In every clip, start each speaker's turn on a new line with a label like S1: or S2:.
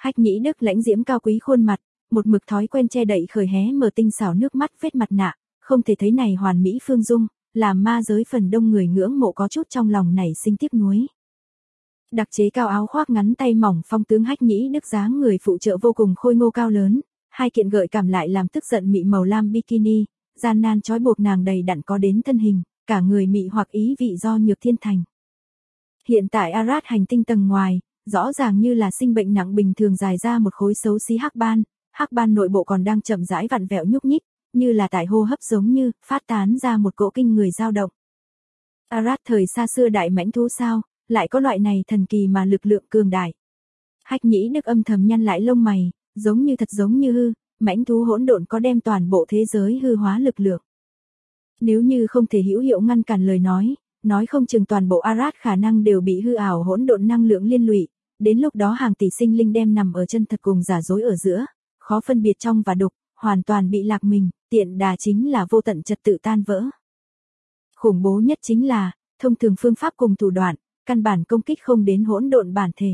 S1: Hách Nhĩ Đức lãnh diễm cao quý khuôn mặt, một mực thói quen che đậy khởi hé mở tinh xảo nước mắt vết mặt nạ, không thể thấy này hoàn mỹ phương dung, làm ma giới phần đông người ngưỡng mộ có chút trong lòng nảy sinh tiếc nuối. Đặc chế cao áo khoác ngắn tay mỏng phong tướng Hách Nhĩ Đức dáng người phụ trợ vô cùng khôi ngô cao lớn, hai kiện gợi cảm lại làm tức giận mị màu lam bikini, gian nan trói buộc nàng đầy đặn có đến thân hình, cả người mị hoặc ý vị do Nhược Thiên thành. Hiện tại Arad hành tinh tầng ngoài, rõ ràng như là sinh bệnh nặng bình thường dài ra một khối xấu xí hắc ban nội bộ còn đang chậm rãi vặn vẹo nhúc nhích, như là tại hô hấp giống như phát tán ra một cỗ kinh người dao động. Arad thời xa xưa đại mãnh thú sao, lại có loại này thần kỳ mà lực lượng cường đại. Hách Nhĩ Đức âm thầm nhăn lại lông mày, giống như hư, mãnh thú hỗn độn có đem toàn bộ thế giới hư hóa lực lượng. Nếu như không thể hữu hiệu ngăn cản lời nói không chừng toàn bộ Arad khả năng đều bị hư ảo hỗn độn năng lượng liên lụy, đến lúc đó hàng tỷ sinh linh đem nằm ở chân thật cùng giả dối ở giữa, khó phân biệt trong và đục, hoàn toàn bị lạc mình, tiện đà chính là vô tận trật tự tan vỡ. Khủng bố nhất chính là, thông thường phương pháp cùng thủ đoạn, căn bản công kích không đến hỗn độn bản thể.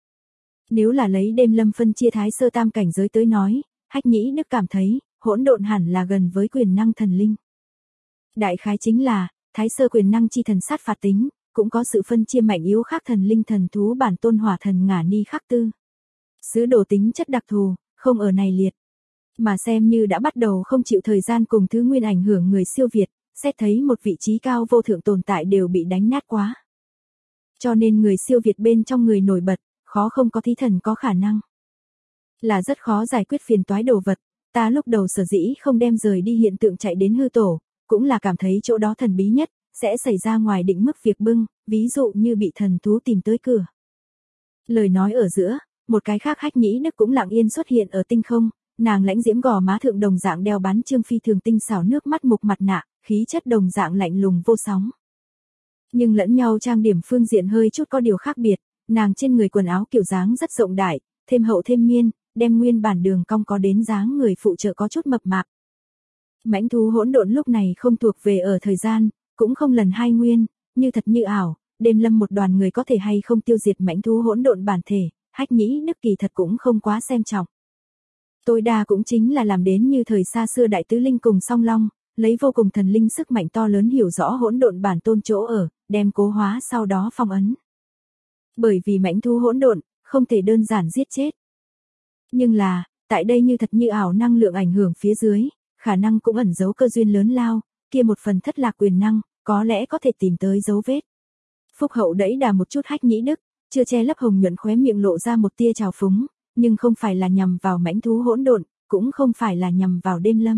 S1: Nếu là lấy đêm lâm phân chia thái sơ tam cảnh giới tới nói, Hách Nhĩ Đức cảm thấy, hỗn độn hẳn là gần với quyền năng thần linh. Đại khái chính là, thái sơ quyền năng chi thần sát phạt tính, cũng có sự phân chia mạnh yếu khác thần linh thần thú bản tôn hỏa thần ngả ni khắc tư. Sứ đồ tính chất đặc thù, không ở này liệt. Mà xem như đã bắt đầu không chịu thời gian cùng thứ nguyên ảnh hưởng người siêu việt, xét thấy một vị trí cao vô thượng tồn tại đều bị đánh nát quá. Cho nên người siêu việt bên trong người nổi bật, khó không có thí thần có khả năng. Là rất khó giải quyết phiền toái đồ vật, ta lúc đầu sở dĩ không đem rời đi hiện tượng chạy đến hư tổ, cũng là cảm thấy chỗ đó thần bí nhất, sẽ xảy ra ngoài định mức việc bưng, ví dụ như bị thần thú tìm tới cửa. Lời nói ở giữa, một cái khác Hách Nhĩ Đức cũng lặng yên xuất hiện ở tinh không, nàng lãnh diễm gò má thượng đồng dạng đeo bán trương phi thường tinh xảo nước mắt mục mặt nạ, khí chất đồng dạng lạnh lùng vô sóng. Nhưng lẫn nhau trang điểm phương diện hơi chút có điều khác biệt, nàng trên người quần áo kiểu dáng rất rộng đại, thêm hậu thêm miên, đem nguyên bản đường cong có đến dáng người phụ trợ có chút mập mạp. Mãnh thú hỗn độn lúc này không thuộc về ở thời gian, cũng không lần hai nguyên, như thật như ảo, đêm lâm một đoàn người có thể hay không tiêu diệt mãnh thú hỗn độn bản thể, Hách Nhĩ Đức kỳ thật cũng không quá xem trọng. Tối đa cũng chính là làm đến như thời xa xưa đại tứ linh cùng song long, lấy vô cùng thần linh sức mạnh to lớn hiểu rõ hỗn độn bản tôn chỗ ở, đem cố hóa sau đó phong ấn. Bởi vì mãnh thú hỗn độn, không thể đơn giản giết chết. Nhưng là, tại đây như thật như ảo năng lượng ảnh hưởng phía dưới, khả năng cũng ẩn giấu cơ duyên lớn lao, kia một phần thất lạc quyền năng, có lẽ có thể tìm tới dấu vết. Phúc Hậu đẩy đà một chút Hách Nhĩ Đức, chưa che lấp hồng nhuận khóe miệng lộ ra một tia trào phúng, nhưng không phải là nhằm vào mãnh thú hỗn độn, cũng không phải là nhằm vào đêm lâm.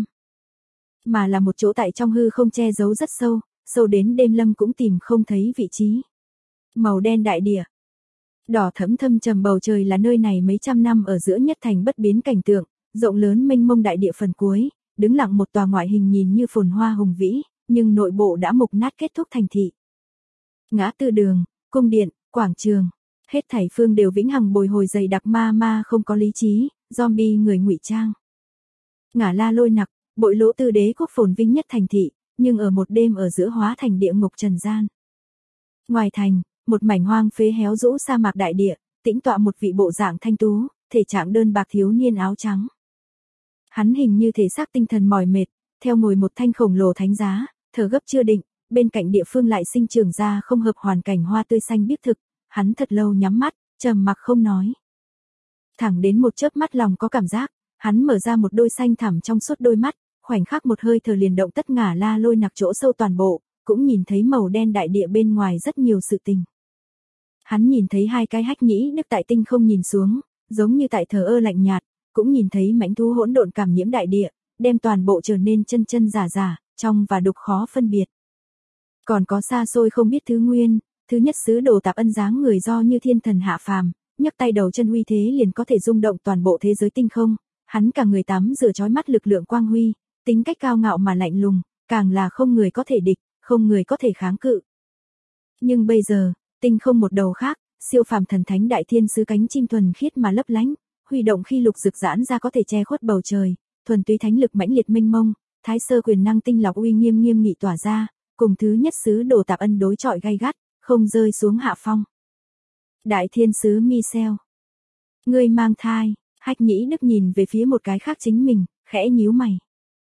S1: Mà là một chỗ tại trong hư không che giấu rất sâu, sâu đến đêm lâm cũng tìm không thấy vị trí. Màu đen đại địa. Đỏ thẫm thâm trầm bầu trời là nơi này mấy trăm năm ở giữa nhất thành bất biến cảnh tượng, rộng lớn mênh mông đại địa phần cuối, đứng lặng một tòa ngoại hình nhìn như phồn hoa hùng vĩ, nhưng nội bộ đã mục nát kết thúc thành thị. Ngã tư đường, cung điện, quảng trường, hết thảy phương đều vĩnh hằng bồi hồi dày đặc ma không có lý trí, zombie người ngụy trang. Ngả La Lôi Nặc, bội lỗ tư đế quốc phồn vinh nhất thành thị, nhưng ở một đêm ở giữa hóa thành địa ngục trần gian. Ngoài thành, một mảnh hoang phế héo rũ sa mạc đại địa, tĩnh tọa một vị bộ dạng thanh tú, thể trạng đơn bạc thiếu niên áo trắng. Hắn hình như thể xác tinh thần mỏi mệt, theo ngồi một thanh khổng lồ thánh giá, thở gấp chưa định, bên cạnh địa phương lại sinh trưởng ra không hợp hoàn cảnh hoa tươi xanh biếc thực, hắn thật lâu nhắm mắt, trầm mặc không nói. Thẳng đến một chớp mắt lòng có cảm giác, hắn mở ra một đôi xanh thẳm trong suốt đôi mắt, khoảnh khắc một hơi thở liền động tất Ngả La Lôi Nặc chỗ sâu toàn bộ, cũng nhìn thấy màu đen đại địa bên ngoài rất nhiều sự tình. Hắn nhìn thấy hai cái Hách Nhĩ Đức tại tinh không nhìn xuống, giống như tại thờ ơ lạnh nhạt, cũng nhìn thấy mãnh thú hỗn độn cảm nhiễm đại địa, đem toàn bộ trở nên chân chân giả giả, trong và đục khó phân biệt. Còn có xa xôi không biết thứ nguyên, thứ nhất sứ đồ tạp ân dáng người do như thiên thần hạ phàm, nhấc tay đầu chân uy thế liền có thể rung động toàn bộ thế giới tinh không, hắn cả người tắm rửa chói mắt lực lượng quang huy, tính cách cao ngạo mà lạnh lùng, càng là không người có thể địch, không người có thể kháng cự. Nhưng bây giờ, tinh không một đầu khác, siêu phàm thần thánh đại thiên sứ cánh chim thuần khiết mà lấp lánh, huy động khi lục rực giãn ra có thể che khuất bầu trời, thuần túy thánh lực mãnh liệt mênh mông, thái sơ quyền năng tinh lọc uy nghiêm nghiêm nghị tỏa ra, cùng thứ nhất sứ đồ tạp ân đối chọi gay gắt, không rơi xuống hạ phong. Đại thiên sứ Michel. Ngươi mang thai, Hách Nhĩ Đức nhìn về phía một cái khác chính mình, khẽ nhíu mày.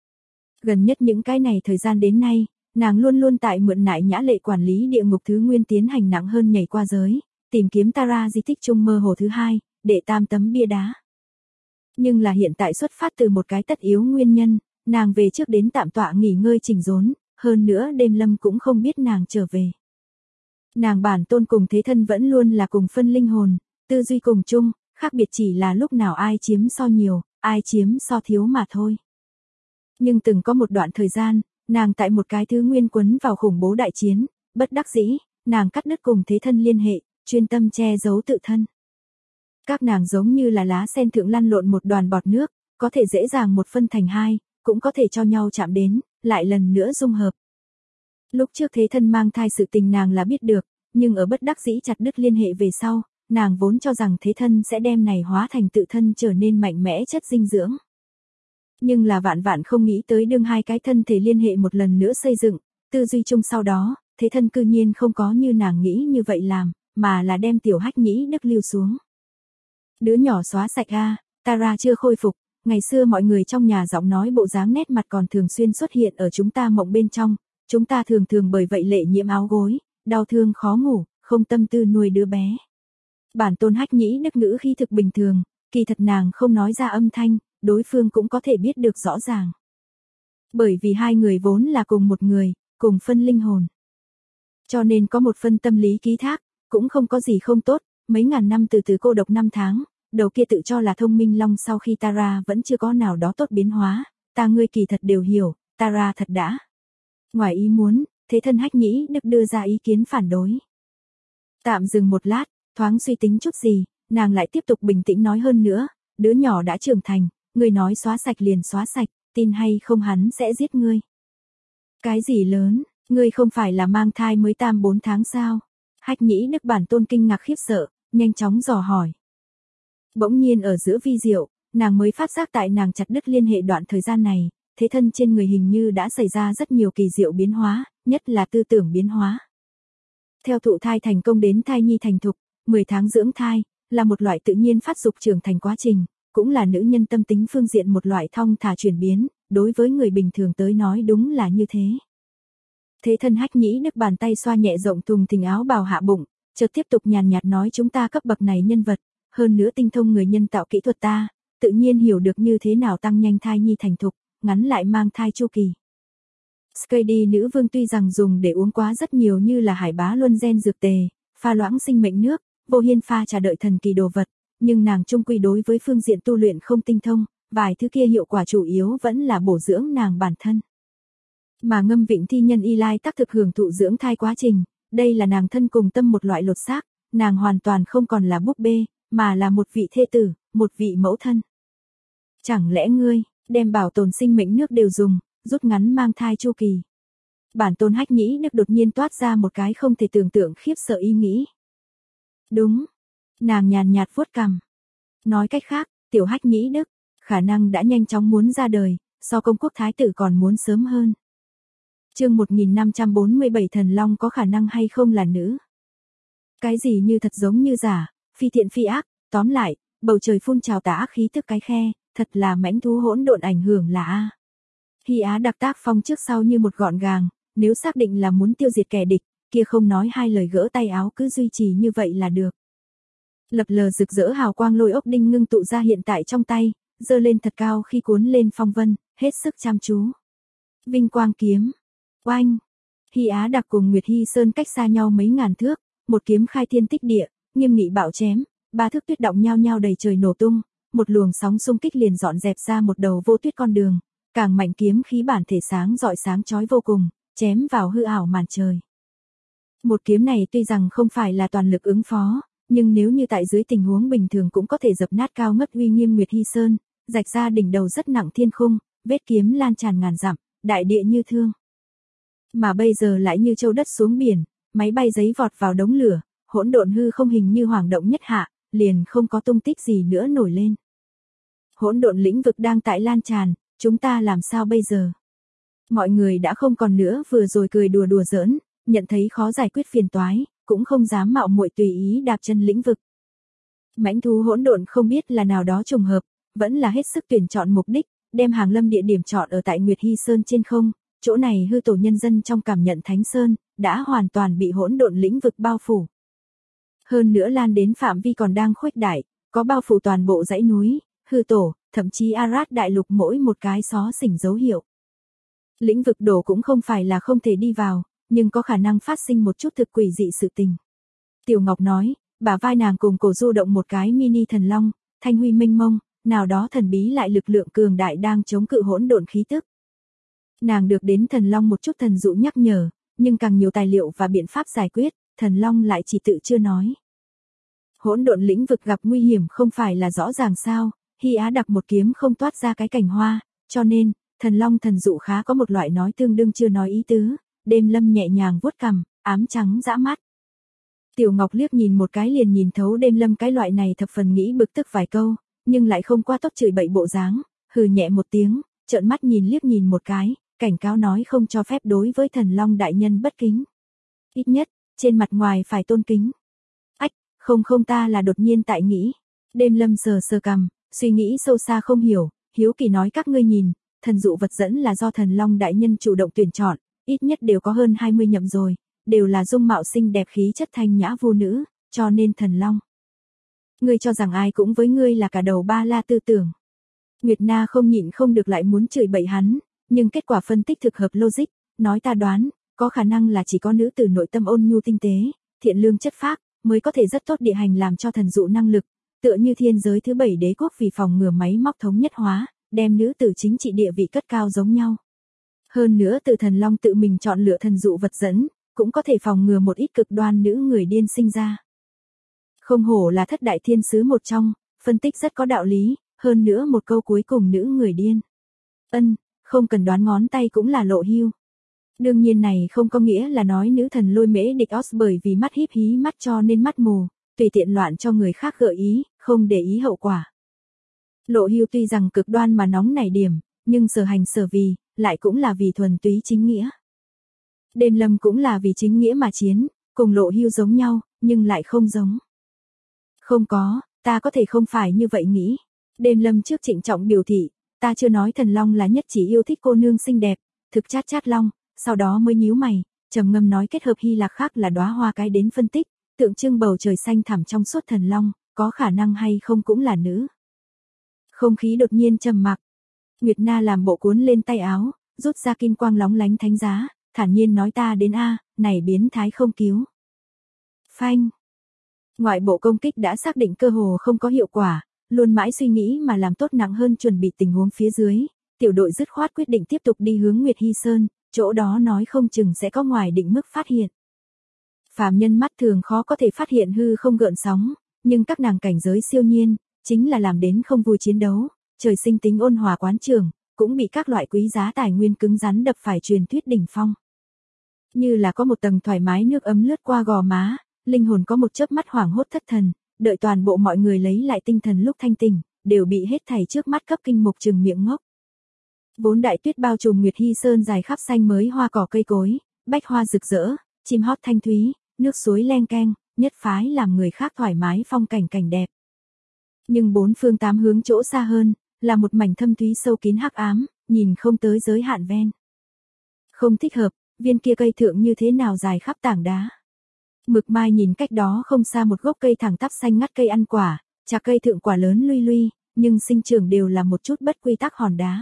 S1: Gần nhất những cái này thời gian đến nay, nàng luôn luôn tại mượn nại nhã lệ quản lý địa ngục thứ nguyên tiến hành nặng hơn nhảy qua giới, tìm kiếm Tara di tích trung mơ hồ thứ hai, để tam tấm bia đá. Nhưng là hiện tại xuất phát từ một cái tất yếu nguyên nhân, nàng về trước đến tạm tọa nghỉ ngơi chỉnh rốn, hơn nữa đêm lâm cũng không biết nàng trở về. Nàng bản tôn cùng thế thân vẫn luôn là cùng phân linh hồn, tư duy cùng chung, khác biệt chỉ là lúc nào ai chiếm so nhiều, ai chiếm so thiếu mà thôi. Nhưng từng có một đoạn thời gian, nàng tại một cái thứ nguyên quấn vào khủng bố đại chiến, bất đắc dĩ, nàng cắt đứt cùng thế thân liên hệ, chuyên tâm che giấu tự thân. Các nàng giống như là lá sen thượng lăn lộn một đoàn bọt nước, có thể dễ dàng một phân thành hai, cũng có thể cho nhau chạm đến, lại lần nữa dung hợp. Lúc trước thế thân mang thai sự tình nàng là biết được, nhưng ở bất đắc dĩ chặt đứt liên hệ về sau, nàng vốn cho rằng thế thân sẽ đem này hóa thành tự thân trở nên mạnh mẽ chất dinh dưỡng. Nhưng là vạn vạn không nghĩ tới đương hai cái thân thể liên hệ một lần nữa xây dựng, tư duy chung sau đó, thế thân cư nhiên không có như nàng nghĩ như vậy làm, mà là đem tiểu Hách Nhĩ Đức lưu xuống. Đứa nhỏ xóa sạch a, Tara chưa khôi phục, ngày xưa mọi người trong nhà giọng nói bộ dáng nét mặt còn thường xuyên xuất hiện ở chúng ta mộng bên trong, chúng ta thường thường bởi vậy lệ nhiễm áo gối, đau thương khó ngủ, không tâm tư nuôi đứa bé. Bản tôn Hách Nhĩ Đức ngữ khi thực bình thường, kỳ thật nàng không nói ra âm thanh, đối phương cũng có thể biết được rõ ràng. Bởi vì hai người vốn là cùng một người, cùng phân linh hồn. Cho nên có một phân tâm lý ký thác, cũng không có gì không tốt, mấy ngàn năm từ từ cô độc 5 tháng, đầu kia tự cho là thông minh long sau khi Tara vẫn chưa có nào đó tốt biến hóa, ta ngươi kỳ thật đều hiểu, Tara thật đã. Ngoài ý muốn, thế thân Hách Nhĩ Đức đưa ra ý kiến phản đối. Tạm dừng một lát, thoáng suy tính chút gì, nàng lại tiếp tục bình tĩnh nói hơn nữa, đứa nhỏ đã trưởng thành, ngươi nói xóa sạch liền xóa sạch, tin hay không hắn sẽ giết ngươi. Cái gì lớn, ngươi không phải là mang thai mới 4 tháng sao? Hách Nhĩ Đức bản tôn kinh ngạc khiếp sợ, nhanh chóng dò hỏi. Bỗng nhiên ở giữa vi diệu, nàng mới phát giác tại nàng chặt đứt liên hệ đoạn thời gian này, thế thân trên người hình như đã xảy ra rất nhiều kỳ diệu biến hóa, nhất là tư tưởng biến hóa. Theo thụ thai thành công đến thai nhi thành thục, 10 tháng dưỡng thai, là một loại tự nhiên phát dục trưởng thành quá trình, cũng là nữ nhân tâm tính phương diện một loại thong thả chuyển biến, đối với người bình thường tới nói đúng là như thế. Thế thân Hách Nhĩ Đức bàn tay xoa nhẹ rộng thùng thình áo bào hạ bụng, chợt tiếp tục nhàn nhạt nói chúng ta cấp bậc này nhân vật, hơn nữa tinh thông người nhân tạo kỹ thuật ta, tự nhiên hiểu được như thế nào tăng nhanh thai nhi thành thục, ngắn lại mang thai chu kỳ. Skady nữ vương tuy rằng dùng để uống quá rất nhiều như là hải bá luân gen dược tề, pha loãng sinh mệnh nước, vô hiên pha trà đợi thần kỳ đồ vật, nhưng nàng chung quy đối với phương diện tu luyện không tinh thông, vài thứ kia hiệu quả chủ yếu vẫn là bổ dưỡng nàng bản thân. Mà Ngâm Vịnh thi nhân Y Lai tác thực hưởng thụ dưỡng thai quá trình, đây là nàng thân cùng tâm một loại lột xác, nàng hoàn toàn không còn là búp bê, mà là một vị thê tử, một vị mẫu thân. Chẳng lẽ ngươi, đem bảo tồn sinh mệnh nước đều dùng, rút ngắn mang thai chu kỳ. Bản tôn Hách Nhĩ Đức đột nhiên toát ra một cái không thể tưởng tượng khiếp sợ ý nghĩ. Đúng. Nàng nhàn nhạt vuốt cằm. Nói cách khác, tiểu Hách Nhĩ Đức, khả năng đã nhanh chóng muốn ra đời, so công quốc thái tử còn muốn sớm hơn. Chương 1547 thần long có khả năng hay không là nữ. Cái gì như thật giống như giả, phi thiện phi ác, tóm lại, bầu trời phun trào tà ác khí tức cái khe, thật là mãnh thú hỗn độn ảnh hưởng là a. Hy Á đặc tác phong trước sau như một gọn gàng, nếu xác định là muốn tiêu diệt kẻ địch, kia không nói hai lời gỡ tay áo cứ duy trì như vậy là được. Lập lờ rực rỡ hào quang lôi ốc đinh ngưng tụ ra hiện tại trong tay, giơ lên thật cao khi cuốn lên phong vân, hết sức chăm chú. Vinh quang kiếm. Oanh. Hy Á đặc cùng Nguyệt Hy Sơn cách xa nhau mấy ngàn thước, một kiếm khai thiên tích địa, nghiêm nghị bạo chém, ba thước tuyết động nhao nhao đầy trời nổ tung, một luồng sóng xung kích liền dọn dẹp ra một đầu vô tuyết con đường, càng mạnh kiếm khí bản thể sáng rọi sáng chói vô cùng, chém vào hư ảo màn trời. Một kiếm này tuy rằng không phải là toàn lực ứng phó, nhưng nếu như tại dưới tình huống bình thường cũng có thể dập nát cao ngất uy nghiêm Nguyệt Hy Sơn, rạch ra đỉnh đầu rất nặng thiên khung, vết kiếm lan tràn ngàn dặm, đại địa như thương. Mà bây giờ lại như châu đất xuống biển, máy bay giấy vọt vào đống lửa, hỗn độn hư không hình như hoàng động nhất hạ, liền không có tung tích gì nữa nổi lên. Hỗn độn lĩnh vực đang tại lan tràn, chúng ta làm sao bây giờ? Mọi người đã không còn nữa vừa rồi cười đùa đùa giỡn, nhận thấy khó giải quyết phiền toái, cũng không dám mạo muội tùy ý đạp chân lĩnh vực. Mãnh thú hỗn độn không biết là nào đó trùng hợp, vẫn là hết sức tuyển chọn mục đích, đem hàng lâm địa điểm chọn ở tại Nguyệt Hy Sơn trên không, chỗ này hư tổ nhân dân trong cảm nhận Thánh Sơn, đã hoàn toàn bị hỗn độn lĩnh vực bao phủ. Hơn nữa lan đến phạm vi còn đang khuếch đại, có bao phủ toàn bộ dãy núi, hư tổ, thậm chí Arad đại lục mỗi một cái xó xỉnh dấu hiệu. Lĩnh vực đổ cũng không phải là không thể đi vào, nhưng có khả năng phát sinh một chút thực quỷ dị sự tình. Tiểu Ngọc nói, bả vai nàng cùng cổ du động một cái mini thần long, thanh huy minh mông, nào đó thần bí lại lực lượng cường đại đang chống cự hỗn độn khí tức. Nàng được đến thần long một chút thần dụ nhắc nhở, nhưng càng nhiều tài liệu và biện pháp giải quyết, thần long lại chỉ tự chưa nói. Hỗn độn lĩnh vực gặp nguy hiểm không phải là rõ ràng sao, Hy Á đập một kiếm không toát ra cái cành hoa, cho nên, thần long thần dụ khá có một loại nói tương đương chưa nói ý tứ, Đêm Lâm nhẹ nhàng vuốt cằm, ám trắng dã mắt. Tiểu Ngọc liếc nhìn một cái liền nhìn thấu Đêm Lâm cái loại này thập phần nghĩ bực tức vài câu, nhưng lại không qua tốt chửi bậy bộ dáng, hừ nhẹ một tiếng, trợn mắt nhìn liếc nhìn một cái, cảnh cáo nói không cho phép đối với thần long đại nhân bất kính. Ít nhất, trên mặt ngoài phải tôn kính. Ách, không ta là đột nhiên tại nghĩ. Đêm Lâm sờ sờ cằm, suy nghĩ sâu xa không hiểu, hiếu kỳ nói các ngươi nhìn, thần dụ vật dẫn là do thần long đại nhân chủ động tuyển chọn, ít nhất đều có hơn 20 nhậm rồi, đều là dung mạo xinh đẹp khí chất thanh nhã vô nữ, cho nên thần long. Ngươi cho rằng ai cũng với ngươi là cả đầu ba la tư tưởng. Nguyệt Na không nhịn không được lại muốn chửi bậy hắn, nhưng kết quả phân tích thực hợp logic, nói ta đoán, có khả năng là chỉ có nữ tử nội tâm ôn nhu tinh tế, thiện lương chất phác, mới có thể rất tốt địa hành làm cho thần dụ năng lực, tựa như thiên giới thứ 7 đế quốc vì phòng ngừa máy móc thống nhất hóa, đem nữ tử chính trị địa vị cất cao giống nhau. Hơn nữa từ thần long tự mình chọn lựa thần dụ vật dẫn, cũng có thể phòng ngừa một ít cực đoan nữ người điên sinh ra. Không hổ là thất đại thiên sứ một trong, phân tích rất có đạo lý, hơn nữa một câu cuối cùng nữ người điên. Không cần đoán ngón tay cũng là Lộ Hưu. Đương nhiên này không có nghĩa là nói nữ thần lôi mễ địch os bởi vì mắt híp hí mắt cho nên mắt mù, tùy tiện loạn cho người khác gợi ý, không để ý hậu quả. Lộ Hưu tuy rằng cực đoan mà nóng nảy điểm, nhưng sở hành sở vì, lại cũng là vì thuần túy chính nghĩa. Đêm Lâm cũng là vì chính nghĩa mà chiến, cùng Lộ Hưu giống nhau, nhưng lại không giống. Không có, ta có thể không phải như vậy nghĩ. Đêm Lâm trước trịnh trọng biểu thị, ta chưa nói thần long là nhất chỉ yêu thích cô nương xinh đẹp, thực chát long, sau đó mới nhíu mày, trầm ngâm nói kết hợp Hy Lạc khác là đóa hoa cái đến phân tích, tượng trưng bầu trời xanh thẳm trong suốt thần long, có khả năng hay không cũng là nữ. Không khí đột nhiên trầm mặc. Nguyệt Na làm bộ cuốn lên tay áo, rút ra kim quang lóng lánh thánh giá, thản nhiên nói ta đến a, này biến thái không cứu. Phanh. Ngoại bộ công kích đã xác định cơ hồ không có hiệu quả, luôn mãi suy nghĩ mà làm tốt nặng hơn chuẩn bị tình huống phía dưới, tiểu đội dứt khoát quyết định tiếp tục đi hướng Nguyệt Hy Sơn, chỗ đó nói không chừng sẽ có ngoài định mức phát hiện. Phàm nhân mắt thường khó có thể phát hiện hư không gợn sóng, nhưng các nàng cảnh giới siêu nhiên, chính là làm đến không vui chiến đấu, trời sinh tính ôn hòa quán trường, cũng bị các loại quý giá tài nguyên cứng rắn đập phải truyền thuyết đỉnh phong. Như là có một tầng thoải mái nước ấm lướt qua gò má, linh hồn có một chớp mắt hoảng hốt thất thần, đợi toàn bộ mọi người lấy lại tinh thần lúc thanh tỉnh, đều bị hết thảy trước mắt cấp kinh mục trừng miệng ngốc. Vốn đại tuyết bao trùm Nguyệt Hy Sơn dài khắp xanh mới hoa cỏ cây cối, bách hoa rực rỡ, chim hót thanh thúy, nước suối len keng, nhất phái làm người khác thoải mái phong cảnh cảnh đẹp. Nhưng bốn phương tám hướng chỗ xa hơn, là một mảnh thâm thúy sâu kín hắc ám, nhìn không tới giới hạn ven. Không thích hợp, viên kia cây thượng như thế nào dài khắp tảng đá. Mực Mai nhìn cách đó không xa một gốc cây thẳng tắp xanh ngắt cây ăn quả, chạc cây thượng quả lớn luy luy, nhưng sinh trưởng đều là một chút bất quy tắc hòn đá.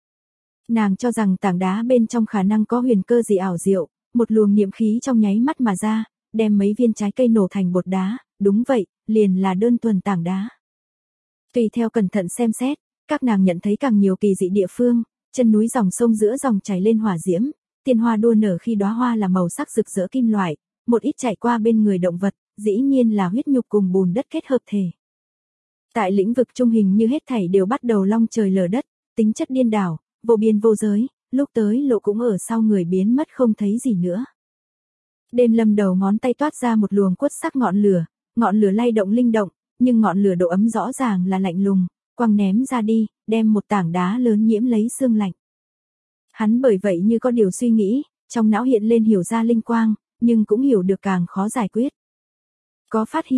S1: Nàng cho rằng tảng đá bên trong khả năng có huyền cơ gì ảo diệu, một luồng niệm khí trong nháy mắt mà ra, đem mấy viên trái cây nổ thành bột đá, đúng vậy, liền là đơn thuần tảng đá. Tùy theo cẩn thận xem xét, các nàng nhận thấy càng nhiều kỳ dị địa phương, chân núi dòng sông giữa dòng chảy lên hỏa diễm, tiên hoa đua nở khi đóa hoa là màu sắc rực rỡ kim loại, một ít chạy qua bên người động vật, dĩ nhiên là huyết nhục cùng bùn đất kết hợp thể. Tại lĩnh vực trung hình như hết thảy đều bắt đầu long trời lở đất, tính chất điên đảo, vô biên vô giới, lúc tới lộ cũng ở sau người biến mất không thấy gì nữa. Đêm Lâm đầu ngón tay toát ra một luồng quất sắc ngọn lửa lay động linh động, nhưng ngọn lửa độ ấm rõ ràng là lạnh lùng, quăng ném ra đi, đem một tảng đá lớn nhiễm lấy sương lạnh. Hắn bởi vậy như có điều suy nghĩ, trong não hiện lên hiểu ra linh quang, nhưng cũng hiểu được càng khó giải quyết. Có phát hiện,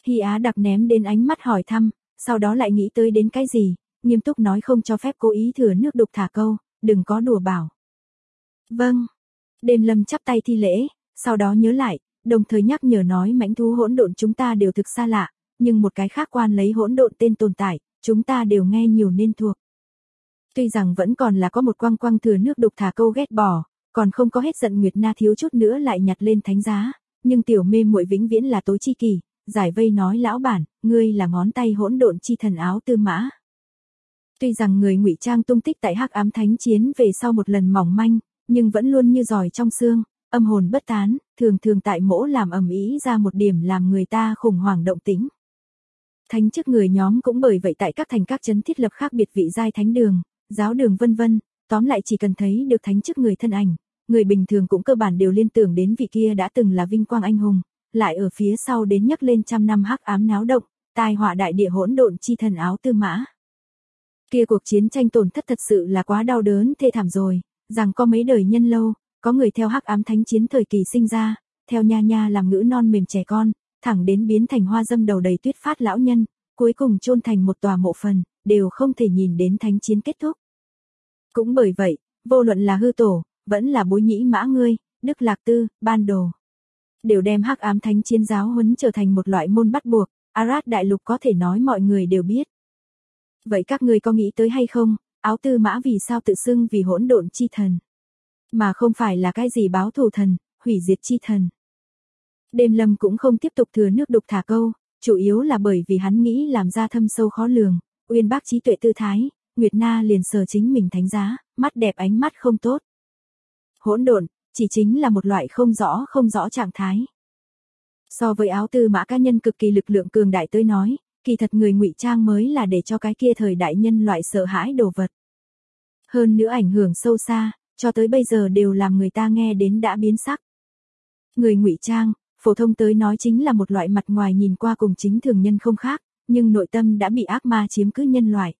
S1: Hy Á Đặc ném đến ánh mắt hỏi thăm, sau đó lại nghĩ tới đến cái gì, nghiêm túc nói không cho phép cố ý thừa nước đục thả câu, đừng có đùa bảo. Vâng. Đêm Lâm chắp tay thi lễ, sau đó nhớ lại, đồng thời nhắc nhở nói mãnh thú hỗn độn chúng ta đều thực xa lạ, nhưng một cái khác quan lấy hỗn độn tên tồn tại, chúng ta đều nghe nhiều nên thuộc. Tuy rằng vẫn còn là có một quăng quăng thừa nước đục thả câu ghét bỏ, còn không có hết giận Nguyệt Na thiếu chút nữa lại nhặt lên thánh giá, nhưng tiểu mê muội vĩnh viễn là tối chi kỷ, giải vây nói lão bản, ngươi là ngón tay hỗn độn chi thần áo tư mã. Tuy rằng người ngụy trang tung tích tại Hắc Ám Thánh Chiến về sau một lần mỏng manh, nhưng vẫn luôn như giỏi trong xương, âm hồn bất tán, thường thường tại mỗ làm ầm ĩ ra một điểm làm người ta khủng hoảng động tĩnh. Thánh chức người nhóm cũng bởi vậy tại các thành các trấn thiết lập khác biệt vị giai thánh đường, giáo đường vân vân, tóm lại chỉ cần thấy được thánh chức người thân ảnh, người bình thường cũng cơ bản đều liên tưởng đến vị kia đã từng là vinh quang anh hùng, lại ở phía sau đến nhấc lên trăm năm hắc ám náo động, tai họa đại địa hỗn độn chi thần áo tư mã. Kia cuộc chiến tranh tổn thất thật sự là quá đau đớn thê thảm rồi, rằng có mấy đời nhân lâu, có người theo Hắc Ám Thánh Chiến thời kỳ sinh ra, theo nha nha làm ngữ non mềm trẻ con, thẳng đến biến thành hoa dâm đầu đầy tuyết phát lão nhân, cuối cùng chôn thành một tòa mộ phần, đều không thể nhìn đến thánh chiến kết thúc. Cũng bởi vậy, vô luận là hư tổ, vẫn là bối nhĩ mã ngươi, Đức Lạc Tư, Ban Đồ, đều đem Hắc Ám Thánh Chiến giáo huấn trở thành một loại môn bắt buộc, Arad đại lục có thể nói mọi người đều biết. Vậy các ngươi có nghĩ tới hay không, áo tư mã vì sao tự xưng vì hỗn độn chi thần, mà không phải là cái gì báo thù thần, hủy diệt chi thần. Đêm Lâm cũng không tiếp tục thừa nước đục thả câu, chủ yếu là bởi vì hắn nghĩ làm ra thâm sâu khó lường, uyên bác trí tuệ tư thái, Nguyệt Na liền sờ chính mình thánh giá, mắt đẹp ánh mắt không tốt. Hỗn độn, chỉ chính là một loại không rõ trạng thái. So với áo tư mã cá nhân cực kỳ lực lượng cường đại tới nói, kỳ thật người ngụy trang mới là để cho cái kia thời đại nhân loại sợ hãi đồ vật. Hơn nữa ảnh hưởng sâu xa, cho tới bây giờ đều làm người ta nghe đến đã biến sắc. Người ngụy trang, phổ thông tới nói chính là một loại mặt ngoài nhìn qua cùng chính thường nhân không khác, nhưng nội tâm đã bị ác ma chiếm cứ nhân loại.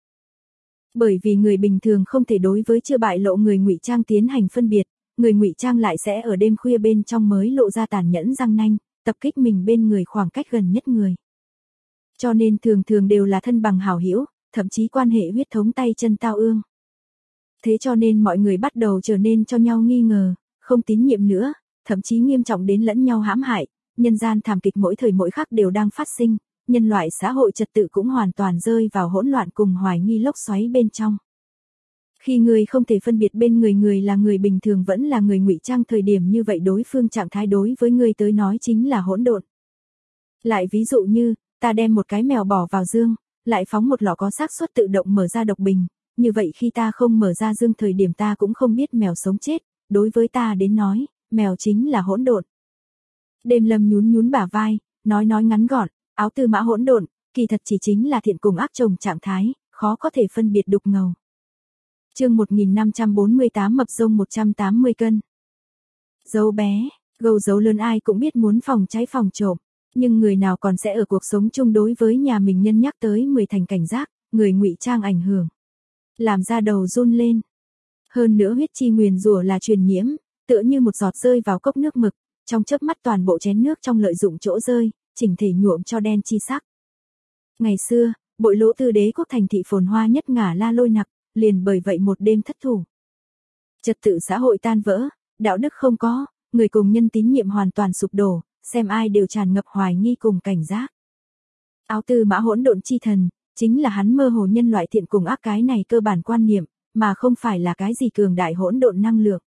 S1: Bởi vì người bình thường không thể đối với chưa bại lộ người ngụy trang tiến hành phân biệt, người ngụy trang lại sẽ ở đêm khuya bên trong mới lộ ra tàn nhẫn răng nanh, tập kích mình bên người khoảng cách gần nhất người. Cho nên thường thường đều là thân bằng hảo hữu, thậm chí quan hệ huyết thống tay chân tao ương. Thế cho nên mọi người bắt đầu trở nên cho nhau nghi ngờ, không tín nhiệm nữa, thậm chí nghiêm trọng đến lẫn nhau hãm hại, nhân gian thảm kịch mỗi thời mỗi khắc đều đang phát sinh, nhân loại xã hội trật tự cũng hoàn toàn rơi vào hỗn loạn cùng hoài nghi lốc xoáy bên trong. Khi người không thể phân biệt bên người là người bình thường vẫn là người ngụy trang thời điểm như vậy đối phương trạng thái đối với người tới nói chính là hỗn độn. Lại ví dụ như, ta đem một cái mèo bỏ vào dương, lại phóng một lọ có xác suất tự động mở ra độc bình, như vậy khi ta không mở ra dương thời điểm ta cũng không biết mèo sống chết, đối với ta đến nói, mèo chính là hỗn độn. Đêm Lâm nhún bả vai, nói ngắn gọn, áo tư mã hỗn độn, kỳ thật chỉ chính là thiện cùng ác chồng trạng thái, khó có thể phân biệt đục ngầu. Chương 1548 mập rông 180 cân. Dấu bé, gấu dấu lớn ai cũng biết muốn phòng cháy phòng trộm, nhưng người nào còn sẽ ở cuộc sống chung đối với nhà mình nhân nhắc tới 10 thành cảnh giác, người ngụy trang ảnh hưởng, làm ra đầu run lên. Hơn nữa huyết chi nguyền rủa là truyền nhiễm, tựa như một giọt rơi vào cốc nước mực, trong chớp mắt toàn bộ chén nước trong lợi dụng chỗ rơi, chỉnh thể nhuộm cho đen chi sắc. Ngày xưa, Bội Lỗ Tư đế quốc thành thị phồn hoa nhất ngả La Lôi Nặc, liền bởi vậy một đêm thất thủ. Trật tự xã hội tan vỡ, đạo đức không có, người cùng nhân tín nhiệm hoàn toàn sụp đổ, xem ai đều tràn ngập hoài nghi cùng cảnh giác. Áo tư mã hỗn độn chi thần, chính là hắn mơ hồ nhân loại thiện cùng ác cái này cơ bản quan niệm, mà không phải là cái gì cường đại hỗn độn năng lượng.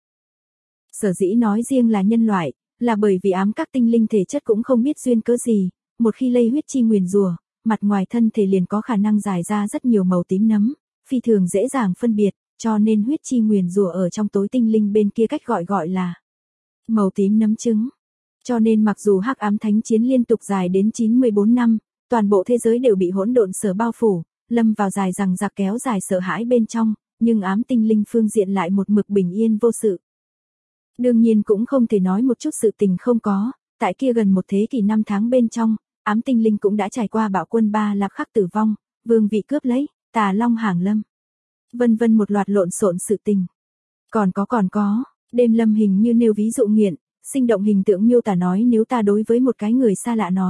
S1: Sở dĩ nói riêng là nhân loại, là bởi vì ám các tinh linh thể chất cũng không biết duyên cớ gì, một khi lây huyết chi nguyền rủa, mặt ngoài thân thể liền có khả năng dài ra rất nhiều màu tím nấm, phi thường dễ dàng phân biệt, cho nên huyết chi nguyền rủa ở trong tối tinh linh bên kia cách gọi là màu tím nấm trứng. Cho nên mặc dù Hắc Ám Thánh Chiến liên tục dài đến 94 năm, toàn bộ thế giới đều bị hỗn độn sở bao phủ, lâm vào dài rằng giặc kéo dài sợ hãi bên trong, nhưng ám tinh linh phương diện lại một mực bình yên vô sự. Đương nhiên cũng không thể nói một chút sự tình không có, tại kia gần một thế kỷ năm tháng bên trong, ám tinh linh cũng đã trải qua bạo quân Ba Lạp Khắc tử vong, vương vị cướp lấy, Tà Long hàng lâm, vân vân một loạt lộn xộn sự tình. Còn có, Đêm Lâm hình như nêu ví dụ nghiện, sinh động hình tượng miêu tả nói nếu ta đối với một cái người xa lạ nói,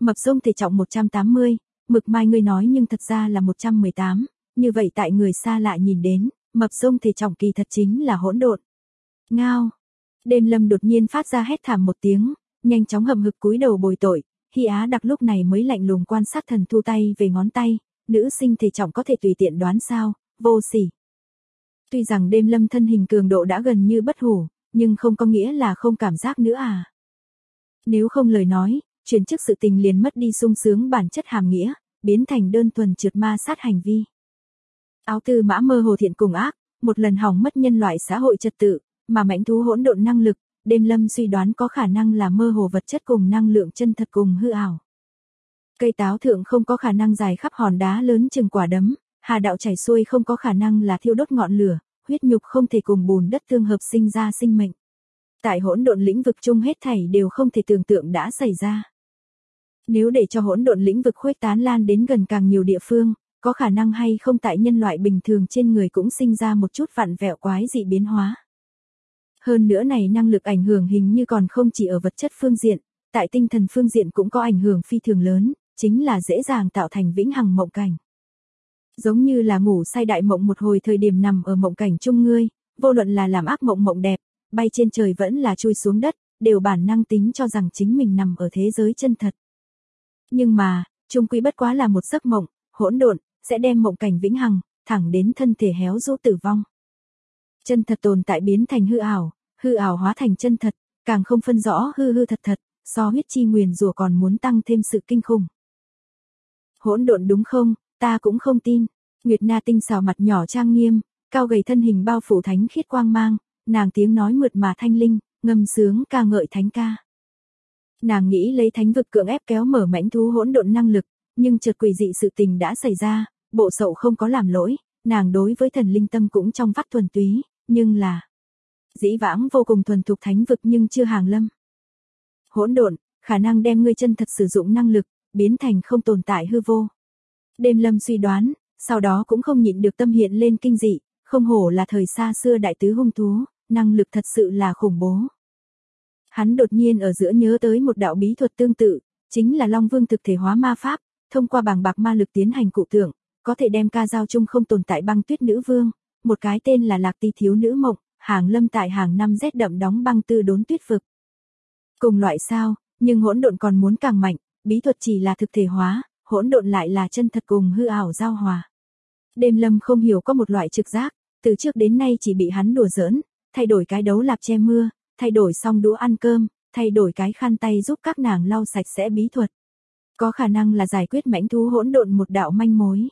S1: Mập rông thể trọng 180, Mực Mai ngươi nói nhưng thật ra là 118, như vậy tại người xa lạ nhìn đến, mập rông thể trọng kỳ thật chính là hỗn độn. Ngao. Đêm Lâm đột nhiên phát ra hét thảm một tiếng, nhanh chóng hậm hực cúi đầu bồi tội, Hy Á Đặc lúc này mới lạnh lùng quan sát Thần Thu tay về ngón tay, nữ sinh thể trọng có thể tùy tiện đoán sao, vô sỉ. Tuy rằng Đêm Lâm thân hình cường độ đã gần như bất hủ, nhưng không có nghĩa là không cảm giác nữa à. Nếu không lời nói, chuyển chức sự tình liền mất đi sung sướng bản chất hàm nghĩa, biến thành đơn thuần trượt ma sát hành vi. Áo tư mã mơ hồ thiện cùng ác, một lần hỏng mất nhân loại xã hội trật tự, mà mãnh thú hỗn độn năng lực, Đêm Lâm suy đoán có khả năng là mơ hồ vật chất cùng năng lượng chân thật cùng hư ảo. Cây táo thượng không có khả năng dài khắp hòn đá lớn chừng quả đấm, hà đạo chảy xuôi không có khả năng là thiêu đốt ngọn lửa, huyết nhục không thể cùng bùn đất tương hợp sinh ra sinh mệnh. Tại hỗn độn lĩnh vực chung hết thảy đều không thể tưởng tượng đã xảy ra. Nếu để cho hỗn độn lĩnh vực khuếch tán lan đến gần càng nhiều địa phương, có khả năng hay không tại nhân loại bình thường trên người cũng sinh ra một chút vặn vẹo quái dị biến hóa. Hơn nữa này năng lực ảnh hưởng hình như còn không chỉ ở vật chất phương diện, tại tinh thần phương diện cũng có ảnh hưởng phi thường lớn, chính là dễ dàng tạo thành vĩnh hằng mộng cảnh. Giống như là ngủ say đại mộng một hồi thời điểm nằm ở mộng cảnh chung ngươi, vô luận là làm ác mộng mộng đẹp, bay trên trời vẫn là chui xuống đất, đều bản năng tính cho rằng chính mình nằm ở thế giới chân thật. Nhưng mà, chung quy bất quá là một giấc mộng, hỗn độn sẽ đem mộng cảnh vĩnh hằng, thẳng đến thân thể héo rũ tử vong. Chân thật tồn tại biến thành hư ảo hóa thành chân thật, càng không phân rõ hư hư thật thật, so huyết chi nguyền rủa còn muốn tăng thêm sự kinh khủng. Hỗn độn đúng không, ta cũng không tin. Nguyệt Na tinh xảo mặt nhỏ trang nghiêm, cao gầy thân hình bao phủ thánh khiết quang mang, nàng tiếng nói mượt mà thanh linh, ngâm sướng ca ngợi thánh ca. Nàng nghĩ lấy thánh vực cưỡng ép kéo mở mãnh thú hỗn độn năng lực, nhưng chợt quỷ dị sự tình đã xảy ra, bộ sậu không có làm lỗi, nàng đối với thần linh tâm cũng trong vắt thuần túy, nhưng là dĩ vãng vô cùng thuần thục thánh vực nhưng chưa hàng lâm. Hỗn độn, khả năng đem ngươi chân thật sử dụng năng lực, biến thành không tồn tại hư vô. Đêm Lâm suy đoán, sau đó cũng không nhịn được tâm hiện lên kinh dị, không hổ là thời xa xưa đại tứ hung thú, năng lực thật sự là khủng bố. Hắn đột nhiên ở giữa nhớ tới một đạo bí thuật tương tự, chính là Long Vương thực thể hóa ma pháp, thông qua bàng bạc ma lực tiến hành cụ tượng, có thể đem ca giao chung không tồn tại băng tuyết nữ vương, một cái tên là Lạc Ti thiếu nữ mộng, hàng lâm tại hàng năm rét đậm đóng băng tư đốn tuyết vực. Cùng loại sao, nhưng hỗn độn còn muốn càng mạnh, bí thuật chỉ là thực thể hóa, hỗn độn lại là chân thật cùng hư ảo giao hòa. Đêm Lâm không hiểu có một loại trực giác, từ trước đến nay chỉ bị hắn đùa giỡn, thay đổi cái đấu lạp che mưa, thay đổi xong đũa ăn cơm, thay đổi cái khăn tay giúp các nàng lau sạch sẽ bí thuật. Có khả năng là giải quyết mãnh thú hỗn độn một đạo manh mối.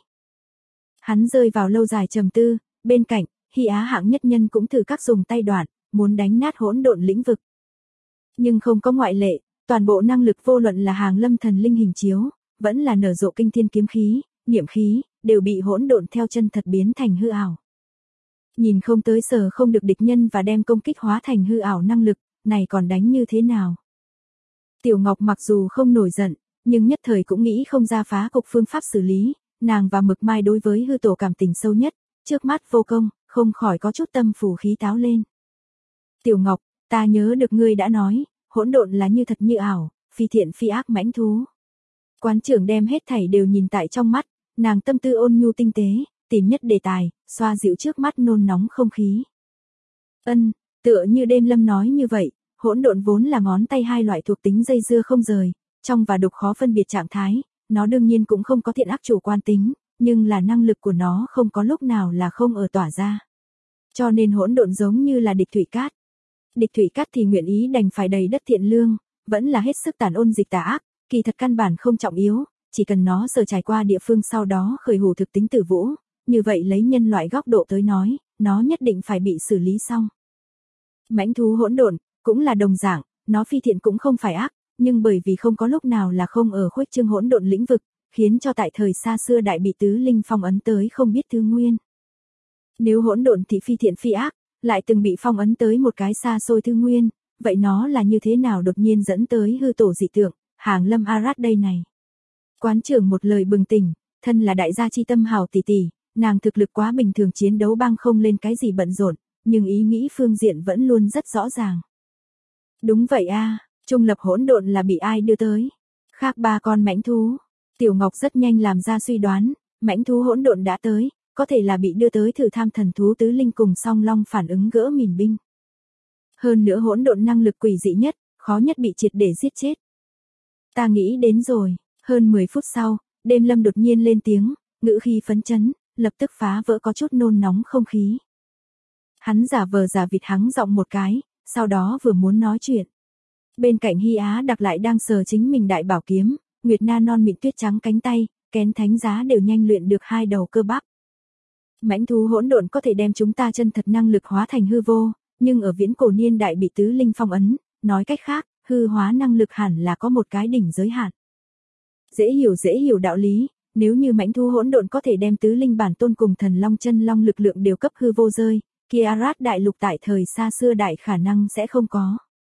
S1: Hắn rơi vào lâu dài trầm tư, bên cạnh, Hy Á hạng nhất nhân cũng thử các dùng tay đoạn, muốn đánh nát hỗn độn lĩnh vực. Nhưng không có ngoại lệ, toàn bộ năng lực vô luận là hàng lâm thần linh hình chiếu, vẫn là nở rộ kinh thiên kiếm khí, niệm khí, đều bị hỗn độn theo chân thật biến thành hư ảo. Nhìn không tới sờ không được địch nhân và đem công kích hóa thành hư ảo năng lực, này còn đánh như thế nào? Tiểu Ngọc mặc dù không nổi giận, nhưng nhất thời cũng nghĩ không ra phá cục phương pháp xử lý, nàng và Mực Mai đối với hư tổ cảm tình sâu nhất, trước mắt vô công, không khỏi có chút tâm phủ khí táo lên. Tiểu Ngọc, ta nhớ được ngươi đã nói, hỗn độn là như thật như ảo, phi thiện phi ác mãnh thú. Quán trưởng đem hết thảy đều nhìn tại trong mắt, nàng tâm tư ôn nhu tinh tế, tìm nhất đề tài, xoa dịu trước mắt nôn nóng không khí. Tựa như Đêm Lâm nói như vậy, hỗn độn vốn là ngón tay hai loại thuộc tính dây dưa không rời, trong và đục khó phân biệt trạng thái, nó đương nhiên cũng không có thiện ác chủ quan tính, nhưng là năng lực của nó không có lúc nào là không ở tỏa ra. Cho nên hỗn độn giống như là địch thủy cát. Địch thủy cát thì nguyện ý đành phải đầy đất thiện lương, vẫn là hết sức tàn ôn dịch tà ác, kỳ thật căn bản không trọng yếu, chỉ cần nó sờ trải qua địa phương sau đó khởi hủ thực tính tử vũ, như vậy lấy nhân loại góc độ tới nói, nó nhất định phải bị xử lý xong. Mãnh thú hỗn độn cũng là đồng dạng, nó phi thiện cũng không phải ác, nhưng bởi vì không có lúc nào là không ở khuếch trương hỗn độn lĩnh vực, khiến cho tại thời xa xưa đại bị tứ linh phong ấn tới không biết thứ nguyên. Nếu hỗn độn thì phi thiện phi ác, lại từng bị phong ấn tới một cái xa xôi thứ nguyên, vậy nó là như thế nào đột nhiên dẫn tới hư tổ dị tượng, hàng lâm Arad đây này. Quán trưởng một lời bừng tỉnh, thân là đại gia chi tâm hào tỷ tỷ, nàng thực lực quá bình thường chiến đấu băng không lên cái gì bận rộn, nhưng ý nghĩ phương diện vẫn luôn rất rõ ràng. Đúng vậy a, trung lập hỗn độn là bị ai đưa tới? Khác ba con mãnh thú, Tiểu Ngọc rất nhanh làm ra suy đoán, mãnh thú hỗn độn đã tới, có thể là bị đưa tới thử tham thần thú tứ linh cùng song long phản ứng gỡ mìn binh. Hơn nữa hỗn độn năng lực quỷ dị nhất, khó nhất bị triệt để giết chết. Ta nghĩ đến rồi, hơn 10 phút sau, Đêm Lâm đột nhiên lên tiếng, ngữ khí phấn chấn, lập tức phá vỡ có chút nôn nóng không khí. Hắn giả vờ giả vịt hắng giọng một cái, sau đó vừa muốn nói chuyện. Bên cạnh Hy Á Đặc lại đang sờ chính mình đại bảo kiếm, Nguyệt Na non mịn tuyết trắng cánh tay, kén thánh giá đều nhanh luyện được 2 đầu cơ bắp. Mãnh thú hỗn độn có thể đem chúng ta chân thật năng lực hóa thành hư vô, nhưng ở viễn cổ niên đại bị tứ linh phong ấn, nói cách khác, hư hóa năng lực hẳn là có một cái đỉnh giới hạn. Dễ hiểu đạo lý, nếu như mãnh thú hỗn độn có thể đem tứ linh bản tôn cùng thần long chân long lực lượng đều cấp hư vô rơi, kia Arad đại lục tại thời xa xưa đại khả năng sẽ không có.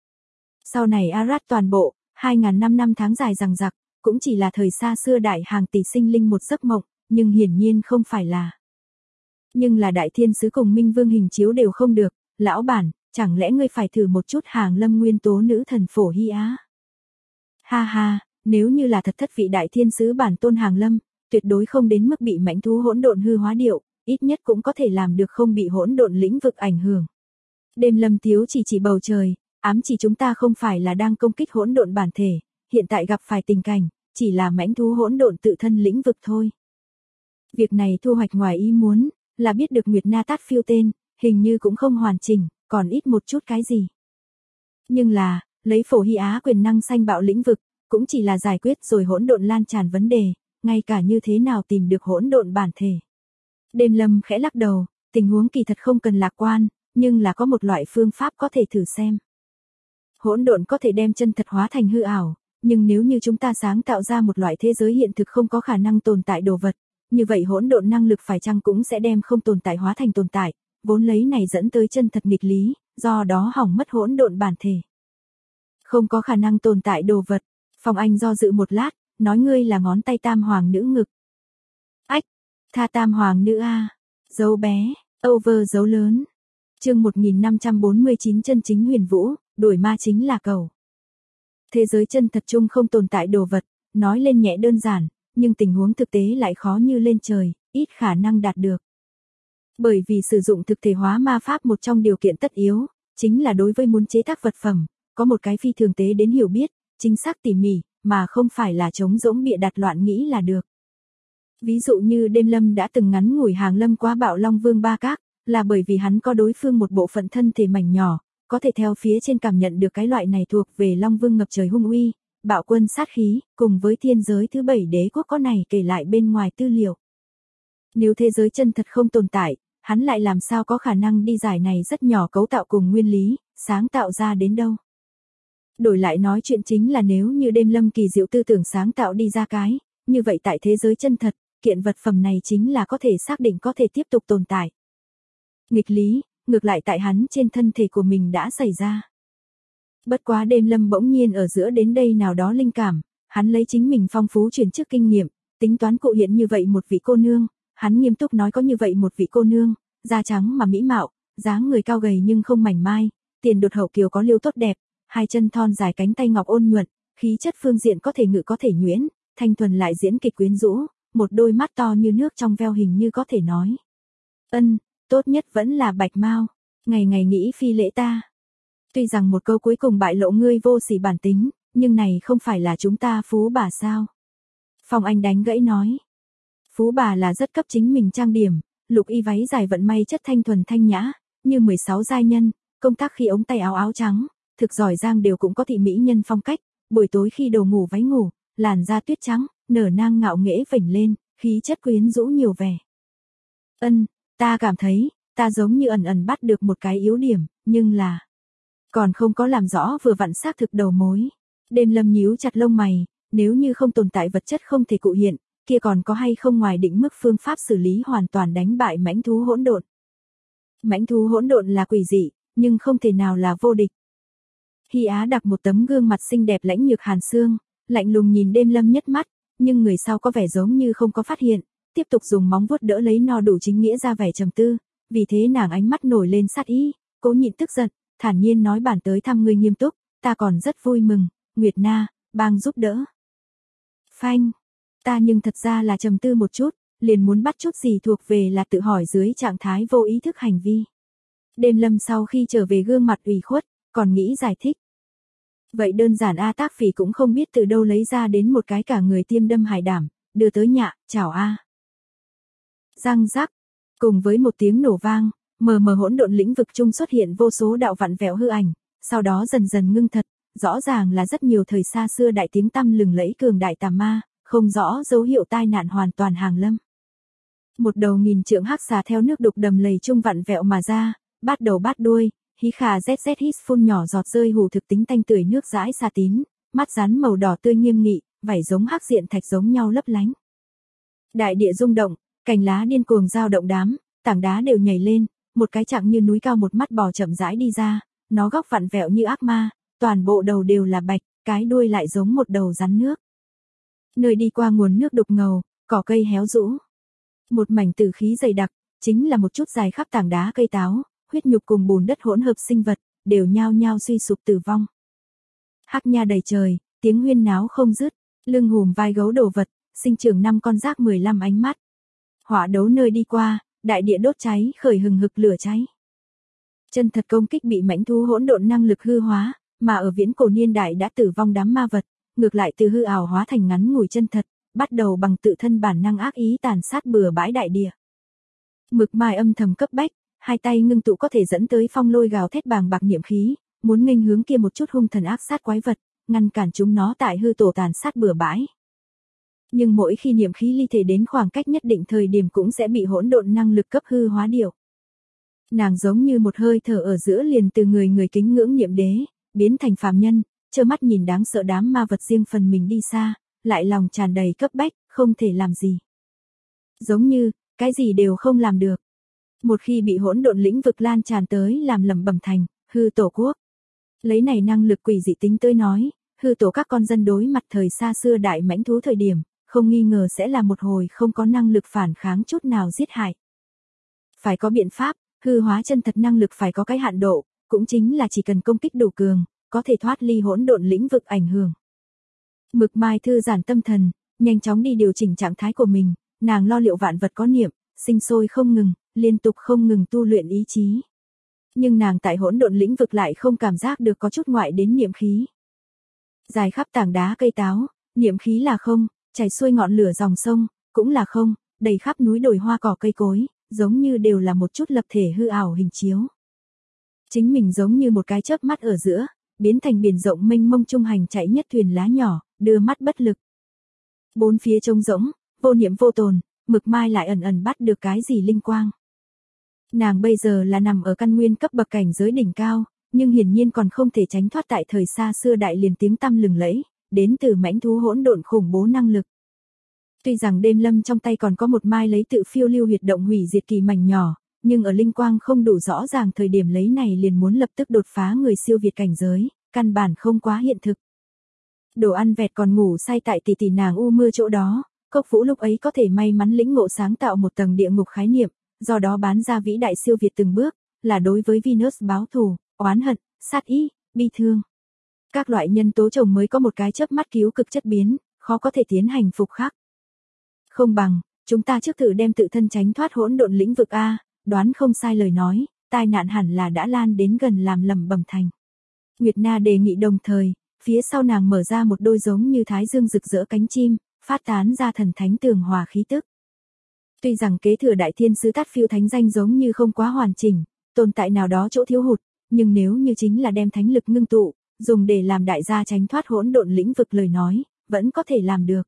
S1: Sau này Arad toàn bộ, 2.000 năm tháng dài dằng dặc, cũng chỉ là thời xa xưa đại hàng tỷ sinh linh một giấc mộng, nhưng hiển nhiên không phải là. Nhưng là đại thiên sứ cùng minh vương hình chiếu đều không được, lão bản, chẳng lẽ ngươi phải thử một chút hàng lâm nguyên tố nữ thần phổ Hy Á? Ha ha, nếu như là thật thất vị đại thiên sứ bản tôn hàng lâm, tuyệt đối không đến mức bị mãnh thú hỗn độn hư hóa điệu, ít nhất cũng có thể làm được không bị hỗn độn lĩnh vực ảnh hưởng. Đêm Lâm Tiếu chỉ bầu trời, ám chỉ chúng ta không phải là đang công kích hỗn độn bản thể, hiện tại gặp phải tình cảnh, chỉ là mãnh thú hỗn độn tự thân lĩnh vực thôi. Việc này thu hoạch ngoài ý muốn, là biết được Nguyệt Na tát phiêu tên, hình như cũng không hoàn chỉnh, còn ít một chút cái gì. Nhưng là, lấy phổ Hy Á quyền năng sanh bạo lĩnh vực, cũng chỉ là giải quyết rồi hỗn độn lan tràn vấn đề, ngay cả như thế nào tìm được hỗn độn bản thể. Đêm Lâm khẽ lắc đầu, tình huống kỳ thật không cần lạc quan, nhưng là có một loại phương pháp có thể thử xem. Hỗn độn có thể đem chân thật hóa thành hư ảo, nhưng nếu như chúng ta sáng tạo ra một loại thế giới hiện thực không có khả năng tồn tại đồ vật, như vậy hỗn độn năng lực phải chăng cũng sẽ đem không tồn tại hóa thành tồn tại, vốn lấy này dẫn tới chân thật nghịch lý, do đó hỏng mất hỗn độn bản thể. Không có khả năng tồn tại đồ vật, Phong Anh do dự một lát, nói ngươi là ngón tay tam hoàng nữ ngực. Ách, tha tam hoàng nữ a, dấu bé, over dấu lớn. Chương 1549 chân chính huyền vũ, đuổi ma chính là cầu. Thế giới chân thật chung không tồn tại đồ vật, nói lên nhẹ đơn giản, nhưng tình huống thực tế lại khó như lên trời, ít khả năng đạt được. Bởi vì sử dụng thực thể hóa ma pháp một trong điều kiện tất yếu, chính là đối với muốn chế tác vật phẩm, có một cái phi thường tế đến hiểu biết, chính xác tỉ mỉ, mà không phải là trống rỗng bịa đặt loạn nghĩ là được. Ví dụ như Đêm Lâm đã từng ngắn ngủi hàng lâm qua Bạo Long Vương Ba Các, là bởi vì hắn có đối phương một bộ phận thân thể mảnh nhỏ, có thể theo phía trên cảm nhận được cái loại này thuộc về Long Vương ngập trời hung uy, bạo quân sát khí, cùng với thiên giới thứ 7 đế quốc có này kể lại bên ngoài tư liệu. Nếu thế giới chân thật không tồn tại, hắn lại làm sao có khả năng đi giải này rất nhỏ cấu tạo cùng nguyên lý, sáng tạo ra đến đâu. Đổi lại nói chuyện chính là nếu như Đêm Lâm kỳ diệu tư tưởng sáng tạo đi ra cái, như vậy tại thế giới chân thật, kiện vật phẩm này chính là có thể xác định có thể tiếp tục tồn tại. Nghịch lý, ngược lại tại hắn trên thân thể của mình đã xảy ra. Bất quá Đêm Lâm bỗng nhiên ở giữa đến đây nào đó linh cảm, hắn lấy chính mình phong phú truyền trước kinh nghiệm, tính toán cụ hiện như vậy một vị cô nương, hắn nghiêm túc nói có như vậy một vị cô nương, da trắng mà mỹ mạo, dáng người cao gầy nhưng không mảnh mai, tiền đột hậu kiều có liêu tốt đẹp, hai chân thon dài cánh tay ngọc ôn nhuận, khí chất phương diện có thể ngự có thể nhuyễn, thanh thuần lại diễn kịch quyến rũ, một đôi mắt to như nước trong veo hình như có thể nói. Tốt nhất vẫn là Bạch Mao, ngày ngày nghĩ phi lễ ta. Tuy rằng một câu cuối cùng bại lộ ngươi vô sỉ bản tính, nhưng này không phải là chúng ta phú bà sao? Phong Anh đánh gãy nói. Phú bà là rất cấp chính mình trang điểm, lục y váy dài vận may chất thanh thuần thanh nhã, như 16 giai nhân, công tác khi ống tay áo áo trắng, thực giỏi giang đều cũng có thị mỹ nhân phong cách, buổi tối khi đầu ngủ váy ngủ, làn da tuyết trắng, nở nang ngạo nghễ vểnh lên, khí chất quyến rũ nhiều vẻ. Ta cảm thấy, ta giống như ẩn ẩn bắt được một cái yếu điểm, nhưng là còn không có làm rõ vừa vặn xác thực đầu mối. Đêm Lâm nhíu chặt lông mày, nếu như không tồn tại vật chất không thể cụ hiện, kia còn có hay không ngoài định mức phương pháp xử lý hoàn toàn đánh bại mãnh thú hỗn độn. Mãnh thú hỗn độn là quỷ dị, nhưng không thể nào là vô địch. Hy Á đặt một tấm gương mặt xinh đẹp lãnh nhược hàn xương, lạnh lùng nhìn Đêm Lâm nhất mắt, nhưng người sau có vẻ giống như không có phát hiện, tiếp tục dùng móng vuốt đỡ lấy no đủ chính nghĩa ra vẻ trầm tư, vì thế nàng ánh mắt nổi lên sát ý, cố nhịn tức giận, thản nhiên nói bản tới thăm ngươi nghiêm túc, ta còn rất vui mừng, Nguyệt Na, bang giúp đỡ. Phanh. Ta nhưng thật ra là trầm tư một chút, liền muốn bắt chút gì thuộc về là tự hỏi dưới trạng thái vô ý thức hành vi. Đêm Lâm sau khi trở về gương mặt ủy khuất, còn nghĩ giải thích. Vậy đơn giản A Tác Phỉ cũng không biết từ đâu lấy ra đến một cái cả người tiêm đâm hải đảm, đưa tới nhạ, chào A. Răng rắc, cùng với một tiếng nổ vang, mờ mờ hỗn độn lĩnh vực chung xuất hiện vô số đạo vặn vẹo hư ảnh, sau đó dần dần ngưng thật, rõ ràng là rất nhiều thời xa xưa đại tiếng tăm lừng lẫy cường đại tà ma, không rõ dấu hiệu tai nạn hoàn toàn hàng lâm. Một đầu nghìn trượng hắc xà theo nước đục đầm lầy chung vặn vẹo mà ra, bát đầu bát đuôi, hí khà zz hít phun nhỏ giọt rơi hù thực tính tanh tưởi nước dãi xà tín, mắt rắn màu đỏ tươi nghiêm nghị, vảy giống hắc diện thạch giống nhau lấp lánh. Đại địa rung động, cành lá điên cuồng dao động đám, tảng đá đều nhảy lên, một cái chặng như núi cao một mắt bò chậm rãi đi ra, nó góc vặn vẹo như ác ma, toàn bộ đầu đều là bạch, cái đuôi lại giống một đầu rắn nước. Nơi đi qua nguồn nước đục ngầu, cỏ cây héo rũ. Một mảnh tử khí dày đặc, chính là một chút dài khắp tảng đá cây táo, huyết nhục cùng bùn đất hỗn hợp sinh vật, đều nhao nhao suy sụp tử vong. Hắc nha đầy trời, tiếng huyên náo không dứt, lưng hùm vai gấu đồ vật, sinh trưởng 5 con rác 15 ánh mắt. Hỏa đấu nơi đi qua, đại địa đốt cháy, khởi hừng hực lửa cháy. Chân thật công kích bị mãnh thú hỗn độn năng lực hư hóa, mà ở viễn cổ niên đại đã tử vong đám ma vật, ngược lại từ hư ảo hóa thành ngắn ngủi chân thật, bắt đầu bằng tự thân bản năng ác ý tàn sát bừa bãi đại địa. Mực mai âm thầm cấp bách, hai tay ngưng tụ có thể dẫn tới phong lôi gào thét bàng bạc niệm khí, muốn nghênh hướng kia một chút hung thần ác sát quái vật, ngăn cản chúng nó tại hư tổ tàn sát bừa bãi. Nhưng mỗi khi niệm khí ly thể đến khoảng cách nhất định thời điểm cũng sẽ bị hỗn độn năng lực cấp hư hóa điều. Nàng giống như một hơi thở ở giữa liền từ người kính ngưỡng niệm đế, biến thành phàm nhân, trơ mắt nhìn đáng sợ đám ma vật riêng phần mình đi xa, lại lòng tràn đầy cấp bách, không thể làm gì. Giống như, cái gì đều không làm được. Một khi bị hỗn độn lĩnh vực lan tràn tới làm lẩm bẩm thành, hư tổ quốc. Lấy này năng lực quỷ dị tính tới nói, hư tổ các con dân đối mặt thời xa xưa đại mãnh thú thời điểm, không nghi ngờ sẽ là một hồi không có năng lực phản kháng chút nào giết hại. Phải có biện pháp, hư hóa chân thật năng lực phải có cái hạn độ, cũng chính là chỉ cần công kích đủ cường, có thể thoát ly hỗn độn lĩnh vực ảnh hưởng. Mực mai thư giãn tâm thần, nhanh chóng đi điều chỉnh trạng thái của mình, nàng lo liệu vạn vật có niệm, sinh sôi không ngừng, liên tục không ngừng tu luyện ý chí. Nhưng nàng tại hỗn độn lĩnh vực lại không cảm giác được có chút ngoại đến niệm khí. Dài khắp tảng đá cây táo, niệm khí là không, chảy xuôi ngọn lửa dòng sông, cũng là không, đầy khắp núi đồi hoa cỏ cây cối, giống như đều là một chút lập thể hư ảo hình chiếu. Chính mình giống như một cái chớp mắt ở giữa, biến thành biển rộng mênh mông trung hành chạy nhất thuyền lá nhỏ, đưa mắt bất lực. Bốn phía trống rỗng, vô niệm vô tồn, Mực mai lại ẩn ẩn bắt được cái gì linh quang. Nàng bây giờ là nằm ở căn nguyên cấp bậc cảnh giới đỉnh cao, nhưng hiển nhiên còn không thể tránh thoát tại thời xa xưa đại liền tiếng tăm lừng lẫy, đến từ mãnh thú hỗn độn khủng bố năng lực. Tuy rằng đêm lâm trong tay còn có một mai lấy tự phiêu lưu huyệt động hủy diệt kỳ mảnh nhỏ, nhưng ở linh quang không đủ rõ ràng thời điểm lấy này liền muốn lập tức đột phá người siêu việt cảnh giới, căn bản không quá hiện thực. Đồ ăn vẹt còn ngủ say tại tỷ tỷ nàng u mưa chỗ đó, Cốc Vũ lúc ấy có thể may mắn lĩnh ngộ sáng tạo một tầng địa ngục khái niệm, do đó bán ra vĩ đại siêu việt từng bước, là đối với Venus báo thù, oán hận, sát ý, bi thương. Các loại nhân tố chồng mới có một cái chớp mắt cứu cực chất biến, khó có thể tiến hành phục khắc. Không bằng, chúng ta trước thử đem tự thân tránh thoát hỗn độn lĩnh vực A, đoán không sai lời nói, tai nạn hẳn là đã lan đến gần làm lẩm bẩm thành. Nguyệt Na đề nghị đồng thời, phía sau nàng mở ra một đôi giống như thái dương rực rỡ cánh chim, phát tán ra thần thánh tường hòa khí tức. Tuy rằng kế thừa đại thiên sứ Tát Phiêu thánh danh giống như không quá hoàn chỉnh, tồn tại nào đó chỗ thiếu hụt, nhưng nếu như chính là đem thánh lực ngưng tụ, dùng để làm đại gia tránh thoát hỗn độn lĩnh vực lời nói, vẫn có thể làm được.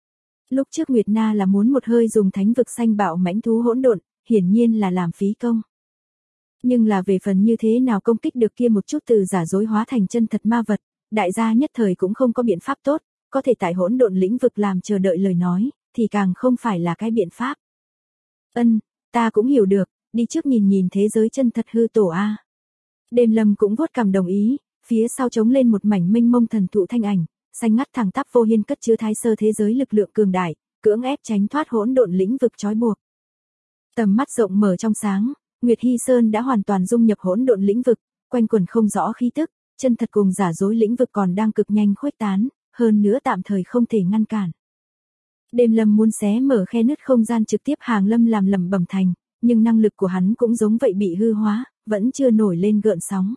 S1: Lúc trước Nguyệt Na là muốn một hơi dùng thánh vực sanh bạo mãnh thú hỗn độn, hiển nhiên là làm phí công. Nhưng là về phần như thế nào công kích được kia một chút từ giả dối hóa thành chân thật ma vật, đại gia nhất thời cũng không có biện pháp tốt, có thể tại hỗn độn lĩnh vực làm chờ đợi lời nói, thì càng không phải là cái biện pháp. Ta cũng hiểu được, đi trước nhìn nhìn thế giới chân thật hư tổ A. Đêm lâm cũng vuốt cằm đồng ý, phía sau trống lên một mảnh mênh mông thần thụ thanh ảnh, xanh ngắt thẳng tắp vô hiên cất chứa thái sơ thế giới lực lượng cường đại, cưỡng ép tránh thoát hỗn độn lĩnh vực trói buộc. Tầm mắt rộng mở trong sáng, Nguyệt Hy Sơn đã hoàn toàn dung nhập hỗn độn lĩnh vực, quanh quẩn không rõ khí tức, chân thật cùng giả dối lĩnh vực còn đang cực nhanh khuếch tán, hơn nữa tạm thời không thể ngăn cản. Đêm Lâm muốn xé mở khe nứt không gian trực tiếp hàng lâm làm lẩm bẩm thành, nhưng năng lực của hắn cũng giống vậy bị hư hóa, vẫn chưa nổi lên gợn sóng.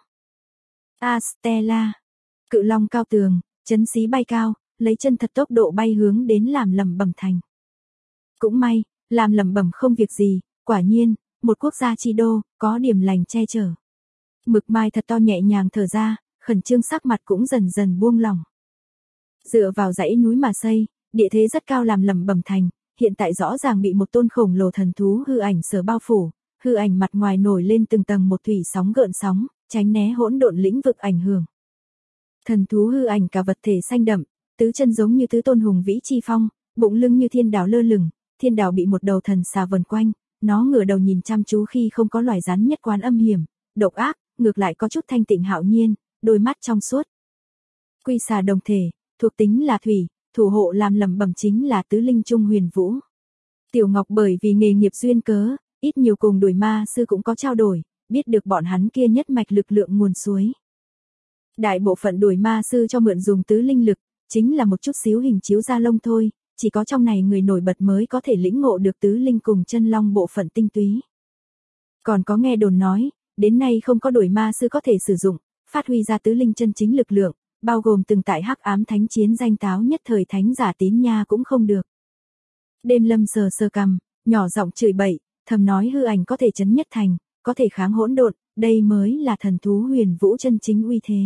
S1: Stella, cự long cao tường, chấn xí bay cao, lấy chân thật tốc độ bay hướng đến làm lẩm bẩm thành. Cũng may, làm lẩm bẩm không việc gì, quả nhiên, một quốc gia chi đô, có điểm lành che chở. Mực Mai thật to nhẹ nhàng thở ra, khẩn trương sắc mặt cũng dần dần buông lỏng. Dựa vào dãy núi mà xây, địa thế rất cao làm lẩm bẩm thành, hiện tại rõ ràng bị một tôn khổng lồ thần thú hư ảnh sở bao phủ, hư ảnh mặt ngoài nổi lên từng tầng một thủy sóng gợn sóng, tránh né hỗn độn lĩnh vực ảnh hưởng. Thần thú hư ảnh cả vật thể xanh đậm, tứ chân giống như tứ tôn hùng vĩ chi phong, bụng lưng như thiên đảo lơ lửng, thiên đảo bị một đầu thần xà vần quanh, nó ngửa đầu nhìn chăm chú khi không có loài rắn nhất quán âm hiểm, độc ác, ngược lại có chút thanh tịnh hạo nhiên, đôi mắt trong suốt. Quy xà đồng thể, thuộc tính là thủy, thủ hộ làm lẩm bẩm chính là tứ linh trung huyền vũ. Tiểu Ngọc bởi vì nghề nghiệp duyên cớ, ít nhiều cùng đuổi ma sư cũng có trao đổi, biết được bọn hắn kia nhất mạch lực lượng nguồn suối. Đại bộ phận đuổi ma sư cho mượn dùng tứ linh lực, chính là một chút xíu hình chiếu da lông thôi, chỉ có trong này người nổi bật mới có thể lĩnh ngộ được tứ linh cùng chân long bộ phận tinh túy. Còn có nghe đồn nói, đến nay không có đuổi ma sư có thể sử dụng, phát huy ra tứ linh chân chính lực lượng, bao gồm từng tại hắc ám thánh chiến danh táo nhất thời thánh giả Tín Nha cũng không được. Đêm Lâm sờ sờ cằm, nhỏ giọng chửi bậy, thầm nói hư ảnh có thể chấn nhất thành, có thể kháng hỗn độn, đây mới là thần thú huyền vũ chân chính uy thế.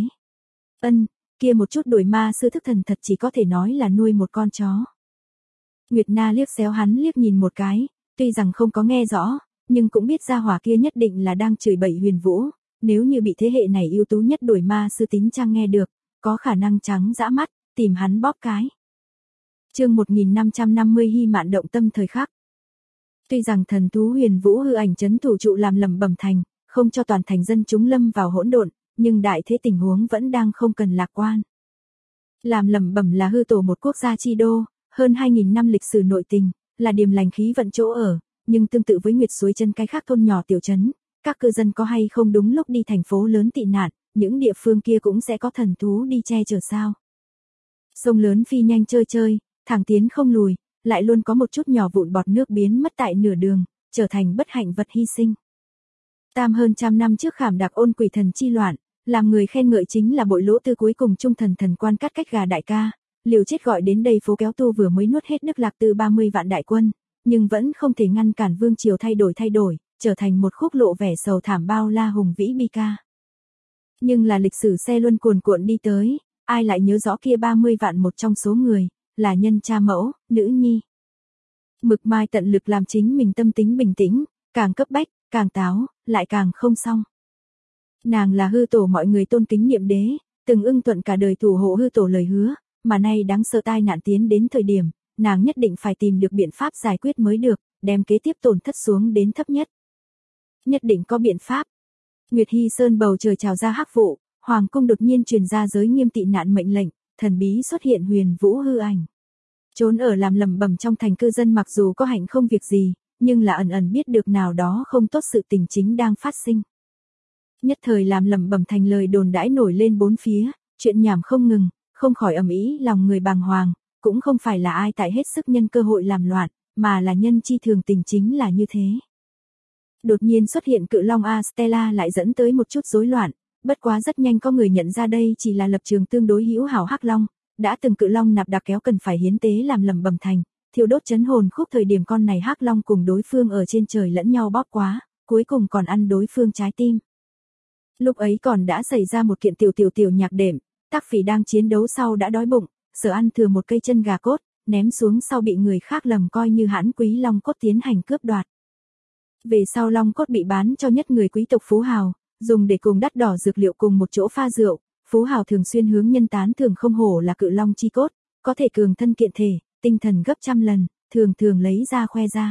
S1: Kia một chút đuổi ma sư thức thần thật chỉ có thể nói là nuôi một con chó. Nguyệt Na liếc xéo hắn liếc nhìn một cái, tuy rằng không có nghe rõ, nhưng cũng biết ra hỏa kia nhất định là đang chửi bậy huyền vũ, nếu như bị thế hệ này ưu tú nhất đuổi ma sư Tín Trang nghe được, có khả năng trắng dã mắt, tìm hắn bóp cái. Chương 1550 Hy Mạn động tâm thời khắc. Tuy rằng thần thú huyền vũ hư ảnh chấn thủ trụ làm lẩm bẩm thành, không cho toàn thành dân chúng lâm vào hỗn độn, nhưng đại thế tình huống vẫn đang không cần lạc quan. Làm lẩm bẩm là hư tổ một quốc gia chi đô, hơn 2.000 năm lịch sử nội tình, là điểm lành khí vận chỗ ở, nhưng tương tự với Nguyệt Suối Chân cái khác thôn nhỏ tiểu trấn, các cư dân có hay không đúng lúc đi thành phố lớn tị nạn, những địa phương kia cũng sẽ có thần thú đi che chở sao. Sông lớn phi nhanh chơi chơi, thẳng tiến không lùi, lại luôn có một chút nhỏ vụn bọt nước biến mất tại nửa đường, trở thành bất hạnh vật hy sinh. Tam hơn trăm năm trước khảm đạc ôn quỷ thần chi loạn, làm người khen ngợi chính là bội lỗ tư cuối cùng trung thần thần quan cắt cách gà đại ca, liều chết gọi đến đây phố kéo tu vừa mới nuốt hết nước Lạc Tư 30 vạn đại quân, nhưng vẫn không thể ngăn cản vương triều thay đổi, trở thành một khúc lộ vẻ sầu thảm bao la hùng vĩ bi ca. Nhưng là lịch sử xe luân cuồn cuộn đi tới, ai lại nhớ rõ kia 30 vạn một trong số người, là nhân cha mẫu, nữ nhi. Mực Mai tận lực làm chính mình tâm tính bình tĩnh, càng cấp bách, càng táo, lại càng không xong. Nàng là hư tổ mọi người tôn kính niệm đế, từng ưng thuận cả đời thủ hộ hư tổ lời hứa, mà nay đáng sợ tai nạn tiến đến thời điểm, nàng nhất định phải tìm được biện pháp giải quyết mới được, đem kế tiếp tổn thất xuống đến thấp nhất. Nhất định có biện pháp. Nguyệt Hy Sơn bầu trời trào ra hắc vụ, hoàng cung đột nhiên truyền ra giới nghiêm tị nạn mệnh lệnh, thần bí xuất hiện huyền vũ hư ảnh. Trốn ở làm lẩm bẩm trong thành cư dân mặc dù có hạnh không việc gì, nhưng là ẩn ẩn biết được nào đó không tốt sự tình chính đang phát sinh. Nhất thời làm lẩm bẩm thành lời đồn đãi nổi lên bốn phía, chuyện nhảm không ngừng, không khỏi ầm ĩ lòng người bàng hoàng, cũng không phải là ai tại hết sức nhân cơ hội làm loạn, mà là nhân chi thường tình chính là như thế. Đột nhiên xuất hiện cự long Stella lại dẫn tới một chút rối loạn, bất quá rất nhanh có người nhận ra đây chỉ là lập trường tương đối hữu hảo hắc long, đã từng cự long nạp đặc kéo cần phải hiến tế làm lẩm bẩm thành, thiêu đốt chấn hồn khúc thời điểm con này hắc long cùng đối phương ở trên trời lẫn nhau bóp quá, cuối cùng còn ăn đối phương trái tim. Lúc ấy còn đã xảy ra một kiện tiểu nhạc đệm, Tắc Phỉ đang chiến đấu sau đã đói bụng, sợ ăn thừa một cây chân gà cốt, ném xuống sau bị người khác lầm coi như hãn quý long cốt tiến hành cướp đoạt. Về sau long cốt bị bán cho nhất người quý tộc Phú Hào, dùng để cùng đắt đỏ dược liệu cùng một chỗ pha rượu, Phú Hào thường xuyên hướng nhân tán thường không hổ là cự long chi cốt, có thể cường thân kiện thể, tinh thần gấp trăm lần, thường lấy ra khoe ra.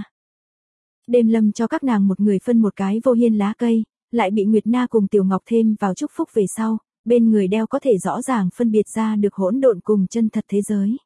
S1: Đêm Lâm cho các nàng một người phân một cái vô hiên lá cây, lại bị Nguyệt Na cùng Tiểu Ngọc thêm vào chúc phúc về sau, bên người đeo có thể rõ ràng phân biệt ra được hỗn độn cùng chân thật thế giới.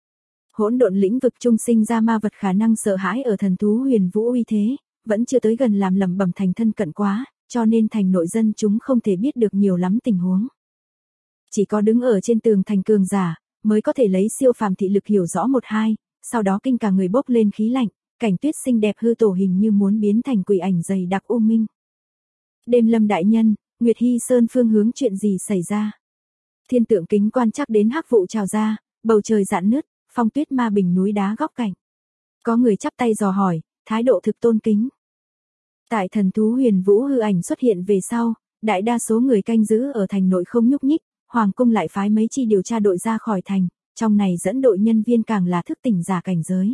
S1: Hỗn độn lĩnh vực trung sinh ra ma vật khả năng sợ hãi ở thần thú huyền vũ uy thế, vẫn chưa tới gần làm lẩm bẩm thành thân cận quá, cho nên thành nội dân chúng không thể biết được nhiều lắm tình huống. Chỉ có đứng ở trên tường thành cường giả, mới có thể lấy siêu phàm thị lực hiểu rõ một hai, sau đó kinh cả người bốc lên khí lạnh, cảnh tuyết xinh đẹp hư tổ hình như muốn biến thành quỷ ảnh dày đặc u minh. Đêm Lâm đại nhân, Nguyệt Hy Sơn phương hướng chuyện gì xảy ra? Thiên tượng kính quan chắc đến hắc vụ trào ra, bầu trời rạn nứt, phong tuyết ma bình núi đá góc cạnh. Có người chắp tay dò hỏi, thái độ thực tôn kính. Tại thần thú huyền vũ hư ảnh xuất hiện về sau, đại đa số người canh giữ ở thành nội không nhúc nhích, hoàng cung lại phái mấy chi điều tra đội ra khỏi thành, trong này dẫn đội nhân viên càng là thức tỉnh giả cảnh giới.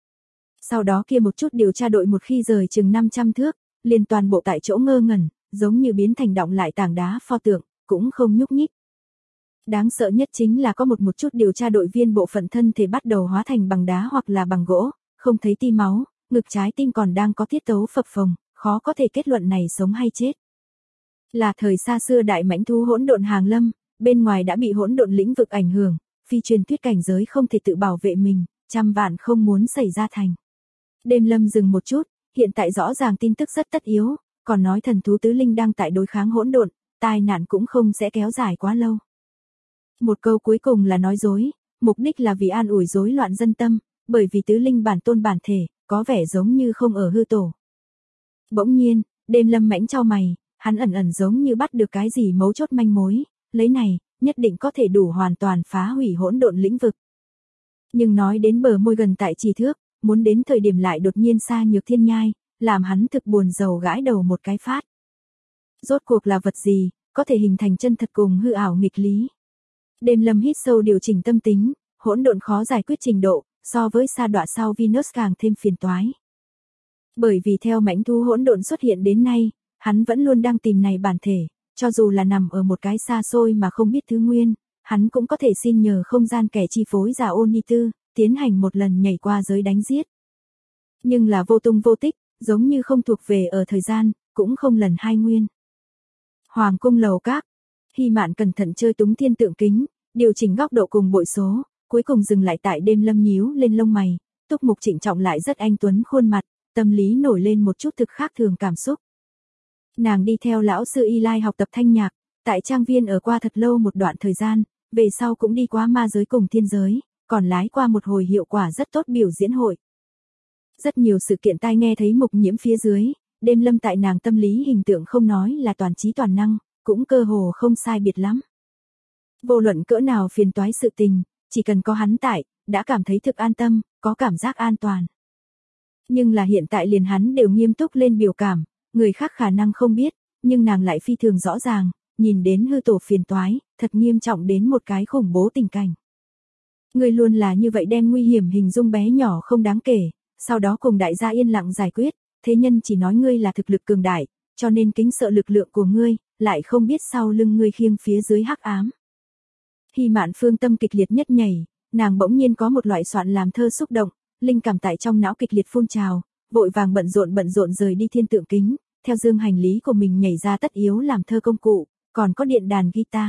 S1: Sau đó kia một chút điều tra đội một khi rời chừng 500 thước, liền toàn bộ tại chỗ ngơ ngẩn, giống như biến thành động lại tảng đá pho tượng, cũng không nhúc nhích. Đáng sợ nhất chính là có một chút điều tra đội viên bộ phận thân thể bắt đầu hóa thành bằng đá hoặc là bằng gỗ, không thấy ti máu, ngực trái tim còn đang có tiết tấu phập phồng, khó có thể kết luận này sống hay chết. Là thời xa xưa đại mãnh thú hỗn độn hàng lâm, bên ngoài đã bị hỗn độn lĩnh vực ảnh hưởng, phi truyền thuyết cảnh giới không thể tự bảo vệ mình, trăm vạn không muốn xảy ra thành. Đêm Lâm dừng một chút, hiện tại rõ ràng tin tức rất tất yếu, còn nói thần thú tứ linh đang tại đối kháng hỗn độn, tai nạn cũng không sẽ kéo dài quá lâu. Một câu cuối cùng là nói dối, mục đích là vì an ủi rối loạn dân tâm, bởi vì tứ linh bản tôn bản thể, có vẻ giống như không ở hư tổ. Bỗng nhiên, Đêm Lâm mãnh chau mày, hắn ẩn ẩn giống như bắt được cái gì mấu chốt manh mối, lấy này, nhất định có thể đủ hoàn toàn phá hủy hỗn độn lĩnh vực. Nhưng nói đến bờ môi gần tại trì thước, muốn đến thời điểm lại đột nhiên xa nhược thiên nhai, làm hắn thực buồn rầu gãi đầu một cái phát. Rốt cuộc là vật gì, có thể hình thành chân thật cùng hư ảo nghịch lý. Đêm Lâm hít sâu điều chỉnh tâm tính, hỗn độn khó giải quyết trình độ, so với sa đọa sau Venus càng thêm phiền toái. Bởi vì theo mãnh thú hỗn độn xuất hiện đến nay, hắn vẫn luôn đang tìm này bản thể, cho dù là nằm ở một cái xa xôi mà không biết thứ nguyên, hắn cũng có thể xin nhờ không gian kẻ chi phối giả ôn ni tư, tiến hành một lần nhảy qua giới đánh giết. Nhưng là vô tung vô tích, giống như không thuộc về ở thời gian, cũng không lần hai nguyên. Hoàng cung lầu các, Hy Mạn cẩn thận chơi túng thiên tượng kính, điều chỉnh góc độ cùng bội số, cuối cùng dừng lại tại Đêm Lâm nhíu lên lông mày, Túc Mục trịnh trọng lại rất anh tuấn khuôn mặt, tâm lý nổi lên một chút thực khác thường cảm xúc. Nàng đi theo lão sư Y Lai học tập thanh nhạc, tại trang viên ở qua thật lâu một đoạn thời gian, về sau cũng đi qua ma giới cùng thiên giới, còn lái qua một hồi hiệu quả rất tốt biểu diễn hội. Rất nhiều sự kiện tai nghe thấy Mục Nhiễm phía dưới, Đêm Lâm tại nàng tâm lý hình tượng không nói là toàn trí toàn năng, cũng cơ hồ không sai biệt lắm. Vô luận cỡ nào phiền toái sự tình, chỉ cần có hắn tại, đã cảm thấy thực an tâm, có cảm giác an toàn. Nhưng là hiện tại liền hắn đều nghiêm túc lên biểu cảm, người khác khả năng không biết, nhưng nàng lại phi thường rõ ràng, nhìn đến hư tổ phiền toái, thật nghiêm trọng đến một cái khủng bố tình cảnh. Người luôn là như vậy đem nguy hiểm hình dung bé nhỏ không đáng kể, sau đó cùng đại gia yên lặng giải quyết, thế nhân chỉ nói ngươi là thực lực cường đại, cho nên kính sợ lực lượng của ngươi, lại không biết sau lưng ngươi khiêng phía dưới hắc ám. Hy Mạn phương tâm kịch liệt nhất nhảy, nàng bỗng nhiên có một loại soạn làm thơ xúc động, linh cảm tại trong não kịch liệt phun trào, vội vàng bận rộn rời đi thiên tượng kính, theo dương hành lý của mình nhảy ra tất yếu làm thơ công cụ, còn có điện đàn guitar.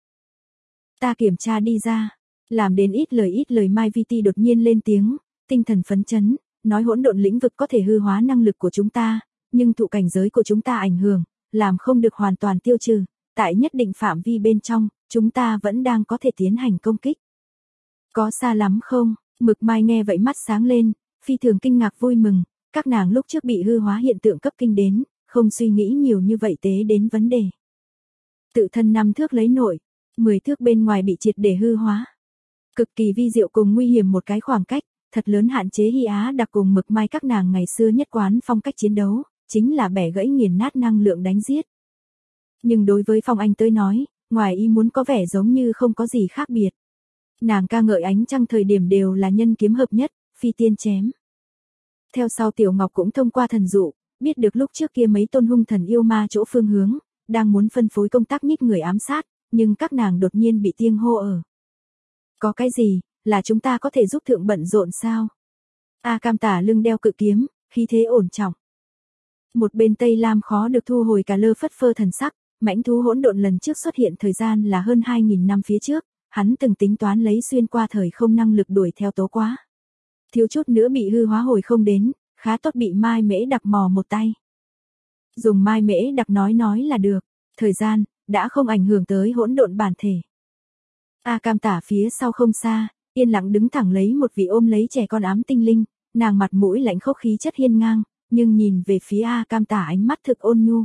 S1: Ta kiểm tra đi ra, làm đến ít lời Mai VT đột nhiên lên tiếng, tinh thần phấn chấn, nói hỗn độn lĩnh vực có thể hư hóa năng lực của chúng ta, nhưng thụ cảnh giới của chúng ta ảnh hưởng, làm không được hoàn toàn tiêu trừ, tại nhất định phạm vi bên trong, chúng ta vẫn đang có thể tiến hành công kích. Có xa lắm không? Mực Mai nghe vậy mắt sáng lên, phi thường kinh ngạc vui mừng, các nàng lúc trước bị hư hóa hiện tượng cấp kinh đến, không suy nghĩ nhiều như vậy tế đến vấn đề. Tự thân 5 thước lấy nội, 10 thước bên ngoài bị triệt để hư hóa. Cực kỳ vi diệu cùng nguy hiểm một cái khoảng cách, thật lớn hạn chế Hy Á đặc cùng Mực Mai các nàng ngày xưa nhất quán phong cách chiến đấu, chính là bẻ gãy nghiền nát năng lượng đánh giết. Nhưng đối với Phong Anh tới nói, ngoài ý muốn có vẻ giống như không có gì khác biệt. Nàng ca ngợi ánh trăng thời điểm đều là nhân kiếm hợp nhất, phi tiên chém. Theo sau Tiểu Ngọc cũng thông qua thần dụ, biết được lúc trước kia mấy tôn hung thần yêu ma chỗ phương hướng, đang muốn phân phối công tác nhích người ám sát, nhưng các nàng đột nhiên bị tiêng hô ở. Có cái gì, là chúng ta có thể giúp thượng bận rộn sao? A Cam tả lưng đeo cự kiếm, khí thế ổn trọng. Một bên Tây Lam khó được thu hồi cả lơ phất phơ thần sắc, mãnh thú hỗn độn lần trước xuất hiện thời gian là hơn 2.000 năm phía trước, hắn từng tính toán lấy xuyên qua thời không năng lực đuổi theo tố quá. Thiếu chút nữa bị hư hóa hồi không đến, khá tốt bị Mai Mễ đặc mò một tay. Dùng Mai Mễ đặc nói là được, thời gian, đã không ảnh hưởng tới hỗn độn bản thể. A Cam tả phía sau không xa, Yên lặng đứng thẳng lấy một vị ôm lấy trẻ con ám tinh linh, nàng mặt mũi lạnh khốc khí chất hiên ngang, nhưng nhìn về phía A Cam tả ánh mắt thực ôn nhu.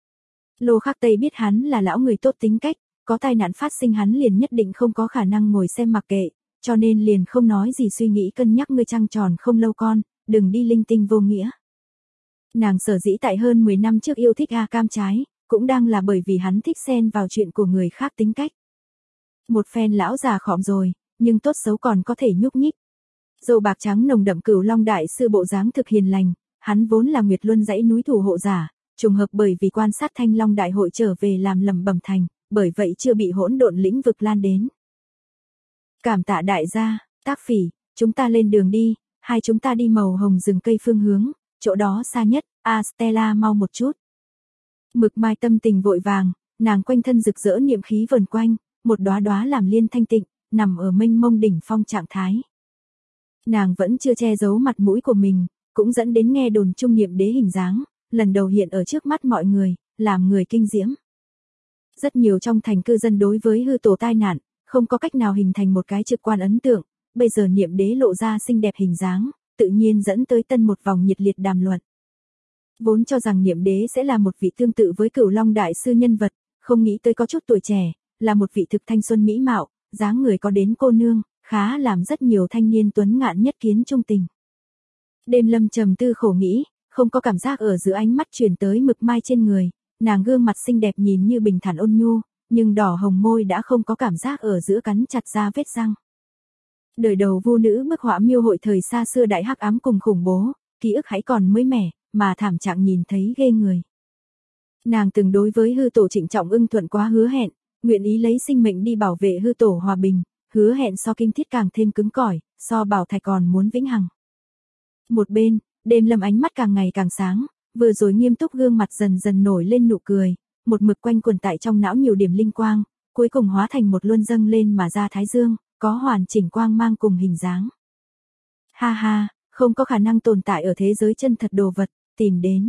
S1: Lô Khắc Tây biết hắn là lão người tốt tính cách, có tai nạn phát sinh hắn liền nhất định không có khả năng ngồi xem mặc kệ, cho nên liền không nói gì suy nghĩ cân nhắc ngươi trăng tròn không lâu con, đừng đi linh tinh vô nghĩa. Nàng sở dĩ tại hơn 10 năm trước yêu thích A Cam trái, cũng đang là bởi vì hắn thích xen vào chuyện của người khác tính cách. Một phen lão già khọm rồi, nhưng tốt xấu còn có thể nhúc nhích. Dâu bạc trắng nồng đậm Cửu Long đại sư bộ dáng thực hiền lành, hắn vốn là Nguyệt Luân dãy núi thủ hộ giả, trùng hợp bởi vì quan sát Thanh Long đại hội trở về làm lẩm bẩm thành, bởi vậy chưa bị hỗn độn lĩnh vực lan đến. Cảm tạ đại gia, Tác Phỉ, chúng ta lên đường đi, hai chúng ta đi màu hồng rừng cây phương hướng, chỗ đó xa nhất, Stella mau một chút. Mực Mai tâm tình vội vàng, nàng quanh thân rực rỡ niệm khí vần quanh, một đóa đóa làm liên thanh tịnh, nằm ở mênh mông đỉnh phong trạng thái. Nàng vẫn chưa che giấu mặt mũi của mình, cũng dẫn đến nghe đồn trung niệm đế hình dáng, lần đầu hiện ở trước mắt mọi người, làm người kinh diễm. Rất nhiều trong thành cư dân đối với hư tổ tai nạn, không có cách nào hình thành một cái trực quan ấn tượng, bây giờ niệm đế lộ ra xinh đẹp hình dáng, tự nhiên dẫn tới tân một vòng nhiệt liệt đàm luận. Vốn cho rằng niệm đế sẽ là một vị tương tự với Cửu Long đại sư nhân vật, không nghĩ tới có chút tuổi trẻ, là một vị thực thanh xuân mỹ mạo, dáng người có đến cô nương, khá làm rất nhiều thanh niên tuấn ngạn nhất kiến trung tình. Đêm Lâm trầm tư khổ nghĩ, không có cảm giác ở giữa ánh mắt truyền tới Mực Mai trên người, nàng gương mặt xinh đẹp nhìn như bình thản ôn nhu, nhưng đỏ hồng môi đã không có cảm giác ở giữa cắn chặt ra vết răng. Đời đầu vu nữ bức họa miêu hội thời xa xưa đại hắc ám cùng khủng bố, ký ức hãy còn mới mẻ, mà thảm trạng nhìn thấy ghê người. Nàng từng đối với hư tổ trịnh trọng ưng thuận quá hứa hẹn, nguyện ý lấy sinh mệnh đi bảo vệ hư tổ hòa bình, hứa hẹn so kim thiết càng thêm cứng cỏi, so bảo thạch còn muốn vĩnh hằng. Một bên, Đêm Lâm ánh mắt càng ngày càng sáng, vừa rồi nghiêm túc gương mặt dần dần nổi lên nụ cười, một mực quanh quẩn tại trong não nhiều điểm linh quang, cuối cùng hóa thành một luân dâng lên mà ra thái dương, có hoàn chỉnh quang mang cùng hình dáng. Ha ha, không có khả năng tồn tại ở thế giới chân thật đồ vật, tìm đến.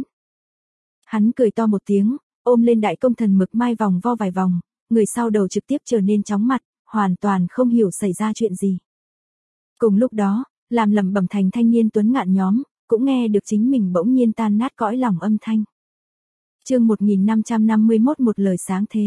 S1: Hắn cười to một tiếng, ôm lên đại công thần Mực Mai vòng vo vài vòng, người sau đầu trực tiếp trở nên chóng mặt, hoàn toàn không hiểu xảy ra chuyện gì. Cùng lúc đó, làm lẩm bẩm thành thanh niên tuấn ngạn nhóm, cũng nghe được chính mình bỗng nhiên tan nát cõi lòng âm thanh. Chương 1551 một lời sáng thế.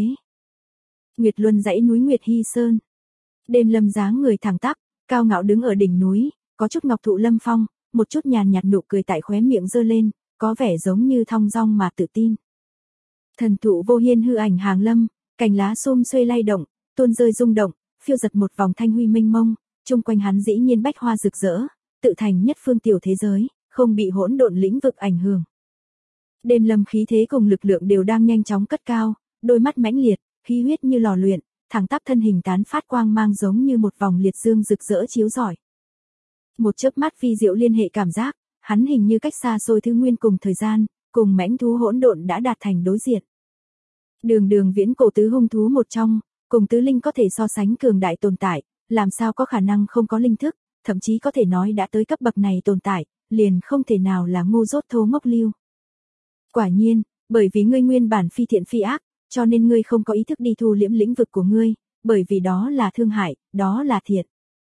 S1: Nguyệt Luân dãy núi Nguyệt Hy Sơn. Đêm Lâm dáng người thẳng tắp, cao ngạo đứng ở đỉnh núi, có chút ngọc thụ lâm phong, một chút nhàn nhạt nụ cười tại khóe miệng giơ lên, có vẻ giống như thong dong mà tự tin. Thần thụ vô hiên hư ảnh hàng lâm, cành lá xum xuê lay động, tuôn rơi rung động, phiêu giật một vòng thanh huy mênh mông, chung quanh hắn dĩ nhiên bách hoa rực rỡ, tự thành nhất phương tiểu thế giới, không bị hỗn độn lĩnh vực ảnh hưởng. Đêm Lâm khí thế cùng lực lượng đều đang nhanh chóng cất cao, đôi mắt mãnh liệt, khí huyết như lò luyện, thẳng tắp thân hình tán phát quang mang giống như một vòng liệt dương rực rỡ chiếu rọi. Một chớp mắt phi diệu liên hệ cảm giác, hắn hình như cách xa xôi thứ nguyên cùng thời gian, cùng mãnh thú hỗn độn đã đạt thành đối diện. Đường đường viễn cổ tứ hung thú một trong, cùng tứ linh có thể so sánh cường đại tồn tại, làm sao có khả năng không có linh thức, thậm chí có thể nói đã tới cấp bậc này tồn tại, liền không thể nào là ngu dốt thô ngốc lưu. Quả nhiên, bởi vì ngươi nguyên bản phi thiện phi ác, cho nên ngươi không có ý thức đi thu liễm lĩnh vực của ngươi, bởi vì đó là thương hại, đó là thiện.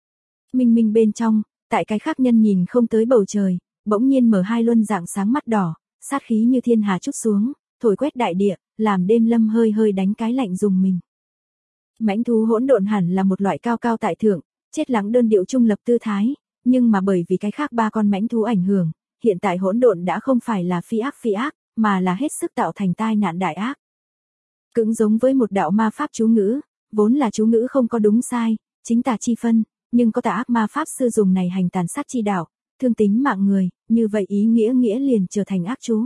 S1: Minh minh bên trong, tại cái khác nhân nhìn không tới bầu trời, bỗng nhiên mở hai luân dạng sáng mắt đỏ, sát khí như thiên hà trút xuống, thổi quét đại địa, làm Đêm Lâm hơi hơi đánh cái lạnh dùng mình. Mãnh thú hỗn độn hẳn là một loại cao cao tại thượng, chết lắng đơn điệu trung lập tư thái, nhưng mà bởi vì cái khác ba con mãnh thú ảnh hưởng, hiện tại hỗn độn đã không phải là phi ác, mà là hết sức tạo thành tai nạn đại ác. Cũng giống với một đạo ma pháp chú ngữ, vốn là chú ngữ không có đúng sai, chính tà chi phân, nhưng có tà ác ma pháp sư dùng này hành tàn sát chi đạo, thương tính mạng người, như vậy ý nghĩa liền trở thành ác chú.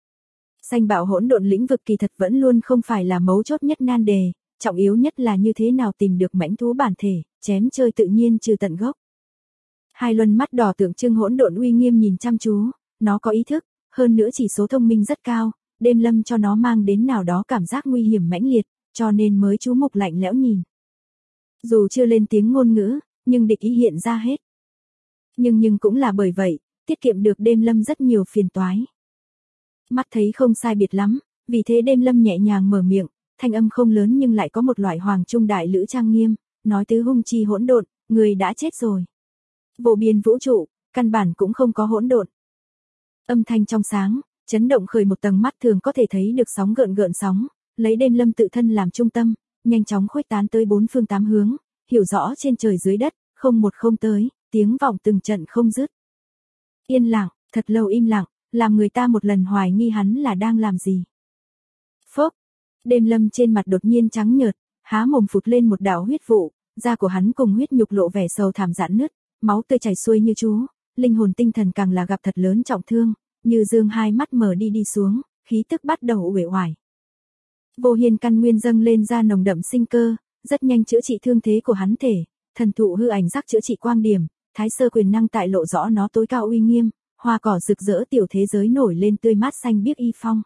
S1: Sanh bạo hỗn độn lĩnh vực kỳ thật vẫn luôn không phải là mấu chốt nhất nan đề, trọng yếu nhất là như thế nào tìm được mãnh thú bản thể, chém chơi tự nhiên trừ tận gốc. Hai luân mắt đỏ tượng trưng hỗn độn uy nghiêm nhìn chăm chú, nó có ý thức, hơn nữa chỉ số thông minh rất cao, Đêm Lâm cho nó mang đến nào đó cảm giác nguy hiểm mãnh liệt, cho nên mới chú mục lạnh lẽo nhìn. Dù chưa lên tiếng ngôn ngữ, nhưng địch ý hiện ra hết. Nhưng cũng là bởi vậy, tiết kiệm được Đêm Lâm rất nhiều phiền toái. Mắt thấy không sai biệt lắm, vì thế Đêm Lâm nhẹ nhàng mở miệng, thanh âm không lớn nhưng lại có một loại hoàng trung đại lữ trang nghiêm, nói tứ hung chi hỗn độn, Người đã chết rồi. Vô biên vũ trụ, căn bản cũng không có hỗn độn. Âm thanh trong sáng, chấn động khởi một tầng mắt thường có thể thấy được sóng gợn gợn sóng, lấy đêm lâm tự thân làm trung tâm, nhanh chóng khuếch tán tới bốn phương tám hướng, hiểu rõ trên trời dưới đất, không một không tới, tiếng vọng từng trận không dứt. Yên lặng, thật lâu im lặng, làm người ta một lần hoài nghi hắn là đang làm gì. Phốc, đêm lâm trên mặt đột nhiên trắng nhợt, há mồm phụt lên một đạo huyết vụ, da của hắn cùng huyết nhục lộ vẻ sầu thảm rạn nứt, máu tươi chảy xuôi như chú, linh hồn tinh thần càng là gặp thật lớn trọng thương, như dương hai mắt mở đi xuống, khí tức bắt đầu uể oải. Vô hiền căn nguyên dâng lên ra nồng đậm sinh cơ, rất nhanh chữa trị thương thế của hắn thể, thần thụ hư ảnh giác chữa trị quang điểm, thái sơ quyền năng tại lộ rõ nó tối cao uy nghiêm, hoa cỏ rực rỡ tiểu thế giới nổi lên tươi mát xanh biếc y phong.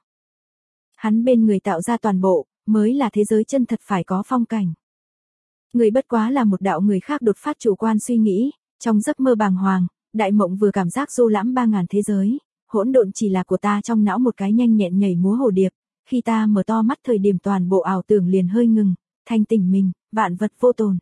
S1: Hắn bên người tạo ra toàn bộ, mới là thế giới chân thật phải có phong cảnh. Người bất quá là một đạo người khác đột phát chủ quan suy nghĩ, trong giấc mơ bàng hoàng, đại mộng vừa cảm giác du lãm 3000 thế giới, hỗn độn chỉ là của ta trong não một cái nhanh nhẹn nhảy múa hồ điệp, khi ta mở to mắt thời điểm toàn bộ ảo tưởng liền hơi ngừng, thanh tỉnh mình, vạn vật vô tồn.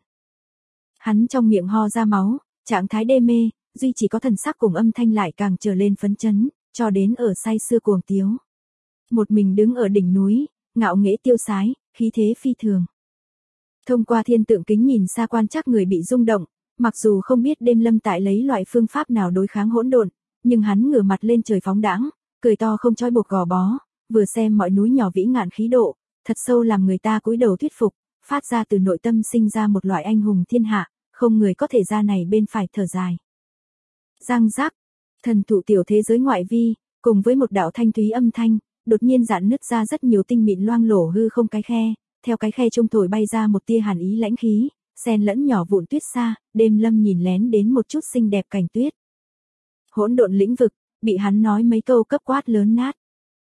S1: Hắn trong miệng ho ra máu, trạng thái đê mê, duy chỉ có thần sắc cùng âm thanh lại càng trở lên phấn chấn, cho đến ở say sưa cuồng tiếu. Một mình đứng ở đỉnh núi, ngạo nghễ tiêu sái, khí thế phi thường. Thông qua thiên tượng kính nhìn xa quan trắc người bị rung động, mặc dù không biết đêm lâm tại lấy loại phương pháp nào đối kháng hỗn độn, nhưng hắn ngửa mặt lên trời phóng đãng, cười to không trói buộc gò bó, vừa xem mọi núi nhỏ vĩ ngạn khí độ, thật sâu làm người ta cúi đầu thuyết phục, phát ra từ nội tâm sinh ra một loại anh hùng thiên hạ, không người có thể ra này bên phải thở dài. Giang giác, thần thụ tiểu thế giới ngoại vi, cùng với một đạo thanh thúy âm thanh, đột nhiên rạn nứt ra rất nhiều tinh mịn loang lổ hư không cái khe, theo cái khe trung thổi bay ra một tia hàn ý lãnh khí, xen lẫn nhỏ vụn tuyết xa, đêm lâm nhìn lén đến một chút xinh đẹp cảnh tuyết. Hỗn độn lĩnh vực, bị hắn nói mấy câu cấp quát lớn nát.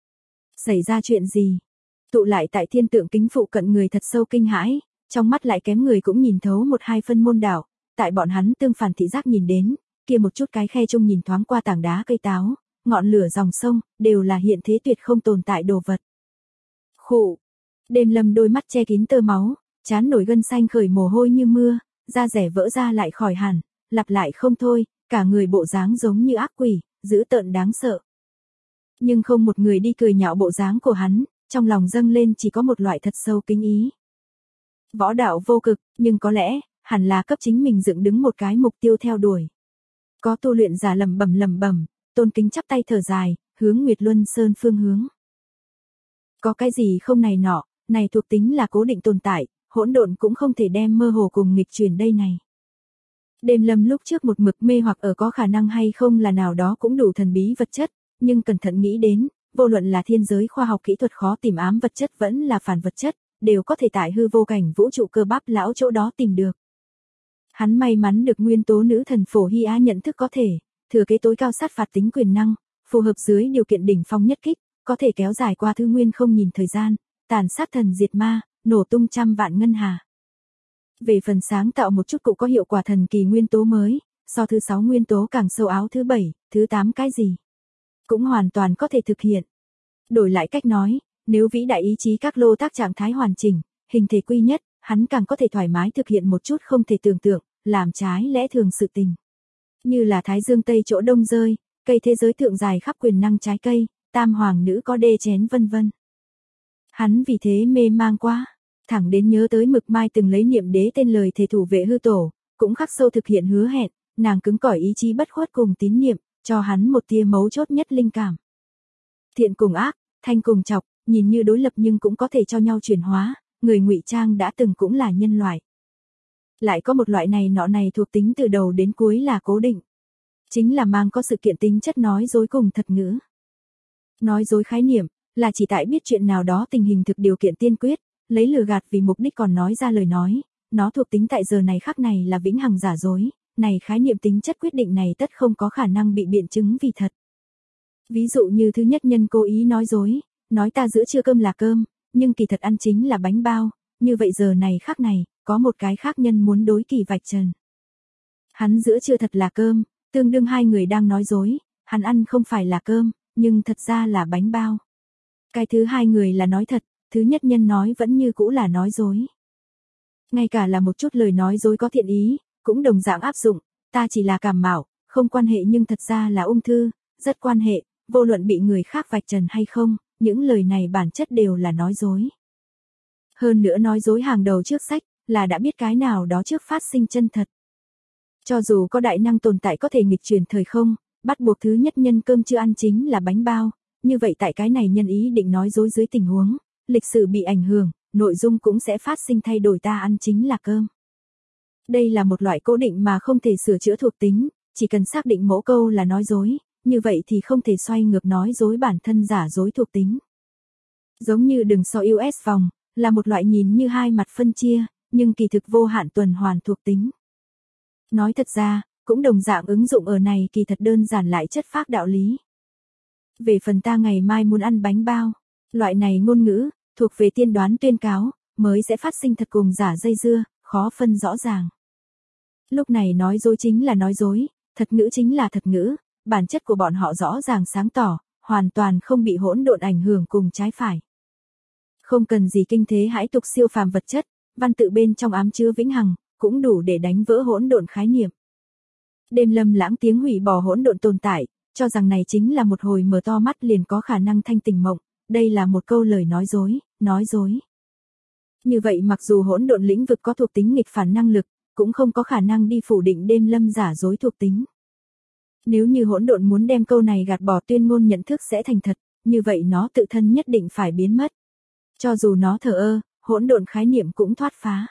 S1: Xảy ra chuyện gì? Tụ lại tại thiên tượng kính phụ cận người thật sâu kinh hãi, trong mắt lại kém người cũng nhìn thấu một hai phân môn đảo, tại bọn hắn tương phản thị giác nhìn đến, kia một chút cái khe trung nhìn thoáng qua tảng đá cây táo, ngọn lửa dòng sông, đều là hiện thế tuyệt không tồn tại đồ vật. Khụ, đêm lâm đôi mắt che kín tơ máu, trán nổi gân xanh khởi mồ hôi như mưa, da rẻ vỡ ra lại khỏi hẳn, lặp lại không thôi, cả người bộ dáng giống như ác quỷ, dữ tợn đáng sợ. Nhưng không một người đi cười nhạo bộ dáng của hắn, trong lòng dâng lên chỉ có một loại thật sâu kính ý. Võ đạo vô cực, nhưng có lẽ, hẳn là cấp chính mình dựng đứng một cái mục tiêu theo đuổi. Có tu luyện giả lẩm bẩm, tôn kính chắp tay thở dài, hướng Nguyệt Luân Sơn phương hướng. Có cái gì không này nọ, này thuộc tính là cố định tồn tại, hỗn độn cũng không thể đem mơ hồ cùng nghịch truyền đây này. Đêm lâm lúc trước một mực mê hoặc ở có khả năng hay không là nào đó cũng đủ thần bí vật chất, nhưng cẩn thận nghĩ đến, vô luận là thiên giới khoa học kỹ thuật khó tìm ám vật chất vẫn là phản vật chất, đều có thể tại hư vô cảnh vũ trụ cơ bắp lão chỗ đó tìm được. Hắn may mắn được nguyên tố nữ thần Phổ Hy Á nhận thức có thể, thừa kế tối cao sát phạt tính quyền năng, phù hợp dưới điều kiện đỉnh phong nhất kích, có thể kéo dài qua thứ nguyên không nhìn thời gian, tàn sát thần diệt ma, nổ tung trăm vạn ngân hà. Về phần sáng tạo một chút cụ có hiệu quả thần kỳ nguyên tố mới, so thứ 6 nguyên tố càng sâu áo thứ 7, thứ 8 cái gì, cũng hoàn toàn có thể thực hiện. Đổi lại cách nói, nếu vĩ đại ý chí các lô tác trạng thái hoàn chỉnh, hình thể quy nhất, hắn càng có thể thoải mái thực hiện một chút không thể tưởng tượng, làm trái lẽ thường sự tình. Như là Thái Dương Tây chỗ đông rơi, cây thế giới thượng dài khắp quyền năng trái cây, tam hoàng nữ có đê chén vân vân. Hắn vì thế mê mang quá, thẳng đến nhớ tới Mực Mai từng lấy niệm đế tên lời thề thủ vệ hư tổ, cũng khắc sâu thực hiện hứa hẹn, nàng cứng cỏi ý chí bất khuất cùng tín niệm, cho hắn một tia mấu chốt nhất linh cảm. Thiện cùng ác, thanh cùng chọc, nhìn như đối lập nhưng cũng có thể cho nhau chuyển hóa, người ngụy trang đã từng cũng là nhân loại. Lại có một loại này nọ này thuộc tính từ đầu đến cuối là cố định. Chính là mang có sự kiện tính chất nói dối cùng thật ngữ. Nói dối khái niệm, là chỉ tại biết chuyện nào đó tình hình thực điều kiện tiên quyết, lấy lừa gạt vì mục đích còn nói ra lời nói, nó thuộc tính tại giờ này khắc này là vĩnh hằng giả dối, này khái niệm tính chất quyết định này tất không có khả năng bị biện chứng vì thật. Ví dụ như thứ nhất nhân cố ý nói dối, nói ta giữa trưa cơm là cơm, nhưng kỳ thật ăn chính là bánh bao, như vậy giờ này khắc này, có một cái khác nhân muốn đối kỳ vạch trần. Hắn giữa trưa thật là cơm, tương đương hai người đang nói dối, hắn ăn không phải là cơm, nhưng thật ra là bánh bao. Cái thứ hai người là nói thật, thứ nhất nhân nói vẫn như cũ là nói dối. Ngay cả là một chút lời nói dối có thiện ý, cũng đồng dạng áp dụng, ta chỉ là cảm mạo, không quan hệ nhưng thật ra là ung thư, rất quan hệ, vô luận bị người khác vạch trần hay không, những lời này bản chất đều là nói dối. Hơn nữa nói dối hàng đầu trước sách, là đã biết cái nào đó trước phát sinh chân thật. Cho dù có đại năng tồn tại có thể nghịch chuyển thời không, bắt buộc thứ nhất nhân cơm chưa ăn chính là bánh bao, như vậy tại cái này nhân ý định nói dối dưới tình huống, lịch sử bị ảnh hưởng, nội dung cũng sẽ phát sinh thay đổi ta ăn chính là cơm. Đây là một loại cố định mà không thể sửa chữa thuộc tính, chỉ cần xác định mẫu câu là nói dối, như vậy thì không thể xoay ngược nói dối bản thân giả dối thuộc tính. Giống như đường so US vòng, là một loại nhìn như hai mặt phân chia, nhưng kỳ thực vô hạn tuần hoàn thuộc tính. Nói thật ra, cũng đồng dạng ứng dụng ở này kỳ thật đơn giản lại chất phác đạo lý. Về phần ta ngày mai muốn ăn bánh bao, loại này ngôn ngữ, thuộc về tiên đoán tuyên cáo, mới sẽ phát sinh thật cùng giả dây dưa, khó phân rõ ràng. Lúc này nói dối chính là nói dối, thật ngữ chính là thật ngữ, bản chất của bọn họ rõ ràng sáng tỏ, hoàn toàn không bị hỗn độn ảnh hưởng cùng trái phải. Không cần gì kinh thế hãi tục siêu phàm vật chất, văn tự bên trong ám chứa vĩnh hằng, cũng đủ để đánh vỡ hỗn độn khái niệm. Đêm Lâm lãng tiếng hủy bỏ hỗn độn tồn tại, cho rằng này chính là một hồi mở to mắt liền có khả năng thanh tỉnh mộng, đây là một câu lời nói dối, nói dối. Như vậy mặc dù hỗn độn lĩnh vực có thuộc tính nghịch phản năng lực, cũng không có khả năng đi phủ định Đêm Lâm giả dối thuộc tính. Nếu như hỗn độn muốn đem câu này gạt bỏ tuyên ngôn nhận thức sẽ thành thật, như vậy nó tự thân nhất định phải biến mất. Cho dù nó thờ ơ, hỗn độn khái niệm cũng thoát phá.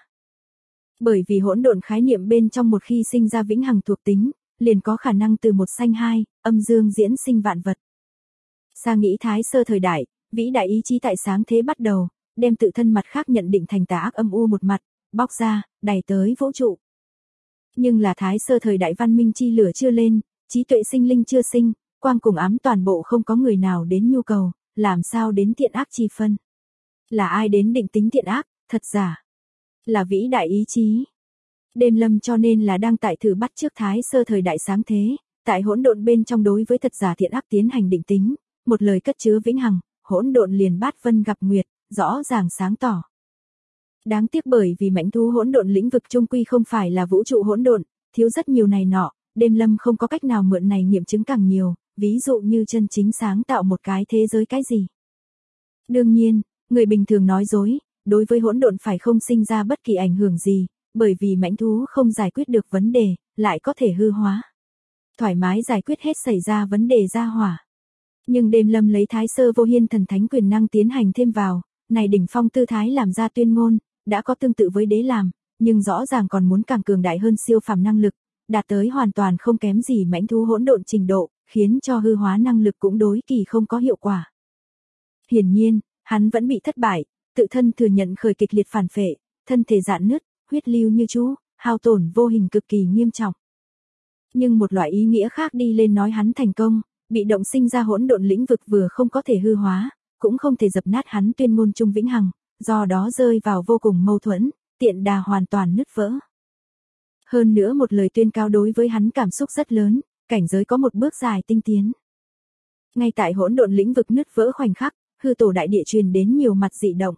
S1: Bởi vì hỗn độn khái niệm bên trong một khi sinh ra vĩnh hằng thuộc tính, liền có khả năng từ một sanh hai, âm dương diễn sinh vạn vật. Sa nghĩ thái sơ thời đại, vĩ đại ý chí tại sáng thế bắt đầu, đem tự thân mặt khác nhận định thành tà ác âm u một mặt, bóc ra, đẩy tới vũ trụ. Nhưng là thái sơ thời đại văn minh chi lửa chưa lên, trí tuệ sinh linh chưa sinh, quang cùng ám toàn bộ không có người nào đến nhu cầu, làm sao đến thiện ác chi phân. Là ai đến định tính thiện ác, thật giả? Là vĩ đại ý chí. Đêm Lâm cho nên là đang tại thử bắt trước thái sơ thời đại sáng thế, tại hỗn độn bên trong đối với thật giả thiện ác tiến hành định tính, một lời cất chứa vĩnh hằng, hỗn độn liền bát vân gặp nguyệt, rõ ràng sáng tỏ. Đáng tiếc bởi vì mãnh thú hỗn độn lĩnh vực chung quy không phải là vũ trụ hỗn độn, thiếu rất nhiều này nọ, Đêm Lâm không có cách nào mượn này nghiệm chứng càng nhiều, ví dụ như chân chính sáng tạo một cái thế giới cái gì. Đương nhiên, người bình thường nói dối, đối với hỗn độn phải không sinh ra bất kỳ ảnh hưởng gì, bởi vì mãnh thú không giải quyết được vấn đề, lại có thể hư hóa. Thoải mái giải quyết hết xảy ra vấn đề ra hỏa. Nhưng Đêm Lâm lấy thái sơ vô hiên thần thánh quyền năng tiến hành thêm vào, này đỉnh phong tư thái làm ra tuyên ngôn, đã có tương tự với đế làm, nhưng rõ ràng còn muốn càng cường đại hơn siêu phàm năng lực, đạt tới hoàn toàn không kém gì mãnh thú hỗn độn trình độ, khiến cho hư hóa năng lực cũng đối kỳ không có hiệu quả. Hiển nhiên, hắn vẫn bị thất bại, tự thân thừa nhận khởi kịch liệt phản phệ, thân thể rạn nứt, huyết lưu như chú, hao tổn vô hình cực kỳ nghiêm trọng. Nhưng một loại ý nghĩa khác đi lên nói hắn thành công, bị động sinh ra hỗn độn lĩnh vực vừa không có thể hư hóa, cũng không thể dập nát hắn tuyên ngôn trung vĩnh hằng, do đó rơi vào vô cùng mâu thuẫn, tiện đà hoàn toàn nứt vỡ. Hơn nữa một lời tuyên cáo đối với hắn cảm xúc rất lớn, cảnh giới có một bước dài tinh tiến. Ngay tại hỗn độn lĩnh vực nứt vỡ khoảnh khắc, hư tổ đại địa truyền đến nhiều mặt dị động.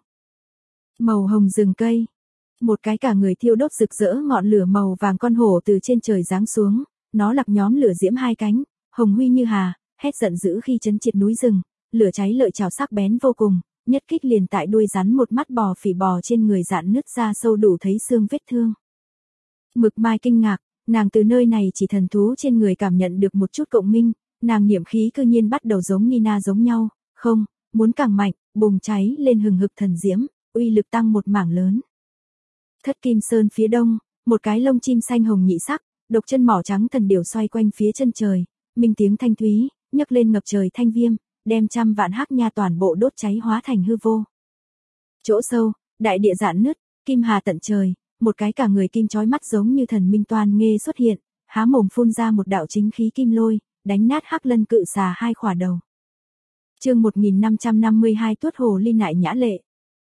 S1: Màu hồng rừng cây, một cái cả người thiêu đốt rực rỡ ngọn lửa màu vàng con hổ từ trên trời giáng xuống, nó lặc nhóm lửa diễm hai cánh, hồng huy như hà, hét giận dữ khi chấn triệt núi rừng, lửa cháy lợi chảo sắc bén vô cùng, nhất kích liền tại đuôi rắn một mắt bò phỉ bò trên người dạn nứt ra sâu đủ thấy xương vết thương. Mực Mai kinh ngạc, nàng từ nơi này chỉ thần thú trên người cảm nhận được một chút cộng minh, nàng niệm khí cư nhiên bắt đầu giống Nina giống nhau, không, muốn càng mạnh, bùng cháy lên hừng hực thần diễm, uy lực tăng một mảng lớn. Thất Kim Sơn phía đông, một cái lông chim xanh hồng nhị sắc, độc chân mỏ trắng thần điểu xoay quanh phía chân trời, minh tiếng thanh thúy, nhấc lên ngập trời thanh viêm, đem trăm vạn hắc nha toàn bộ đốt cháy hóa thành hư vô. Chỗ sâu, đại địa rạn nứt, kim hà tận trời, một cái cả người kim chói mắt giống như thần minh toan nghê xuất hiện, há mồm phun ra một đạo chính khí kim lôi, đánh nát hắc lân cự xà hai khỏa đầu. Chương 1552 Tuốt hồ ly nại nhã lệ.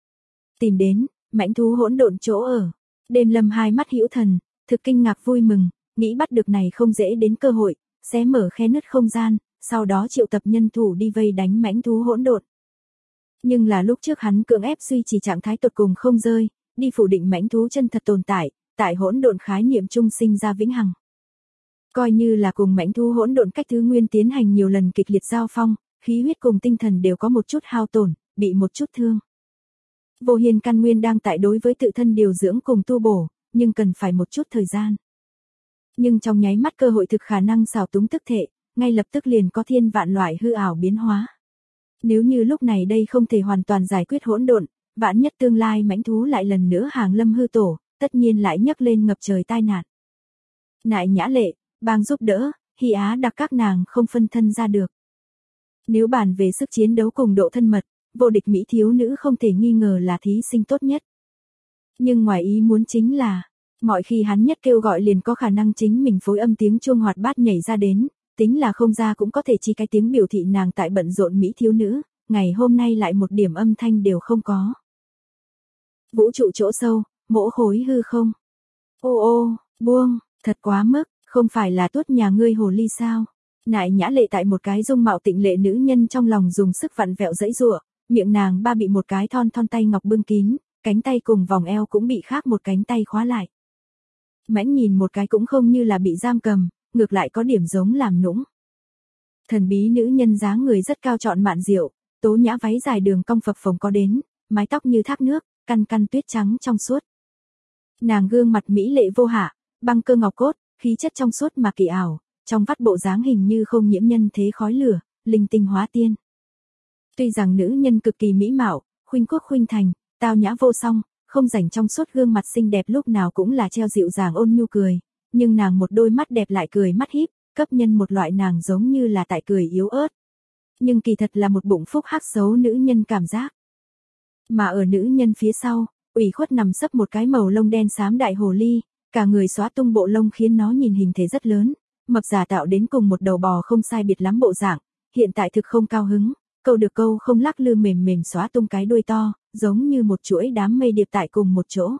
S1: Tìm đến, mãnh thú hỗn độn chỗ ở. Đêm Lâm hai mắt hữu thần, thực kinh ngạc vui mừng, nghĩ bắt được này không dễ đến cơ hội, xé mở khe nứt không gian, sau đó triệu tập nhân thủ đi vây đánh mãnh thú hỗn độn. Nhưng là lúc trước hắn cưỡng ép duy trì trạng thái tột cùng không rơi, đi phủ định mãnh thú chân thật tồn tại, tại hỗn độn khái niệm chung sinh ra vĩnh hằng. Coi như là cùng mãnh thú hỗn độn cách thứ nguyên tiến hành nhiều lần kịch liệt giao phong, khí huyết cùng tinh thần đều có một chút hao tổn, bị một chút thương. Vô Hiên căn nguyên đang tại đối với tự thân điều dưỡng cùng tu bổ, nhưng cần phải một chút thời gian. Nhưng trong nháy mắt cơ hội thực khả năng xào túng tức thể, ngay lập tức liền có thiên vạn loại hư ảo biến hóa. Nếu như lúc này đây không thể hoàn toàn giải quyết hỗn độn, vạn nhất tương lai mãnh thú lại lần nữa hàng lâm hư tổ, tất nhiên lại nhấc lên ngập trời tai nạn. Nại Nhã Lệ, bang giúp đỡ, Hy Á đặc các nàng không phân thân ra được. Nếu bàn về sức chiến đấu cùng độ thân mật, vô địch mỹ thiếu nữ không thể nghi ngờ là thí sinh tốt nhất. Nhưng ngoài ý muốn chính là, mọi khi hắn nhất kêu gọi liền có khả năng chính mình phối âm tiếng chuông hoạt bát nhảy ra đến, tính là không ra cũng có thể chỉ cái tiếng biểu thị nàng tại bận rộn mỹ thiếu nữ, ngày hôm nay lại một điểm âm thanh đều không có. Vũ trụ chỗ sâu, mỗ khối hư không. Ô ô, buông, thật quá mức, không phải là tuốt nhà ngươi hồ ly sao. Nại Nhã Lệ tại một cái dung mạo tịnh lệ nữ nhân trong lòng dùng sức vặn vẹo giãy giụa, miệng nàng ba bị một cái thon tay ngọc bưng kín, cánh tay cùng vòng eo cũng bị khác một cánh tay khóa lại. Mãnh nhìn một cái cũng không như là bị giam cầm, ngược lại có điểm giống làm nũng. Thần bí nữ nhân dáng người rất cao trọn mạn diệu, tố nhã váy dài đường cong phập phồng có đến, mái tóc như thác nước, căn căn tuyết trắng trong suốt. Nàng gương mặt mỹ lệ vô hạ, băng cơ ngọc cốt, khí chất trong suốt mà kỳ ảo, trong vắt bộ dáng hình như không nhiễm nhân thế khói lửa, linh tinh hóa tiên. Tuy rằng nữ nhân cực kỳ mỹ mạo, khuynh quốc khuynh thành, tao nhã vô song, không rảnh trong suốt gương mặt xinh đẹp lúc nào cũng là treo dịu dàng ôn nhu cười, nhưng nàng một đôi mắt đẹp lại cười mắt híp, cấp nhân một loại nàng giống như là tại cười yếu ớt. Nhưng kỳ thật là một bụng phúc hắc xấu nữ nhân cảm giác. Mà ở nữ nhân phía sau, ủy khuất nằm sấp một cái màu lông đen xám đại hồ ly, cả người xóa tung bộ lông khiến nó nhìn hình thể rất lớn, mập giả tạo đến cùng một đầu bò không sai biệt lắm bộ dạng, hiện tại thực không cao hứng, câu được câu không lắc lư mềm mềm xóa tung cái đuôi to, giống như một chuỗi đám mây điệp tại cùng một chỗ.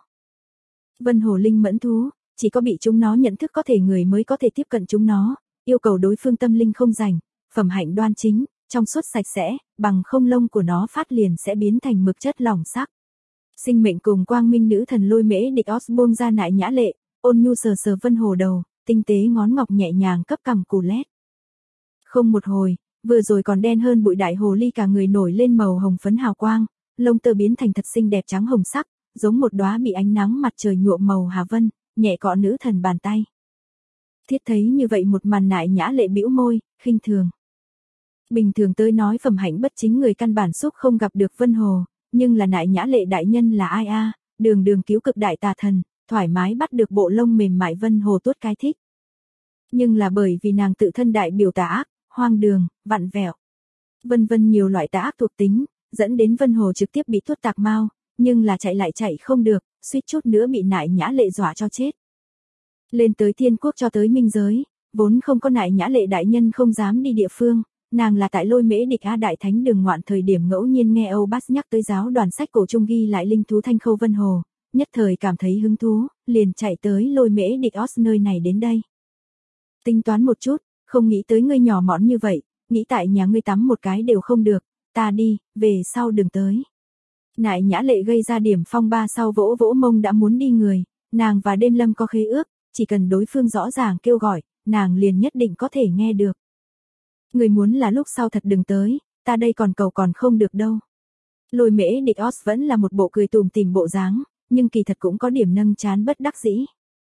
S1: Vân hồ linh mẫn thú, chỉ có bị chúng nó nhận thức có thể người mới có thể tiếp cận chúng nó, yêu cầu đối phương tâm linh không rành, phẩm hạnh đoan chính, trong suốt sạch sẽ, bằng không lông của nó phát liền sẽ biến thành mực chất lỏng sắc. Sinh mệnh cùng quang minh nữ thần Lôi Mễ Địch Os buông ra Nại Nhã Lệ, ôn nhu sờ sờ Vân Hồ đầu, tinh tế ngón ngọc nhẹ nhàng cấp cằm cù lét. Không một hồi, vừa rồi còn đen hơn bụi đại hồ ly cả người nổi lên màu hồng phấn hào quang, lông tơ biến thành thật xinh đẹp trắng hồng sắc, giống một đóa bị ánh nắng mặt trời nhuộm màu hà vân, nhẹ cọ nữ thần bàn tay. Thiết thấy như vậy một màn Nại Nhã Lệ bĩu môi, khinh thường. Bình thường tới nói phẩm hạnh bất chính người căn bản xúc không gặp được Vân Hồ, nhưng là Nại Nhã Lệ đại nhân là ai a, đường đường cứu cực đại tà thần, thoải mái bắt được bộ lông mềm mại Vân Hồ tuốt cái thích. Nhưng là bởi vì nàng tự thân đại biểu tà ác, hoang đường, vặn vẹo. Vân vân nhiều loại tà ác thuộc tính, dẫn đến Vân Hồ trực tiếp bị tuốt tạc mau, nhưng là chạy lại chạy không được, suýt chút nữa bị Nại Nhã Lệ dọa cho chết. Lên tới thiên quốc cho tới minh giới, vốn không có Nại Nhã Lệ đại nhân không dám đi địa phương, nàng là tại Lôi Mễ Địch A Đại Thánh đường ngoạn thời điểm ngẫu nhiên nghe Âu Bass nhắc tới giáo đoàn sách cổ trung ghi lại linh thú thanh khâu Vân Hồ, nhất thời cảm thấy hứng thú, liền chạy tới Lôi Mễ Địch Os nơi này đến đây. Tính toán một chút, không nghĩ tới ngươi nhỏ mọn như vậy, nghĩ tại nhà ngươi tắm một cái đều không được, ta đi, về sau đừng tới. Nại Nhã Lệ gây ra điểm phong ba sau vỗ vỗ mông đã muốn đi người, nàng và Đêm Lâm có khế ước, chỉ cần đối phương rõ ràng kêu gọi, nàng liền nhất định có thể nghe được. Người muốn là lúc sau thật đừng tới, ta đây còn cầu còn không được đâu. Lôi Mễ Địch Os vẫn là một bộ cười tùm tìm bộ dáng, nhưng kỳ thật cũng có điểm nâng chán bất đắc dĩ.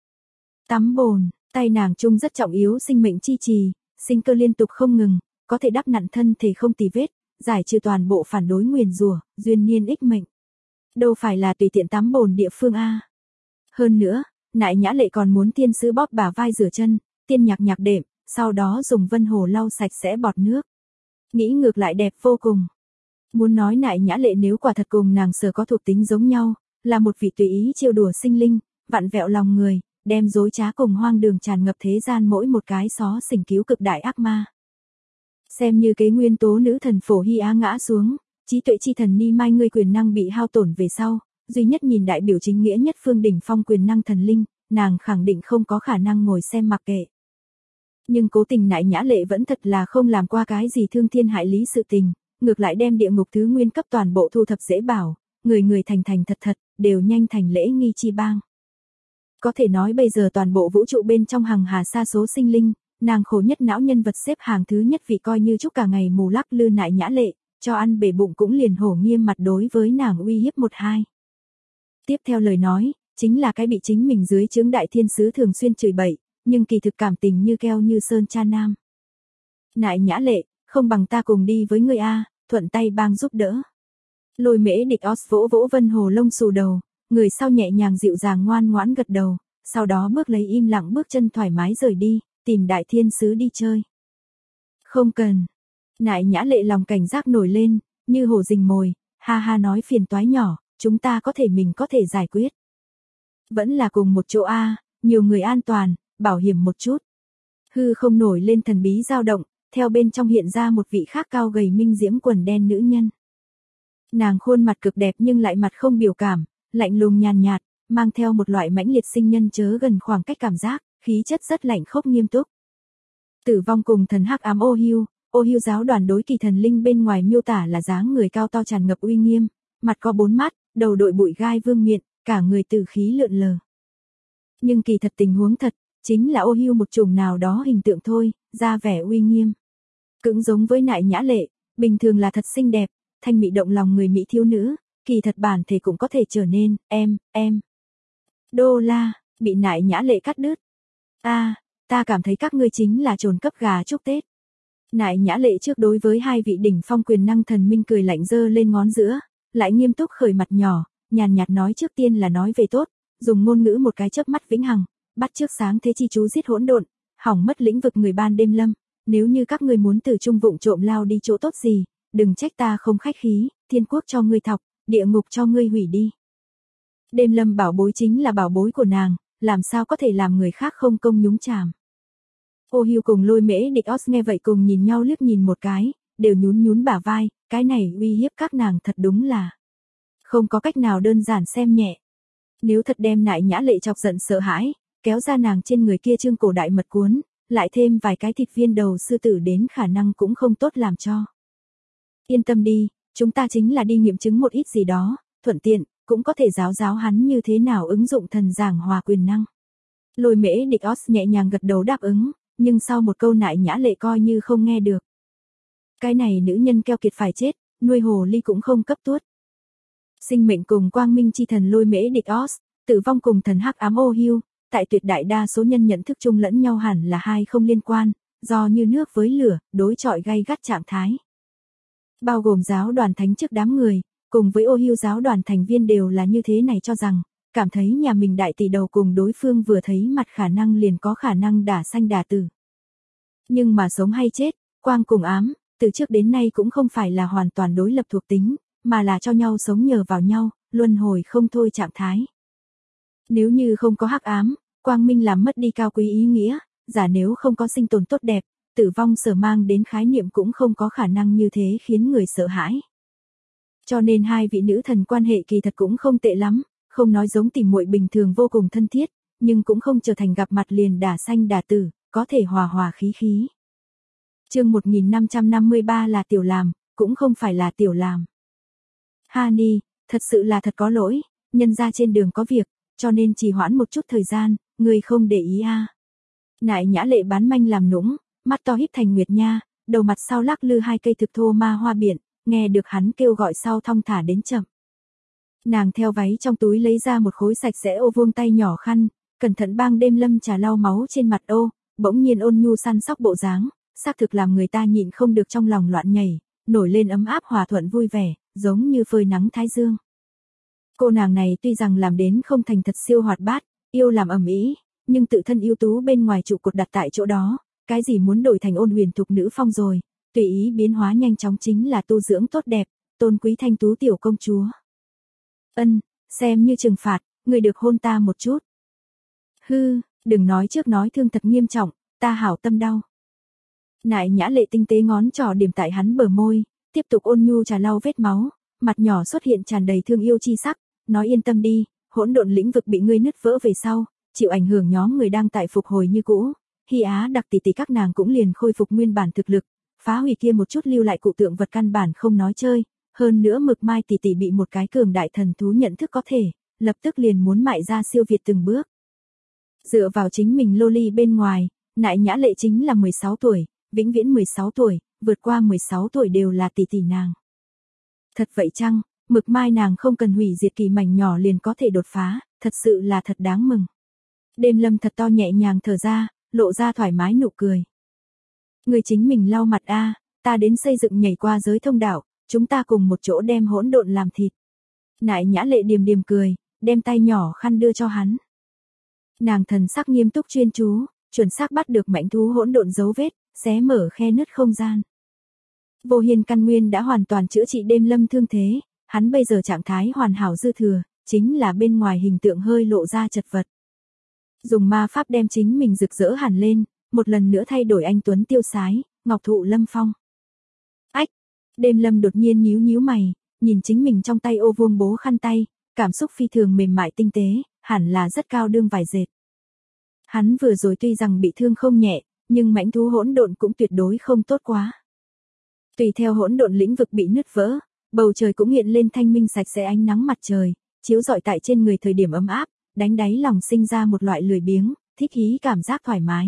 S1: Tắm bồn, tay nàng chung rất trọng yếu sinh mệnh chi trì, sinh cơ liên tục không ngừng, có thể đắp nặn thân thể không tì vết, giải trừ toàn bộ phản đối nguyền rủa, duyên niên ích mệnh. Đâu phải là tùy tiện tắm bồn địa phương a. Hơn nữa, Nại Nhã Lệ còn muốn tiên sứ bóp bả vai rửa chân, tiên nhạc nhạc đệm, sau đó dùng Vân Hồ lau sạch sẽ bọt nước. Nghĩ ngược lại đẹp vô cùng. Muốn nói Nại Nhã Lệ nếu quả thật cùng nàng Sở có thuộc tính giống nhau, là một vị tùy ý trêu đùa sinh linh, vặn vẹo lòng người, đem dối trá cùng hoang đường tràn ngập thế gian mỗi một cái xó xỉnh cứu cực đại ác ma. Xem như cái nguyên tố nữ thần Phổ Hy Á ngã xuống, trí tuệ chi thần Ni Mai ngươi quyền năng bị hao tổn về sau, duy nhất nhìn đại biểu chính nghĩa nhất phương đỉnh phong quyền năng thần linh, nàng khẳng định không có khả năng ngồi xem mặc kệ. Nhưng cố tình Nại Nhã Lệ vẫn thật là không làm qua cái gì thương thiên hại lý sự tình, ngược lại đem địa ngục thứ nguyên cấp toàn bộ thu thập dễ bảo, người người thành thành thật thật, đều nhanh thành lễ nghi chi bang. Có thể nói bây giờ toàn bộ vũ trụ bên trong hằng hà sa số sinh linh, nàng khổ nhất não nhân vật xếp hàng thứ nhất vì coi như chúc cả ngày mù lắc lư Nại Nhã Lệ, cho ăn bể bụng cũng liền hổ nghiêm mặt đối với nàng uy hiếp một hai. Tiếp theo lời nói, chính là cái bị chính mình dưới chướng đại thiên sứ thường xuyên chửi bậy, nhưng kỳ thực cảm tình như keo như sơn cha nam. Nại Nhã Lệ, không bằng ta cùng đi với ngươi a, thuận tay bang giúp đỡ. Lôi Mễ Địch Os vỗ vỗ Vân Hồ lông xù đầu, người sau nhẹ nhàng dịu dàng ngoan ngoãn gật đầu, sau đó bước lấy im lặng bước chân thoải mái rời đi, tìm đại thiên sứ đi chơi. Không cần. Nại Nhã Lệ lòng cảnh giác nổi lên, như hổ rình mồi, ha ha nói phiền toái nhỏ, chúng ta có thể mình có thể giải quyết. Vẫn là cùng một chỗ a, nhiều người an toàn, bảo hiểm một chút. Hư không nổi lên thần bí dao động, theo bên trong hiện ra một vị khác cao gầy minh diễm quần đen nữ nhân. Nàng khuôn mặt cực đẹp nhưng lại mặt không biểu cảm, lạnh lùng nhàn nhạt, mang theo một loại mãnh liệt sinh nhân chớ gần khoảng cách cảm giác, khí chất rất lạnh khốc nghiêm túc. Tử vong cùng thần hắc ám Ô Hưu giáo đoàn đối kỳ thần linh bên ngoài miêu tả là dáng người cao to tràn ngập uy nghiêm, mặt có 4 mắt, đầu đội bụi gai vương miện, cả người tử khí lượn lờ. Nhưng kỳ thật tình huống thật, chính là Ô Hưu một chủng nào đó hình tượng thôi, ra vẻ uy nghiêm. Cũng giống với Nại Nhã Lệ, bình thường là thật xinh đẹp, thanh mị động lòng người mỹ thiếu nữ, kỳ thật bản thể cũng có thể trở nên, em. Đô la, bị Nại Nhã Lệ cắt đứt. Ta cảm thấy các ngươi chính là trồn cấp gà chúc Tết. Nại Nhã Lệ trước đối với hai vị đỉnh phong quyền năng thần minh cười lạnh giơ lên ngón giữa, lại nghiêm túc khởi mặt nhỏ, nhàn nhạt nói trước tiên là nói về tốt, dùng ngôn ngữ một cái chớp mắt vĩnh hằng, bắt trước sáng thế chi chú giết hỗn độn, hỏng mất lĩnh vực người ban đêm lâm, nếu như các ngươi muốn từ trung vụng trộm lao đi chỗ tốt gì, đừng trách ta không khách khí, thiên quốc cho ngươi thọc, địa ngục cho ngươi hủy đi. Đêm lâm bảo bối chính là bảo bối của nàng, làm sao có thể làm người khác không công nhúng chàm. Ô Hưu cùng Lôi Mễ Địch Os nghe vậy cùng nhìn nhau liếc nhìn một cái, đều nhún bả vai, cái này uy hiếp các nàng thật đúng là không có cách nào đơn giản xem nhẹ. Nếu thật đem Nại Nhã Lệ chọc giận sợ hãi, kéo ra nàng trên người kia trương cổ đại mật cuốn, lại thêm vài cái thịt viên đầu sư tử đến khả năng cũng không tốt làm cho. Yên tâm đi, chúng ta chính là đi nghiệm chứng một ít gì đó, thuận tiện, cũng có thể giáo hắn như thế nào ứng dụng thần giảng hòa quyền năng. Lôi Mễ Địch Os nhẹ nhàng gật đầu đáp ứng, nhưng sau một câu Nại Nhã Lệ coi như không nghe được. Cái này nữ nhân keo kiệt phải chết, nuôi hồ ly cũng không cấp tuốt. Sinh mệnh cùng quang minh chi thần Lôi Mễ Địch Os, tử vong cùng thần hắc ám Ô Hưu, tại tuyệt đại đa số nhân nhận thức chung lẫn nhau hẳn là hai không liên quan, do như nước với lửa, đối chọi gay gắt trạng thái. Bao gồm giáo đoàn thánh trước đám người, cùng với Ô Hưu giáo đoàn thành viên đều là như thế này cho rằng, cảm thấy nhà mình đại tỷ đầu cùng đối phương vừa thấy mặt khả năng liền có khả năng đả sanh đả tử. Nhưng mà sống hay chết, quang cùng ám, từ trước đến nay cũng không phải là hoàn toàn đối lập thuộc tính, mà là cho nhau sống nhờ vào nhau, luân hồi không thôi trạng thái. Nếu như không có hắc ám, quang minh làm mất đi cao quý ý nghĩa, giả nếu không có sinh tồn tốt đẹp, tử vong sở mang đến khái niệm cũng không có khả năng như thế khiến người sợ hãi. Cho nên hai vị nữ thần quan hệ kỳ thật cũng không tệ lắm, không nói giống tỉ muội bình thường vô cùng thân thiết, nhưng cũng không trở thành gặp mặt liền đả sanh đả tử, có thể hòa khí. Chương 1553 là tiểu làm, cũng không phải là tiểu làm. Hani, thật sự là thật có lỗi, nhân ra trên đường có việc, cho nên trì hoãn một chút thời gian, người không để ý à. Nại Nhã Lệ bán manh làm nũng, mắt to híp thành nguyệt nha, đầu mặt sau lắc lư hai cây thực thô ma hoa biển, nghe được hắn kêu gọi sau thong thả đến chậm. Nàng theo váy trong túi lấy ra một khối sạch sẽ ô vuông tay nhỏ khăn, cẩn thận bang đêm lâm trà lau máu trên mặt ô, bỗng nhiên ôn nhu săn sóc bộ dáng, xác thực làm người ta nhịn không được trong lòng loạn nhảy, nổi lên ấm áp hòa thuận vui vẻ, giống như phơi nắng thái dương. Cô nàng này tuy rằng làm đến không thành thật siêu hoạt bát, yêu làm ầm ĩ, nhưng tự thân ưu tú bên ngoài trụ cột đặt tại chỗ đó, cái gì muốn đổi thành ôn huyền thục nữ phong rồi, tùy ý biến hóa nhanh chóng chính là tu dưỡng tốt đẹp, tôn quý thanh tú tiểu công chúa. Xem như trừng phạt, người được hôn ta một chút. Hư, đừng nói trước nói thương thật nghiêm trọng, ta hảo tâm đau. Nại Nhã Lệ tinh tế ngón trỏ điểm tại hắn bờ môi, tiếp tục ôn nhu trà lau vết máu, mặt nhỏ xuất hiện tràn đầy thương yêu chi sắc, nói yên tâm đi, hỗn độn lĩnh vực bị ngươi nứt vỡ về sau, chịu ảnh hưởng nhóm người đang tại phục hồi như cũ, Hy Á đặc tỷ tỷ các nàng cũng liền khôi phục nguyên bản thực lực, phá hủy kia một chút lưu lại cụ tượng vật căn bản không nói chơi, hơn nữa Mực Mai tỷ tỷ bị một cái cường đại thần thú nhận thức có thể, lập tức liền muốn mại ra siêu việt từng bước. Dựa vào chính mình loli bên ngoài, Nại Nhã Lệ chính là 16 tuổi, vĩnh viễn 16 tuổi, vượt qua 16 tuổi đều là tỷ tỷ nàng. Thật vậy chăng, Mực Mai nàng không cần hủy diệt kỳ mảnh nhỏ liền có thể đột phá, thật sự là thật đáng mừng. Đêm Lâm thật to nhẹ nhàng thở ra, lộ ra thoải mái nụ cười. Người chính mình lau mặt a, ta đến xây dựng nhảy qua giới thông đạo, chúng ta cùng một chỗ đem hỗn độn làm thịt. Nại Nhã Lệ điềm điềm cười, đem tay nhỏ khăn đưa cho hắn. Nàng thần sắc nghiêm túc chuyên chú, chuẩn xác bắt được mãnh thú hỗn độn dấu vết, xé mở khe nứt không gian. Vô Hiên căn nguyên đã hoàn toàn chữa trị Đêm Lâm thương thế, hắn bây giờ trạng thái hoàn hảo dư thừa, chính là bên ngoài hình tượng hơi lộ ra chật vật. Dùng ma pháp đem chính mình rực rỡ hẳn lên, một lần nữa thay đổi anh tuấn tiêu sái, ngọc thụ lâm phong. Ách, Đêm Lâm đột nhiên nhíu nhíu mày, nhìn chính mình trong tay ô vuông bố khăn tay, cảm xúc phi thường mềm mại tinh tế, hẳn là rất cao đương vải dệt. Hắn vừa rồi tuy rằng bị thương không nhẹ, nhưng mãnh thú hỗn độn cũng tuyệt đối không tốt quá. Tùy theo hỗn độn lĩnh vực bị nứt vỡ, bầu trời cũng hiện lên thanh minh sạch sẽ ánh nắng mặt trời, chiếu rọi tại trên người thời điểm ấm áp, đánh đáy lòng sinh ra một loại lười biếng, thích hí cảm giác thoải mái.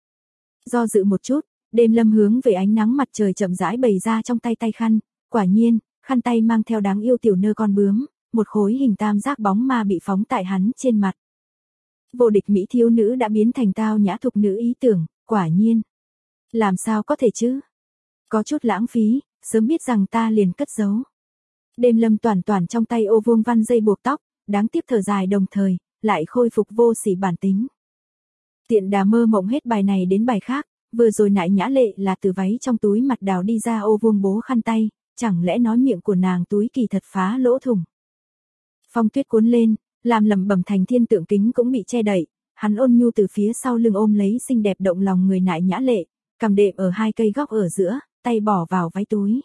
S1: Do dự một chút, Đêm Lâm hướng về ánh nắng mặt trời chậm rãi bày ra trong tay tay khăn, quả nhiên, khăn tay mang theo đáng yêu tiểu nơ con bướm, một khối hình tam giác bóng ma bị phóng tại hắn trên mặt. Vô địch mỹ thiếu nữ đã biến thành tao nhã thục nữ ý tưởng, quả nhiên. Làm sao có thể chứ? Có chút lãng phí, sớm biết rằng ta liền cất giấu. Đêm Lâm toàn trong tay ô vuông văn dây buộc tóc, đáng tiếc thở dài đồng thời, lại khôi phục vô sỉ bản tính. Tiện đà mơ mộng hết bài này đến bài khác, vừa rồi Nại Nhã Lệ là từ váy trong túi mặt đào đi ra ô vuông bố khăn tay, chẳng lẽ nói miệng của nàng túi kỳ thật phá lỗ thủng. Phong tuyết cuốn lên, làm lẩm bẩm thành thiên tượng kính cũng bị che đậy, hắn ôn nhu từ phía sau lưng ôm lấy xinh đẹp động lòng người Nại Nhã Lệ, cầm đệm ở hai cây góc ở giữa, tay bỏ vào váy túi.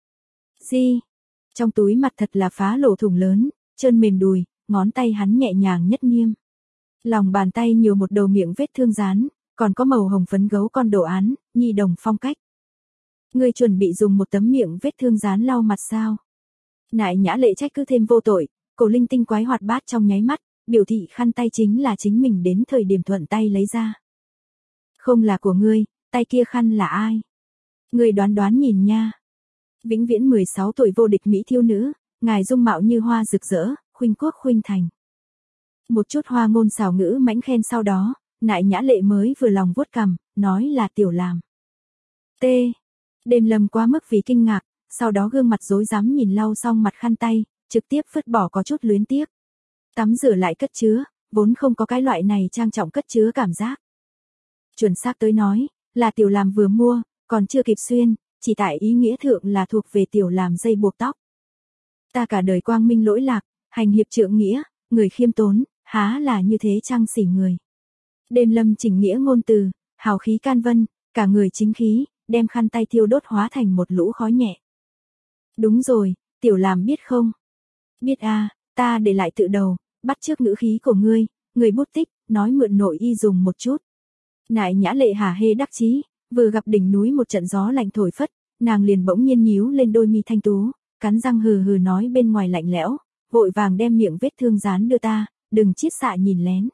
S1: Di, trong túi mặt thật là phá lỗ thủng lớn, trơn mềm đùi, ngón tay hắn nhẹ nhàng nhất niêm. Lòng bàn tay nhiều một đầu miệng vết thương dán, còn có màu hồng phấn gấu con đồ án, nhi đồng phong cách. Ngươi chuẩn bị dùng một tấm miệng vết thương dán lau mặt sao? Nại Nhã Lệ trách cứ thêm vô tội, cổ linh tinh quái hoạt bát trong nháy mắt, biểu thị khăn tay chính là chính mình đến thời điểm thuận tay lấy ra. Không là của ngươi, tay kia khăn là ai? Ngươi đoán nhìn nha. Vĩnh viễn 16 tuổi vô địch mỹ thiếu nữ, ngài dung mạo như hoa rực rỡ, khuynh quốc khuynh thành. Một chút hoa ngôn xảo ngữ mãnh khen sau đó, Nại Nhã Lệ mới vừa lòng vuốt cằm, nói là tiểu làm. T. Đêm Lâm quá mức vì kinh ngạc, sau đó gương mặt rối rắm nhìn lau xong mặt khăn tay, trực tiếp vứt bỏ có chút luyến tiếc. Tắm rửa lại cất chứa, vốn không có cái loại này trang trọng cất chứa cảm giác. Chuẩn xác tới nói, là tiểu làm vừa mua, còn chưa kịp xuyên, chỉ tại ý nghĩa thượng là thuộc về tiểu làm dây buộc tóc. Ta cả đời quang minh lỗi lạc, hành hiệp trượng nghĩa, người khiêm tốn, há là như thế chăng xỉ người. Đêm Lâm chỉnh nghĩa ngôn từ, hào khí can vân, cả người chính khí, đem khăn tay thiêu đốt hóa thành một lũ khói nhẹ. Đúng rồi, tiểu làm biết không? Biết a, ta để lại tự đầu, bắt chước ngữ khí của ngươi, người bút tích, nói mượn nội y dùng một chút. Nại Nhã Lệ hả hê đắc chí, vừa gặp đỉnh núi một trận gió lạnh thổi phất, nàng liền bỗng nhiên nhíu lên đôi mi thanh tú, cắn răng hừ hừ nói bên ngoài lạnh lẽo, vội vàng đem miệng vết thương dán đưa ta, đừng chiết xạ nhìn lén.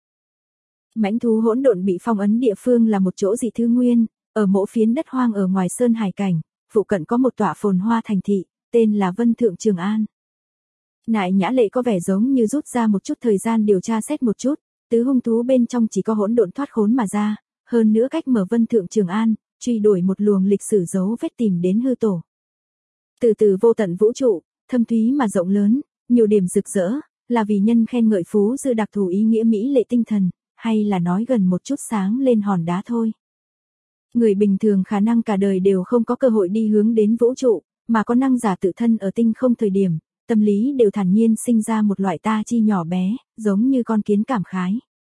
S1: Mãnh thú hỗn độn bị phong ấn địa phương là một chỗ dị thư nguyên, ở mỗi phiến đất hoang ở ngoài sơn hải cảnh, phụ cận có một tọa phồn hoa thành thị, tên là Vân Thượng Trường An. Nại Nhã Lệ có vẻ giống như rút ra một chút thời gian điều tra xét một chút, tứ hung thú bên trong chỉ có hỗn độn thoát khốn mà ra, hơn nữa cách mở Vân Thượng Trường An, truy đuổi một luồng lịch sử dấu vết tìm đến hư tổ. Từ từ vô tận vũ trụ, thâm thúy mà rộng lớn, nhiều điểm rực rỡ, là vì nhân khen ngợi phú dư đặc thù ý nghĩa mỹ lệ tinh thần, hay là nói gần một chút sáng lên hòn đá thôi. Người bình thường khả năng cả đời đều không có cơ hội đi hướng đến vũ trụ, mà có năng giả tự thân ở tinh không thời điểm, tâm lý đều thản nhiên sinh ra một loại ta chi nhỏ bé, giống như con kiến cảm khái.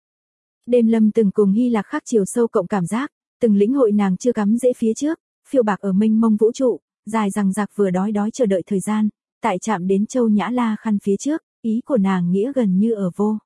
S1: Đêm Lâm từng cùng Hy Lạc khắc chiều sâu cộng cảm giác, từng lĩnh hội nàng chưa cắm rễ phía trước, phiêu bạc ở mênh mông vũ trụ, dài rằng rạc vừa đói chờ đợi thời gian, tại chạm đến Châu Nhã La Khăn phía trước, ý của nàng nghĩa gần như ở vô.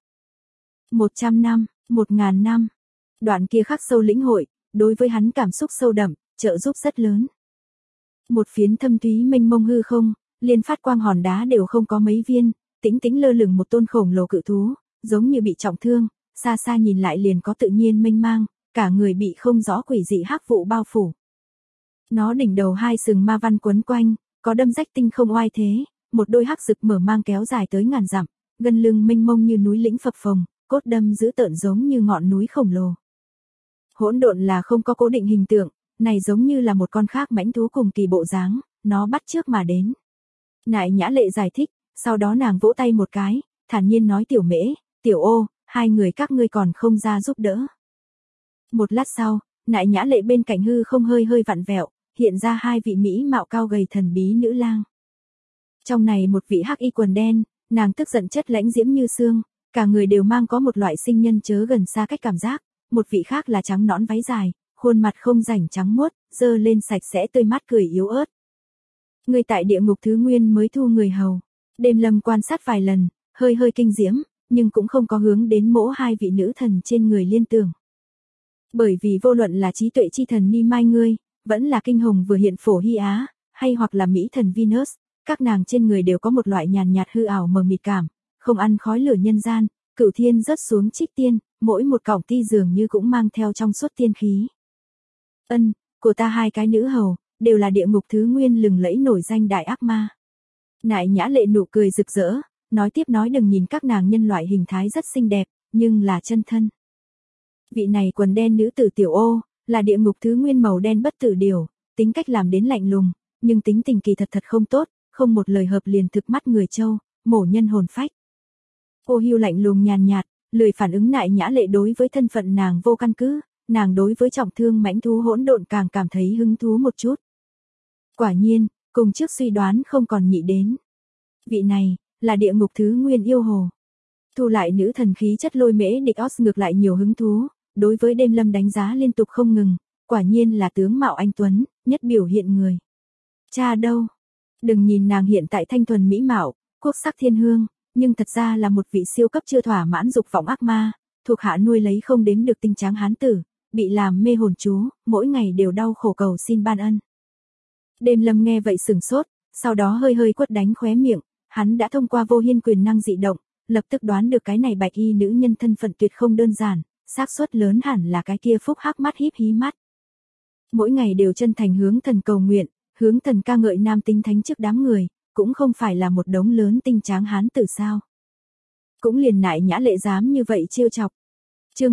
S1: 100 năm, 1000 năm. Đoạn kia khắc sâu lĩnh hội, đối với hắn cảm xúc sâu đậm, trợ giúp rất lớn. Một phiến thâm thúy mênh mông hư không, liên phát quang hòn đá đều không có mấy viên, tĩnh tĩnh lơ lửng một tôn khổng lồ cự thú, giống như bị trọng thương, xa xa nhìn lại liền có tự nhiên mênh mang, cả người bị không rõ quỷ dị hắc vụ bao phủ. Nó đỉnh đầu hai sừng ma văn quấn quanh, có đâm rách tinh không oai thế, một đôi hắc rực mở mang kéo dài tới ngàn dặm, gân lưng mênh mông như núi lĩnh phập phồng, cốt đâm dữ tợn giống như ngọn núi khổng lồ. Hỗn độn là không có cố định hình tượng, này giống như là một con khác mãnh thú cùng kỳ bộ dáng, nó bắt chước mà đến. Nại Nhã Lệ giải thích, sau đó nàng vỗ tay một cái, thản nhiên nói Tiểu Mễ, Tiểu Ô, hai người các ngươi còn không ra giúp đỡ. Một lát sau, Nại Nhã Lệ bên cạnh hư không hơi hơi vặn vẹo, hiện ra hai vị mỹ mạo cao gầy thần bí nữ lang. Trong này một vị hắc y quần đen, nàng tức giận chất lãnh diễm như xương, cả người đều mang có một loại sinh nhân chớ gần xa cách cảm giác, một vị khác là trắng nõn váy dài, khuôn mặt không rảnh trắng muốt, dơ lên sạch sẽ tươi mát cười yếu ớt. Người tại địa ngục thứ nguyên mới thu người hầu. Đêm Lâm quan sát vài lần, hơi hơi kinh diễm, nhưng cũng không có hướng đến mỗ hai vị nữ thần trên người liên tưởng. Bởi vì vô luận là trí tuệ chi thần Ni Mai ngươi, vẫn là kinh hồng vừa hiện phổ Hy Á, hay hoặc là mỹ thần Venus, các nàng trên người đều có một loại nhàn nhạt hư ảo mờ mịt cảm, không ăn khói lửa nhân gian, cửu thiên rớt xuống trích tiên, mỗi một cọng ti dường như cũng mang theo trong suốt tiên khí. Của ta hai cái nữ hầu, đều là địa ngục thứ nguyên lừng lẫy nổi danh đại ác ma. Nại Nhã Lệ nụ cười rực rỡ, nói tiếp nói đừng nhìn các nàng nhân loại hình thái rất xinh đẹp, nhưng là chân thân. Vị này quần đen nữ tử Tiểu Ô, là địa ngục thứ nguyên màu đen bất tử điều, tính cách làm đến lạnh lùng, nhưng tính tình kỳ thật không tốt, không một lời hợp liền thực mắt người châu, mổ nhân hồn phách. Ô Hưu lạnh lùng nhàn nhạt, lười phản ứng Nại Nhã Lệ đối với thân phận nàng vô căn cứ, nàng đối với trọng thương mãnh thú hỗn độn càng cảm thấy hứng thú một chút. Quả nhiên, cùng trước suy đoán không còn nhị đến. Vị này, là địa ngục thứ nguyên yêu hồ. Thu lại nữ thần khí chất Lôi Mễ Địch Os ngược lại nhiều hứng thú, đối với Đêm Lâm đánh giá liên tục không ngừng, quả nhiên là tướng mạo anh tuấn, nhất biểu hiện người. Cha đâu? Đừng nhìn nàng hiện tại thanh thuần mỹ mạo, quốc sắc thiên hương, nhưng thật ra là một vị siêu cấp chưa thỏa mãn dục vọng ác ma, thuộc hạ nuôi lấy không đếm được tinh tráng hán tử, bị làm mê hồn chú, mỗi ngày đều đau khổ cầu xin ban ân. Đêm Lâm nghe vậy sửng sốt, sau đó hơi hơi quất đánh khóe miệng, hắn đã thông qua vô hiên quyền năng dị động, lập tức đoán được cái này bạch y nữ nhân thân phận tuyệt không đơn giản, xác suất lớn hẳn là cái kia phúc hắc mắt híp hí mắt. Mỗi ngày đều chân thành hướng thần cầu nguyện, hướng thần ca ngợi nam tinh thánh trước đám người, cũng không phải là một đống lớn tinh tráng hán tử sao. Cũng liền Nại Nhã Lệ dám như vậy trêu chọc. Chương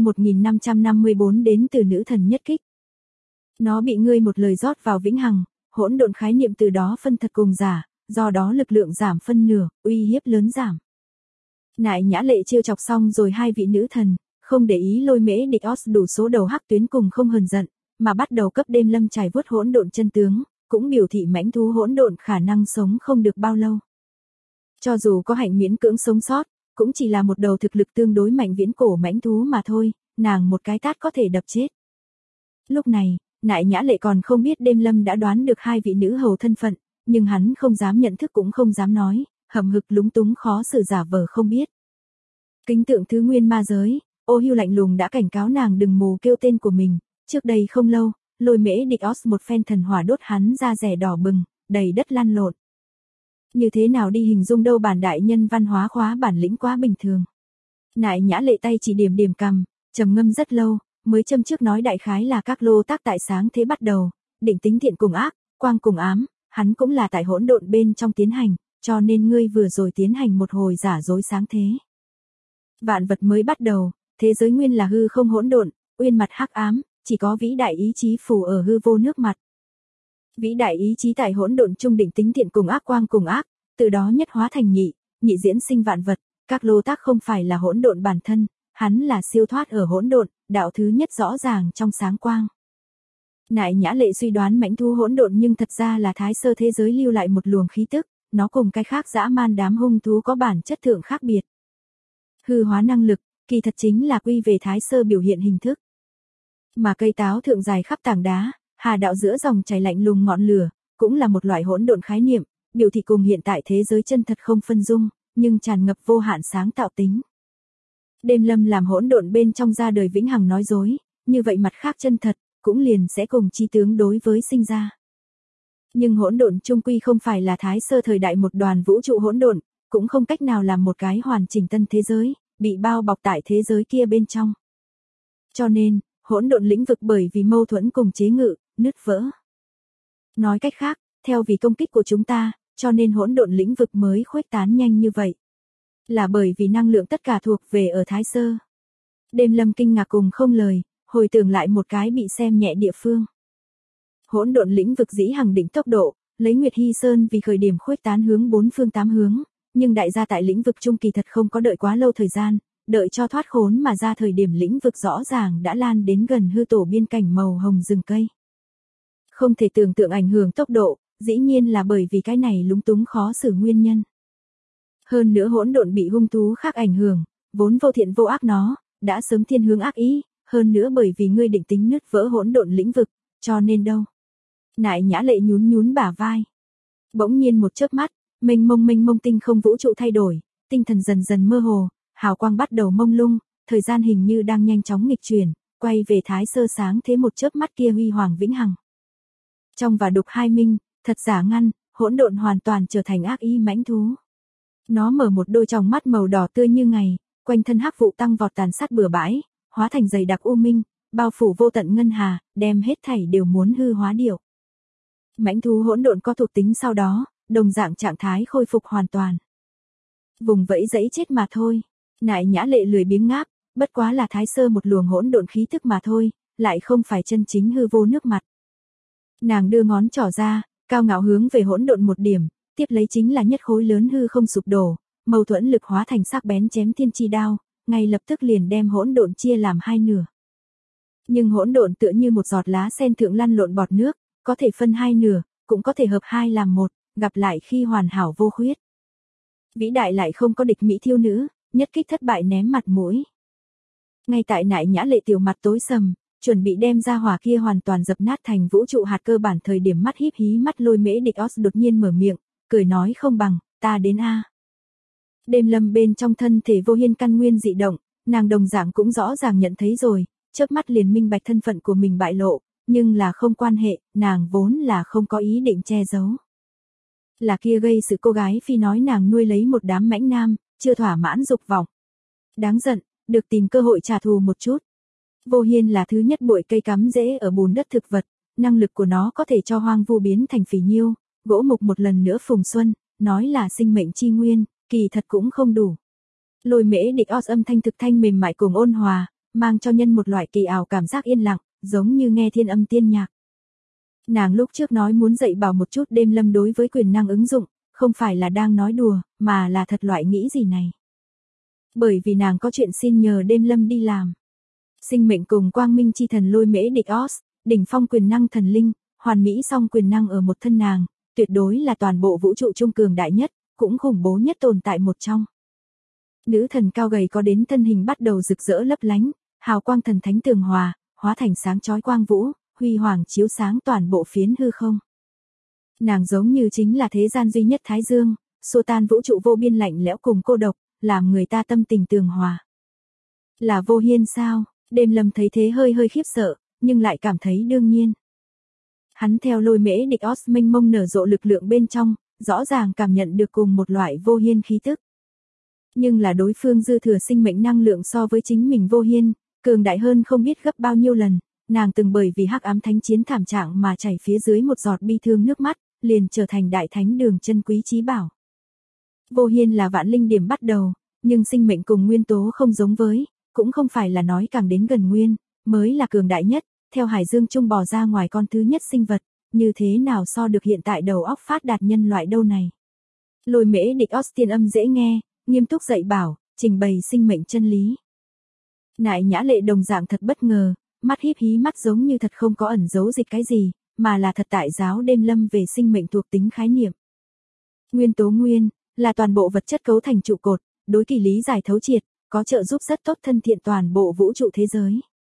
S1: 1554 đến từ nữ thần nhất kích. Nó bị ngươi một lời rót vào vĩnh hằng, hỗn độn khái niệm từ đó phân thật cùng giả, do đó lực lượng giảm phân nửa, uy hiếp lớn giảm. Nại Nhã Lệ trêu chọc xong rồi hai vị nữ thần, không để ý Lôi Mễ Địch Os đủ số đầu hắc tuyến cùng không hờn giận, mà bắt đầu cấp Đêm Lâm trải vuốt hỗn độn chân tướng, cũng biểu thị mãnh thú hỗn độn khả năng sống không được bao lâu. Cho dù có hạnh miễn cưỡng sống sót, cũng chỉ là một đầu thực lực tương đối mạnh viễn cổ mãnh thú mà thôi, nàng một cái tát có thể đập chết. Lúc này, Nại Nhã Lệ còn không biết Đêm Lâm đã đoán được hai vị nữ hầu thân phận, nhưng hắn không dám nhận thức cũng không dám nói, hậm hực lúng túng khó xử giả vờ không biết. Kính tượng thứ nguyên ma giới, Ô Hưu lạnh lùng đã cảnh cáo nàng đừng mù kêu tên của mình, trước đây không lâu, Lôi Mễ Địch Os một phen thần hỏa đốt hắn da rẻ đỏ bừng, đầy đất lăn lộn. Như thế nào đi hình dung đâu bản đại nhân văn hóa khóa bản lĩnh quá bình thường. Nại Nhã Lệ tay chỉ điểm điểm cầm, trầm ngâm rất lâu, mới châm trước nói đại khái là các lô tác tại sáng thế bắt đầu, định tính thiện cùng ác, quang cùng ám, hắn cũng là tại hỗn độn bên trong tiến hành, cho nên ngươi vừa rồi tiến hành một hồi giả dối sáng thế. Vạn vật mới bắt đầu, thế giới nguyên là hư không hỗn độn, uyên mặt hắc ám, chỉ có vĩ đại ý chí phù ở hư vô nước mặt. Vĩ đại ý chí tại hỗn độn trung định tính thiện cùng ác quang cùng ác, từ đó nhất hóa thành nhị, nhị diễn sinh vạn vật, các lô tác không phải là hỗn độn bản thân, hắn là siêu thoát ở hỗn độn, đạo thứ nhất rõ ràng trong sáng quang. Nại Nhã Lệ suy đoán mãnh thú hỗn độn nhưng thật ra là thái sơ thế giới lưu lại một luồng khí tức, nó cùng cái khác dã man đám hung thú có bản chất thượng khác biệt. Hư hóa năng lực, kỳ thật chính là quy về thái sơ biểu hiện hình thức. Mà cây táo thượng dài khắp tảng đá, hà đạo giữa dòng chảy lạnh lùng ngọn lửa, cũng là một loại hỗn độn khái niệm, biểu thị cùng hiện tại thế giới chân thật không phân dung, nhưng tràn ngập vô hạn sáng tạo tính. Đêm Lâm làm hỗn độn bên trong ra đời vĩnh hằng nói dối, như vậy mặt khác chân thật, cũng liền sẽ cùng chi tướng đối với sinh ra. Nhưng hỗn độn chung quy không phải là thái sơ thời đại một đoàn vũ trụ hỗn độn, cũng không cách nào làm một cái hoàn chỉnh tân thế giới, bị bao bọc tại thế giới kia bên trong. Cho nên, hỗn độn lĩnh vực bởi vì mâu thuẫn cùng chế ngự, nứt vỡ. Nói cách khác, theo vì công kích của chúng ta, cho nên hỗn độn lĩnh vực mới khuếch tán nhanh như vậy. Là bởi vì năng lượng tất cả thuộc về ở Thái Sơ. Đêm Lâm kinh ngạc cùng không lời, hồi tưởng lại một cái bị xem nhẹ địa phương. Hỗn độn lĩnh vực dĩ hằng đỉnh tốc độ, lấy Nguyệt Hy Sơn vì khởi điểm khuếch tán hướng bốn phương tám hướng, nhưng đại gia tại lĩnh vực trung kỳ thật không có đợi quá lâu thời gian, đợi cho thoát khốn mà ra thời điểm lĩnh vực rõ ràng đã lan đến gần hư tổ biên cảnh màu hồng rừng cây. Không thể tưởng tượng ảnh hưởng tốc độ, dĩ nhiên là bởi vì cái này lúng túng khó xử nguyên nhân. Hơn nữa hỗn độn bị hung thú khác ảnh hưởng, vốn vô thiện vô ác nó, đã sớm thiên hướng ác ý, hơn nữa bởi vì ngươi định tính nứt vỡ hỗn độn lĩnh vực, cho nên đâu. Nại Nhã Lệ nhún nhún bả vai. Bỗng nhiên một chớp mắt, mênh mông tinh không vũ trụ thay đổi, tinh thần dần dần mơ hồ, hào quang bắt đầu mông lung, thời gian hình như đang nhanh chóng nghịch chuyển, quay về Thái Sơ sáng thế một chớp mắt kia huy hoàng vĩnh hằng. Trong và đục hai minh, thật giả ngăn, hỗn độn hoàn toàn trở thành ác ý mãnh thú. Nó mở một đôi tròng mắt màu đỏ tươi như ngày, quanh thân hắc vụ tăng vọt tàn sát bừa bãi, hóa thành dày đặc u minh, bao phủ vô tận ngân hà, đem hết thảy đều muốn hư hóa điệu. Mãnh thú hỗn độn có thuộc tính sau đó, đồng dạng trạng thái khôi phục hoàn toàn. Vùng vẫy dẫy chết mà thôi. Nại Nhã Lệ lười biếng ngáp, bất quá là Thái Sơ một luồng hỗn độn khí tức mà thôi, lại không phải chân chính hư vô nước mặt. Nàng đưa ngón trỏ ra, cao ngạo hướng về hỗn độn một điểm, tiếp lấy chính là nhất khối lớn hư không sụp đổ, mâu thuẫn lực hóa thành sắc bén chém thiên chi đao, ngay lập tức liền đem hỗn độn chia làm hai nửa. Nhưng hỗn độn tựa như một giọt lá sen thượng lăn lộn bọt nước, có thể phân hai nửa, cũng có thể hợp hai làm một, gặp lại khi hoàn hảo vô khuyết. Vĩ đại lại không có địch mỹ thiêu nữ, nhất kích thất bại ném mặt mũi. Ngay tại Nại Nhã Lệ tiểu mặt tối sầm, chuẩn bị đem ra hỏa kia hoàn toàn dập nát thành vũ trụ hạt cơ bản thời điểm mắt híp hí mắt Lôi Mễ Địch Os đột nhiên mở miệng, cười nói không bằng, ta đến a. Đêm Lâm bên trong thân thể Vô Hiên căn nguyên dị động, nàng đồng dạng cũng rõ ràng nhận thấy rồi, chớp mắt liền minh bạch thân phận của mình bại lộ, nhưng là không quan hệ, nàng vốn là không có ý định che giấu. Là kia gây sự cô gái phi nói nàng nuôi lấy một đám mãnh nam, chưa thỏa mãn dục vọng. Đáng giận, được tìm cơ hội trả thù một chút. Vô Hiên là thứ nhất bụi cây cắm rễ ở bùn đất thực vật, năng lực của nó có thể cho hoang vu biến thành phỉ nhiêu, gỗ mục một lần nữa phùng xuân, nói là sinh mệnh chi nguyên, kỳ thật cũng không đủ. Lôi Mễ Địch Os âm thanh thực thanh mềm mại cùng ôn hòa, mang cho nhân một loại kỳ ảo cảm giác yên lặng, giống như nghe thiên âm tiên nhạc. Nàng lúc trước nói muốn dạy bảo một chút Đêm Lâm đối với quyền năng ứng dụng, không phải là đang nói đùa, mà là thật loại nghĩ gì này. Bởi vì nàng có chuyện xin nhờ Đêm Lâm đi làm. Sinh mệnh cùng quang minh chi thần Lôi Mễ Địch Os, đỉnh phong quyền năng thần linh, hoàn mỹ song quyền năng ở một thân nàng, tuyệt đối là toàn bộ vũ trụ trung cường đại nhất, cũng khủng bố nhất tồn tại một trong. Nữ thần cao gầy có đến thân hình bắt đầu rực rỡ lấp lánh, hào quang thần thánh tường hòa, hóa thành sáng chói quang vũ, huy hoàng chiếu sáng toàn bộ phiến hư không. Nàng giống như chính là thế gian duy nhất thái dương, xua tan vũ trụ vô biên lạnh lẽo cùng cô độc, làm người ta tâm tình tường hòa. Là Vô Hiên sao? Đêm Lâm thấy thế hơi khiếp sợ, nhưng lại cảm thấy đương nhiên. Hắn theo Lôi Mễ Địch Os mênh mông nở rộ lực lượng bên trong, rõ ràng cảm nhận được cùng một loại Vô Hiên khí tức. Nhưng là đối phương dư thừa sinh mệnh năng lượng so với chính mình Vô Hiên, cường đại hơn không biết gấp bao nhiêu lần, nàng từng bởi vì hắc ám thánh chiến thảm trạng mà chảy phía dưới một giọt bi thương nước mắt, liền trở thành đại thánh đường chân quý chí bảo. Vô Hiên là vạn linh điểm bắt đầu, nhưng sinh mệnh cùng nguyên tố không giống với, cũng không phải là nói càng đến gần nguyên, mới là cường đại nhất, theo hải dương trung bò ra ngoài con thứ nhất sinh vật, như thế nào so được hiện tại đầu óc phát đạt nhân loại đâu này. Lôi Mễ Địch Os tiên âm dễ nghe, nghiêm túc dạy bảo, trình bày sinh mệnh chân lý. Nại Nhã Lệ đồng dạng thật bất ngờ, mắt híp hí mắt giống như thật không có ẩn giấu dịch cái gì, mà là thật tại giáo Đêm Lâm về sinh mệnh thuộc tính khái niệm. Nguyên tố nguyên, là toàn bộ vật chất cấu thành trụ cột, đối kỳ lý giải thấu triệt, có trợ giúp rất tốt thân thiện toàn bộ vũ trụ thế giới.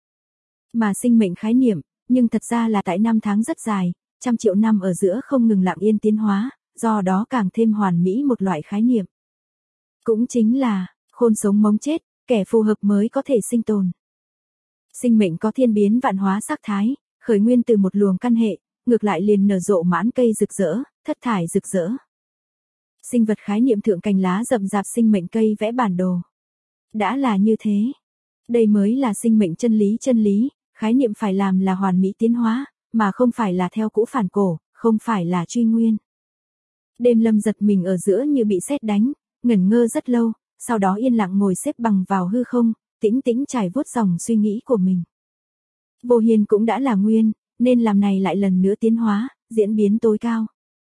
S1: Mà sinh mệnh khái niệm, nhưng thật ra là tại năm tháng rất dài, trăm triệu năm ở giữa không ngừng lặng yên tiến hóa, do đó càng thêm hoàn mỹ một loại khái niệm. Cũng chính là, khôn sống mống chết, kẻ phù hợp mới có thể sinh tồn. Sinh mệnh có thiên biến vạn hóa sắc thái, khởi nguyên từ một luồng căn hệ, ngược lại liền nở rộ mãn cây rực rỡ, thất thải rực rỡ. Sinh vật khái niệm thượng cành lá rậm rạp sinh mệnh cây vẽ bản đồ. Đã là như thế. Đây mới là sinh mệnh chân lý, khái niệm phải làm là hoàn mỹ tiến hóa, mà không phải là theo cũ phản cổ, không phải là truy nguyên. Đêm Lâm giật mình ở giữa như bị sét đánh, ngẩn ngơ rất lâu, sau đó yên lặng ngồi xếp bằng vào hư không, tĩnh tĩnh trải vuốt dòng suy nghĩ của mình. Vô Hiên cũng đã là nguyên, nên làm này lại lần nữa tiến hóa, diễn biến tối cao.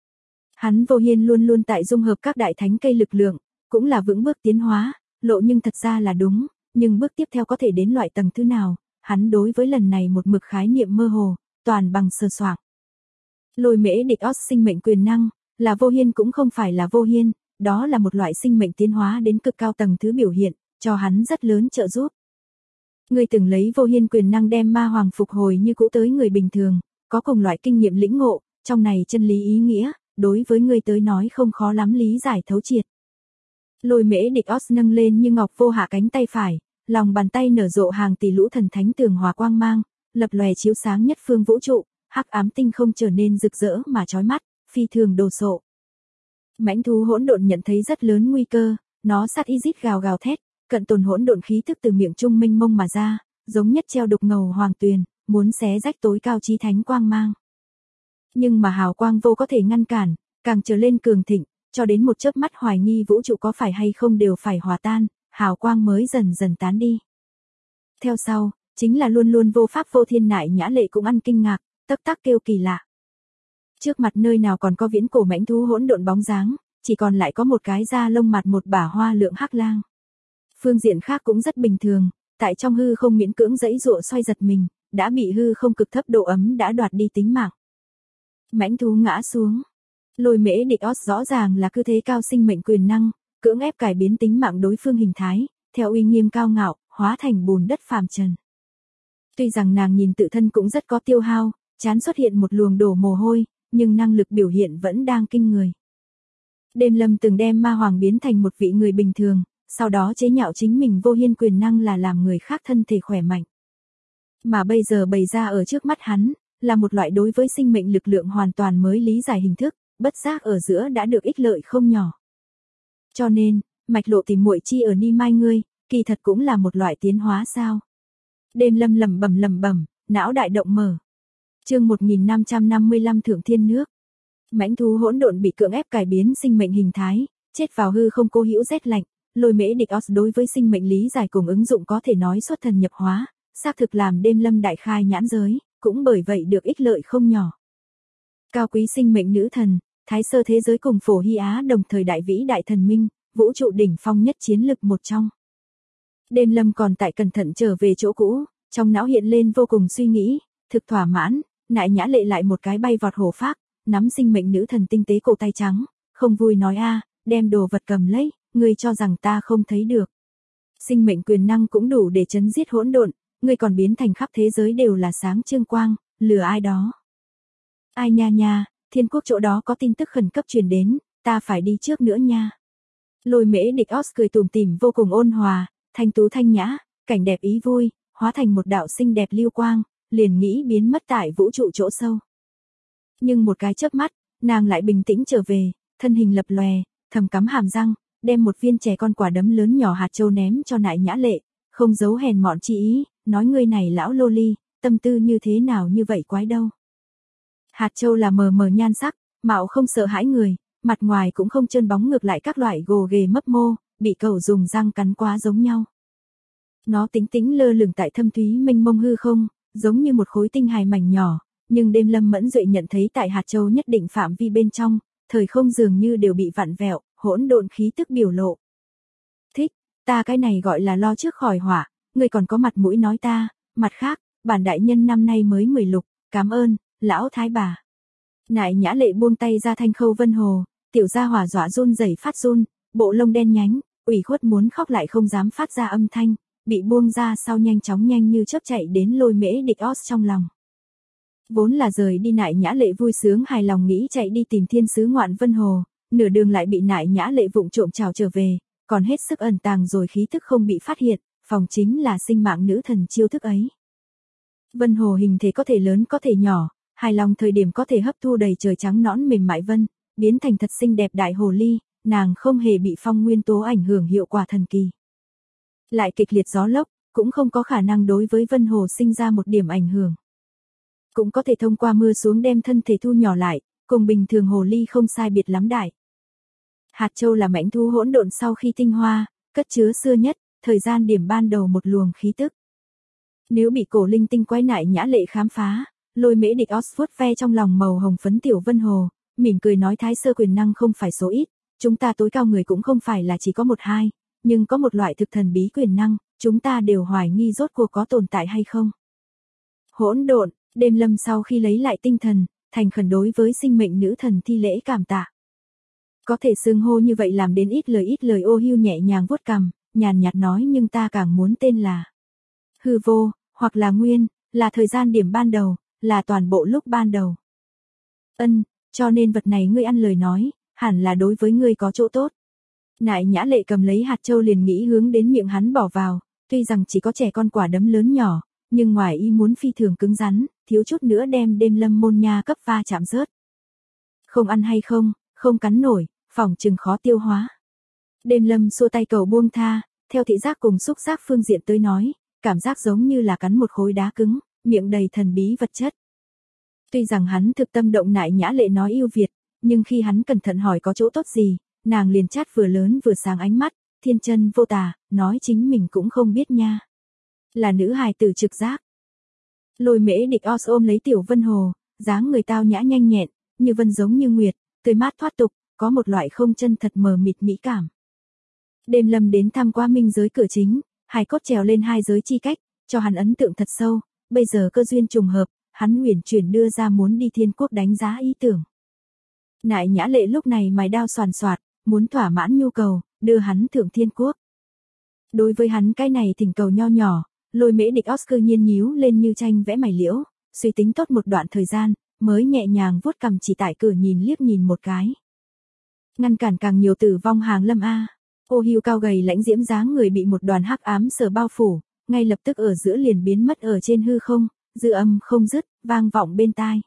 S1: Hắn Vô Hiên luôn luôn tại dung hợp các đại thánh cây lực lượng, cũng là vững bước tiến hóa, lộ nhưng thật ra là đúng, nhưng bước tiếp theo có thể đến loại tầng thứ nào, hắn đối với lần này một mực khái niệm mơ hồ, toàn bằng sờ soạng. Lôi Mễ Địch Os sinh mệnh quyền năng, là Vô Hiên cũng không phải là Vô Hiên, đó là một loại sinh mệnh tiến hóa đến cực cao tầng thứ biểu hiện, cho hắn rất lớn trợ giúp. Ngươi từng lấy Vô Hiên quyền năng đem ma hoàng phục hồi như cũ tới người bình thường, có cùng loại kinh nghiệm lĩnh ngộ, trong này chân lý ý nghĩa, đối với ngươi tới nói không khó lắm lý giải thấu triệt. Lôi Mễ Địch Os nâng lên như ngọc vô hạ cánh tay phải, lòng bàn tay nở rộ hàng tỷ lũ thần thánh tường hòa quang mang, lập lòe chiếu sáng nhất phương vũ trụ, hắc ám tinh không trở nên rực rỡ mà chói mắt, phi thường đồ sộ. Mãnh thú hỗn độn nhận thấy rất lớn nguy cơ, nó sát ý rít gào gào thét, cận tồn hỗn độn khí thức từ miệng trung minh mông mà ra, giống nhất treo đục ngầu hoàng tuyền, muốn xé rách tối cao chí thánh quang mang. Nhưng mà hào quang vô có thể ngăn cản, càng trở lên cường thịnh, cho đến một chớp mắt hoài nghi vũ trụ có phải hay không đều phải hòa tan, hào quang mới dần dần tán đi. Theo sau, chính là luôn luôn vô pháp vô thiên Nại Nhã Lệ cũng ăn kinh ngạc, tắc tắc kêu kỳ lạ. Trước mặt nơi nào còn có viễn cổ mãnh thú hỗn độn bóng dáng, chỉ còn lại có một cái da lông mặt một bả hoa lượng hắc lang. Phương diện khác cũng rất bình thường, tại trong hư không miễn cưỡng dãy dụa xoay giật mình, đã bị hư không cực thấp độ ấm đã đoạt đi tính mạng. Mãnh thú ngã xuống. Lôi Mễ Địch Os rõ ràng là cứ thế cao sinh mệnh quyền năng, cưỡng ép cải biến tính mạng đối phương hình thái, theo uy nghiêm cao ngạo, hóa thành bùn đất phàm trần. Tuy rằng nàng nhìn tự thân cũng rất có tiêu hao, chán xuất hiện một luồng đổ mồ hôi, nhưng năng lực biểu hiện vẫn đang kinh người. Đêm Lâm từng đem ma hoàng biến thành một vị người bình thường, sau đó chế nhạo chính mình Vô Hiên quyền năng là làm người khác thân thể khỏe mạnh. Mà bây giờ bày ra ở trước mắt hắn, là một loại đối với sinh mệnh lực lượng hoàn toàn mới lý giải hình thức, bất giác ở giữa đã được ích lợi không nhỏ. Cho nên, mạch lộ tìm muội chi ở ni mai ngươi, kỳ thật cũng là một loại tiến hóa sao. Đêm Lâm lẩm bẩm, não đại động mở. Chương 1555 Thượng Thiên Nước. Mãnh thú hỗn độn bị cưỡng ép cải biến sinh mệnh hình thái, chết vào hư không cố hữu rét lạnh, Lôi Mễ Địch Os đối với sinh mệnh lý giải cùng ứng dụng có thể nói xuất thần nhập hóa, xác thực làm Đêm Lâm đại khai nhãn giới, cũng bởi vậy được ích lợi không nhỏ. Cao quý sinh mệnh nữ thần, thái sơ thế giới cùng Phổ Hy Á đồng thời đại vĩ đại thần minh, vũ trụ đỉnh phong nhất chiến lực một trong. Đêm Lâm còn tại cẩn thận trở về chỗ cũ, trong não hiện lên vô cùng suy nghĩ, thực thỏa mãn, Nại Nhã Lệ lại một cái bay vọt hổ phác, nắm sinh mệnh nữ thần tinh tế cổ tay trắng, không vui nói a, đem đồ vật cầm lấy, ngươi cho rằng ta không thấy được. Sinh mệnh quyền năng cũng đủ để chấn giết hỗn độn, ngươi còn biến thành khắp thế giới đều là sáng trương quang, lừa ai đó. Ai nha nha, Thiên Quốc chỗ đó có tin tức khẩn cấp truyền đến, ta phải đi trước nữa nha. Lôi Mễ Địch Os cười tủm tỉm vô cùng ôn hòa, thanh tú thanh nhã, cảnh đẹp ý vui, hóa thành một đạo xinh đẹp lưu quang, liền nghĩ biến mất tại vũ trụ chỗ sâu. Nhưng một cái chớp mắt, nàng lại bình tĩnh trở về, thân hình lập lòe, thầm cắm hàm răng, đem một viên trẻ con quả đấm lớn nhỏ hạt châu ném cho Nại Nhã Lệ, không giấu hèn mọn chi ý, nói ngươi này lão lô ly, tâm tư như thế nào như vậy quái đâu. Hạt châu là mờ mờ nhan sắc, mạo không sợ hãi người, mặt ngoài cũng không trơn bóng, ngược lại các loại gồ ghề mấp mô, bị cẩu dùng răng cắn quá giống nhau. Nó tĩnh tĩnh lơ lửng tại thâm thúy mênh mông hư không, giống như một khối tinh hài mảnh nhỏ, nhưng Đêm Lâm mẫn duệ nhận thấy tại hạt châu nhất định phạm vi bên trong, thời không dường như đều bị vặn vẹo, hỗn độn khí tức biểu lộ. Thích, ta cái này gọi là lo trước khỏi họa, ngươi còn có mặt mũi nói ta, mặt khác, bản đại nhân năm nay mới 10 lục, cảm ơn, lão thái bà. Nại Nhã Lệ buông tay ra thanh khâu vân hồ, tiểu gia hỏa dọa run rẩy phát run, bộ lông đen nhánh, ủy khuất muốn khóc lại không dám phát ra âm thanh, bị buông ra sau nhanh chóng nhanh như chớp chạy đến Lôi Mễ Địch Os trong lòng. Vốn là rời đi Nại Nhã Lệ vui sướng hài lòng nghĩ chạy đi tìm thiên sứ ngoạn vân hồ, nửa đường lại bị Nại Nhã Lệ vụng trộm trào trở về, còn hết sức ẩn tàng rồi khí thức không bị phát hiện, phòng chính là sinh mạng nữ thần chiêu thức ấy. Vân hồ hình thể có thể lớn có thể nhỏ, hài lòng thời điểm có thể hấp thu đầy trời trắng nõn mềm mại vân, biến thành thật xinh đẹp đại hồ ly, nàng không hề bị phong nguyên tố ảnh hưởng, hiệu quả thần kỳ. Lại kịch liệt gió lốc, cũng không có khả năng đối với Vân Hồ sinh ra một điểm ảnh hưởng. Cũng có thể thông qua mưa xuống đem thân thể thu nhỏ lại, cùng bình thường hồ ly không sai biệt lắm đại. Hạt châu là mãnh thú hỗn độn sau khi tinh hoa, cất chứa xưa nhất, thời gian điểm ban đầu một luồng khí tức. Nếu bị cổ linh tinh quái Nại Nhã Lệ khám phá, Lôi Mễ Địch Oxford ve trong lòng màu hồng phấn tiểu Vân Hồ, mỉm cười nói thái sơ quyền năng không phải số ít, chúng ta tối cao người cũng không phải là chỉ có một hai, nhưng có một loại thực thần bí quyền năng, chúng ta đều hoài nghi rốt cuộc có tồn tại hay không. Hỗn độn, Đêm Lâm sau khi lấy lại tinh thần, thành khẩn đối với sinh mệnh nữ thần thi lễ cảm tạ. Có thể xưng hô như vậy làm đến ít lời Ô Hưu nhẹ nhàng vuốt cằm, nhàn nhạt nói nhưng ta càng muốn tên là hư vô, hoặc là nguyên, là thời gian điểm ban đầu, là toàn bộ lúc ban đầu. Cho nên vật này ngươi ăn lời nói, hẳn là đối với ngươi có chỗ tốt. Nại Nhã Lệ cầm lấy hạt châu liền nghĩ hướng đến miệng hắn bỏ vào, tuy rằng chỉ có trẻ con quả đấm lớn nhỏ, nhưng ngoài ý muốn phi thường cứng rắn, thiếu chút nữa đem Đêm Lâm môn nha cấp va chạm rớt. Không ăn hay không, không cắn nổi, phỏng chừng khó tiêu hóa. Đêm Lâm xua tay cầu buông tha, theo thị giác cùng xúc giác phương diện tới nói, cảm giác giống như là cắn một khối đá cứng, miệng đầy thần bí vật chất. Tuy rằng hắn thực tâm động Nại Nhã Lệ nói yêu Việt, nhưng khi hắn cẩn thận hỏi có chỗ tốt gì, nàng liền chát vừa lớn vừa sáng ánh mắt, thiên chân vô tà, nói chính mình cũng không biết nha. Là nữ hài tử trực giác. Lôi Mễ Địch Os ôm lấy tiểu Vân Hồ, dáng người tao nhã nhanh nhẹn, như vân giống như nguyệt, tươi mát thoát tục, có một loại không chân thật mờ mịt mỹ cảm. Đêm Lâm đến thăm qua minh giới cửa chính, hài cốt trèo lên hai giới chi cách, cho hắn ấn tượng thật sâu, bây giờ cơ duyên trùng hợp, hắn uyển chuyển đưa ra muốn đi Thiên Quốc đánh giá ý tưởng. Nại Nhã Lệ lúc này mài đao soàn soạt, muốn thỏa mãn nhu cầu, đưa hắn thượng Thiên Quốc. Đối với hắn cái này thỉnh cầu nho nhỏ, Lôi Mễ Địch Os cư nhiên nhíu lên như tranh vẽ mày liễu, suy tính tốt một đoạn thời gian, mới nhẹ nhàng vuốt cằm chỉ tại cửa nhìn liếc nhìn một cái. Ngăn cản càng nhiều tử vong hàng lâm a. Ô Hưu cao gầy lãnh diễm dáng người bị một đoàn hắc ám sở bao phủ, ngay lập tức ở giữa liền biến mất ở trên hư không, dư âm không dứt, vang vọng bên tai.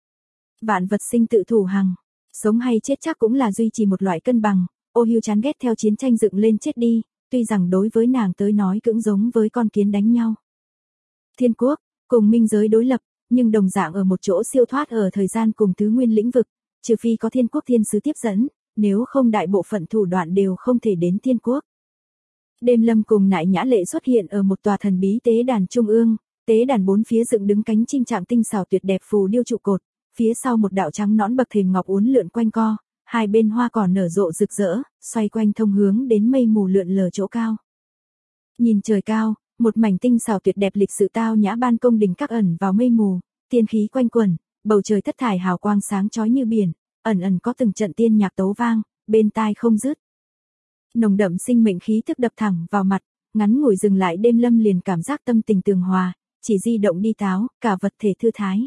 S1: Vạn vật sinh tự thủ hằng, sống hay chết chắc cũng là duy trì một loại cân bằng. Ô Hưu chán ghét theo chiến tranh dựng lên chết đi, tuy rằng đối với nàng tới nói cũng giống với con kiến đánh nhau. Thiên Quốc, cùng minh giới đối lập, nhưng đồng dạng ở một chỗ siêu thoát ở thời gian cùng tứ nguyên lĩnh vực, trừ phi có Thiên Quốc thiên sứ tiếp dẫn, nếu không đại bộ phận thủ đoạn đều không thể đến Thiên Quốc. Đêm Lâm cùng Nại Nhã Lệ xuất hiện ở một tòa thần bí tế đàn trung ương, tế đàn bốn phía dựng đứng cánh chim trạng tinh xảo tuyệt đẹp phù điêu trụ cột, phía sau một đạo trắng nõn bậc thềm ngọc uốn lượn quanh co, hai bên hoa cỏ nở rộ rực rỡ, xoay quanh thông hướng đến mây mù lượn lờ chỗ cao. Nhìn trời cao, một mảnh tinh xảo tuyệt đẹp lịch sự tao nhã ban công đình các ẩn vào mây mù, tiên khí quanh quẩn, bầu trời thất thải hào quang sáng chói như biển, ẩn ẩn có từng trận tiên nhạc tấu vang, bên tai không dứt. Nồng đậm sinh mệnh khí thức đập thẳng vào mặt, ngắn ngủi dừng lại Đêm Lâm liền cảm giác tâm tình tường hòa, chỉ di động đi táo, cả vật thể thư thái.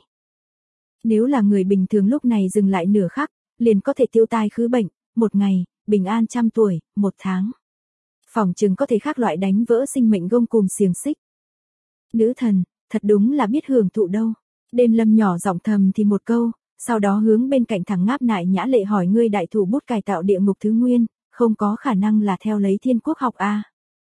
S1: Nếu là người bình thường lúc này dừng lại nửa khắc, liền có thể tiêu tai khứ bệnh, một ngày, bình an 100 tuổi, một tháng. Phỏng chừng có thể khác loại đánh vỡ sinh mệnh gông cùm xiềng xích. Nữ thần, thật đúng là biết hưởng thụ đâu. Đêm Lâm nhỏ giọng thầm thì một câu, sau đó hướng bên cạnh thẳng ngáp Nại Nhã Lệ hỏi ngươi đại thủ bút cải tạo địa ngục thứ nguyên, không có khả năng là theo lấy Thiên Quốc học a.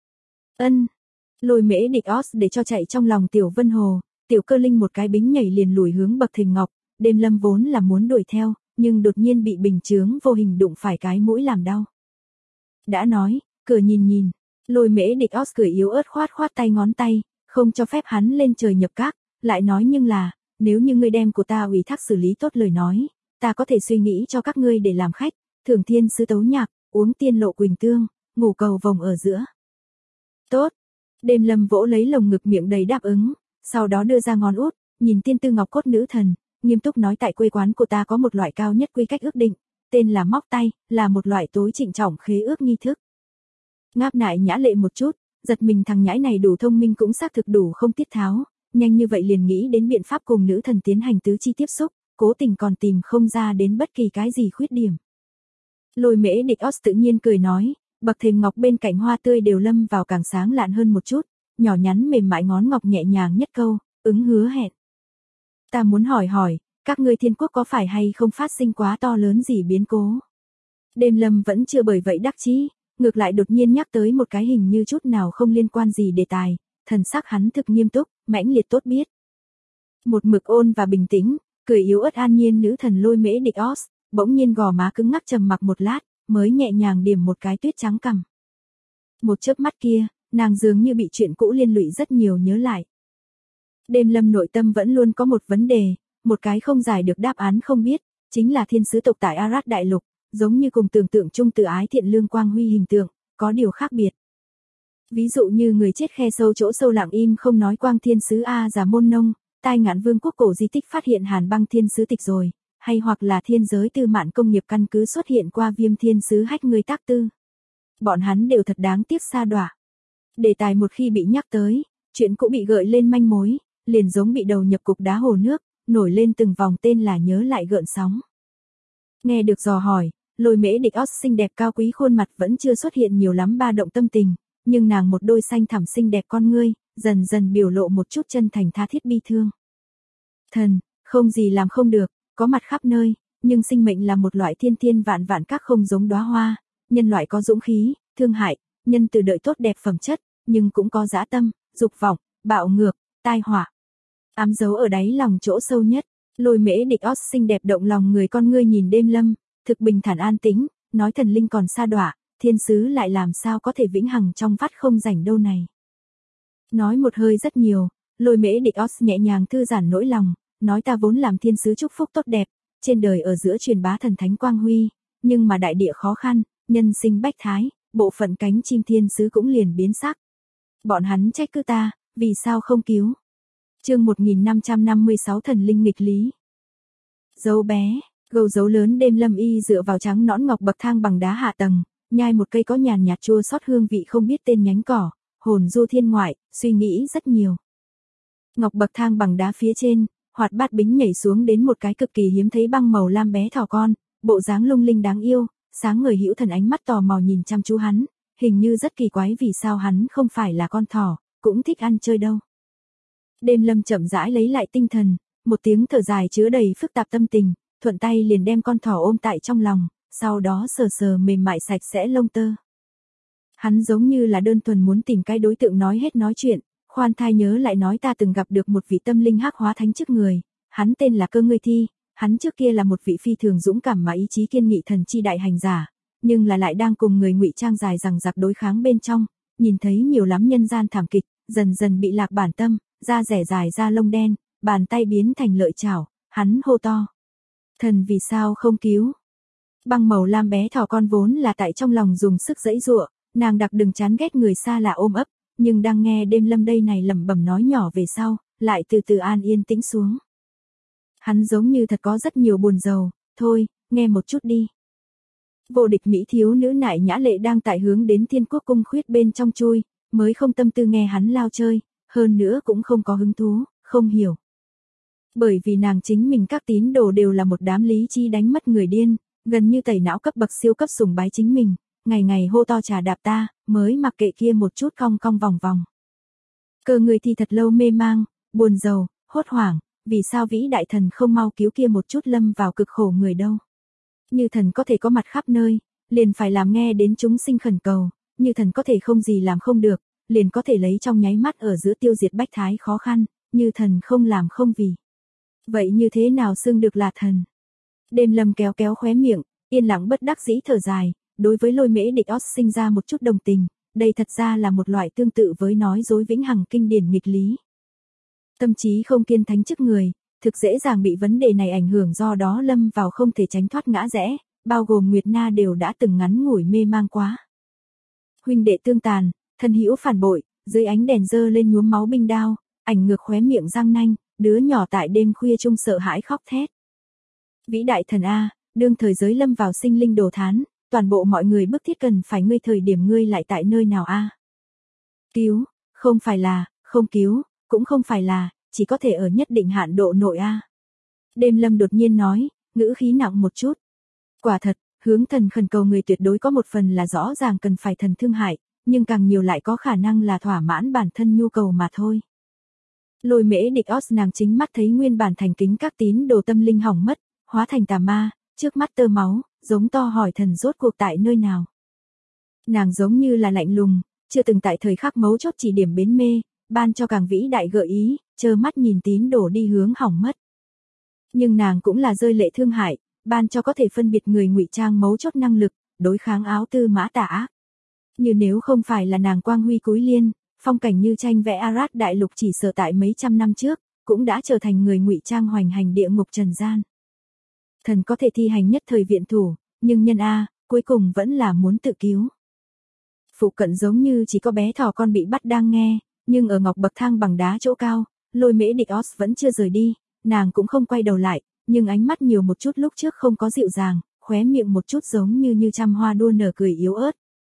S1: Lôi Mễ Địch Os để cho chạy trong lòng tiểu Vân Hồ, tiểu Cơ Linh một cái bính nhảy liền lùi hướng bậc thềm ngọc, Đêm Lâm vốn là muốn đuổi theo, nhưng đột nhiên bị bình chướng vô hình đụng phải cái mũi làm đau. Đã nói, cửa nhìn, Lôi Mễ Địch Os cười yếu ớt khoát tay ngón tay, không cho phép hắn lên trời nhập các, lại nói nhưng là, nếu như ngươi đem của ta ủy thác xử lý tốt lời nói, ta có thể suy nghĩ cho các ngươi để làm khách, thưởng thiên sứ tấu nhạc, uống tiên lộ quỳnh tương, ngủ cầu vồng ở giữa. Tốt. Đêm Lâm vỗ lấy lồng ngực miệng đầy đáp ứng, sau đó đưa ra ngón út, nhìn tiên tư ngọc cốt nữ thần, nghiêm túc nói tại quê quán của ta có một loại cao nhất quy cách ước định, tên là móc tay, là một loại tối trịnh trọng khế ước nghi thức. Ngáp Nại Nhã Lệ một chút, giật mình thằng nhãi này đủ thông minh cũng xác thực đủ không tiết tháo, nhanh như vậy liền nghĩ đến biện pháp cùng nữ thần tiến hành tứ chi tiếp xúc, cố tình còn tìm không ra đến bất kỳ cái gì khuyết điểm. Lôi Mễ Địch Os tự nhiên cười nói, bậc thềm ngọc bên cạnh hoa tươi đều lâm vào càng sáng lạn hơn một chút, nhỏ nhắn mềm mại ngón ngọc nhẹ nhàng nhất câu, ứng hứa hẹn. Ta muốn hỏi, các ngươi Thiên Quốc có phải hay không phát sinh quá to lớn gì biến cố? Đêm Lâm vẫn chưa bởi vậy đắc chí, ngược lại đột nhiên nhắc tới một cái hình như chút nào không liên quan gì đề tài, thần sắc hắn thực nghiêm túc, mãnh liệt tốt biết. Một mực ôn và bình tĩnh, cười yếu ớt an nhiên nữ thần Lôi Mễ Địch Os, bỗng nhiên gò má cứng ngắc trầm mặc một lát, mới nhẹ nhàng điểm một cái tuyết trắng cằm. Một chớp mắt kia, nàng dường như bị chuyện cũ liên lụy rất nhiều nhớ lại. Đêm Lâm nội tâm vẫn luôn có một vấn đề, một cái không giải được đáp án không biết, chính là thiên sứ tộc tại Arad Đại Lục, giống như cùng tưởng tượng chung từ ái thiện lương quang huy hình tượng, có điều khác biệt. Ví dụ như người chết khe sâu chỗ sâu lặng im không nói quang thiên sứ A Già Môn Nông, tai ngạn vương quốc cổ di tích phát hiện hàn băng thiên sứ tịch rồi, hay hoặc là thiên giới tư mạn công nghiệp căn cứ xuất hiện qua viêm thiên sứ hách người tác tư. Bọn hắn đều thật đáng tiếc sa đọa. Đề tài một khi bị nhắc tới, chuyện cũ bị gợi lên manh mối, liền giống bị đầu nhập cục đá hồ nước, nổi lên từng vòng tên là nhớ lại gợn sóng. Nghe được dò hỏi, Lôi Mễ Địch Os xinh đẹp cao quý khuôn mặt vẫn chưa xuất hiện nhiều lắm ba động tâm tình, nhưng nàng một đôi xanh thẳm xinh đẹp con ngươi, dần dần biểu lộ một chút chân thành tha thiết bi thương. Thần, không gì làm không được, có mặt khắp nơi, nhưng sinh mệnh là một loại thiên thiên vạn vạn các không giống đóa hoa, nhân loại có dũng khí, thương hại, nhân từ đợi tốt đẹp phẩm chất, nhưng cũng có dã tâm, dục vọng, bạo ngược, tai họa. Ám dấu ở đáy lòng chỗ sâu nhất, Lôi Mễ Địch Os xinh đẹp động lòng người con ngươi nhìn Đêm Lâm, thực bình thản an tĩnh, nói thần linh còn sa đọa, thiên sứ lại làm sao có thể vĩnh hằng trong vắt không rảnh đâu này. Nói một hơi rất nhiều, Lôi Mễ Địch Os nhẹ nhàng thư giãn nỗi lòng, nói ta vốn làm thiên sứ chúc phúc tốt đẹp, trên đời ở giữa truyền bá thần thánh quang huy, nhưng mà đại địa khó khăn, nhân sinh bách thái, bộ phận cánh chim thiên sứ cũng liền biến sắc. Bọn hắn trách cứ ta, vì sao không cứu? Chương 1556 thần linh nghịch lý. Dấu bé, gầu dấu lớn Đêm Lâm y dựa vào trắng nõn ngọc bậc thang bằng đá hạ tầng, nhai một cây có nhàn nhạt chua xót hương vị không biết tên nhánh cỏ, hồn du thiên ngoại, suy nghĩ rất nhiều. Ngọc bậc thang bằng đá phía trên, hoạt bát bính nhảy xuống đến một cái cực kỳ hiếm thấy băng màu lam bé thỏ con, bộ dáng lung linh đáng yêu, sáng ngời hữu thần ánh mắt tò mò nhìn chăm chú hắn, hình như rất kỳ quái vì sao hắn không phải là con thỏ, cũng thích ăn chơi đâu. Đêm Lâm chậm rãi lấy lại tinh thần, một tiếng thở dài chứa đầy phức tạp tâm tình, thuận tay liền đem con thỏ ôm tại trong lòng, sau đó sờ sờ mềm mại sạch sẽ lông tơ. Hắn giống như là đơn thuần muốn tìm cái đối tượng nói hết nói chuyện, khoan thai nhớ lại nói ta từng gặp được một vị tâm linh hắc hóa thánh trước người, hắn tên là Cơ Ngươi Thi, hắn trước kia là một vị phi thường dũng cảm mà ý chí kiên nghị thần chi đại hành giả, nhưng là lại đang cùng người ngụy trang dài rằng giặc đối kháng bên trong, nhìn thấy nhiều lắm nhân gian thảm kịch, dần dần bị lạc bản tâm, da rẻ dài da lông đen, bàn tay biến thành lợi chảo, hắn hô to. Thần vì sao không cứu? Băng màu lam bé thỏ con vốn là tại trong lòng dùng sức giãy giụa, nàng đặc đừng chán ghét người xa lạ ôm ấp, nhưng đang nghe Đêm Lâm đây này lẩm bẩm nói nhỏ về sau, lại từ từ an yên tĩnh xuống. Hắn giống như thật có rất nhiều buồn rầu, thôi, nghe một chút đi. Vô địch mỹ thiếu nữ nại nhã lệ đang tại hướng đến Thiên Quốc cung khuyết bên trong chui, mới không tâm tư nghe hắn lao chơi, hơn nữa cũng không có hứng thú, không hiểu. Bởi vì nàng chính mình các tín đồ đều là một đám lý chi đánh mất người điên, gần như tẩy não cấp bậc siêu cấp sùng bái chính mình, ngày ngày hô to trà đạp ta, mới mặc kệ kia một chút cong cong vòng vòng. Cơ Ngươi Thi thật lâu mê mang, buồn rầu, hốt hoảng, vì sao vĩ đại thần không mau cứu kia một chút lâm vào cực khổ người đâu. Như thần có thể có mặt khắp nơi, liền phải làm nghe đến chúng sinh khẩn cầu, như thần có thể không gì làm không được, liền có thể lấy trong nháy mắt ở giữa tiêu diệt bách thái khó khăn, như thần không làm không vì. Vậy như thế nào xưng được là thần? Đêm Lâm kéo kéo khóe miệng, yên lặng bất đắc dĩ thở dài, đối với Lôi Mễ Địch Os sinh ra một chút đồng tình, đây thật ra là một loại tương tự với nói dối vĩnh hằng kinh điển nghịch lý. Tâm trí không kiên thánh trước người, thực dễ dàng bị vấn đề này ảnh hưởng do đó lâm vào không thể tránh thoát ngã rẽ, bao gồm Nguyệt Na đều đã từng ngắn ngủi mê mang quá. Huynh đệ tương tàn, thân hữu phản bội, dưới ánh đèn dơ lên nhuốm máu binh đao, ảnh ngược khóe miệng răng nanh, đứa nhỏ tại đêm khuya chung sợ hãi khóc thét. Vĩ đại thần A, đương thời giới lâm vào sinh linh đồ thán, toàn bộ mọi người bức thiết cần phải ngươi thời điểm ngươi lại tại nơi nào A? Cứu, không phải là, không cứu, cũng không phải là, chỉ có thể ở nhất định hạn độ nội A. Đêm Lâm đột nhiên nói, ngữ khí nặng một chút. Quả thật, hướng thần khẩn cầu người tuyệt đối có một phần là rõ ràng cần phải thần thương hại, nhưng càng nhiều lại có khả năng là thỏa mãn bản thân nhu cầu mà thôi. Lôi Mễ Địch Os nàng chính mắt thấy nguyên bản thành kính các tín đồ tâm linh hỏng mất, hóa thành tà ma, trước mắt tơ máu, giống to hỏi thần rốt cuộc tại nơi nào. Nàng giống như là lạnh lùng, chưa từng tại thời khắc mấu chốt chỉ điểm bến mê, ban cho càng vĩ đại gợi ý, trơ mắt nhìn tín đổ đi hướng hỏng mất. Nhưng nàng cũng là rơi lệ thương hại, ban cho có thể phân biệt người ngụy trang mấu chốt năng lực, đối kháng áo tư mã tà ác. Như nếu không phải là nàng quang huy cúi liên, phong cảnh như tranh vẽ Arad đại lục chỉ sợ tại mấy trăm năm trước, cũng đã trở thành người ngụy trang hoành hành địa ngục trần gian. Thần có thể thi hành nhất thời viện thủ, nhưng nhân cuối cùng vẫn là muốn tự cứu. Phụ cận giống như chỉ có bé thỏ con bị bắt đang nghe, nhưng ở ngọc bậc thang bằng đá chỗ cao, Lôi Mễ Địch Os vẫn chưa rời đi, nàng cũng không quay đầu lại, nhưng ánh mắt nhiều một chút lúc trước không có dịu dàng, khóe miệng một chút giống như trăm hoa đua nở cười yếu ớt.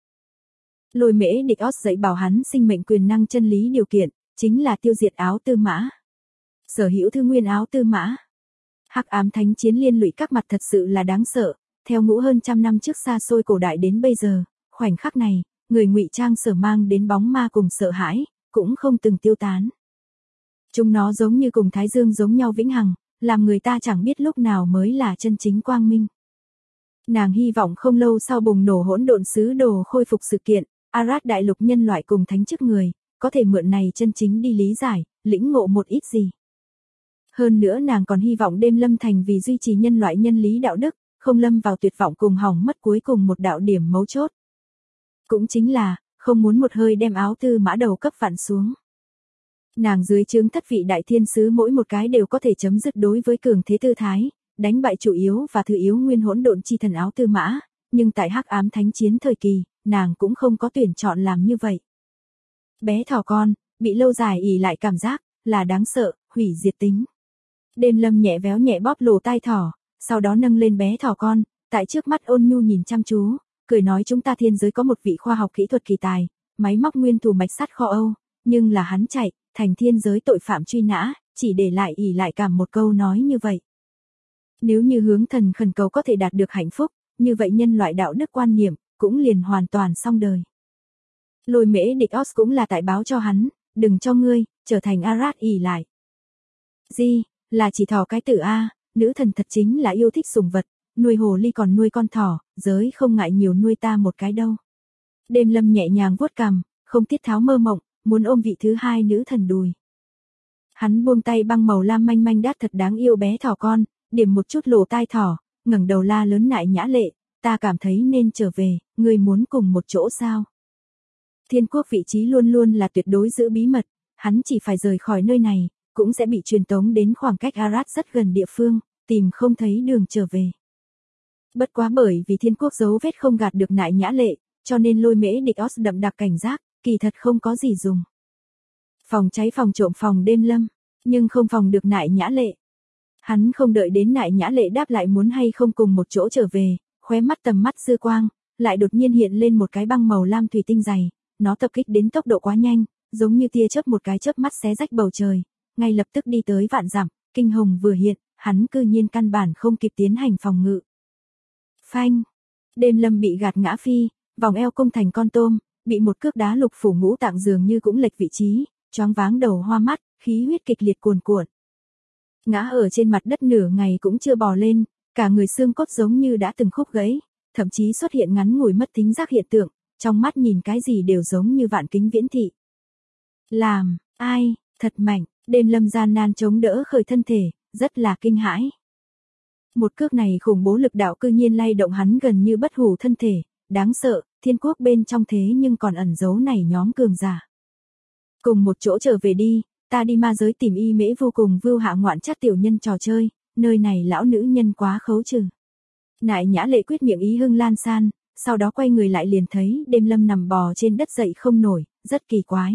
S1: Lôi Mễ Địch Os dạy bảo hắn sinh mệnh quyền năng chân lý điều kiện, chính là tiêu diệt áo tư mã. Sở hữu thư nguyên áo tư mã. Hắc ám thánh chiến liên lụy các mặt thật sự là đáng sợ, theo ngũ hơn trăm năm trước xa xôi cổ đại đến bây giờ, khoảnh khắc này, người ngụy trang sở mang đến bóng ma cùng sợ hãi, cũng không từng tiêu tán. Chúng nó giống như cùng thái dương giống nhau vĩnh hằng, làm người ta chẳng biết lúc nào mới là chân chính quang minh. Nàng hy vọng không lâu sau bùng nổ hỗn độn sứ đồ khôi phục sự kiện, Arad đại lục nhân loại cùng thánh chức người, có thể mượn này chân chính đi lý giải, lĩnh ngộ một ít gì. Hơn nữa nàng còn hy vọng đêm lâm thành vì duy trì nhân loại nhân lý đạo đức, không lâm vào tuyệt vọng cùng hỏng mất cuối cùng một đạo điểm mấu chốt. Cũng chính là, không muốn một hơi đem áo tư mã đầu cấp vặn xuống. Nàng dưới trướng thất vị đại thiên sứ mỗi một cái đều có thể chấm dứt đối với cường thế tư thái, đánh bại chủ yếu và thứ yếu nguyên hỗn độn chi thần áo tư mã, nhưng tại hắc ám thánh chiến thời kỳ, nàng cũng không có tuyển chọn làm như vậy. Bé thỏ con, bị lâu dài ỉ lại cảm giác, là đáng sợ, hủy diệt tính. Đêm lâm nhẹ véo nhẹ bóp lỗ tai thỏ, sau đó nâng lên bé thỏ con, tại trước mắt ôn nhu nhìn chăm chú, cười nói chúng ta thiên giới có một vị khoa học kỹ thuật kỳ tài, máy móc nguyên thù mạch sắt kho Âu, nhưng là hắn chạy, thành thiên giới tội phạm truy nã, chỉ để lại ỉ lại cảm một câu nói như vậy. Nếu như hướng thần khẩn cầu có thể đạt được hạnh phúc, như vậy nhân loại đạo đức quan niệm, cũng liền hoàn toàn xong đời. Lôi Mễ Địch Os cũng là tại báo cho hắn, đừng cho ngươi, trở thành Arad ỉ lại. Gì, là chỉ thỏ cái tử nữ thần thật chính là yêu thích sủng vật, nuôi hồ ly còn nuôi con thỏ, giới không ngại nhiều nuôi ta một cái đâu. Đêm lâm nhẹ nhàng vuốt cằm, không tiết tháo mơ mộng, muốn ôm vị thứ hai nữ thần đùi. Hắn buông tay băng màu lam manh manh đát thật đáng yêu bé thỏ con, điểm một chút lỗ tai thỏ, ngẩng đầu la lớn nại nhã lệ, ta cảm thấy nên trở về, ngươi muốn cùng một chỗ sao? Thiên quốc vị trí luôn luôn là tuyệt đối giữ bí mật, hắn chỉ phải rời khỏi nơi này, cũng sẽ bị truyền tống đến khoảng cách Arad rất gần địa phương, tìm không thấy đường trở về. Bất quá bởi vì thiên quốc dấu vết không gạt được nại nhã lệ, cho nên Lôi Mễ Địch Os đậm đặc cảnh giác, kỳ thật không có gì dùng. Phòng cháy phòng trộm phòng đêm lâm, nhưng không phòng được nại nhã lệ. Hắn không đợi đến nại nhã lệ đáp lại muốn hay không cùng một chỗ trở về, khóe mắt tầm mắt dư quang, lại đột nhiên hiện lên một cái băng màu lam thủy tinh dày, nó tập kích đến tốc độ quá nhanh, giống như tia chớp một cái chớp mắt xé rách bầu trời, ngay lập tức đi tới vạn dặm, kinh hồng vừa hiện, hắn cư nhiên căn bản không kịp tiến hành phòng ngự. Phanh, đêm lâm bị gạt ngã phi, vòng eo cung thành con tôm, bị một cước đá lục phủ ngũ tạng dường như cũng lệch vị trí, choáng váng đầu hoa mắt, khí huyết kịch liệt cuồn cuộn. Ngã ở trên mặt đất nửa ngày cũng chưa bò lên, cả người xương cốt giống như đã từng khúc gãy, thậm chí xuất hiện ngắn ngủi mất thính giác hiện tượng, trong mắt nhìn cái gì đều giống như vạn kính viễn thị. Làm, ai, thật mạnh, đêm lâm gian nan chống đỡ khởi thân thể, rất là kinh hãi. Một cước này khủng bố lực đạo cư nhiên lay động hắn gần như bất hủ thân thể, đáng sợ, thiên quốc bên trong thế nhưng còn ẩn giấu này nhóm cường giả. Cùng một chỗ trở về đi, ta đi ma giới tìm y mễ vô cùng vưu hạ ngoạn chát tiểu nhân trò chơi, nơi này lão nữ nhân quá khấu trừ. Nại nhã lệ quyết miệng ý hưng lan san, sau đó quay người lại liền thấy đêm lâm nằm bò trên đất dậy không nổi, rất kỳ quái.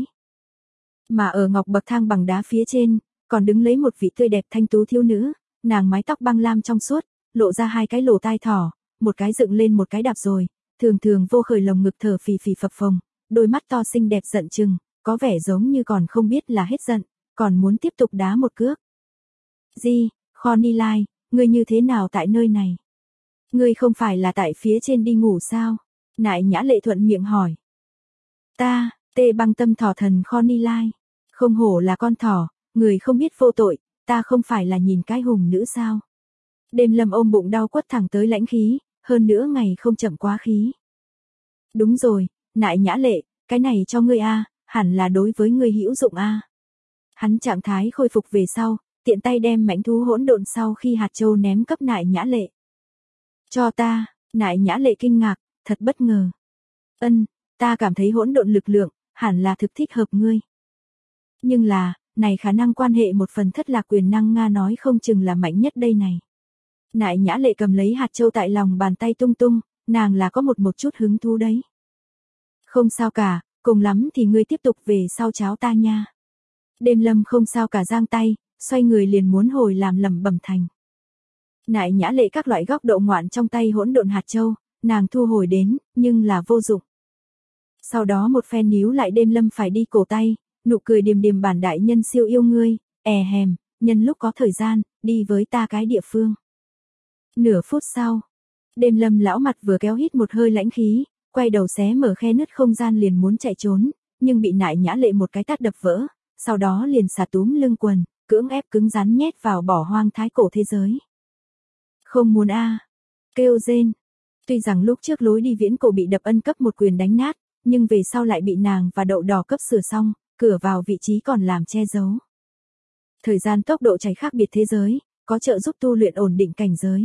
S1: Mà ở ngọc bậc thang bằng đá phía trên, còn đứng lấy một vị tươi đẹp thanh tú thiếu nữ, nàng mái tóc băng lam trong suốt, lộ ra hai cái lỗ tai thỏ, một cái dựng lên một cái đạp rồi, thường thường vô khởi lồng ngực thở phì phì phập phồng, đôi mắt to xinh đẹp giận chừng, có vẻ giống như còn không biết là hết giận, còn muốn tiếp tục đá một cước. Di, Khoni Lai, ngươi như thế nào tại nơi này? Ngươi không phải là tại phía trên đi ngủ sao? Nại nhã lệ thuận miệng hỏi. Ta, tê băng tâm thỏ thần Khoni Lai. Không hổ là con thỏ, người không biết vô tội, ta không phải là nhìn cái hùng nữ sao? Đêm lâm ôm bụng đau quất thẳng tới lãnh khí, hơn nữa ngày không chậm quá khí. Đúng rồi, Nại Nhã Lệ, cái này cho ngươi a, hẳn là đối với ngươi hữu dụng a. Hắn trạng thái khôi phục về sau, tiện tay đem mãnh thú hỗn độn sau khi hạt châu ném cấp Nại Nhã Lệ. Cho ta, Nại Nhã Lệ kinh ngạc, thật bất ngờ. Ta cảm thấy hỗn độn lực lượng, hẳn là thực thích hợp ngươi. Nhưng là, này khả năng quan hệ một phần thất lạc quyền năng Nga nói không chừng là mạnh nhất đây này. Nại Nhã Lệ cầm lấy hạt châu tại lòng bàn tay tung tung, nàng là có một chút hứng thú đấy. Không sao cả, cùng lắm thì ngươi tiếp tục về sau cháo ta nha. Đêm Lâm không sao cả giang tay, xoay người liền muốn hồi làm lẩm bẩm thành. Nại Nhã Lệ các loại góc độ ngoạn trong tay hỗn độn hạt châu, nàng thu hồi đến, nhưng là vô dụng. Sau đó một phen níu lại Đêm Lâm phải đi cổ tay, nụ cười điềm điềm bản đại nhân siêu yêu ngươi, hèm, nhân lúc có thời gian, đi với ta cái địa phương. Nửa phút sau, Đêm Lâm lão mặt vừa kéo hít một hơi lãnh khí, quay đầu xé mở khe nứt không gian liền muốn chạy trốn, nhưng bị Nại Nhã Lệ một cái tát đập vỡ, sau đó liền xả túm lưng quần, cưỡng ép cứng rắn nhét vào bỏ hoang thái cổ thế giới. Không muốn a, kêu rên. Tuy rằng lúc trước lối đi viễn cổ bị đập ân cấp một quyền đánh nát, nhưng về sau lại bị nàng và đậu đỏ cấp sửa xong, cửa vào vị trí còn làm che giấu. Thời gian tốc độ chạy khác biệt thế giới, có trợ giúp tu luyện ổn định cảnh giới.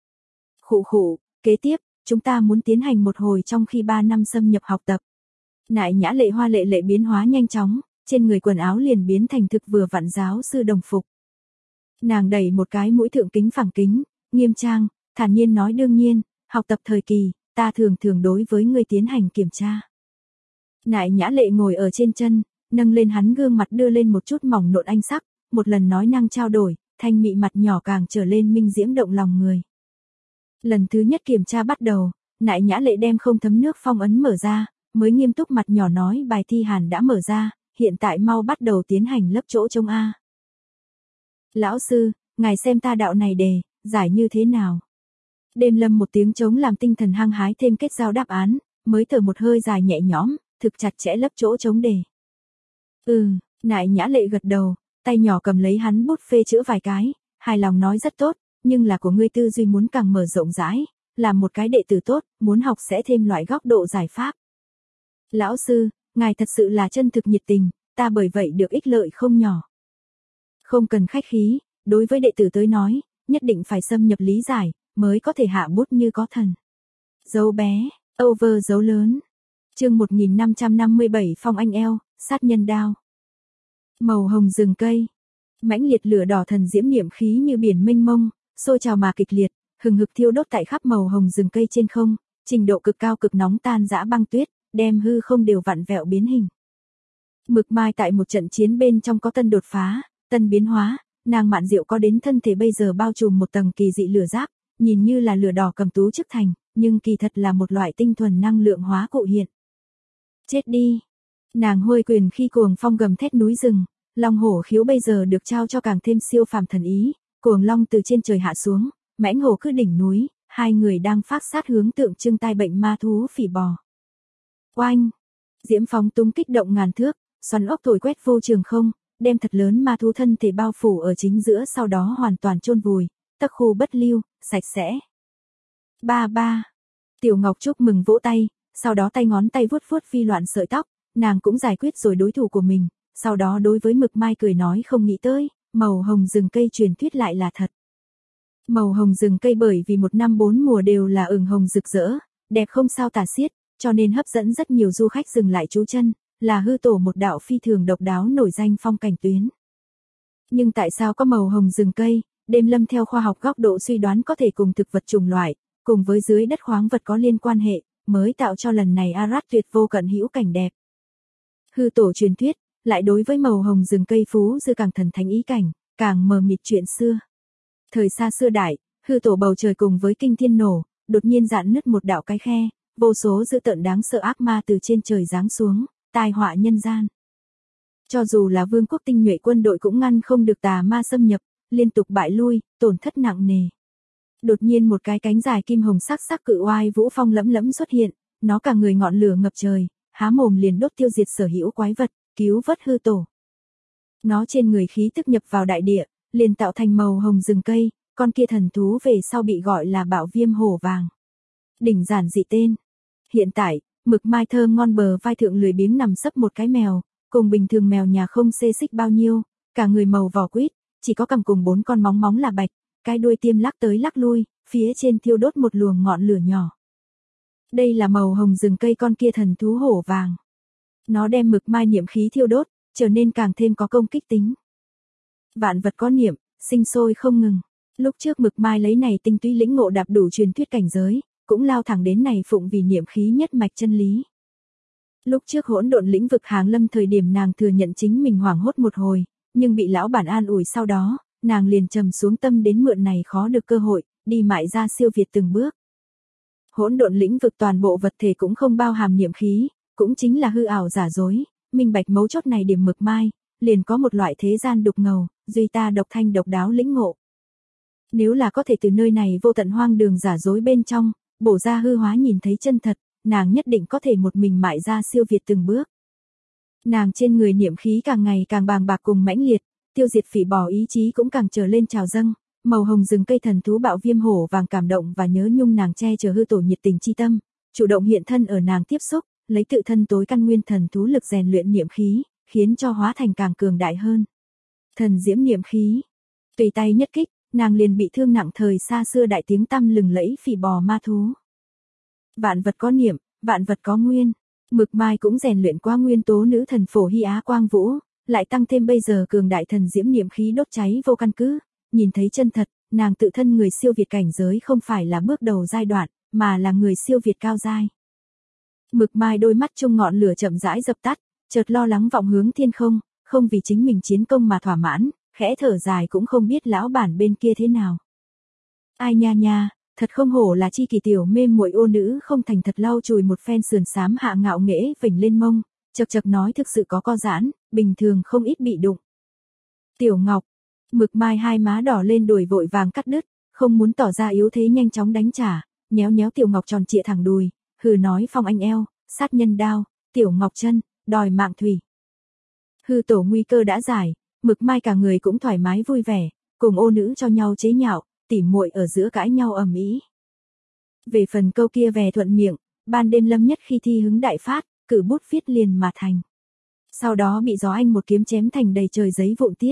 S1: Khụ, kế tiếp, chúng ta muốn tiến hành một hồi trong khi 3 năm xâm nhập học tập. Nại Nhã Lệ hoa lệ lệ biến hóa nhanh chóng, trên người quần áo liền biến thành thực vừa vặn giáo sư đồng phục. Nàng đẩy một cái mũi thượng kính phẳng kính, nghiêm trang, thản nhiên nói đương nhiên, học tập thời kỳ, ta thường đối với ngươi tiến hành kiểm tra. Nại Nhã Lệ ngồi ở trên chân, nâng lên hắn gương mặt đưa lên một chút mỏng nộn anh sắc, một lần nói năng trao đổi, thanh mị mặt nhỏ càng trở lên minh diễm động lòng người. Lần thứ nhất kiểm tra bắt đầu, Nại Nhã Lệ đem không thấm nước phong ấn mở ra, mới nghiêm túc mặt nhỏ nói bài thi hàn đã mở ra, hiện tại mau bắt đầu tiến hành lấp chỗ trống A. Lão sư, ngài xem ta đạo này đề, giải như thế nào? Đêm Lâm một tiếng trống làm tinh thần hăng hái thêm kết giao đáp án, mới thở một hơi dài nhẹ nhõm, thực chặt chẽ lấp chỗ trống đề. Nại Nhã Lệ gật đầu, tay nhỏ cầm lấy hắn bút phê chữa vài cái, hài lòng nói rất tốt, nhưng là của ngươi tư duy muốn càng mở rộng rãi, làm một cái đệ tử tốt, muốn học sẽ thêm loại góc độ giải pháp. Lão sư, ngài thật sự là chân thực nhiệt tình, ta bởi vậy được ích lợi không nhỏ. Không cần khách khí, đối với đệ tử tới nói, nhất định phải xâm nhập lý giải, mới có thể hạ bút như có thần. Dấu bé, over dấu lớn. Chương 1557 Phong Anh eo, sát nhân đao. Màu hồng rừng cây. Mãnh liệt lửa đỏ thần diễm niệm khí như biển mênh mông, sôi trào mà kịch liệt, hừng hực thiêu đốt tại khắp màu hồng rừng cây trên không, trình độ cực cao cực nóng tan rã băng tuyết, đem hư không đều vặn vẹo biến hình. Mực Mai tại một trận chiến bên trong có tân đột phá, tân biến hóa, nàng Mạn Diệu có đến thân thể bây giờ bao trùm một tầng kỳ dị lửa giáp, nhìn như là lửa đỏ cầm tú chức thành, nhưng kỳ thật là một loại tinh thuần năng lượng hóa cụ hiện. Chết đi. Nàng huôi quyền khi cuồng phong gầm thét núi rừng, long hổ khiếu bây giờ được trao cho càng thêm siêu phàm thần ý, cuồng long từ trên trời hạ xuống, mãnh hổ cứ đỉnh núi, hai người đang phát sát hướng tượng trưng tai bệnh ma thú phỉ bò. Oanh! Diễm phóng tung kích động ngàn thước, xoắn ốc thổi quét vô trường không, đem thật lớn ma thú thân thể bao phủ ở chính giữa sau đó hoàn toàn chôn vùi, tắc khu bất lưu, sạch sẽ. Ba. Tiểu Ngọc chúc mừng vỗ tay, sau đó tay ngón tay vuốt vuốt phi loạn sợi tóc, nàng cũng giải quyết rồi đối thủ của mình, sau đó đối với Mực Mai cười nói không nghĩ tới, màu hồng rừng cây truyền thuyết lại là thật. Màu hồng rừng cây bởi vì một năm 4 mùa đều là ửng hồng rực rỡ, đẹp không sao tả xiết, cho nên hấp dẫn rất nhiều du khách dừng lại trú chân, là hư tổ một đạo phi thường độc đáo nổi danh phong cảnh tuyến. Nhưng tại sao có màu hồng rừng cây, Đêm Lâm theo khoa học góc độ suy đoán có thể cùng thực vật chủng loại, cùng với dưới đất khoáng vật có liên quan hệ, mới tạo cho lần này Arad tuyệt vô cận hữu cảnh đẹp. Hư tổ truyền thuyết, lại đối với màu hồng rừng cây phú dư càng thần thánh ý cảnh, càng mờ mịt chuyện xưa. Thời xa xưa đại, hư tổ bầu trời cùng với kinh thiên nổ, đột nhiên rạn nứt một đạo cái khe, vô số dữ tợn đáng sợ ác ma từ trên trời giáng xuống, tai họa nhân gian. Cho dù là vương quốc tinh nhuệ quân đội cũng ngăn không được tà ma xâm nhập, liên tục bại lui, tổn thất nặng nề. Đột nhiên một cái cánh dài kim hồng sắc sắc cự oai vũ phong lẫm lẫm xuất hiện, nó cả người ngọn lửa ngập trời, há mồm liền đốt tiêu diệt sở hữu quái vật, cứu vớt hư tổ. Nó trên người khí tức nhập vào đại địa, liền tạo thành màu hồng rừng cây, con kia thần thú về sau bị gọi là Bạo Viêm hổ vàng. Đỉnh giản dị tên. Hiện tại, Mực mai thơm ngon bờ vai thượng lười biếng nằm sấp một cái mèo, cùng bình thường mèo nhà không xê xích bao nhiêu, cả người màu vỏ quýt, chỉ có cằm cùng 4 con móng móng là bạch, cái đuôi tiêm lắc tới lắc lui, phía trên thiêu đốt một luồng ngọn lửa nhỏ. Đây là màu hồng rừng cây con kia thần thú hổ vàng. Nó đem mực mai niệm khí thiêu đốt, trở nên càng thêm có công kích tính. Vạn vật có niệm, sinh sôi không ngừng. Lúc trước mực mai lấy này tinh túy lĩnh ngộ đạp đủ truyền thuyết cảnh giới, cũng lao thẳng đến này phụng vì niệm khí nhất mạch chân lý. Lúc trước hỗn độn lĩnh vực hàng lâm thời điểm nàng thừa nhận chính mình hoảng hốt một hồi, nhưng bị lão bản an ủi sau đó, nàng liền trầm xuống tâm đến mượn này khó được cơ hội, đi mại ra siêu việt từng bước. Hỗn độn lĩnh vực toàn bộ vật thể cũng không bao hàm niệm khí, cũng chính là hư ảo giả dối, minh bạch mấu chốt này điểm mực mai, liền có một loại thế gian đục ngầu, duy ta độc thanh độc đáo lĩnh ngộ. Nếu là có thể từ nơi này vô tận hoang đường giả dối bên trong, bổ ra hư hóa nhìn thấy chân thật, nàng nhất định có thể một mình mại ra siêu việt từng bước. Nàng trên người niệm khí càng ngày càng bàng bạc cùng mãnh liệt, tiêu diệt phỉ bỏ ý chí cũng càng trở lên trào dâng, màu hồng rừng cây thần thú bạo viêm hổ vàng cảm động và nhớ nhung nàng che chở hư tổ nhiệt tình chi tâm, chủ động hiện thân ở nàng tiếp xúc, lấy tự thân tối căn nguyên thần thú lực rèn luyện niệm khí, khiến cho hóa thành càng cường đại hơn. Thần diễm niệm khí, tùy tay nhất kích, nàng liền bị thương nặng thời xa xưa đại tiếng tăm lừng lẫy phỉ bò ma thú. Vạn vật có niệm, vạn vật có nguyên. Mực mai cũng rèn luyện qua nguyên tố nữ thần phổ hy á quang vũ, lại tăng thêm bây giờ cường đại thần diễm niệm khí đốt cháy vô căn cứ, nhìn thấy chân thật, nàng tự thân người siêu việt cảnh giới không phải là bước đầu giai đoạn, mà là người siêu việt cao giai. Mực mai đôi mắt chung ngọn lửa chậm rãi dập tắt, chợt lo lắng vọng hướng thiên không, không vì chính mình chiến công mà thỏa mãn, khẽ thở dài cũng không biết lão bản bên kia thế nào. Ai nha nha, thật không hổ là chi kỳ tiểu mê muội ô nữ không thành thật lau chùi một phen sườn xám hạ ngạo nghễ vểnh lên mông, chật chật nói thực sự có co giãn, bình thường không ít bị đụng. Tiểu Ngọc, mực mai hai má đỏ lên đuổi vội vàng cắt đứt, không muốn tỏ ra yếu thế nhanh chóng đánh trả, nhéo nhéo Tiểu Ngọc tròn trịa thẳng đùi, hừ nói phong anh eo, sát nhân đao, Tiểu Ngọc chân, đòi mạng thủy. Hư tổ nguy cơ đã giải, mực mai cả người cũng thoải mái vui vẻ, cùng ô nữ cho nhau chế nhạo, tỉ muội ở giữa cãi nhau ầm ĩ. Về phần câu kia về thuận miệng, ban đêm lâm nhất khi thi hứng đại phát, cử bút viết liền mà thành. Sau đó bị gió anh một kiếm chém thành đầy trời giấy vụn tiết.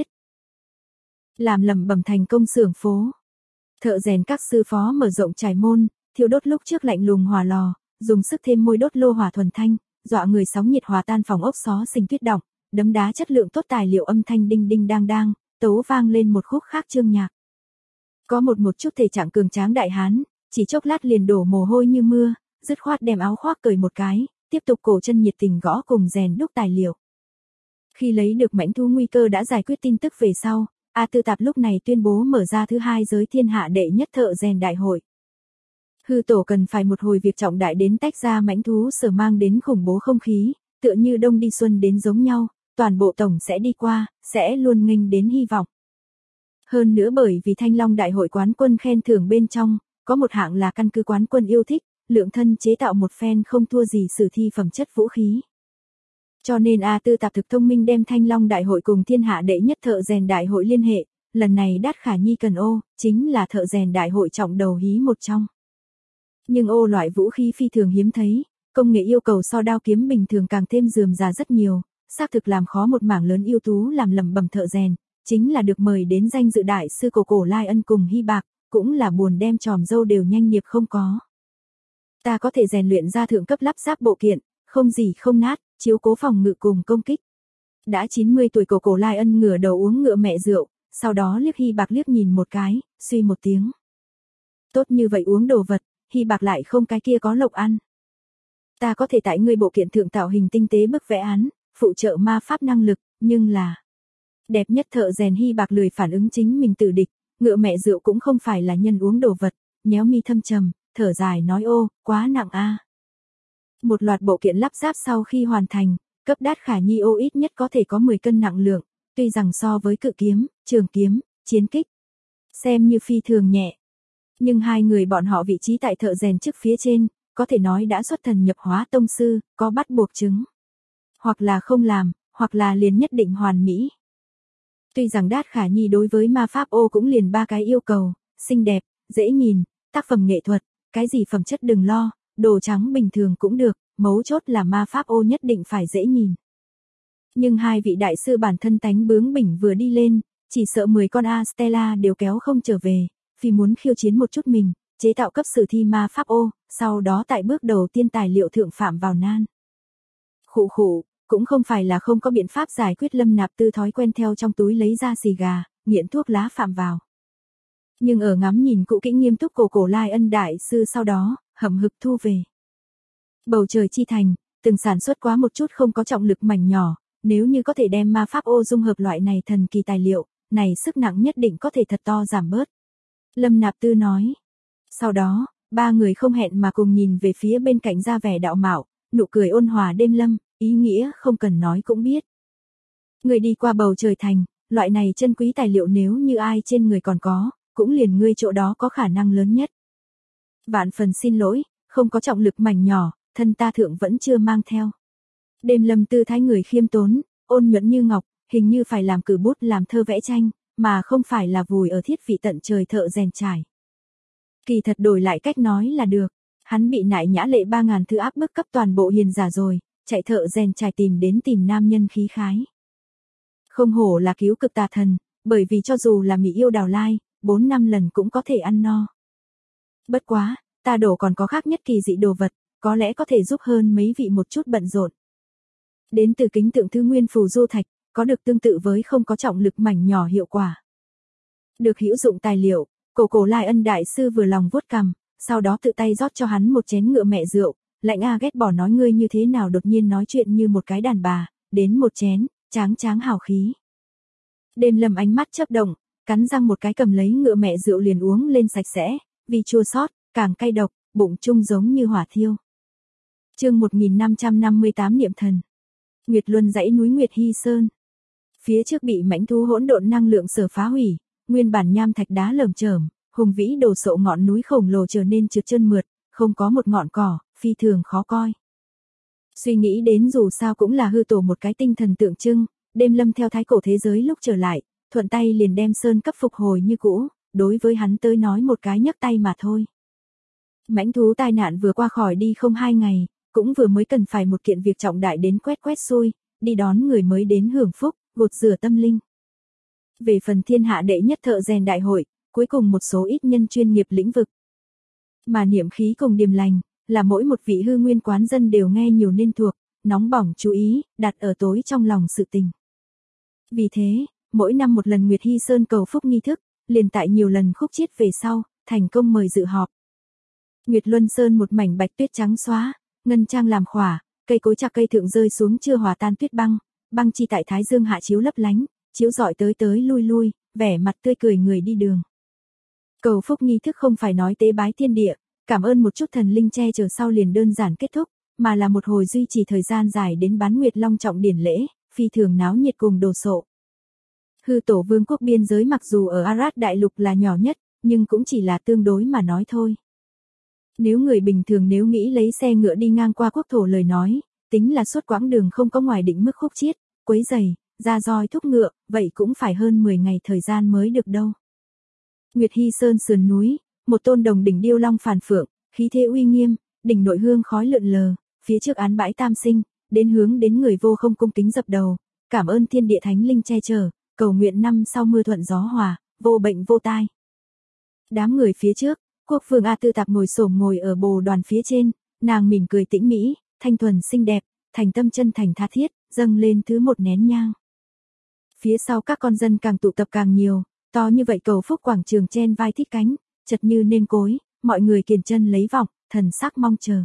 S1: Làm lầm bầm thành công xưởng phố. Thợ rèn các sư phó mở rộng trải môn, thiêu đốt lúc trước lạnh lùng hỏa lò, dùng sức thêm môi đốt lô hỏa thuần thanh, dọa người sóng nhiệt hòa tan phòng ốc xó xinh tuyết động, đấm đá chất lượng tốt tài liệu âm thanh đinh đinh đang đang, tấu vang lên một khúc khác chương nhạc. Có một chút thể trạng cường tráng đại hán, chỉ chốc lát liền đổ mồ hôi như mưa, dứt khoát đem áo khoác cởi một cái, tiếp tục cổ chân nhiệt tình gõ cùng rèn đúc tài liệu. Khi lấy được mãnh thú nguy cơ đã giải quyết tin tức về sau, A Tư Tạp lúc này tuyên bố mở ra thứ hai giới thiên hạ đệ nhất thợ rèn đại hội. Hư tổ cần phải một hồi việc trọng đại đến tách ra mãnh thú sở mang đến khủng bố không khí, tựa như đông đi xuân đến giống nhau, toàn bộ tổng sẽ đi qua, sẽ luôn nghênh đến hy vọng. Hơn nữa bởi vì Thanh Long Đại hội quán quân khen thưởng bên trong, có một hạng là căn cứ quán quân yêu thích, lượng thân chế tạo một phen không thua gì sử thi phẩm chất vũ khí. Cho nên A Tư Tạp thực thông minh đem Thanh Long Đại hội cùng thiên hạ đệ nhất thợ rèn đại hội liên hệ, lần này Đát Khả Nhi cần ô, chính là thợ rèn đại hội trọng đầu hí một trong. Nhưng ô loại vũ khí phi thường hiếm thấy, công nghệ yêu cầu so đao kiếm bình thường càng thêm rườm rà rất nhiều, xác thực làm khó một mảng lớn ưu tú làm lầm bầm thợ rèn, chính là được mời đến danh dự đại sư cổ Lai Ân cùng Hy Bạc, cũng là buồn đem tròm dâu đều nhanh nghiệp không có. Ta có thể rèn luyện ra thượng cấp lắp ráp bộ kiện, không gì không nát, chiếu cố phòng ngự cùng công kích. Đã 90 tuổi cổ Lai Ân ngửa đầu uống ngựa mẹ rượu, sau đó liếc Hy Bạc liếc nhìn một cái, suy một tiếng. Tốt như vậy uống đồ vật, Hy Bạc lại không cái kia có lộc ăn. Ta có thể tại ngươi bộ kiện thượng tạo hình tinh tế bức vẽ án, phụ trợ ma pháp năng lực, nhưng là đẹp nhất thợ rèn Hy Bạc lười phản ứng chính mình tự địch, ngựa mẹ rượu cũng không phải là nhân uống đồ vật, nhéo mi thâm trầm, thở dài nói ô, quá nặng a. Một loạt bộ kiện lắp ráp sau khi hoàn thành, cấp Đát Khả Nhi ô ít nhất có thể có 10 cân nặng lượng, tuy rằng so với cự kiếm, trường kiếm, chiến kích, xem như phi thường nhẹ. Nhưng hai người bọn họ vị trí tại thợ rèn trước phía trên, có thể nói đã xuất thần nhập hóa tông sư, có bắt buộc chứng. Hoặc là không làm, hoặc là liền nhất định hoàn mỹ. Tuy rằng Đát Khả Nhi đối với ma pháp ô cũng liền 3 cái yêu cầu, xinh đẹp, dễ nhìn, tác phẩm nghệ thuật, cái gì phẩm chất đừng lo, đồ trắng bình thường cũng được, mấu chốt là ma pháp ô nhất định phải dễ nhìn. Nhưng hai vị đại sư bản thân tánh bướng bỉnh vừa đi lên, chỉ sợ 10 con Astella đều kéo không trở về, vì muốn khiêu chiến một chút mình, chế tạo cấp sử thi ma pháp ô, sau đó tại bước đầu tiên tài liệu thượng phạm vào nan. Khụ khụ, cũng không phải là không có biện pháp giải quyết Lâm Nạp Tư thói quen theo trong túi lấy ra xì gà, nghiện thuốc lá phạm vào. Nhưng ở ngắm nhìn cũ kỹ nghiêm túc cổ Lai Ân đại sư sau đó, hậm hực thu về. Bầu trời chi thành, từng sản xuất quá một chút không có trọng lực mảnh nhỏ, nếu như có thể đem ma pháp ô dung hợp loại này thần kỳ tài liệu, này sức nặng nhất định có thể thật to giảm bớt. Lâm Nạp Tư nói. Sau đó, ba người không hẹn mà cùng nhìn về phía bên cạnh ra vẻ đạo mạo, nụ cười ôn hòa đêm lâm, ý nghĩa không cần nói cũng biết. Người đi qua bầu trời thành, loại này chân quý tài liệu nếu như ai trên người còn có, cũng liền ngươi chỗ đó có khả năng lớn nhất. Vạn phần xin lỗi, không có trọng lực mảnh nhỏ, thân ta thượng vẫn chưa mang theo. Đêm lâm tư thái người khiêm tốn, ôn nhuận như ngọc, hình như phải làm cử bút làm thơ vẽ tranh, mà không phải là vùi ở thiết vị tận trời thợ rèn trải. Kỳ thật đổi lại cách nói là được, hắn bị nại nhã lệ 3.000 thứ áp bức cấp toàn bộ hiền giả rồi, chạy thợ rèn trải tìm nam nhân khí khái. Không hổ là cứu cực tà thần, bởi vì cho dù là mỹ yêu đào lai, 4-5 lần cũng có thể ăn no. Bất quá, ta đổ còn có khác nhất kỳ dị đồ vật, có lẽ có thể giúp hơn mấy vị một chút bận rộn. Đến từ kính tượng thứ nguyên phù du thạch, có được tương tự với không có trọng lực mảnh nhỏ hiệu quả. Được hữu dụng tài liệu, cổ Lai Ân đại sư vừa lòng vuốt cằm, sau đó tự tay rót cho hắn một chén ngựa mẹ rượu, lạnh ghét bỏ nói ngươi như thế nào đột nhiên nói chuyện như một cái đàn bà, đến một chén, tráng hào khí. Đêm lâm ánh mắt chớp động, cắn răng một cái cầm lấy ngựa mẹ rượu liền uống lên sạch sẽ, vì chua xót, càng cay độc, bụng chung giống như hỏa thiêu. Chương 1558 niệm thần. Nguyệt Luân dãy núi Nguyệt Hy Sơn. Phía trước bị mãnh thú hỗn độn năng lượng sở phá hủy, nguyên bản nham thạch đá lởm chởm, hùng vĩ đồ sộ ngọn núi khổng lồ trở nên trượt chân mượt, không có một ngọn cỏ, phi thường khó coi. Suy nghĩ đến dù sao cũng là hư tổ một cái tinh thần tượng trưng, đêm lâm theo thái cổ thế giới lúc trở lại, thuận tay liền đem sơn cấp phục hồi như cũ, đối với hắn tới nói một cái nhấc tay mà thôi. Mãnh thú tai nạn vừa qua khỏi đi không 2 ngày, cũng vừa mới cần phải một kiện việc trọng đại đến quét xui, đi đón người mới đến hưởng phúc, gột rửa tâm linh. Về phần thiên hạ đệ nhất thợ rèn đại hội, cuối cùng một số ít nhân chuyên nghiệp lĩnh vực. Mà niệm khí cùng điềm lành, là mỗi một vị hư nguyên quán dân đều nghe nhiều nên thuộc, nóng bỏng chú ý, đặt ở tối trong lòng sự tình. Vì thế, mỗi năm một lần Nguyệt Hy Sơn cầu phúc nghi thức, liền tại nhiều lần khúc chiết về sau, thành công mời dự họp. Nguyệt Luân Sơn một mảnh bạch tuyết trắng xóa, ngân trang làm khỏa, cây cối chạc cây thượng rơi xuống chưa hòa tan tuyết băng, băng chi tại thái dương hạ chiếu lấp lánh, chiếu rọi tới lui, vẻ mặt tươi cười người đi đường. Cầu phúc nghi thức không phải nói tế bái thiên địa, cảm ơn một chút thần linh che chở sau liền đơn giản kết thúc, mà là một hồi duy trì thời gian dài đến bán nguyệt long trọng điển lễ, phi thường náo nhiệt cùng đồ sộ. Hư tổ vương quốc biên giới mặc dù ở Arad đại lục là nhỏ nhất, nhưng cũng chỉ là tương đối mà nói thôi. Nếu người bình thường nếu nghĩ lấy xe ngựa đi ngang qua quốc thổ lời nói, tính là suốt quãng đường không có ngoài định mức khúc chiết, quấy giày, ra roi thúc ngựa, vậy cũng phải hơn 10 ngày thời gian mới được đâu. Nguyệt Hy Sơn sườn núi, một tôn đồng đỉnh điêu long phàn phượng, khí thế uy nghiêm, đỉnh nội hương khói lượn lờ, phía trước án bãi tam sinh, đến hướng đến người vô không cung kính dập đầu, cảm ơn thiên địa thánh linh che chở, cầu nguyện năm sau mưa thuận gió hòa, vô bệnh vô tai. Đám người phía trước, quốc vương A Tư Tạp ngồi xổm ngồi ở bồ đoàn phía trên, nàng mỉm cười tĩnh mỹ, thanh thuần xinh đẹp, thành tâm chân thành tha thiết, dâng lên thứ một nén nhang. Phía sau các con dân càng tụ tập càng nhiều, to như vậy cầu phúc quảng trường chen vai thích cánh, chật như nêm cối, mọi người kiền chân lấy vọng, thần sắc mong chờ.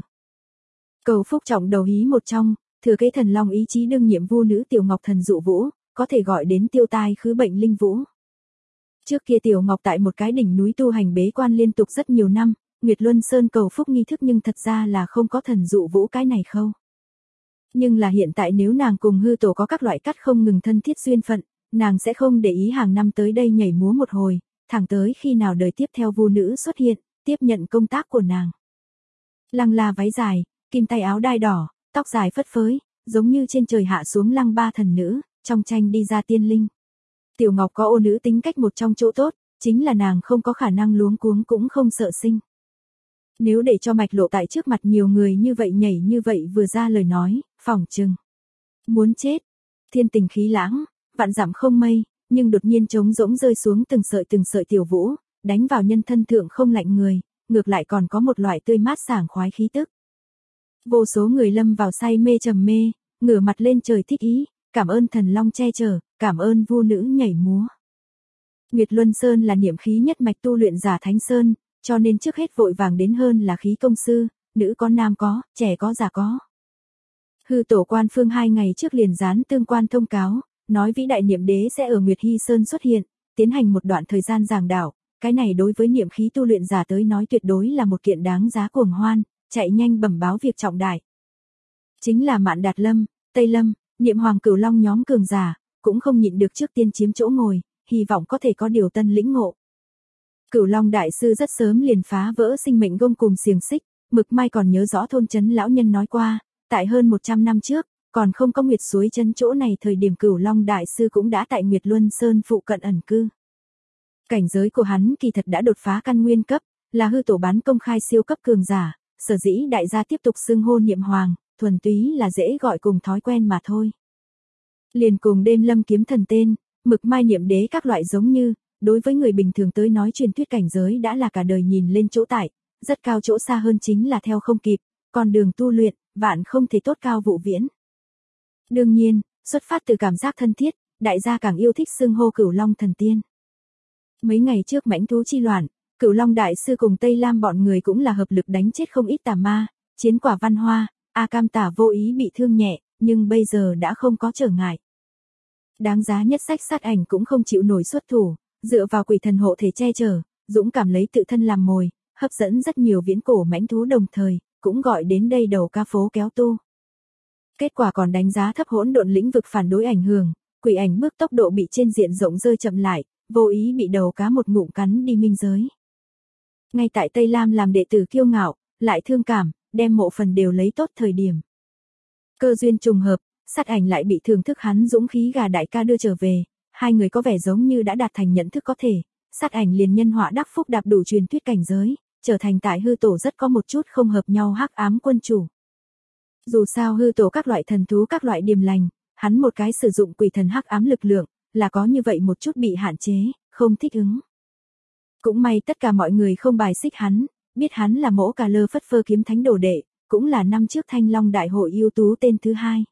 S1: Cầu phúc trọng đầu hí một trong, thừa kế thần long ý chí đương nhiệm vu nữ Tiểu Ngọc thần dụ vũ, có thể gọi đến tiêu tai khứ bệnh linh vũ. Trước kia Tiểu Ngọc tại một cái đỉnh núi tu hành bế quan liên tục rất nhiều năm, Nguyệt Luân Sơn cầu phúc nghi thức nhưng thật ra là không có thần dụ vũ cái này khâu. Nhưng là hiện tại nếu nàng cùng hư tổ có các loại cắt không ngừng thân thiết duyên phận, nàng sẽ không để ý hàng năm tới đây nhảy múa một hồi, thẳng tới khi nào đời tiếp theo vu nữ xuất hiện, tiếp nhận công tác của nàng. Lăng la váy dài, kim tay áo đai đỏ, tóc dài phất phới, giống như trên trời hạ xuống lăng ba thần nữ, trong tranh đi ra tiên linh. Tiểu Ngọc có ô nữ tính cách một trong chỗ tốt, chính là nàng không có khả năng luống cuống cũng không sợ sinh. Nếu để cho mạch lộ tại trước mặt nhiều người như vậy nhảy như vậy vừa ra lời nói, phỏng chừng muốn chết. Thiên tình khí lãng, vạn dặm không mây, nhưng đột nhiên trống rỗng rơi xuống từng sợi tiểu vũ, đánh vào nhân thân thượng không lạnh người, ngược lại còn có một loại tươi mát sảng khoái khí tức. Vô số người lâm vào say mê trầm mê, ngửa mặt lên trời thích ý, cảm ơn thần long che chở, cảm ơn vu nữ nhảy múa. Nguyệt Luân Sơn là niệm khí nhất mạch tu luyện giả Thánh Sơn, cho nên trước hết vội vàng đến hơn là khí công sư, nữ có nam có, trẻ có già có. Hư tổ quan phương 2 ngày trước liền dán tương quan thông cáo, nói vĩ đại niệm đế sẽ ở Nguyệt Hy Sơn xuất hiện, tiến hành một đoạn thời gian giảng đạo, cái này đối với niệm khí tu luyện giả tới nói tuyệt đối là một kiện đáng giá cuồng hoan, chạy nhanh bẩm báo việc trọng đại. Chính là Mạn Đạt Lâm, Tây Lâm, niệm Hoàng Cửu Long nhóm cường giả, cũng không nhịn được trước tiên chiếm chỗ ngồi, hy vọng có thể có điều tân lĩnh ngộ. Cửu Long đại sư rất sớm liền phá vỡ sinh mệnh gông cùng xiềng xích, Mực Mai còn nhớ rõ thôn trấn lão nhân nói qua, tại hơn 100 năm trước, còn không có Nguyệt suối trấn chỗ này thời điểm Cửu Long đại sư cũng đã tại Nguyệt Luân Sơn phụ cận ẩn cư. Cảnh giới của hắn kỳ thật đã đột phá căn nguyên cấp, là hư tổ bán công khai siêu cấp cường giả, sở dĩ đại gia tiếp tục xưng hô niệm hoàng, thuần túy là dễ gọi cùng thói quen mà thôi. Liền cùng đêm lâm kiếm thần tên, Mực Mai niệm đế các loại giống như, đối với người bình thường tới nói truyền thuyết cảnh giới đã là cả đời nhìn lên chỗ tại, rất cao chỗ xa hơn chính là theo không kịp, còn đường tu luyện, vạn không thể tốt cao vụ viễn. Đương nhiên, xuất phát từ cảm giác thân thiết, đại gia càng yêu thích xưng hô Cửu Long thần tiên. Mấy ngày trước mãnh thú chi loạn, Cửu Long đại sư cùng Tây Lam bọn người cũng là hợp lực đánh chết không ít tà ma, chiến quả Văn Hoa, A Cam Tả vô ý bị thương nhẹ, nhưng bây giờ đã không có trở ngại. Đáng giá nhất sách sát ảnh cũng không chịu nổi xuất thủ, dựa vào quỷ thần hộ thể che chở, dũng cảm lấy tự thân làm mồi, hấp dẫn rất nhiều viễn cổ mãnh thú đồng thời, cũng gọi đến đây đầu ca phố kéo tu. Kết quả còn đánh giá thấp hỗn độn lĩnh vực phản đối ảnh hưởng, quỷ ảnh bước tốc độ bị trên diện rộng rơi chậm lại, vô ý bị đầu cá một ngụm cắn đi minh giới. Ngay tại Tây Lam làm đệ tử kiêu ngạo, lại thương cảm, đem mộ phần đều lấy tốt thời điểm. Cơ duyên trùng hợp, sát ảnh lại bị thưởng thức hắn dũng khí gà đại ca đưa trở về, hai người có vẻ giống như đã đạt thành nhận thức có thể, sát ảnh liền nhân họa đắc phúc đạp đủ truyền thuyết cảnh giới, trở thành tại hư tổ rất có một chút không hợp nhau hắc ám quân chủ. Dù sao hư tổ các loại thần thú các loại điềm lành, hắn một cái sử dụng quỷ thần hắc ám lực lượng, là có như vậy một chút bị hạn chế, không thích ứng. Cũng may tất cả mọi người không bài xích hắn, biết hắn là mỗ cà lơ phất phơ kiếm thánh đồ đệ, cũng là năm trước Thanh Long đại hội ưu tú tên thứ 2.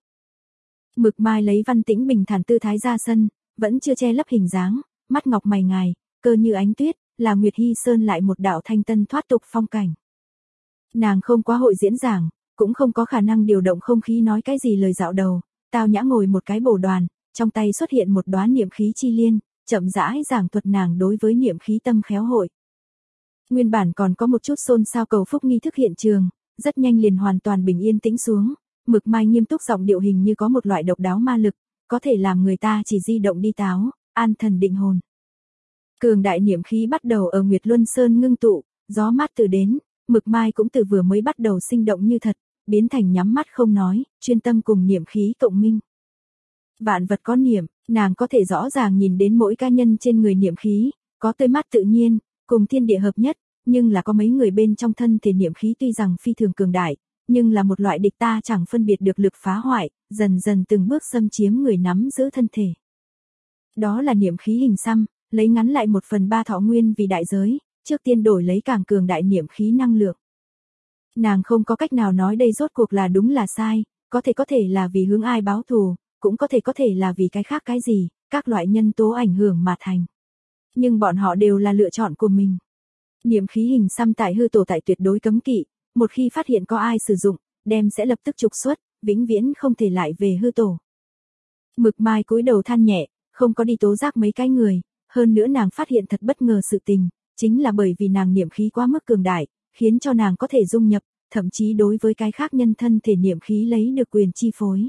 S1: Mực Mai lấy văn tĩnh bình thản tư thái ra sân, vẫn chưa che lấp hình dáng, mắt ngọc mày ngài, cơ như ánh tuyết, là Nguyệt Hy Sơn lại một đạo thanh tân thoát tục phong cảnh. Nàng không quá hội diễn giảng, cũng không có khả năng điều động không khí nói cái gì lời dạo đầu, tao nhã ngồi một cái bồ đoàn, trong tay xuất hiện một đóa niệm khí chi liên, chậm rãi giảng thuật nàng đối với niệm khí tâm khéo hội. Nguyên bản còn có một chút xôn xao cầu phúc nghi thức hiện trường, rất nhanh liền hoàn toàn bình yên tĩnh xuống, Mực Mai nghiêm túc giọng điệu hình như có một loại độc đáo ma lực, có thể làm người ta chỉ di động đi táo, an thần định hồn. Cường đại niệm khí bắt đầu ở Nguyệt Luân Sơn ngưng tụ, gió mát từ đến, Mực Mai cũng từ vừa mới bắt đầu sinh động như thật, biến thành nhắm mắt không nói, chuyên tâm cùng niệm khí cộng minh. Vạn vật có niệm, nàng có thể rõ ràng nhìn đến mỗi cá nhân trên người niệm khí, có tươi mát tự nhiên, cùng thiên địa hợp nhất, nhưng là có mấy người bên trong thân thể niệm khí tuy rằng phi thường cường đại, nhưng là một loại địch ta chẳng phân biệt được lực phá hoại, dần dần từng bước xâm chiếm người nắm giữ thân thể. Đó là niệm khí hình xăm, lấy ngắn lại 1/3 thọ nguyên vì đại giới, trước tiên đổi lấy càng cường đại niệm khí năng lượng. Nàng không có cách nào nói đây rốt cuộc là đúng là sai, có thể là vì hướng ai báo thù, cũng có thể là vì cái khác cái gì, các loại nhân tố ảnh hưởng mà thành. Nhưng bọn họ đều là lựa chọn của mình. Niệm khí hình xăm tại hư tổ tại tuyệt đối cấm kỵ, một khi phát hiện có ai sử dụng, đem sẽ lập tức trục xuất, vĩnh viễn không thể lại về hư tổ. Mực Mai cúi đầu than nhẹ, không có đi tố giác mấy cái người, hơn nữa nàng phát hiện thật bất ngờ sự tình, chính là bởi vì nàng niệm khí quá mức cường đại, khiến cho nàng có thể dung nhập, thậm chí đối với cái khác nhân thân thể niệm khí lấy được quyền chi phối.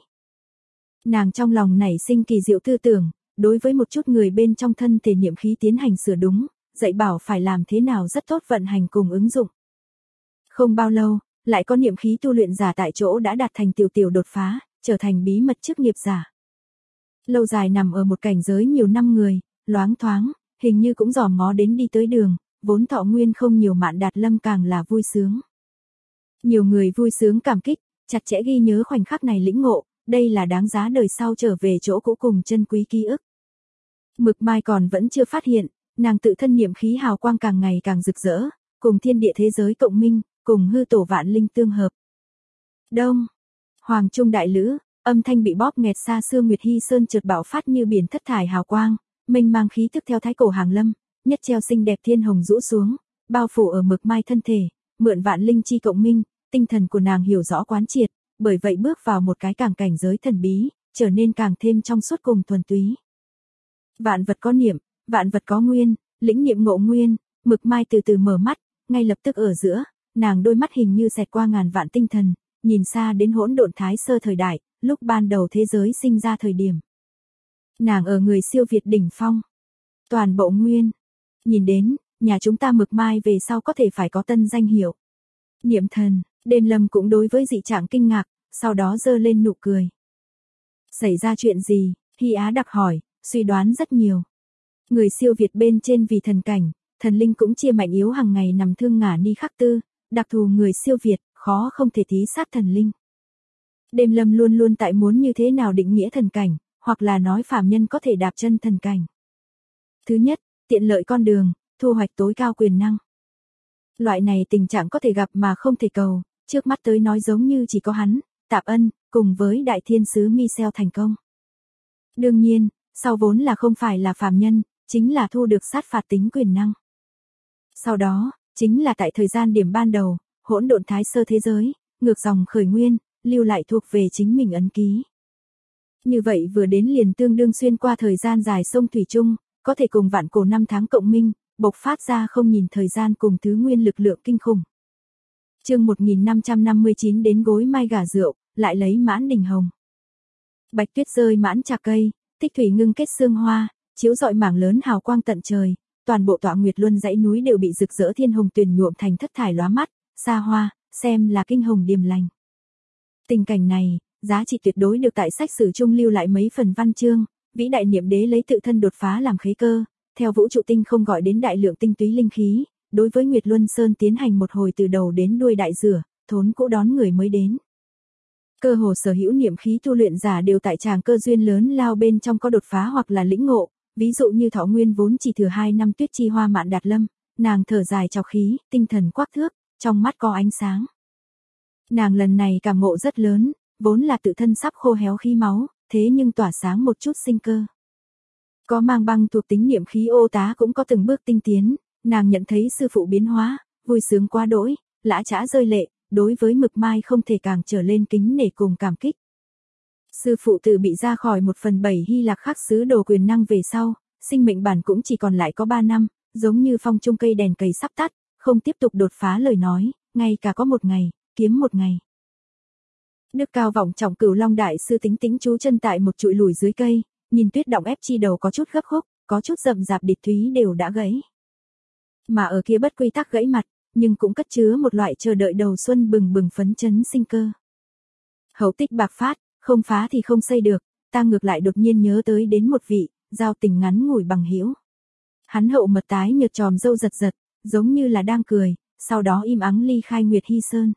S1: Nàng trong lòng nảy sinh kỳ diệu tư tưởng, đối với một chút người bên trong thân thể niệm khí tiến hành sửa đúng, dạy bảo phải làm thế nào rất tốt vận hành cùng ứng dụng. Không bao lâu, lại có niệm khí tu luyện giả tại chỗ đã đạt thành tiểu đột phá, trở thành bí mật chức nghiệp giả. Lâu dài nằm ở một cảnh giới nhiều năm người, loáng thoáng, hình như cũng dòm ngó đến đi tới đường, vốn thọ nguyên không nhiều Mạn Đạt Lâm càng là vui sướng. Nhiều người vui sướng cảm kích, chặt chẽ ghi nhớ khoảnh khắc này lĩnh ngộ, đây là đáng giá đời sau trở về chỗ cũ cùng chân quý ký ức. Mực Mai còn vẫn chưa phát hiện, nàng tự thân niệm khí hào quang càng ngày càng rực rỡ, cùng thiên địa thế giới cộng minh, cùng hư tổ vạn linh tương hợp. Đông, Hoàng Trung đại lữ, âm thanh bị bóp nghẹt xa xưa Nguyệt Hy Sơn chợt bạo phát như biển thất thải hào quang, mênh mang khí tức theo thái cổ hàng lâm, nhất treo xinh đẹp thiên hồng rũ xuống, bao phủ ở Mực Mai thân thể, mượn vạn linh chi cộng minh, tinh thần của nàng hiểu rõ quán triệt, bởi vậy bước vào một cái càng cảnh giới thần bí, trở nên càng thêm trong suốt cùng thuần túy. Vạn vật có niệm, vạn vật có nguyên, lĩnh niệm ngộ nguyên, Mực Mai từ từ mở mắt, ngay lập tức ở giữa, nàng đôi mắt hình như xẹt qua ngàn vạn tinh thần, nhìn xa đến hỗn độn thái sơ thời đại, lúc ban đầu thế giới sinh ra thời điểm. Nàng ở người siêu việt đỉnh phong, toàn bộ nguyên. Nhìn đến, nhà chúng ta Mực Mai về sau có thể phải có tân danh hiệu. Niệm thần, Đêm Lâm cũng đối với dị trạng kinh ngạc, sau đó giơ lên nụ cười. Xảy ra chuyện gì? Hy Á đặc hỏi, suy đoán rất nhiều. Người siêu việt bên trên vì thần cảnh, thần linh cũng chia mạnh yếu hàng ngày nằm thương ngả ni khắc tư, đặc thù người siêu việt, khó không thể thí sát thần linh. Đêm Lâm luôn luôn tại muốn như thế nào định nghĩa thần cảnh, hoặc là nói phàm nhân có thể đạp chân thần cảnh. Thứ nhất, tiện lợi con đường, thu hoạch tối cao quyền năng. Loại này tình trạng có thể gặp mà không thể cầu, trước mắt tới nói giống như chỉ có hắn, Tạp Ân, cùng với đại thiên sứ Michel thành công. Đương nhiên, sau vốn là không phải là phàm nhân, chính là thu được sát phạt tính quyền năng. Sau đó, chính là tại thời gian điểm ban đầu, hỗn độn thái sơ thế giới, ngược dòng khởi nguyên, lưu lại thuộc về chính mình ấn ký. Như vậy vừa đến liền tương đương xuyên qua thời gian dài sông thủy chung, có thể cùng vạn cổ năm tháng cộng minh, bộc phát ra không nhìn thời gian cùng thứ nguyên lực lượng kinh khủng. Chương 1559 đến gối mai gà rượu, lại lấy mãn đình hồng. Bạch tuyết rơi mãn trà cây, tích thủy ngưng kết sương hoa, chiếu rọi mảng lớn hào quang tận trời, toàn bộ Tọa Nguyệt Luân dãy núi đều bị rực rỡ thiên hồng tuyền nhuộm thành thất thải lóa mắt, xa hoa, xem là kinh hồng điềm lành. Tình cảnh này, giá trị tuyệt đối được tại sách sử trung lưu lại mấy phần văn chương, vĩ đại niệm đế lấy tự thân đột phá làm khế cơ, theo vũ trụ tinh không gọi đến đại lượng tinh túy linh khí, đối với Nguyệt Luân Sơn tiến hành một hồi từ đầu đến đuôi đại rửa, thốn cũ đón người mới đến. Cơ hồ sở hữu niệm khí tu luyện giả đều tại tràng cơ duyên lớn lao bên trong có đột phá hoặc là lĩnh ngộ, ví dụ như Thọ Nguyên vốn chỉ thừa 2 năm Tuyết Chi Hoa Mạn Đạt Lâm, nàng thở dài trọc khí, tinh thần quắc thước, trong mắt có ánh sáng. Nàng lần này cảm ngộ rất lớn, vốn là tự thân sắp khô héo khí máu, thế nhưng tỏa sáng một chút sinh cơ. Có mang băng thuộc tính niệm khí ô tá cũng có từng bước tinh tiến, nàng nhận thấy sư phụ biến hóa, vui sướng quá đỗi, lã chã rơi lệ, đối với Mực Mai không thể càng trở lên kính nể cùng cảm kích. Sư phụ tự bị ra khỏi 1/7 Hy Lạc khắc sứ đồ quyền năng về sau, sinh mệnh bản cũng chỉ còn lại có 3 năm, giống như phong trung cây đèn cầy sắp tắt, không tiếp tục đột phá lời nói, ngay cả có một ngày, kiếm một ngày. Đức cao vọng trọng Cửu Long đại sư tính tính trú chân tại một trụi lùi dưới cây, nhìn tuyết động ép chi đầu có chút gấp khúc, có chút rậm rạp địch thúy đều đã gãy. Mà ở kia bất quy tắc gãy mặt, nhưng cũng cất chứa một loại chờ đợi đầu xuân bừng bừng phấn chấn sinh cơ. Hậu tích bạc phát, không phá thì không xây được, ta ngược lại đột nhiên nhớ tới đến một vị, giao tình ngắn ngủi bằng hữu. Hắn hậu mật tái nhợt tròm râu giật giật, giống như là đang cười, sau đó im ắng ly khai Nguyệt Hy Sơn.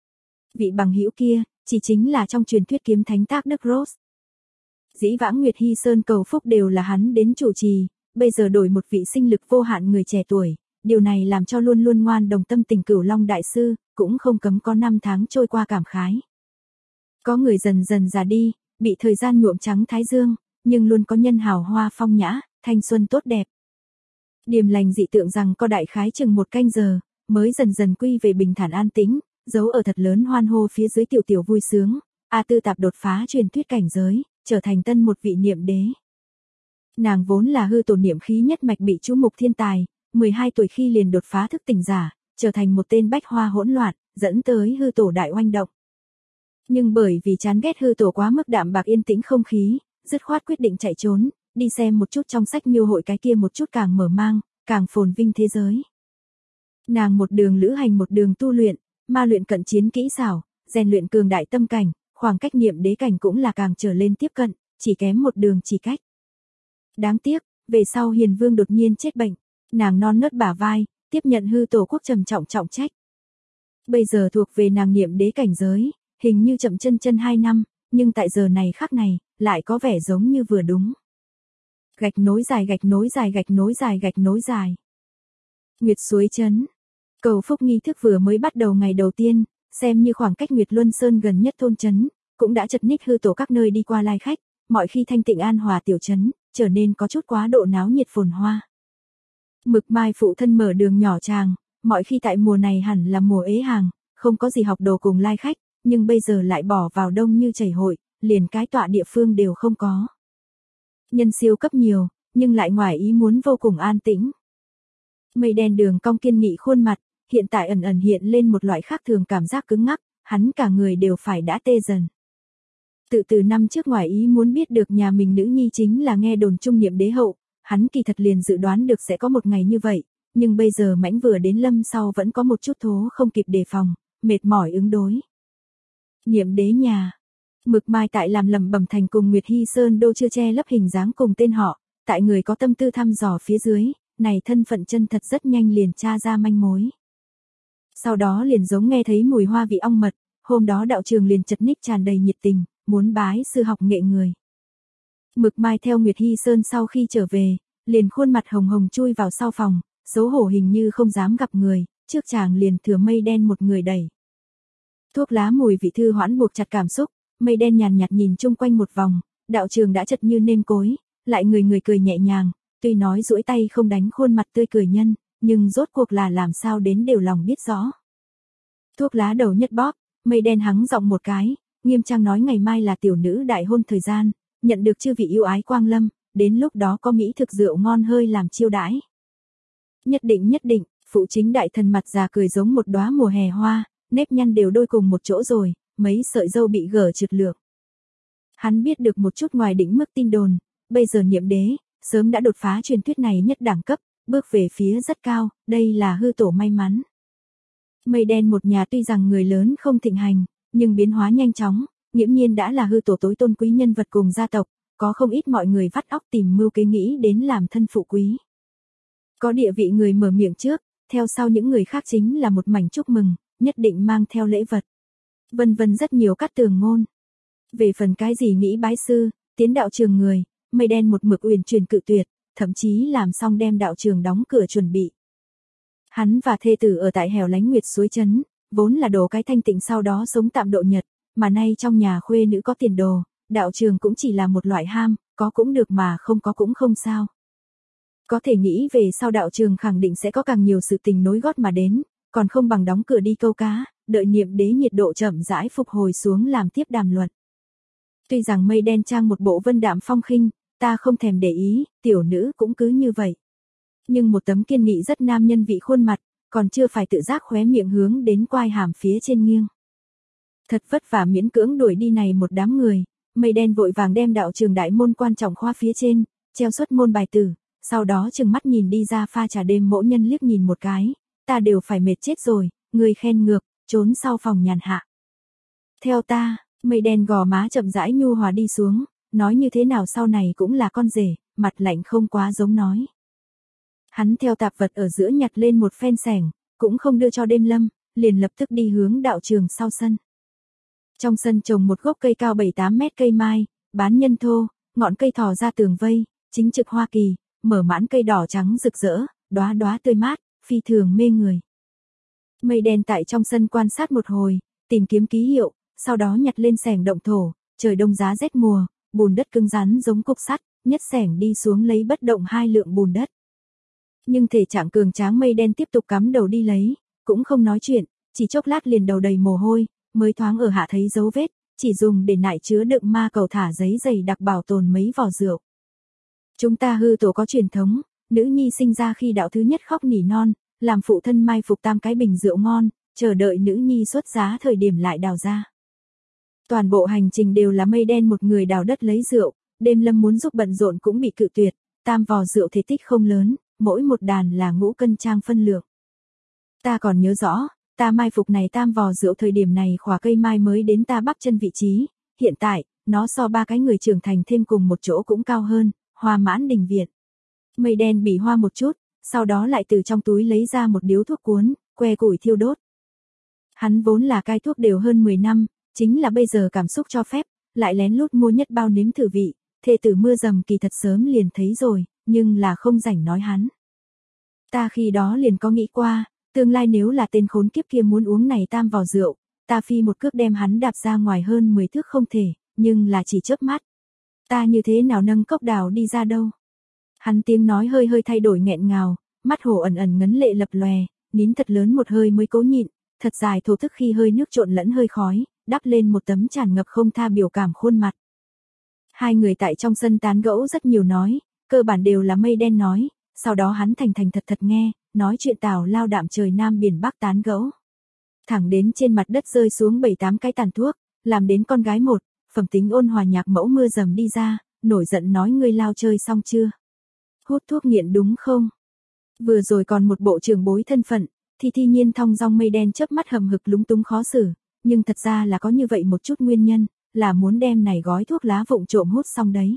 S1: Vị bằng hữu kia, chỉ chính là trong truyền thuyết kiếm thánh Thác Đức Rose. Dĩ vãng Nguyệt Hy Sơn cầu phúc đều là hắn đến chủ trì, bây giờ đổi một vị sinh lực vô hạn người trẻ tuổi, điều này làm cho luôn luôn ngoan đồng tâm tình Cửu Long đại sư, cũng không cấm có 5 tháng trôi qua cảm khái. Có người dần dần già đi, bị thời gian nhuộm trắng thái dương, nhưng luôn có nhân hào hoa phong nhã, thanh xuân tốt đẹp. Điềm lành dị tượng rằng có đại khái chừng 1 canh giờ, mới dần dần quy về bình thản an tĩnh, giấu ở thật lớn hoan hô phía dưới tiểu tiểu vui sướng, A Tư Tạp đột phá truyền thuyết cảnh giới, trở thành tân một vị niệm đế. Nàng vốn là hư tổ niệm khí nhất mạch bị chú mục thiên tài, 12 tuổi khi liền đột phá thức tỉnh giả, trở thành một tên bách hoa hỗn loạn, dẫn tới hư tổ đại oanh động. Nhưng bởi vì chán ghét hư tổ quá mức đạm bạc yên tĩnh không khí, dứt khoát quyết định chạy trốn, đi xem một chút trong sách miêu hội cái kia một chút càng mở mang, càng phồn vinh thế giới. Nàng một đường lữ hành một đường tu luyện, ma luyện cận chiến kỹ xảo, rèn luyện cường đại tâm cảnh, khoảng cách niệm đế cảnh cũng là càng trở lên tiếp cận, chỉ kém một đường chỉ cách. Đáng tiếc, về sau Hiền Vương đột nhiên chết bệnh, nàng non nớt bả vai, tiếp nhận hư tổ quốc trầm trọng trọng trách. Bây giờ thuộc về nàng niệm đế cảnh giới, hình như chậm chân chân 2 năm, nhưng tại giờ này khắc này, lại có vẻ giống như vừa đúng. Gạch nối dài gạch nối dài gạch nối dài gạch nối dài. Nguyệt suối trấn. Cầu phúc nghi thức vừa mới bắt đầu ngày đầu tiên, xem như khoảng cách Nguyệt Luân Sơn gần nhất thôn trấn, cũng đã chật ních hư tổ các nơi đi qua lai khách, mọi khi thanh tịnh an hòa tiểu trấn, trở nên có chút quá độ náo nhiệt phồn hoa. Mực Mai phụ thân mở đường nhỏ tràng, mọi khi tại mùa này hẳn là mùa ế hàng, không có gì học đồ cùng lai khách, nhưng bây giờ lại bỏ vào đông như chảy hội, liền cái tọa địa phương đều không có. Nhân siêu cấp nhiều, nhưng lại ngoài ý muốn vô cùng an tĩnh. Mây đen đường cong kiên nghị khuôn mặt, hiện tại ẩn ẩn hiện lên một loại khác thường cảm giác cứng ngắc, hắn cả người đều phải đã tê dần. Từ năm trước ngoài ý muốn biết được nhà mình nữ nhi chính là nghe đồn trung niệm đế hậu, hắn kỳ thật liền dự đoán được sẽ có một ngày như vậy, nhưng bây giờ mãnh vừa đến lâm sau vẫn có một chút thố không kịp đề phòng, mệt mỏi ứng đối. Niệm đế nhà. Mực Mai tại làm lẩm bẩm thành cùng Nguyệt Hy Sơn đô chưa che lấp hình dáng cùng tên họ, tại người có tâm tư thăm dò phía dưới, này thân phận chân thật rất nhanh liền tra ra manh mối. Sau đó liền giống nghe thấy mùi hoa vị ong mật, hôm đó đạo trường liền chật ních tràn đầy nhiệt tình, muốn bái sư học nghệ người. Mực Mai theo Nguyệt Hy Sơn sau khi trở về, liền khuôn mặt hồng hồng chui vào sau phòng, xấu hổ hình như không dám gặp người, trước chàng liền thừa mây đen một người đẩy. Thuốc lá mùi vị thư hoãn buộc chặt cảm xúc, mây đen nhàn nhạt nhìn chung quanh một vòng, đạo trường đã chật như nêm cối, lại người cười nhẹ nhàng, tuy nói duỗi tay không đánh khuôn mặt tươi cười nhân, nhưng rốt cuộc là làm sao đến đều lòng biết rõ. Thuốc lá đầu nhất bóp, mây đen hắng giọng một cái, nghiêm trang nói ngày mai là tiểu nữ đại hôn thời gian, nhận được chư vị yêu ái quang lâm, đến lúc đó có mỹ thực rượu ngon hơi làm chiêu đãi. Nhất định, phụ chính đại thần mặt già cười giống một đóa mùa hè hoa, nếp nhăn đều đôi cùng một chỗ rồi, mấy sợi râu bị gở trượt lược. Hắn biết được một chút ngoài đỉnh mức tin đồn, bây giờ niệm đế, sớm đã đột phá truyền thuyết này nhất đẳng cấp, bước về phía rất cao, đây là hư tổ may mắn. Mây đen một nhà tuy rằng người lớn không thịnh hành, nhưng biến hóa nhanh chóng, nghiễm nhiên đã là hư tổ tối tôn quý nhân vật cùng gia tộc, có không ít mọi người vắt óc tìm mưu kế nghĩ đến làm thân phụ quý. Có địa vị người mở miệng trước, theo sau những người khác chính là một mảnh chúc mừng, nhất định mang theo lễ vật. Vân vân rất nhiều cát tường ngôn. Về phần cái gì nghĩ bái sư, tiến đạo trường người, mây đen một mực uyển chuyển cự tuyệt, thậm chí làm xong đem đạo trường đóng cửa chuẩn bị. Hắn và thê tử ở tại hẻo lánh Nguyệt suối trấn, vốn là đồ cái thanh tịnh sau đó sống tạm độ nhật, mà nay trong nhà khuê nữ có tiền đồ, đạo trường cũng chỉ là một loại ham, có cũng được mà không có cũng không sao. Có thể nghĩ về sau đạo trường khẳng định sẽ có càng nhiều sự tình nối gót mà đến, còn không bằng đóng cửa đi câu cá, đợi niệm đế nhiệt độ chậm rãi phục hồi xuống làm tiếp đàm luận. Tuy rằng mây đen trang một bộ vân đạm phong khinh, ta không thèm để ý, tiểu nữ cũng cứ như vậy. Nhưng một tấm kiên nghị rất nam nhân vị khuôn mặt, còn chưa phải tự giác khóe miệng hướng đến quai hàm phía trên nghiêng. Thật vất vả miễn cưỡng đuổi đi này một đám người, mây đen vội vàng đem đạo trường đại môn quan trọng khoa phía trên, treo xuất môn bài tử, sau đó chừng mắt nhìn đi ra pha trà đêm mỗ nhân liếc nhìn một cái, ta đều phải mệt chết rồi, người khen ngược, trốn sau phòng nhàn hạ. Theo ta, mây đen gò má chậm rãi nhu hòa đi xuống, nói như thế nào sau này cũng là con rể, mặt lạnh không quá giống nói. Hắn theo tạp vật ở giữa nhặt lên một phen sẻng, cũng không đưa cho đêm lâm, liền lập tức đi hướng đạo trường sau sân. Trong sân trồng một gốc cây cao 7-8 mét cây mai, bán nhân thô, ngọn cây thò ra tường vây, chính trực Hoa Kỳ, mở mãn cây đỏ trắng rực rỡ, đóa đóa tươi mát, phi thường mê người. Mây đen tại trong sân quan sát một hồi, tìm kiếm ký hiệu, sau đó nhặt lên xẻng động thổ, trời đông giá rét mùa, bùn đất cứng rắn giống cục sắt, nhất xẻng đi xuống lấy bất động 2 lượng bùn đất. Nhưng thể trạng cường tráng mây đen tiếp tục cắm đầu đi lấy, cũng không nói chuyện, chỉ chốc lát liền đầu đầy mồ hôi, mới thoáng ở hạ thấy dấu vết, chỉ dùng để nại chứa đựng ma cầu thả giấy dày đặc bảo tồn mấy vò rượu. Chúng ta hư tổ có truyền thống, nữ nhi sinh ra khi đạo thứ nhất khóc nỉ non, làm phụ thân mai phục 8 cái bình rượu ngon, chờ đợi nữ nhi xuất giá thời điểm lại đào ra. Toàn bộ hành trình đều là mây đen một người đào đất lấy rượu, đêm lâm muốn giúp bận rộn cũng bị cự tuyệt, 8 vò rượu thể tích không lớn, mỗi một đàn là ngũ cân trang phân lượng. Ta còn nhớ rõ, ta mai phục này 8 vò rượu thời điểm này khỏa cây mai mới đến ta bắp chân vị trí, hiện tại, nó so 3 cái người trưởng thành thêm cùng một chỗ cũng cao hơn, Hoa Mãn Đình Viện. Mây đen bỉ hoa một chút, sau đó lại từ trong túi lấy ra một điếu thuốc cuốn, que củi thiêu đốt. Hắn vốn là cai thuốc đều hơn 10 năm, chính là bây giờ cảm xúc cho phép, lại lén lút mua nhất bao nếm thử vị, thê tử mưa dầm kỳ thật sớm liền thấy rồi, nhưng là không rảnh nói hắn. Ta khi đó liền có nghĩ qua, tương lai nếu là tên khốn kiếp kia muốn uống này tam vào rượu, ta phi một cước đem hắn đạp ra ngoài hơn 10 thước không thể, nhưng là chỉ chớp mắt. Ta như thế nào nâng cốc đào đi ra đâu. Hắn tiếng nói hơi hơi thay đổi nghẹn ngào, mắt hổ ẩn ẩn ngấn lệ lập lòe, nín thật lớn một hơi mới cố nhịn, thật dài thổ thức khi hơi nước trộn lẫn hơi khói, đắp lên một tấm tràn ngập không tha biểu cảm khuôn mặt. Hai người tại trong sân tán gẫu rất nhiều nói, cơ bản đều là mây đen nói, sau đó hắn thành thành thật thật nghe, nói chuyện tào lao đạm trời nam biển bắc tán gẫu. Thẳng đến trên mặt đất rơi xuống 7-8 cái tàn thuốc, làm đến con gái một, phẩm tính ôn hòa nhạc mẫu mưa dầm đi ra, nổi giận nói ngươi lao chơi xong chưa? Hút thuốc nghiện đúng không? Vừa rồi còn một bộ trưởng bối thân phận, thì thi nhiên thong dong mây đen chớp mắt hầm hực lúng túng khó xử, nhưng thật ra là có như vậy một chút nguyên nhân, là muốn đem này gói thuốc lá vụng trộm hút xong đấy.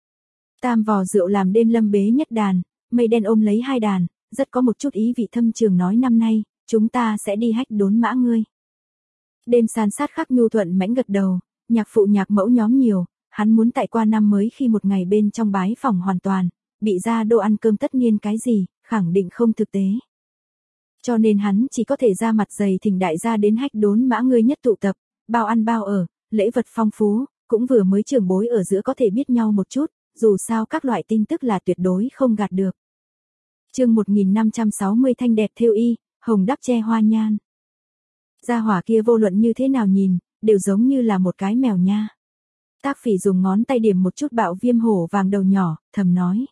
S1: Tam vò rượu làm đêm lâm bế nhất đàn, mây đen ôm lấy hai đàn, rất có một chút ý vị thâm trường nói năm nay, chúng ta sẽ đi hách đốn mã ngươi. Đêm san sát khắc nhu thuận mãnh gật đầu, nhạc phụ nhạc mẫu nhóm nhiều, hắn muốn tại qua năm mới khi một ngày bên trong bái phòng hoàn toàn, bị ra đồ ăn cơm tất niên cái gì, khẳng định không thực tế. Cho nên hắn chỉ có thể ra mặt dày thỉnh đại gia đến hách đốn mã ngươi nhất tụ tập, bao ăn bao ở, lễ vật phong phú, cũng vừa mới trưởng bối ở giữa có thể biết nhau một chút, dù sao các loại tin tức là tuyệt đối không gạt được. Chương 1560 thanh đẹp thêu y, hồng đắp che hoa nhan. Gia hỏa kia vô luận như thế nào nhìn, đều giống như là một cái mèo nha. Tác Phỉ dùng ngón tay điểm một chút bạo viêm hổ vàng đầu nhỏ, thầm nói.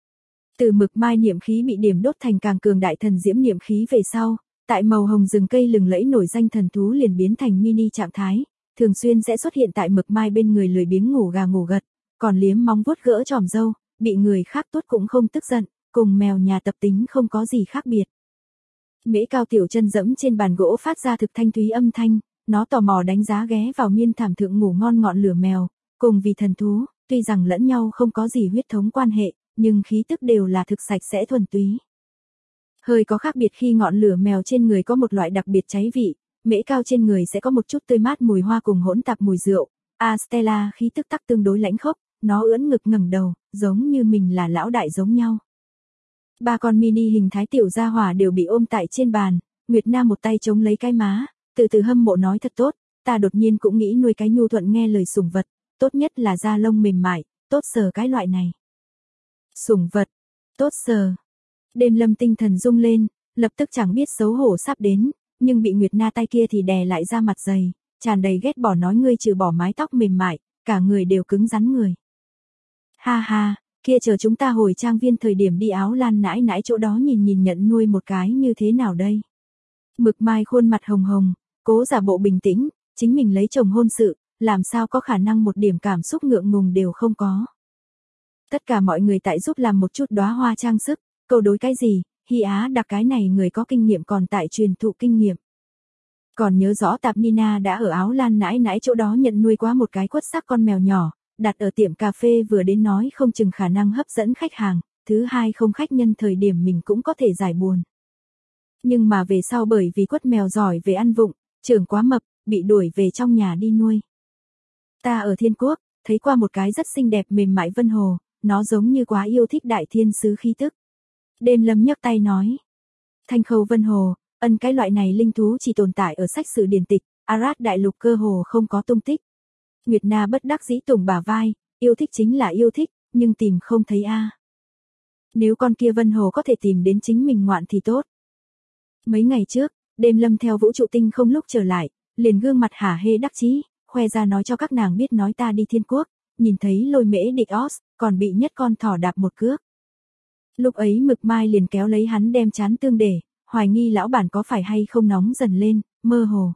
S1: Từ mực mai niệm khí bị điểm đốt thành càng cường đại thần diễm niệm khí về sau, tại màu hồng rừng cây lừng lẫy nổi danh thần thú liền biến thành mini trạng thái, thường xuyên sẽ xuất hiện tại mực mai bên người lười biếng ngủ gà ngủ gật, còn liếm móng vuốt gỡ tròm râu, bị người khác tuốt cũng không tức giận, cùng mèo nhà tập tính không có gì khác biệt. Mễ Cao tiểu chân dẫm trên bàn gỗ phát ra thực thanh thúy âm thanh, nó tò mò đánh giá ghé vào miên thảm thượng ngủ ngon ngọn lửa mèo, cùng vì thần thú, tuy rằng lẫn nhau không có gì huyết thống quan hệ, nhưng khí tức đều là thực sạch sẽ thuần túy. Hơi có khác biệt khi ngọn lửa mèo trên người có một loại đặc biệt cháy vị, Mễ Cao trên người sẽ có một chút tươi mát mùi hoa cùng hỗn tạp mùi rượu, Stella khí tức tắc tương đối lãnh khốc, nó ưỡn ngực ngẩng đầu, giống như mình là lão đại giống nhau. Ba con mini hình thái tiểu gia hỏa đều bị ôm tại trên bàn, Nguyệt Nam một tay chống lấy cái má, từ từ hâm mộ nói thật tốt, ta đột nhiên cũng nghĩ nuôi cái nhu thuận nghe lời sủng vật, tốt nhất là da lông mềm mại, tốt sờ cái loại này. Sủng vật, tốt sờ. Đêm lâm tinh thần rung lên, lập tức chẳng biết xấu hổ sắp đến, nhưng bị Nguyệt Na tay kia thì đè lại ra mặt dày, tràn đầy ghét bỏ nói ngươi trừ bỏ mái tóc mềm mại, cả người đều cứng rắn người. Ha ha, kia chờ chúng ta hồi trang viên thời điểm đi Áo Lan nãi nãi chỗ đó nhìn nhìn nhận nuôi một cái như thế nào đây. Mực mai khuôn mặt hồng hồng, cố giả bộ bình tĩnh, chính mình lấy chồng hôn sự, làm sao có khả năng một điểm cảm xúc ngượng ngùng đều không có. Tất cả mọi người tại giúp làm một chút đóa hoa trang sức, câu đối cái gì, Hi Á đặc cái này người có kinh nghiệm còn tại truyền thụ kinh nghiệm. Còn nhớ rõ Tạp Nina đã ở Áo Lan nãi nãi chỗ đó nhận nuôi quá một cái quất sắc con mèo nhỏ, đặt ở tiệm cà phê vừa đến nói không chừng khả năng hấp dẫn khách hàng, thứ hai không khách nhân thời điểm mình cũng có thể giải buồn. Nhưng mà về sau bởi vì quất mèo giỏi về ăn vụng, trưởng quá mập, bị đuổi về trong nhà đi nuôi. Ta ở Thiên Quốc, thấy qua một cái rất xinh đẹp mềm mại vân hồ, nó giống như quá yêu thích đại thiên sứ khí tức. Đêm lâm nhấc tay nói. Thanh khâu vân hồ, cái loại này linh thú chỉ tồn tại ở sách sử điển tịch, Arad đại lục cơ hồ không có tung tích. Nguyệt Na bất đắc dĩ tùng bả vai, yêu thích chính là yêu thích, nhưng tìm không thấy a. Nếu con kia vân hồ có thể tìm đến chính mình ngoạn thì tốt. Mấy ngày trước, đêm lâm theo vũ trụ tinh không lúc trở lại, liền gương mặt hả hê đắc chí, khoe ra nói cho các nàng biết nói ta đi Thiên Quốc, nhìn thấy lôi mễ địch os, còn bị nhất con thỏ đạp một cước. Lúc ấy Mực Mai liền kéo lấy hắn đem chán tương để, hoài nghi lão bản có phải hay không nóng dần lên, mơ hồ.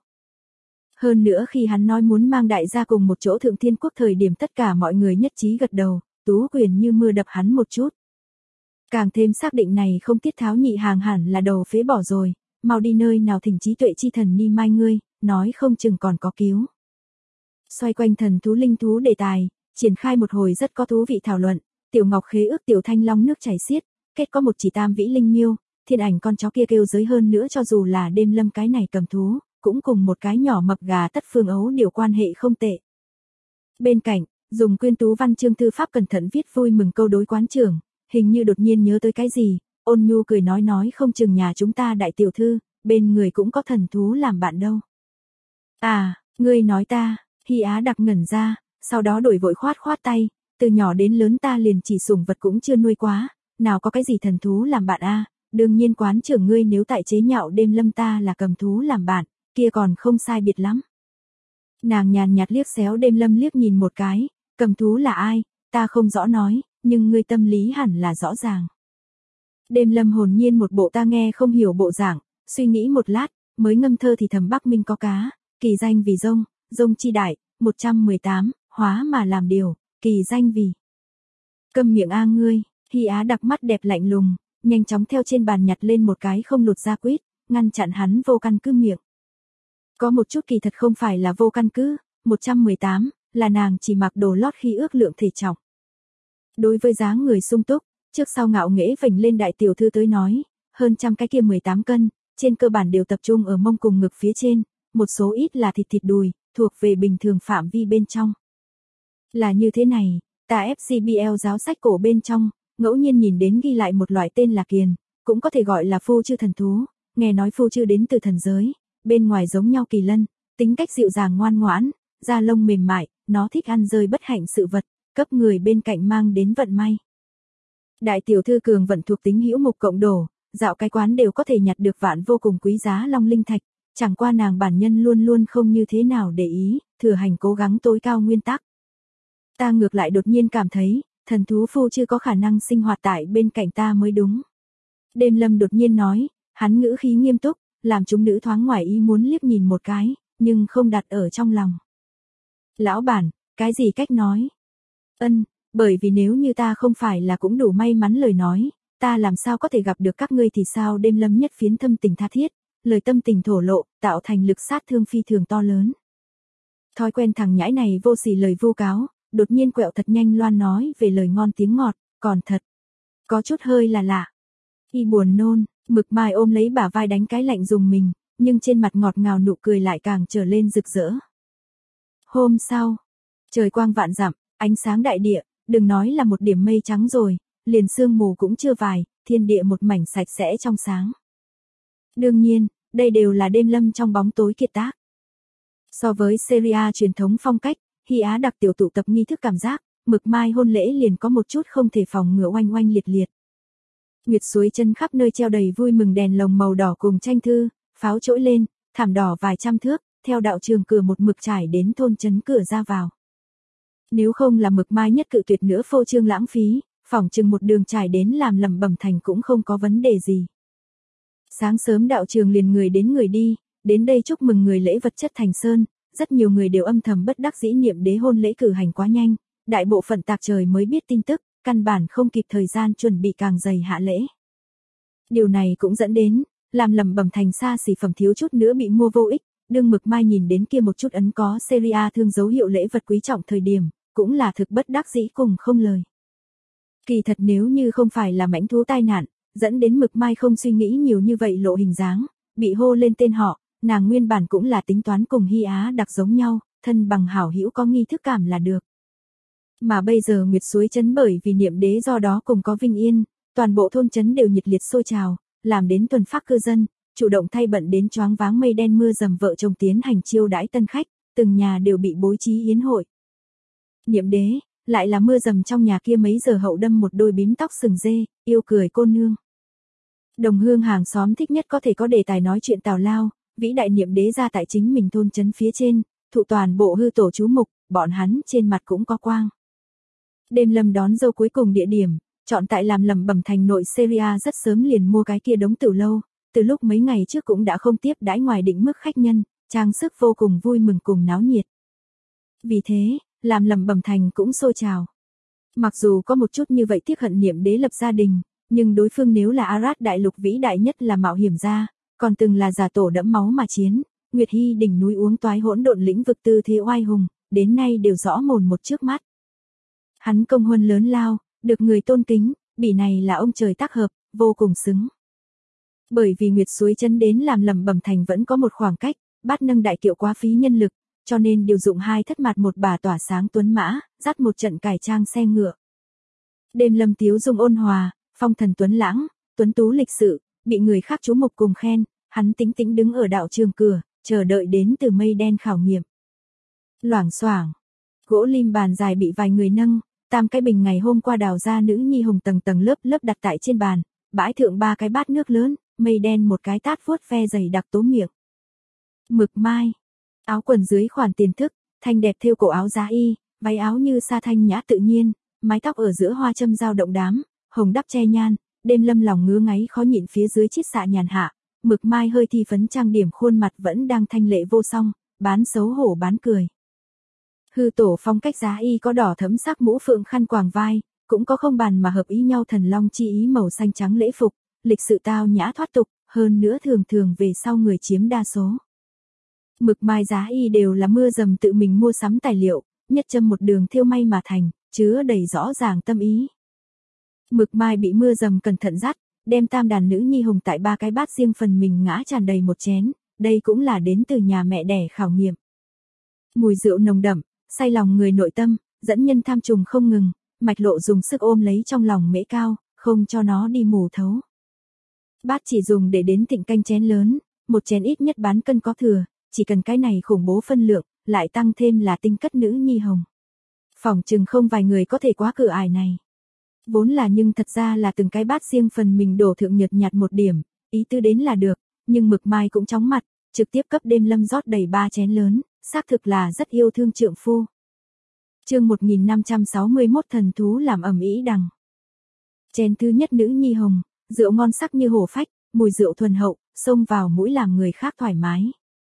S1: Hơn nữa khi hắn nói muốn mang đại gia cùng một chỗ Thượng Thiên Quốc thời điểm tất cả mọi người nhất trí gật đầu, Tú Quyền như mưa đập hắn một chút. Càng thêm xác định này không tiết tháo nhị hàng hẳn là đầu phế bỏ rồi, mau đi nơi nào thỉnh trí tuệ chi thần ni mai ngươi, nói không chừng còn có cứu. Xoay quanh thần thú linh thú đề tài, triển khai một hồi rất có thú vị thảo luận, Tiểu Ngọc khế ước Tiểu Thanh Long nước chảy xiết, kết có một chỉ tam vĩ linh miêu, thiên ảnh con chó kia kêu giới hơn nữa cho dù là đêm lâm cái này cầm thú, cũng cùng một cái nhỏ mập gà Tất Phương Ấu điều quan hệ không tệ. Bên cạnh, dùng Quyên Tú văn chương thư pháp cẩn thận viết vui mừng câu đối quán trưởng, hình như đột nhiên nhớ tới cái gì, ôn nhu cười nói không chừng nhà chúng ta đại tiểu thư, bên người cũng có thần thú làm bạn đâu. À, ngươi nói ta, Hy Á Đặc ngẩn ra, sau đó đổi vội khoát tay, từ nhỏ đến lớn ta liền chỉ sủng vật cũng chưa nuôi quá, nào có cái gì thần thú làm bạn a? Đương nhiên quán trưởng ngươi nếu tại chế nhạo Đêm Lâm ta là cầm thú làm bạn, kia còn không sai biệt lắm. Nàng nhàn nhạt liếc xéo Đêm Lâm liếc nhìn một cái, cầm thú là ai, ta không rõ nói, nhưng ngươi tâm lý hẳn là rõ ràng. Đêm Lâm hồn nhiên một bộ ta nghe không hiểu bộ dạng, suy nghĩ một lát, mới ngâm thơ thì thầm Bắc Minh có cá, kỳ danh vì rông, rông chi đại, 118, hóa mà làm điều, kỳ danh vì. Câm miệng a ngươi, Hy Á Đặc mắt đẹp lạnh lùng, nhanh chóng theo trên bàn nhặt lên một cái không lột ra quýt, ngăn chặn hắn vô căn cứ miệng. Có một chút kỳ thật không phải là vô căn cứ, 118, là nàng chỉ mặc đồ lót khi ước lượng thể trọng. Đối với dáng người sung túc, trước sau ngạo nghễ vểnh lên đại tiểu thư tới nói, hơn trăm cái kia 18 cân, trên cơ bản đều tập trung ở mông cùng ngực phía trên, một số ít là thịt đùi, thuộc về bình thường phạm vi bên trong. Là như thế này, ta FCBL giáo sách cổ bên trong, ngẫu nhiên nhìn đến ghi lại một loại tên là kiền, cũng có thể gọi là phu chư thần thú, nghe nói phu chư đến từ thần giới, bên ngoài giống nhau kỳ lân, tính cách dịu dàng ngoan ngoãn, da lông mềm mại, nó thích ăn rơi bất hạnh sự vật, cấp người bên cạnh mang đến vận may. Đại tiểu thư cường vận thuộc tính hữu mục cộng đổ, dạo cái quán đều có thể nhặt được vạn vô cùng quý giá long linh thạch, chẳng qua nàng bản nhân luôn luôn không như thế nào để ý, thừa hành cố gắng tối cao nguyên tắc. Ta ngược lại đột nhiên cảm thấy, thần thú phu chưa có khả năng sinh hoạt tại bên cạnh ta mới đúng. Đêm Lâm đột nhiên nói, hắn ngữ khí nghiêm túc, làm chúng nữ thoáng ngoài ý muốn liếc nhìn một cái, nhưng không đặt ở trong lòng. Lão bản, cái gì cách nói? Bởi vì nếu như ta không phải là cũng đủ may mắn lời nói, ta làm sao có thể gặp được các ngươi thì sao? Đêm Lâm nhất phiến thâm tình tha thiết, lời tâm tình thổ lộ, tạo thành lực sát thương phi thường to lớn. Thói quen thằng nhãi này vô sỉ lời vu cáo, đột nhiên quẹo thật nhanh loan nói về lời ngon tiếng ngọt, còn thật. Có chút hơi là lạ. Y buồn nôn, Mực Mai ôm lấy bả vai đánh cái lạnh dùng mình, nhưng trên mặt ngọt ngào nụ cười lại càng trở lên rực rỡ. Hôm sau, trời quang vạn dặm, ánh sáng đại địa, đừng nói là một điểm mây trắng rồi, liền sương mù cũng chưa vài, thiên địa một mảnh sạch sẽ trong sáng. Đương nhiên, đây đều là Đêm Lâm trong bóng tối kiệt tác. So với seria truyền thống phong cách, Hy Á Đặc tiểu tụ tập nghi thức cảm giác, Mực Mai hôn lễ liền có một chút không thể phòng ngừa oanh oanh liệt liệt. Nguyệt suối chân khắp nơi treo đầy vui mừng đèn lồng màu đỏ cùng tranh thư, pháo trỗi lên, thảm đỏ vài trăm thước, theo đạo trường cửa một mực trải đến thôn trấn cửa ra vào. Nếu không là Mực Mai nhất cự tuyệt nữa phô trương lãng phí, phỏng chừng một đường trải đến làm lầm bẩm thành cũng không có vấn đề gì. Sáng sớm đạo trường liền người đến người đi, đến đây chúc mừng người lễ vật chất thành sơn, rất nhiều người đều âm thầm bất đắc dĩ niệm đế hôn lễ cử hành quá nhanh, đại bộ phận tạc trời mới biết tin tức, căn bản không kịp thời gian chuẩn bị càng dày hạ lễ. Điều này cũng dẫn đến, làm lầm bẩm thành xa xỉ phẩm thiếu chút nữa bị mua vô ích, đương Mực Mai nhìn đến kia một chút ấn có seria thương dấu hiệu lễ vật quý trọng thời điểm, cũng là thực bất đắc dĩ cùng không lời. Kỳ thật nếu như không phải là mãnh thú tai nạn, dẫn đến Mực Mai không suy nghĩ nhiều như vậy lộ hình dáng, bị hô lên tên họ, nàng nguyên bản cũng là tính toán cùng Hy Á Đặc giống nhau, thân bằng hảo hữu có nghi thức cảm là được. Mà bây giờ Nguyệt suối trấn bởi vì niệm đế do đó cùng có vinh yên, toàn bộ thôn trấn đều nhiệt liệt sôi trào, làm đến tuần phát cư dân, chủ động thay bận đến choáng váng mây đen mưa dầm vợ chồng tiến hành chiêu đãi tân khách, từng nhà đều bị bố trí yến hội. Niệm đế, lại là mưa dầm trong nhà kia mấy giờ hậu đâm một đôi bím tóc sừng dê, yêu cười cô nương. Đồng hương hàng xóm thích nhất có thể có đề tài nói chuyện tào lao, vĩ đại niệm đế ra tại chính mình thôn trấn phía trên, thụ toàn bộ hư tổ chú mục, bọn hắn trên mặt cũng có quang. Đêm Lâm đón dâu cuối cùng địa điểm, chọn tại làm lầm bẩm thành nội seria rất sớm liền mua cái kia đống tửu lâu, từ lúc mấy ngày trước cũng đã không tiếp đãi ngoài định mức khách nhân, trang sức vô cùng vui mừng cùng náo nhiệt. Vì thế, làm lầm bẩm thành cũng sôi trào. Mặc dù có một chút như vậy tiếc hận niệm đế lập gia đình, nhưng đối phương nếu là Arad đại lục vĩ đại nhất là mạo hiểm gia, còn từng là giả tổ đẫm máu mà chiến, Nguyệt Hy đỉnh núi uống toái hỗn độn lĩnh vực tư thế oai hùng, đến nay đều rõ mồn một trước mắt. Hắn công huân lớn lao, được người tôn kính, bỉ này là ông trời tác hợp, vô cùng xứng. Bởi vì Nguyệt suối trấn đến làm lầm bẩm thành vẫn có một khoảng cách, bát nâng đại kiệu quá phí nhân lực, cho nên điều dụng 2 thất mặt một bà tỏa sáng tuấn mã, dắt một trận cải trang xe ngựa. Đêm Lâm tiếu dung ôn hòa, phong thần tuấn lãng, tuấn tú lịch sự, bị người khác chú mục cùng khen, hắn tĩnh tĩnh đứng ở đạo trường cửa, chờ đợi đến từ mây đen khảo nghiệm. Loảng xoảng, gỗ lim bàn dài bị vài người nâng, tam cái bình ngày hôm qua đào ra nữ nhi hồng tầng tầng lớp lớp đặt tại trên bàn, bãi thượng 3 cái bát nước lớn, mây đen một cái tát vuốt ve dày đặc tố miệng. Mực mai, áo quần dưới khoản tiền thức, thanh đẹp thêu cổ áo giá y, váy áo như sa thanh nhã tự nhiên, mái tóc ở giữa hoa châm dao động đám, hồng đắp che nhan, Đêm Lâm lòng ngứa ngáy khó nhịn phía dưới chiết xạ nhàn hạ, Mực mai hơi thi phấn trang điểm khuôn mặt vẫn đang thanh lệ vô song, bán xấu hổ bán cười. Hư tổ phong cách giá y có đỏ thẫm sắc mũ phượng khăn quàng vai, cũng có không bàn mà hợp ý nhau thần long chi ý màu xanh trắng lễ phục, lịch sự tao nhã thoát tục, hơn nữa thường thường về sau người chiếm đa số. Mực mai giá y đều là mưa dầm tự mình mua sắm tài liệu, nhất châm một đường thêu may mà thành, chứa đầy rõ ràng tâm ý. Mực mai bị mưa dầm cẩn thận dắt, đem tam đàn nữ nhi hồng tại 3 cái bát riêng phần mình ngã tràn đầy một chén, đây cũng là đến từ nhà mẹ đẻ khảo nghiệm. Mùi rượu nồng đậm, say lòng người nội tâm, dẫn nhân tham trùng không ngừng, mạch lộ dùng sức ôm lấy trong lòng mễ cao, không cho nó đi mù thấu. Bát chỉ dùng để đến thịnh canh chén lớn, một chén ít nhất bán cân có thừa, chỉ cần cái này khủng bố phân lượng, lại tăng thêm là tinh cất nữ nhi hồng. Phỏng chừng không vài người có thể quá cửa ải này. Vốn là nhưng thật ra là từng cái bát riêng phần mình đổ thượng nhợt nhạt một điểm, ý tư đến là được, nhưng Mực mai cũng chóng mặt, trực tiếp cấp Đêm Lâm rót đầy 3 chén lớn, xác thực là rất yêu thương trượng phu. Chương 1561 thần thú làm ầm ĩ đằng. Chén thứ nhất nữ nhi hồng, rượu ngon sắc như hổ phách, mùi rượu thuần hậu, xông vào mũi làm người khác thoải mái.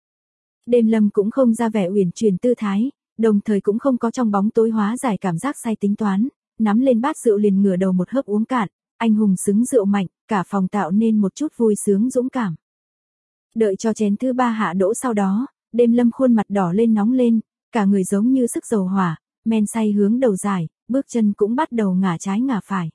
S1: Đêm Lâm cũng không ra vẻ uyển chuyển tư thái, đồng thời cũng không có trong bóng tối hóa giải cảm giác say tính toán, nắm lên bát rượu liền ngửa đầu một hớp uống cạn, anh hùng xứng rượu mạnh, cả phòng tạo nên một chút vui sướng dũng cảm. Đợi cho chén thứ 3 hạ đỗ sau đó, Đêm Lâm khuôn mặt đỏ lên nóng lên, cả người giống như sức dầu hỏa, men say hướng đầu dài, bước chân cũng bắt đầu ngả trái ngả phải.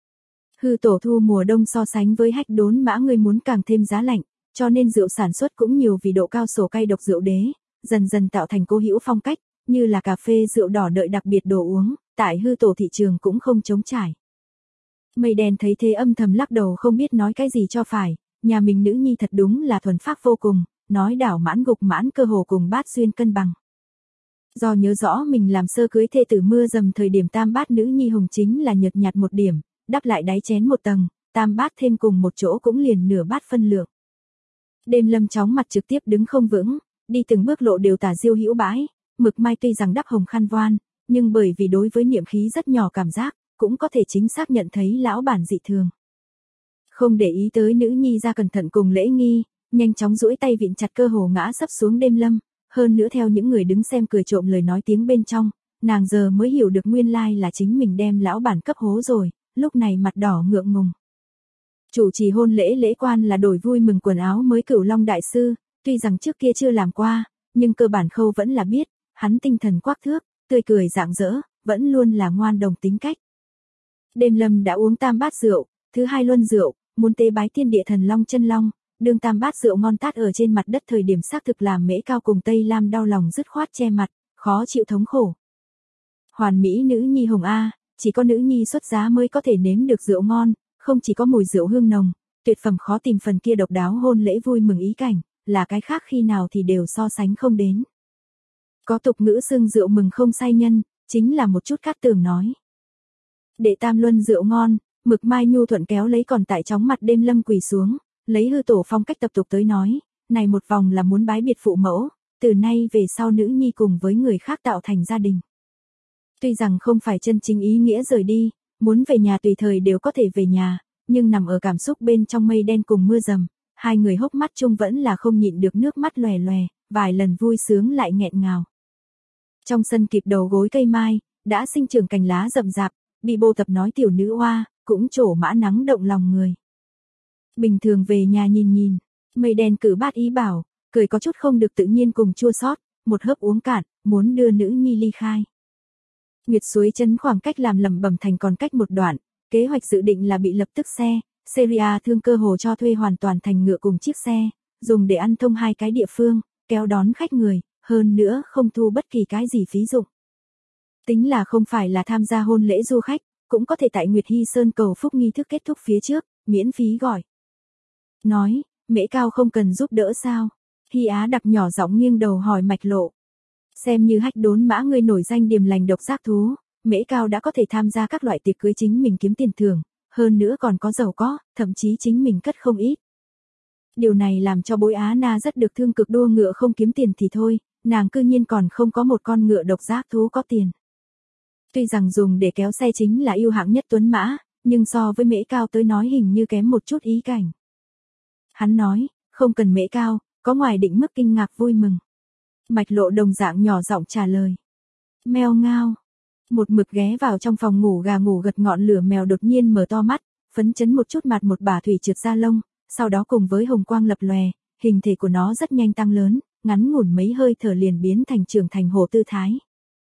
S1: Hư tổ thu mùa đông so sánh với hách đốn mã người muốn càng thêm giá lạnh, cho nên rượu sản xuất cũng nhiều vì độ cao sổ cay độc rượu đế, dần dần tạo thành cố hữu phong cách, như là cà phê rượu đỏ đợi đặc biệt đồ uống, tại hư tổ thị trường cũng không trống trải. Mây đen thấy thế âm thầm lắc đầu không biết nói cái gì cho phải, nhà mình nữ nhi thật đúng là thuần phác vô cùng, nói đảo mãn gục mãn cơ hồ cùng bát xuyên cân bằng. Do nhớ rõ mình làm sơ cưới thê tử mưa dầm thời điểm tam bát nữ nhi hồng chính là nhợt nhạt một điểm, đắp lại đáy chén một tầng, tam bát thêm cùng một chỗ cũng liền nửa bát phân lượng. Đêm Lâm chóng mặt trực tiếp đứng không vững, đi từng bước lộ đều tả diêu hữu bãi, Mực mai tuy rằng đắp hồng khăn voan, nhưng bởi vì đối với niệm khí rất nhỏ cảm giác, cũng có thể chính xác nhận thấy lão bản dị thường. Không để ý tới nữ nhi ra cẩn thận cùng lễ nghi, nhanh chóng duỗi tay vịn chặt cơ hồ ngã sấp xuống Đêm Lâm, hơn nữa theo những người đứng xem cười trộm lời nói tiếng bên trong, nàng giờ mới hiểu được nguyên lai là chính mình đem lão bản cấp hố rồi, lúc này mặt đỏ ngượng ngùng. Chủ trì hôn lễ lễ quan là đổi vui mừng quần áo mới Cửu Long đại sư, tuy rằng trước kia chưa làm qua, nhưng cơ bản khâu vẫn là biết, hắn tinh thần quắc thước, tươi cười rạng rỡ, vẫn luôn là ngoan đồng tính cách. Đêm Lâm đã uống tam bát rượu, thứ 2 luân rượu, muốn tế bái thiên địa thần long chân long, đương tam bát rượu ngon tát ở trên mặt đất thời điểm xác thực làm Mễ Cao cùng Tây Lam đau lòng dứt khoát che mặt, khó chịu thống khổ. Hoàn mỹ nữ nhi hồng a, chỉ có nữ nhi xuất giá mới có thể nếm được rượu ngon, không chỉ có mùi rượu hương nồng, tuyệt phẩm khó tìm phần kia độc đáo hôn lễ vui mừng ý cảnh, là cái khác khi nào thì đều so sánh không đến. Có tục ngữ xưng rượu mừng không say nhân, chính là một chút cát tường nói. Để tam luân rượu ngon, Mực mai nhu thuận kéo lấy còn tại chóng mặt Đêm Lâm quỳ xuống, lấy hư tổ phong cách tập tục tới nói, này một vòng là muốn bái biệt phụ mẫu, từ nay về sau nữ nhi cùng với người khác tạo thành gia đình. Tuy rằng không phải chân chính ý nghĩa rời đi, muốn về nhà tùy thời đều có thể về nhà, nhưng nằm ở cảm xúc bên trong mây đen cùng mưa dầm, hai người hốc mắt chung vẫn là không nhịn được nước mắt lòe lòe, vài lần vui sướng lại nghẹn ngào. Trong sân kịp đầu gối cây mai, đã sinh trưởng cành lá rậm rạp, bị bô tập nói tiểu nữ oa, cũng trổ mã nắng động lòng người. Bình thường về nhà nhìn nhìn, mây đen cử bát ý bảo, cười có chút không được tự nhiên cùng chua xót, một hớp uống cạn, muốn đưa nữ nhi ly khai. Nguyệt suối chân khoảng cách làm lẩm bẩm thành còn cách một đoạn, kế hoạch dự định là bị lập tức xe, Syria thương cơ hồ cho thuê hoàn toàn thành ngựa cùng chiếc xe, dùng để ăn thông 2 cái địa phương, kéo đón khách người, hơn nữa không thu bất kỳ cái gì phí dụng. Tính là không phải là tham gia hôn lễ du khách, cũng có thể tại Nguyệt Hy Sơn cầu phúc nghi thức kết thúc phía trước, miễn phí gọi. Nói, Mễ Cao không cần giúp đỡ sao? Hy Á đặc nhỏ giọng nghiêng đầu hỏi Mạch Lộ. Xem như hách đốn mã người nổi danh điềm lành độc giác thú, Mễ Cao đã có thể tham gia các loại tiệc cưới chính mình kiếm tiền thưởng, hơn nữa còn có giàu có, thậm chí chính mình cất không ít. Điều này làm cho Bối Á Na rất được thương, cực đua ngựa không kiếm tiền thì thôi, nàng cư nhiên còn không có một con ngựa độc giác thú có tiền. Tuy rằng dùng để kéo xe chính là ưu hạng nhất tuấn mã, nhưng so với Mễ Cao tới nói hình như kém một chút ý cảnh. Hắn nói, không cần Mễ Cao, có ngoài định mức kinh ngạc vui mừng. Mạch Lộ đồng dạng nhỏ giọng trả lời. Meo ngao. Một mực ghé vào trong phòng ngủ gà ngủ gật ngọn lửa mèo đột nhiên mở to mắt, phấn chấn một chút mặt một bả thủy trượt ra lông, sau đó cùng với hồng quang lập lòe, hình thể của nó rất nhanh tăng lớn, ngắn ngủn mấy hơi thở liền biến thành trưởng thành hổ tư thái.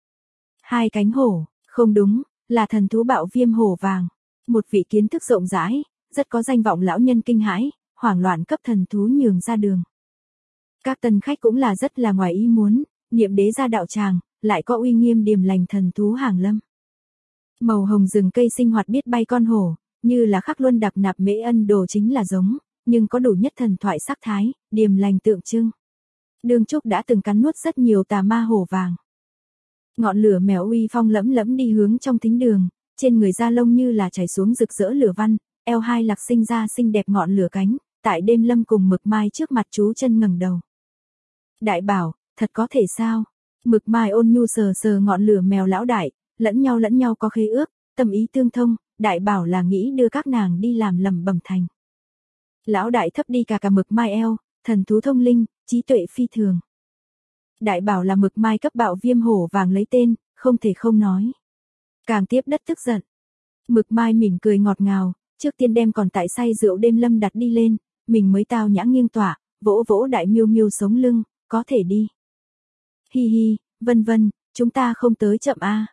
S1: Hai cánh hổ, không đúng, là thần thú bạo viêm hổ vàng. Một vị kiến thức rộng rãi, rất có danh vọng lão nhân kinh hãi, hoảng loạn cấp thần thú nhường ra đường. Các tân khách cũng là rất là ngoài ý muốn, niệm đế ra đạo tràng, lại có uy nghiêm điềm lành thần thú hàng lâm. Màu hồng rừng cây sinh hoạt biết bay con hổ, như là khắc luân đặc nạp Mễ Ân đồ chính là giống, nhưng có đủ nhất thần thoại sắc thái, điềm lành tượng trưng. Đương Trúc đã từng cắn nuốt rất nhiều tà ma hổ vàng. Ngọn lửa mèo uy phong lẫm lẫm đi hướng trong thính đường, trên người da lông như là chảy xuống rực rỡ lửa văn, eo hai lạc sinh ra xinh đẹp ngọn lửa cánh, tại đêm lâm cùng Mực Mai trước mặt chú chân ngẩng đầu. Đại bảo, thật có thể sao? Mực Mai ôn nhu sờ sờ ngọn lửa mèo lão đại, lẫn nhau có khế ước, tâm ý tương thông, đại bảo là nghĩ đưa các nàng đi làm lẩm bẩm thành. Lão đại thấp đi cả Mực Mai eo, thần thú thông linh, trí tuệ phi thường. Đại bảo là Mực Mai cấp bạo viêm hổ vàng lấy tên, không thể không nói. Càng tiếp đất tức giận. Mực Mai mỉm cười ngọt ngào, trước tiên đem còn tại say rượu đêm lâm đặt đi lên, mình mới tao nhã nghiêng tỏa, vỗ vỗ đại miêu miêu sống lưng, có thể đi. Hi hi, vân vân, chúng ta không tới chậm a.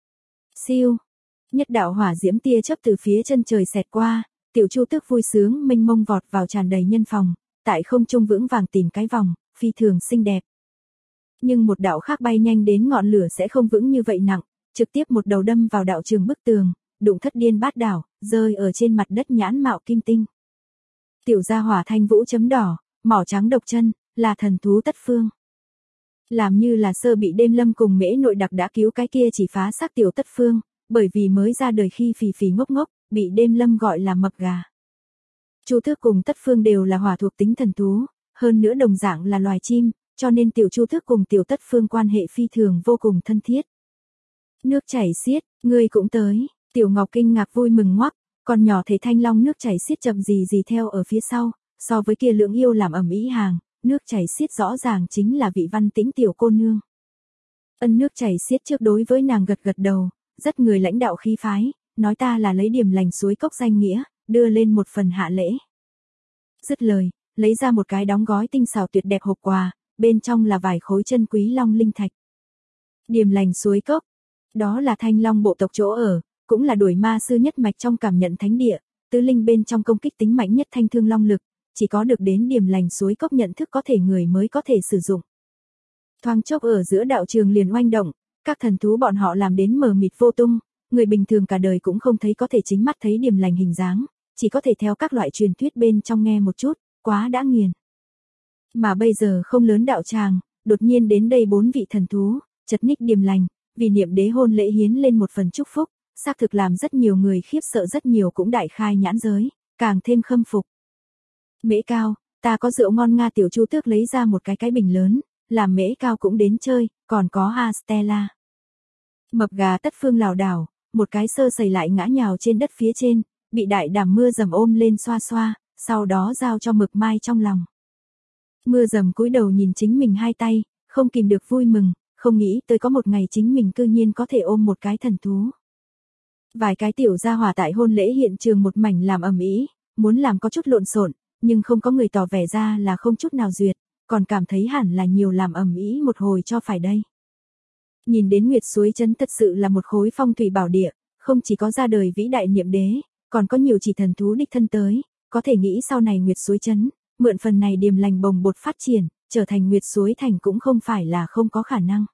S1: Siêu. Nhất đạo hỏa diễm tia chớp từ phía chân trời xẹt qua, Tiểu Chu Tước vui sướng mênh mông vọt vào tràn đầy nhân phòng, tại không trung vững vàng tìm cái vòng, phi thường xinh đẹp. Nhưng một đạo khác bay nhanh đến ngọn lửa sẽ không vững như vậy nặng, trực tiếp một đầu đâm vào đạo trường bức tường, đụng thất điên bát đảo, rơi ở trên mặt đất nhãn mạo kim tinh. Tiểu gia hỏa thanh vũ chấm đỏ, mỏ trắng độc chân, là thần thú tất phương. Làm như là sơ bị đêm lâm cùng Mễ nội đặc đã cứu cái kia chỉ phá xác tiểu tất phương, bởi vì mới ra đời khi phì phì ngốc ngốc, bị đêm lâm gọi là mập gà. Chu Tước cùng tất phương đều là hỏa thuộc tính thần thú, hơn nữa đồng dạng là loài chim, cho nên tiểu Chu Tước cùng tiểu tất phương quan hệ phi thường vô cùng thân thiết. Nước chảy xiết, ngươi cũng tới, tiểu Ngọc kinh ngạc vui mừng ngoắc, còn nhỏ thấy thanh long nước chảy xiết chậm gì theo ở phía sau, so với kia lưỡng yêu làm ầm ĩ hàng, nước chảy xiết rõ ràng chính là vị văn tĩnh tiểu cô nương. Ân nước chảy xiết trước đối với nàng gật gật đầu, rất người lãnh đạo khí phái, nói ta là lấy điểm lành suối cốc danh nghĩa, đưa lên một phần hạ lễ. Dứt lời, lấy ra một cái đóng gói tinh xảo tuyệt đẹp hộp quà, bên trong là vài khối chân quý long linh thạch. Điểm lành suối cốc, đó là thanh long bộ tộc chỗ ở, cũng là đuổi ma sư nhất mạch trong cảm nhận thánh địa, tứ linh bên trong công kích tính mạnh nhất thanh thương long lực, chỉ có được đến điểm lành suối cốc nhận thức có thể người mới có thể sử dụng. Thoáng chốc ở giữa đạo trường liền oanh động, các thần thú bọn họ làm đến mờ mịt vô tung, người bình thường cả đời cũng không thấy có thể chính mắt thấy điểm lành hình dáng, chỉ có thể theo các loại truyền thuyết bên trong nghe một chút, quá đã nghiền. Mà bây giờ không lớn đạo tràng, đột nhiên đến đây 4 vị thần thú, chật ních điểm lành, vì niệm đế hôn lễ hiến lên một phần chúc phúc, xác thực làm rất nhiều người khiếp sợ, rất nhiều cũng đại khai nhãn giới, càng thêm khâm phục. Mễ Cao, ta có rượu ngon nga. Tiểu Chu Tước lấy ra một cái bình lớn, làm Mễ Cao cũng đến chơi, còn có Stella. Mập gà tất phương lảo đảo, một cái sơ sẩy lại ngã nhào trên đất phía trên, bị đại đàm mưa dầm ôm lên xoa xoa, sau đó giao cho Mực Mai trong lòng. Mưa dầm cúi đầu nhìn chính mình hai tay, không kìm được vui mừng, không nghĩ tới có một ngày chính mình cư nhiên có thể ôm một cái thần thú. Vài cái tiểu gia hỏa tại hôn lễ hiện trường một mảnh làm ầm ĩ, muốn làm có chút lộn xộn, nhưng không có người tỏ vẻ ra là không chút nào duyệt, còn cảm thấy hẳn là nhiều làm ầm ĩ một hồi cho phải đây. Nhìn đến Nguyệt Suối Trấn thật sự là một khối phong thủy bảo địa, không chỉ có ra đời vĩ đại niệm đế, còn có nhiều chỉ thần thú đích thân tới, có thể nghĩ sau này Nguyệt Suối Trấn, mượn phần này điềm lành bồng bột phát triển, trở thành Nguyệt Suối Thành cũng không phải là không có khả năng.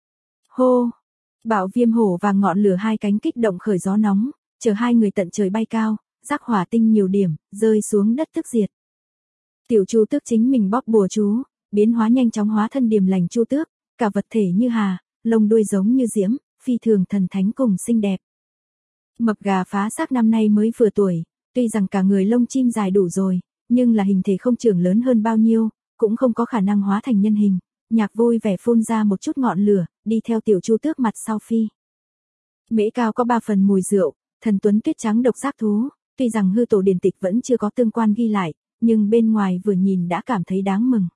S1: Hô! Bạo viêm hổ và ngọn lửa hai cánh kích động khởi gió nóng, chờ hai người tận trời bay cao, rắc hỏa tinh nhiều điểm, rơi xuống đất tức diệt. Tiểu Chu Tước chính mình bóp bùa chú, biến hóa nhanh chóng hóa thân điềm lành Chu Tước, cả vật thể như hà, lông đuôi giống như diễm, phi thường thần thánh cùng xinh đẹp. Mập gà phá xác năm nay mới vừa tuổi, tuy rằng cả người lông chim dài đủ rồi, nhưng là hình thể không trưởng lớn hơn bao nhiêu, cũng không có khả năng hóa thành nhân hình. Nhạc vui vẻ phun ra một chút ngọn lửa, đi theo Tiểu Chu Tước mặt sau phi. Mễ cao có 3 phần mùi rượu, thần tuấn tuyết trắng độc giác thú, tuy rằng hư tổ điển tịch vẫn chưa có tương quan ghi lại, nhưng bên ngoài vừa nhìn đã cảm thấy đáng mừng.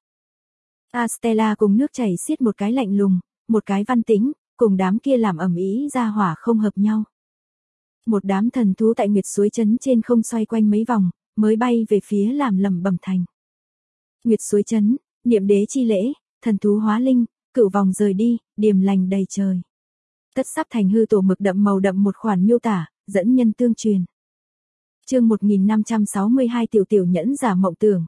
S1: Astella cùng nước chảy xiết một cái lạnh lùng, một cái văn tĩnh, cùng đám kia làm ầm ĩ ra hỏa không hợp nhau. Một đám thần thú tại Nguyệt Suối Trấn trên không xoay quanh mấy vòng, mới bay về phía làm lầm bầm thành. Nguyệt Suối Trấn, niệm đế chi lễ, thần thú hóa linh, cửu vòng rời đi, điềm lành đầy trời. Tất sắp thành hư tổ mực đậm màu đậm một khoản miêu tả, dẫn nhân tương truyền. Chương 1562 tiểu tiểu nhẫn giả mộng tưởng.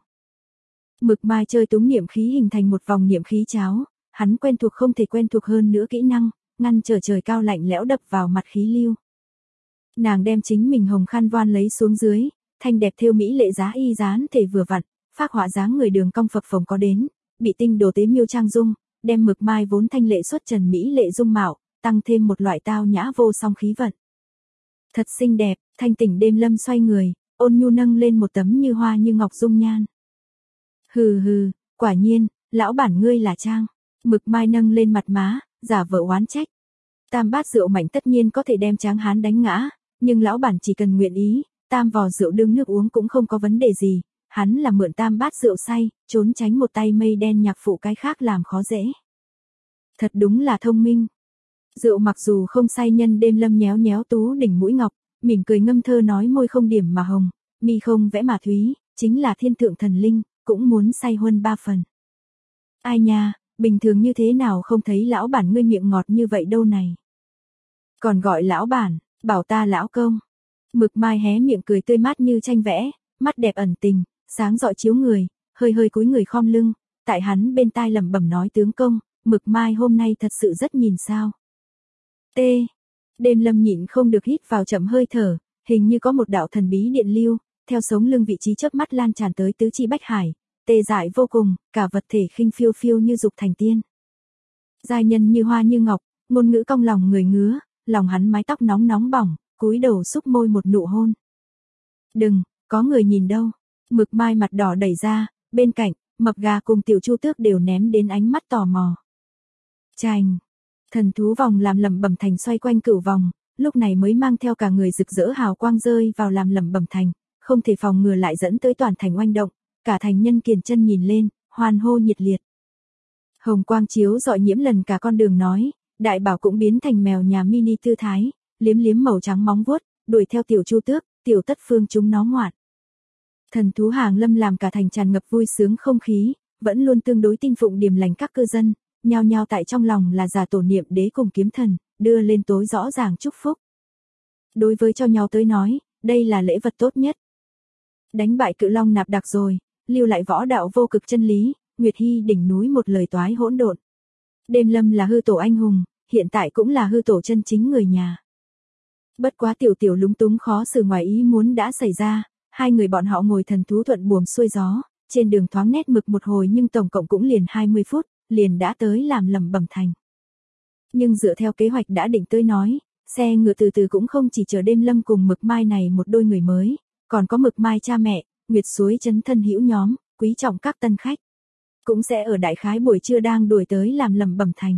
S1: Mực mai chơi túng niệm khí hình thành một vòng niệm khí cháo, hắn quen thuộc không thể quen thuộc hơn nữa kỹ năng, ngăn trở trời cao lạnh lẽo đập vào mặt khí lưu. Nàng đem chính mình hồng khăn voan lấy xuống dưới, thanh đẹp thêu mỹ lệ giá y dán thể vừa vặn, phác họa dáng người đường cong phập phồng có đến, bị tinh đồ tế miêu trang dung, đem mực mai vốn thanh lệ xuất trần mỹ lệ dung mạo, tăng thêm một loại tao nhã vô song khí vận. Thật xinh đẹp, thanh tỉnh đêm lâm xoay người, ôn nhu nâng lên một tấm như hoa như ngọc dung nhan. Hừ hừ, quả nhiên, lão bản ngươi là trang. Mực mai nâng lên mặt má, giả vờ oán trách. Tam bát rượu mạnh tất nhiên có thể đem tráng hán đánh ngã, nhưng lão bản chỉ cần nguyện ý, tam vò rượu đương nước uống cũng không có vấn đề gì. Hắn là mượn tam bát rượu say, trốn tránh một tay mây đen nhạc phụ cái khác làm khó dễ. Thật đúng là thông minh. Rượu mặc dù không say nhân đêm lâm nhéo nhéo tú đỉnh mũi ngọc, mỉm cười ngâm thơ nói môi không điểm mà hồng, mi không vẽ mà thúy, chính là thiên thượng thần linh, cũng muốn say huân 3 phần. Ai nha, bình thường như thế nào không thấy lão bản ngươi miệng ngọt như vậy đâu này. Còn gọi lão bản, bảo ta lão công. Mực mai hé miệng cười tươi mát như tranh vẽ, mắt đẹp ẩn tình, sáng rọi chiếu người, hơi hơi cúi người khom lưng, tại hắn bên tai lẩm bẩm nói tướng công, mực mai hôm nay thật sự rất nhìn sao. T. Đêm lâm nhịn không được hít vào chậm hơi thở, hình như có một đạo thần bí điện lưu, theo sống lưng vị trí chớp mắt lan tràn tới tứ chi bách hải, tê dại vô cùng, cả vật thể khinh phiêu phiêu như dục thành tiên. Giai nhân như hoa như ngọc, ngôn ngữ cong lòng người ngứa, lòng hắn mái tóc nóng nóng bỏng, cúi đầu xúc môi một nụ hôn. Đừng, có người nhìn đâu. Mực mai mặt đỏ đẩy ra, bên cạnh, mập gà cùng Tiểu Chu Tước đều ném đến ánh mắt tò mò. Chành, thần thú vòng làm lẩm bẩm thành xoay quanh cửu vòng, lúc này mới mang theo cả người rực rỡ hào quang rơi vào làm lẩm bẩm thành, không thể phòng ngừa lại dẫn tới toàn thành oanh động, cả thành nhân kiền chân nhìn lên, hoan hô nhiệt liệt. Hồng quang chiếu rọi nhiễm lần cả con đường nói, đại bảo cũng biến thành mèo nhà mini tư thái, liếm liếm màu trắng móng vuốt, đuổi theo Tiểu Chu Tước, Tiểu Tất Phương chúng nó ngoạn. Thần thú hàng lâm làm cả thành tràn ngập vui sướng không khí, vẫn luôn tương đối tin phụng điềm lành các cư dân, nhao nhao tại trong lòng là giả tổ niệm đế cùng kiếm thần, đưa lên tối rõ ràng chúc phúc. Đối với cho nhau tới nói, đây là lễ vật tốt nhất. Đánh bại cự long nạp đặc rồi, lưu lại võ đạo vô cực chân lý, Nguyệt Hy đỉnh núi một lời toái hỗn độn. Đêm lâm là hư tổ anh hùng, hiện tại cũng là hư tổ chân chính người nhà. Bất quá tiểu tiểu lúng túng khó xử ngoài ý muốn đã xảy ra, hai người bọn họ ngồi thần thú thuận buồm xuôi gió, trên đường thoáng nét mực một hồi nhưng tổng cộng cũng liền 20 phút, liền đã tới làm lẩm bẩm thành. Nhưng dựa theo kế hoạch đã định tới nói, xe ngựa từ từ cũng không chỉ chờ đêm lâm cùng mực mai này một đôi người mới, còn có mực mai cha mẹ, Nguyệt Suối Trấn thân hữu nhóm, quý trọng các tân khách. Cũng sẽ ở đại khái buổi trưa đang đuổi tới làm lẩm bẩm thành.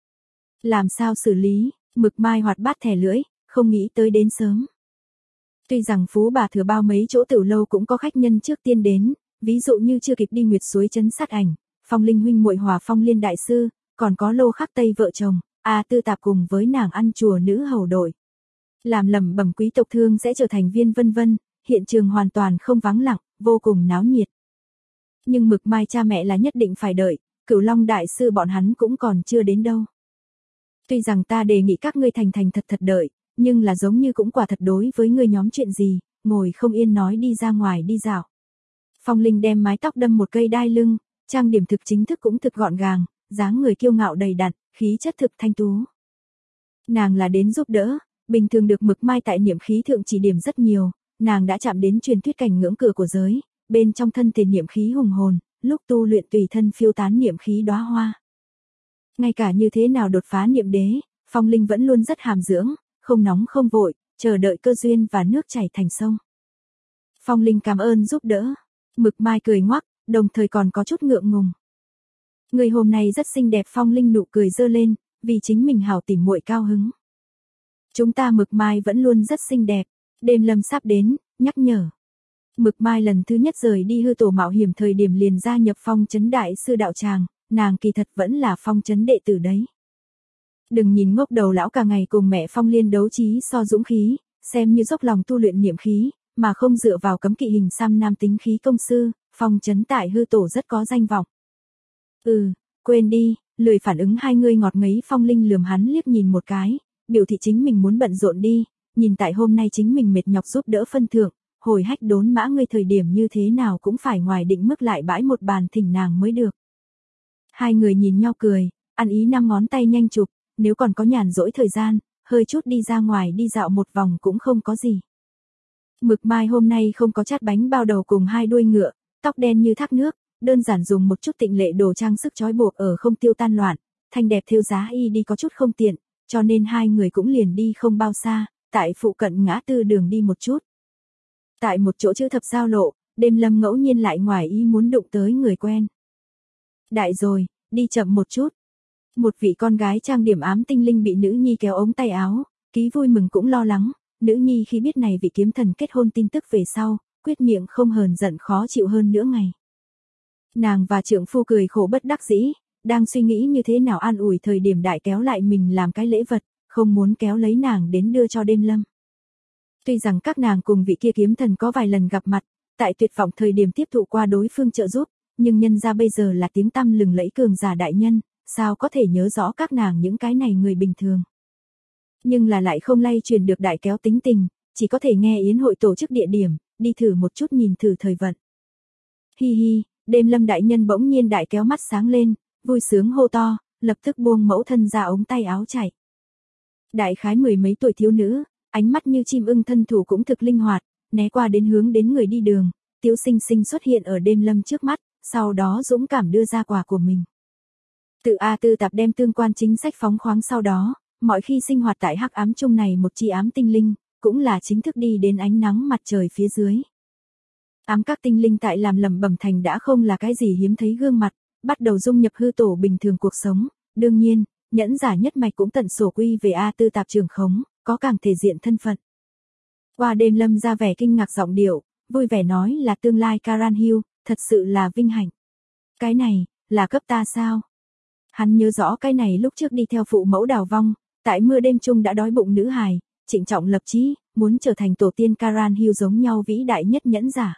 S1: Làm sao xử lý, mực mai hoạt bát thẻ lưỡi, không nghĩ tới đến sớm. Tuy rằng Phú Bà Thừa bao mấy chỗ tiểu lâu cũng có khách nhân trước tiên đến, ví dụ như chưa kịp đi Nguyệt Suối Trấn sát ảnh, Phong Linh huynh muội Hòa Phong Liên đại sư, còn có Lô Khắc Tây vợ chồng, Tư Tạp cùng với nàng ăn chùa nữ hầu đội. Làm lẩm bẩm quý tộc thương sẽ trở thành viên vân vân, hiện trường hoàn toàn không vắng lặng, vô cùng náo nhiệt. Nhưng mực mai cha mẹ là nhất định phải đợi, Cửu Long đại sư bọn hắn cũng còn chưa đến đâu. Tuy rằng ta đề nghị các ngươi thành thành thật thật đợi, nhưng là giống như cũng quả thật đối với ngươi nhóm chuyện gì, ngồi không yên nói đi ra ngoài đi dạo. Phong Linh đem mái tóc đâm một cây đai lưng, trang điểm thực chính thức cũng thực gọn gàng, dáng người kiêu ngạo đầy đặn, khí chất thực thanh tú. Nàng là đến giúp đỡ, bình thường được Mực Mai tại niệm khí thượng chỉ điểm rất nhiều, nàng đã chạm đến truyền thuyết cảnh ngưỡng cửa của giới, bên trong thân thể niệm khí hùng hồn, lúc tu luyện tùy thân phiêu tán niệm khí đóa hoa. Ngay cả như thế nào đột phá niệm đế, Phong Linh vẫn luôn rất hàm dưỡng, không nóng không vội, chờ đợi cơ duyên và nước chảy thành sông. Phong Linh cảm ơn giúp đỡ. Mực Mai cười ngoắc, đồng thời còn có chút ngượng ngùng. Người hôm nay rất xinh đẹp. Phong Linh nụ cười dơ lên, vì chính mình hảo tỉ muội cao hứng. Chúng ta Mực Mai vẫn luôn rất xinh đẹp. Đêm lâm sắp đến, nhắc nhở. Mực Mai lần thứ nhất rời đi hư tổ mạo hiểm thời điểm liền gia nhập Phong Trấn đại sư đạo tràng, nàng kỳ thật vẫn là Phong Trấn đệ tử đấy. Đừng nhìn ngốc đầu lão cả ngày cùng mẹ Phong Liên đấu trí so dũng khí, xem như dốc lòng tu luyện niệm khí, mà không dựa vào cấm kỵ hình xăm nam tính khí công sư, Phong Trấn tại hư tổ rất có danh vọng. Quên đi, lười phản ứng hai người ngọt ngấy. Phong Linh lườm hắn liếc nhìn một cái, biểu thị chính mình muốn bận rộn đi, nhìn tại hôm nay chính mình mệt nhọc giúp đỡ phân thượng, hồi hách đốn mã ngươi thời điểm như thế nào cũng phải ngoài định mức lại bãi một bàn thỉnh nàng mới được. Hai người nhìn nhau cười, ăn ý 5 ngón tay nhanh chụp, nếu còn có nhàn rỗi thời gian, hơi chút đi ra ngoài đi dạo một vòng cũng không có gì. Mực Mai hôm nay không có chát bánh bao đầu cùng 2 đuôi ngựa, tóc đen như thác nước, đơn giản dùng một chút tịnh lệ đồ trang sức trói buộc ở không tiêu tan loạn, thanh đẹp thêu giá y đi có chút không tiện, cho nên hai người cũng liền đi không bao xa, tại phụ cận ngã tư đường đi một chút. Tại một chỗ chữ thập giao lộ, Đêm Lâm ngẫu nhiên lại ngoài ý muốn đụng tới người quen. Đại rồi, đi chậm một chút. Một vị con gái trang điểm ám tinh linh bị nữ nhi kéo ống tay áo, ký vui mừng cũng lo lắng, nữ nhi khi biết này vị kiếm thần kết hôn tin tức về sau, quyết miệng không hờn giận khó chịu hơn nữa ngày. Nàng và trượng phu cười khổ bất đắc dĩ, đang suy nghĩ như thế nào an ủi thời điểm đại kéo lại mình làm cái lễ vật, không muốn kéo lấy nàng đến đưa cho Đêm Lâm. Tuy rằng các nàng cùng vị kia kiếm thần có vài lần gặp mặt, tại tuyệt vọng thời điểm tiếp thụ qua đối phương trợ giúp, nhưng nhân ra bây giờ là tiếng tăm lừng lẫy cường giả đại nhân, sao có thể nhớ rõ các nàng những cái này người bình thường. Nhưng là lại không lay truyền được đại kéo tính tình, chỉ có thể nghe yến hội tổ chức địa điểm, đi thử một chút nhìn thử thời vận. Hi hi, Đêm Lâm đại nhân bỗng nhiên đại kéo mắt sáng lên, vui sướng hô to, lập tức buông mẫu thân ra ống tay áo chạy. Đại khái 10 mấy tuổi thiếu nữ, ánh mắt như chim ưng thân thủ cũng thực linh hoạt, né qua đến hướng đến người đi đường, Tiếu Sinh Sinh xuất hiện ở Đêm Lâm trước mắt, sau đó dũng cảm đưa ra quà của mình. Tự A Tư Tạp đem tương quan chính sách phóng khoáng sau đó, mọi khi sinh hoạt tại hắc ám chung này một chi ám tinh linh, cũng là chính thức đi đến ánh nắng mặt trời phía dưới. Ám các tinh linh tại làm lẩm bẩm thành đã không là cái gì hiếm thấy gương mặt, bắt đầu dung nhập hư tổ bình thường cuộc sống, đương nhiên, nhẫn giả nhất mạch cũng tận sổ quy về A Tư Tạp trường khống, có càng thể diện thân phận. Qua Đêm Lâm ra vẻ kinh ngạc giọng điệu, vui vẻ nói là tương lai Karan Hill, thật sự là vinh hạnh. Cái này, là cấp ta sao? Hắn nhớ rõ cái này lúc trước đi theo phụ mẫu đào vong, tại mưa đêm chung đã đói bụng nữ hài, trịnh trọng lập chí, muốn trở thành tổ tiên Karan Hill giống nhau vĩ đại nhất nhẫn giả.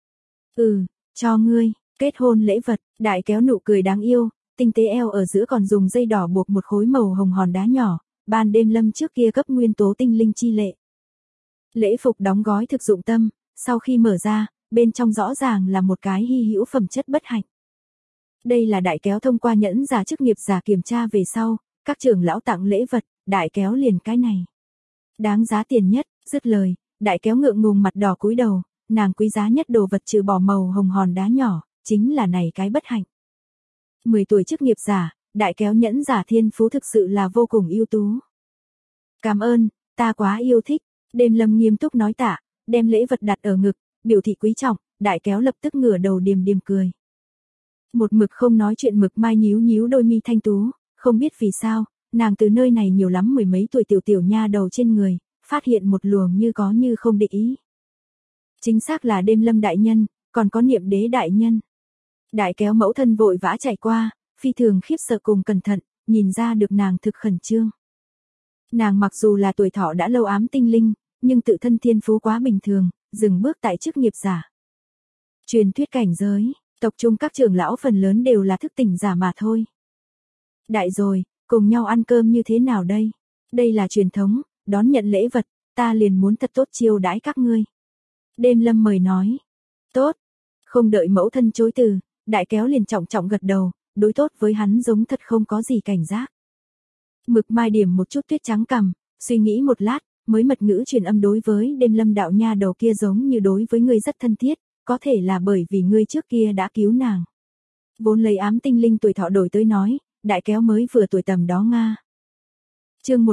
S1: Cho ngươi, kết hôn lễ vật, đại kéo nụ cười đáng yêu, tinh tế eo ở giữa còn dùng dây đỏ buộc một khối màu hồng hòn đá nhỏ, ban Đêm Lâm trước kia cấp nguyên tố tinh linh chi lệ. Lễ phục đóng gói thực dụng tâm, sau khi mở ra, bên trong rõ ràng là một cái hy hữu phẩm chất bất hạnh. Đây là đại kéo thông qua nhẫn giả chức nghiệp giả kiểm tra về sau, các trưởng lão tặng lễ vật, đại kéo liền cái này. Đáng giá tiền nhất, dứt lời, đại kéo ngượng ngùng mặt đỏ cúi đầu, nàng quý giá nhất đồ vật trừ bỏ màu hồng hòn đá nhỏ, chính là này cái bất hạnh. 10 tuổi chức nghiệp giả, đại kéo nhẫn giả thiên phú thực sự là vô cùng ưu tú. Cảm ơn, ta quá yêu thích. Đêm Lâm nghiêm túc nói tạ, đem lễ vật đặt ở ngực, biểu thị quý trọng, đại kéo lập tức ngửa đầu điềm điềm cười. Một mực không nói chuyện Mực Mai nhíu nhíu đôi mi thanh tú, không biết vì sao, nàng từ nơi này nhiều lắm 10 mấy tuổi tiểu nha đầu trên người, phát hiện một luồng như có như không địch ý. Chính xác là Đêm Lâm đại nhân, còn có Niệm Đế đại nhân. Đại kéo mẫu thân vội vã chạy qua, phi thường khiếp sợ cùng cẩn thận, nhìn ra được nàng thực khẩn trương. Nàng mặc dù là tuổi thọ đã lâu ám tinh linh, nhưng tự thân thiên phú quá bình thường, dừng bước tại chức nghiệp giả. Truyền thuyết cảnh giới, tộc trung các trưởng lão phần lớn đều là thức tỉnh giả mà thôi. Đại rồi, cùng nhau ăn cơm như thế nào đây? Đây là truyền thống, đón nhận lễ vật, ta liền muốn thật tốt chiêu đãi các ngươi. Đêm Lâm mời nói. Tốt. Không đợi mẫu thân chối từ, Đại kéo liền trọng trọng gật đầu, đối tốt với hắn giống thật không có gì cảnh giác. Mực Mai điểm một chút tuyết trắng cằm, suy nghĩ một lát, mới mật ngữ truyền âm đối với Đêm Lâm đạo nha đầu kia giống như đối với ngươi rất thân thiết, có thể là bởi vì ngươi trước kia đã cứu nàng. Vốn lấy ám tinh linh tuổi thọ đổi tới nói, đại kéo mới vừa tuổi tầm đó Nga. Chương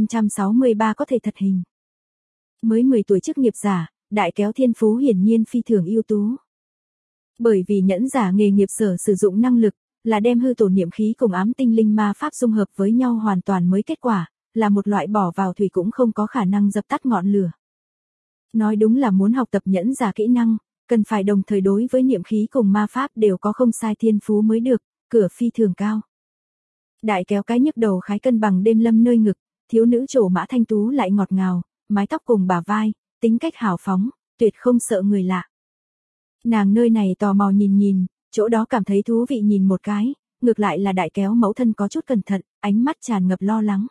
S1: 1563 có thể thật hình. Mới 10 tuổi chức nghiệp giả, đại kéo thiên phú hiển nhiên phi thường ưu tú. Bởi vì nhẫn giả nghề nghiệp sở sử dụng năng lực, là đem hư tổ niệm khí cùng ám tinh linh ma pháp dung hợp với nhau hoàn toàn mới kết quả, là một loại bỏ vào thủy cũng không có khả năng dập tắt ngọn lửa. Nói đúng là muốn học tập nhẫn giả kỹ năng, cần phải đồng thời đối với niệm khí cùng ma pháp đều có không sai thiên phú mới được, cửa phi thường cao. Đại kéo cái nhức đầu khái cân bằng Đêm Lâm nơi ngực, thiếu nữ trổ mã thanh tú lại ngọt ngào, mái tóc cùng bả vai, tính cách hào phóng, tuyệt không sợ người lạ. Nàng nơi này tò mò nhìn nhìn, chỗ đó cảm thấy thú vị nhìn một cái, ngược lại là đại kéo mẫu thân có chút cẩn thận, ánh mắt tràn ngập lo lắng.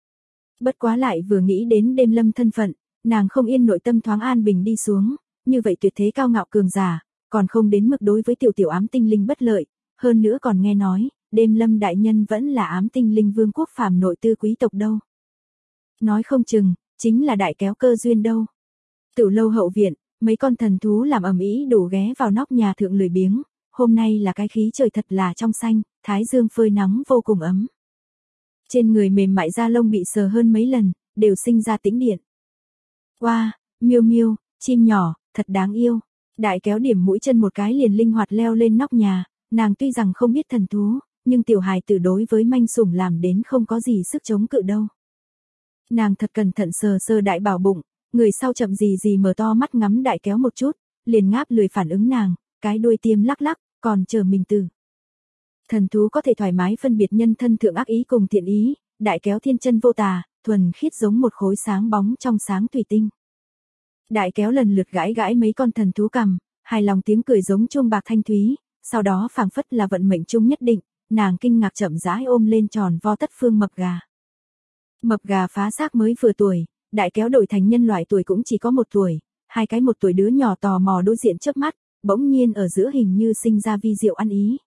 S1: Bất quá lại vừa nghĩ đến Đêm Lâm thân phận, nàng không yên nội tâm thoáng an bình đi xuống, như vậy tuyệt thế cao ngạo cường giả, còn không đến mức đối với tiểu tiểu ám tinh linh bất lợi, hơn nữa còn nghe nói, Đêm Lâm đại nhân vẫn là ám tinh linh vương quốc phàm nội tư quý tộc đâu. Nói không chừng, chính là đại kéo cơ duyên đâu. Tiểu lâu hậu viện, mấy con thần thú làm ầm ĩ đổ ghé vào nóc nhà thượng lười biếng, hôm nay là cái khí trời thật là trong xanh, thái dương phơi nắng vô cùng ấm. Trên người mềm mại da lông bị sờ hơn mấy lần, đều sinh ra tĩnh điện. Wow, miêu miêu, chim nhỏ, thật đáng yêu. Đại kéo điểm mũi chân một cái liền linh hoạt leo lên nóc nhà, nàng tuy rằng không biết thần thú, nhưng tiểu hài tử đối với manh sủng làm đến không có gì sức chống cự đâu. Nàng thật cẩn thận sờ sờ đại bảo bụng, người sau chậm gì gì mở to mắt ngắm đại kéo một chút, liền ngáp lười phản ứng nàng, cái đuôi tiêm lắc lắc, còn chờ mình tử. Thần thú có thể thoải mái phân biệt nhân thân thượng ác ý cùng thiện ý, đại kéo thiên chân vô tà, thuần khiết giống một khối sáng bóng trong sáng thủy tinh. Đại kéo lần lượt gãi gãi mấy con thần thú cằm, hài lòng tiếng cười giống chuông bạc thanh thúy, sau đó phảng phất là vận mệnh chung nhất định, nàng kinh ngạc chậm rãi ôm lên tròn vo tất phương mập gà. Mập gà phá xác mới vừa tuổi, đại kéo đổi thành nhân loại tuổi cũng chỉ có 1 tuổi, hai cái 1 tuổi đứa nhỏ tò mò đối diện chớp mắt, bỗng nhiên ở giữa hình như sinh ra vi diệu ăn ý.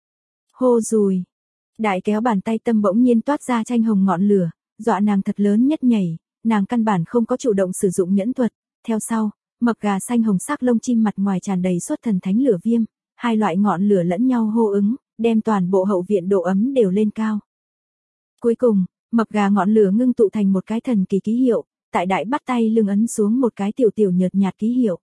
S1: Hô dùi. Đại kéo bàn tay tâm bỗng nhiên toát ra tranh hồng ngọn lửa, dọa nàng thật lớn nhất nhảy, nàng căn bản không có chủ động sử dụng nhẫn thuật, theo sau, mập gà xanh hồng sắc lông chim mặt ngoài tràn đầy xuất thần thánh lửa viêm, hai loại ngọn lửa lẫn nhau hô ứng, đem toàn bộ hậu viện độ ấm đều lên cao. Cuối cùng, mập gà ngọn lửa ngưng tụ thành một cái thần kỳ ký hiệu, tại đại bắt tay lưng ấn xuống một cái tiểu tiểu nhợt nhạt ký hiệu.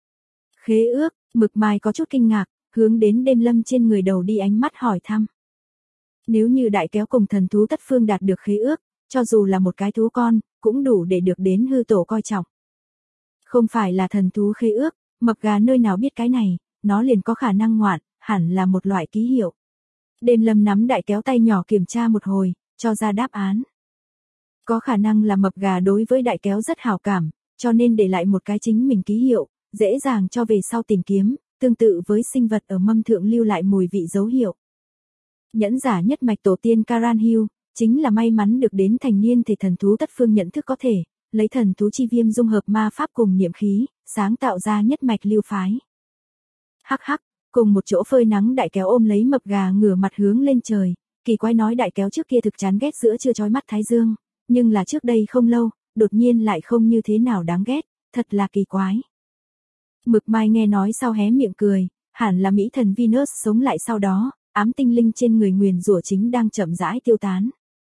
S1: Khế ước, Mực Mai có chút kinh ngạc, hướng đến Đêm Lâm trên người đầu đi ánh mắt hỏi thăm. Nếu như đại kéo cùng thần thú tất phương đạt được khế ước, cho dù là một cái thú con, cũng đủ để được đến hư tổ coi trọng. Không phải là thần thú khế ước, mập gà nơi nào biết cái này, nó liền có khả năng ngoạn, hẳn là một loại ký hiệu. Đêm Lâm nắm đại kéo tay nhỏ kiểm tra một hồi, cho ra đáp án. Có khả năng là mập gà đối với đại kéo rất hảo cảm, cho nên để lại một cái chính mình ký hiệu, dễ dàng cho về sau tìm kiếm, tương tự với sinh vật ở mâm thượng lưu lại mùi vị dấu hiệu. Nhẫn giả nhất mạch tổ tiên Karan Hill, chính là may mắn được đến thành niên thể thần thú tất phương nhận thức có thể, lấy thần thú chi viêm dung hợp ma pháp cùng niệm khí, sáng tạo ra nhất mạch lưu phái. Hắc hắc, cùng một chỗ phơi nắng đại kéo ôm lấy mập gà ngửa mặt hướng lên trời, kỳ quái nói đại kéo trước kia thực chán ghét giữa trưa chói mắt thái dương, nhưng là trước đây không lâu, đột nhiên lại không như thế nào đáng ghét, thật là kỳ quái. Mực Mai nghe nói sau hé miệng cười, hẳn là mỹ thần Venus sống lại sau đó, ám tinh linh trên người nguyền rủa chính đang chậm rãi tiêu tán.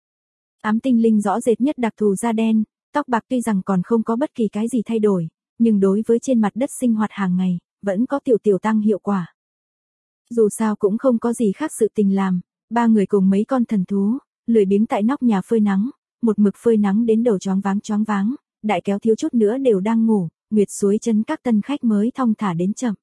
S1: Ám tinh linh rõ rệt nhất đặc thù da đen, tóc bạc tuy rằng còn không có bất kỳ cái gì thay đổi, nhưng đối với trên mặt đất sinh hoạt hàng ngày, vẫn có tiểu tiểu tăng hiệu quả. Dù sao cũng không có gì khác sự tình làm, ba người cùng mấy con thần thú, lười biếng tại nóc nhà phơi nắng, một mực phơi nắng đến đầu choáng váng, đại kéo thiếu chút nữa đều đang ngủ, nguyệt suối chân các tân khách mới thong thả đến chậm.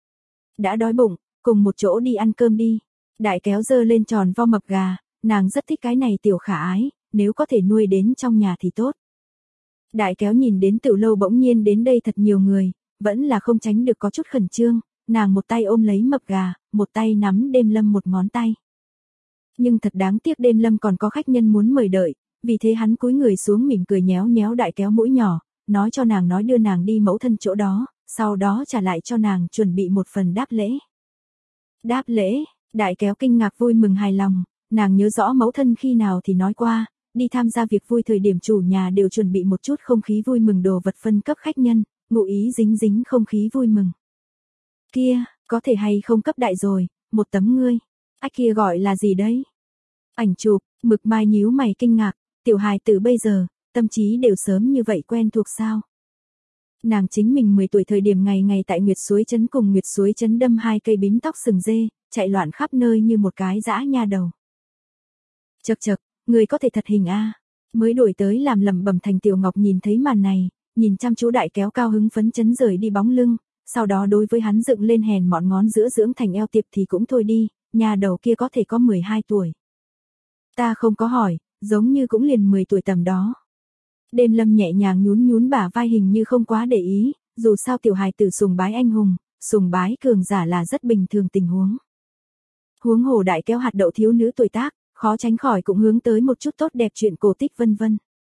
S1: Đã đói bụng, cùng một chỗ đi ăn cơm đi. Đại kéo giơ lên tròn vo mập gà, nàng rất thích cái này tiểu khả ái, nếu có thể nuôi đến trong nhà thì tốt. Đại kéo nhìn đến tiểu lâu bỗng nhiên đến đây thật nhiều người, vẫn là không tránh được có chút khẩn trương, nàng một tay ôm lấy mập gà, một tay nắm Đêm Lâm một ngón tay. Nhưng thật đáng tiếc Đêm Lâm còn có khách nhân muốn mời đợi, vì thế hắn cúi người xuống mỉm cười nhéo nhéo đại kéo mũi nhỏ, nói cho nàng nói đưa nàng đi mẫu thân chỗ đó, sau đó trả lại cho nàng chuẩn bị một phần đáp lễ. Đáp lễ, đại kéo kinh ngạc vui mừng hài lòng, nàng nhớ rõ mẫu thân khi nào thì nói qua, đi tham gia việc vui thời điểm chủ nhà đều chuẩn bị một chút không khí vui mừng đồ vật phân cấp khách nhân, ngụ ý dính dính không khí vui mừng. Kia, có thể hay không cấp đại rồi, một tấm ngươi. Ách kia gọi là gì đấy? Ảnh chụp, Mực Mai nhíu mày kinh ngạc, tiểu hài từ bây giờ, tâm trí đều sớm như vậy quen thuộc sao? Nàng chính mình 10 tuổi thời điểm ngày ngày tại Nguyệt Suối Trấn cùng Nguyệt Suối Trấn đâm 2 cây bím tóc sừng dê, chạy loạn khắp nơi như một cái dã nha đầu. Chậc chậc, người có thể thật hình a. Mới đuổi tới làm lẩm bẩm thành Tiểu Ngọc nhìn thấy màn này, nhìn chăm chú đại kéo cao hứng phấn chấn rời đi bóng lưng, sau đó đối với hắn dựng lên hèn mọn ngón giữa dưỡng thành eo tiệp thì cũng thôi đi, nhà đầu kia có thể có 12 tuổi. Ta không có hỏi, giống như cũng liền 10 tuổi tầm đó. Đêm Lâm nhẹ nhàng nhún nhún bả vai hình như không quá để ý, dù sao tiểu hài tử sùng bái anh hùng, sùng bái cường giả là rất bình thường tình huống. Huống hồ đại kéo hạt đậu thiếu nữ tuổi tác, khó tránh khỏi cũng hướng tới một chút tốt đẹp chuyện cổ tích vân vân.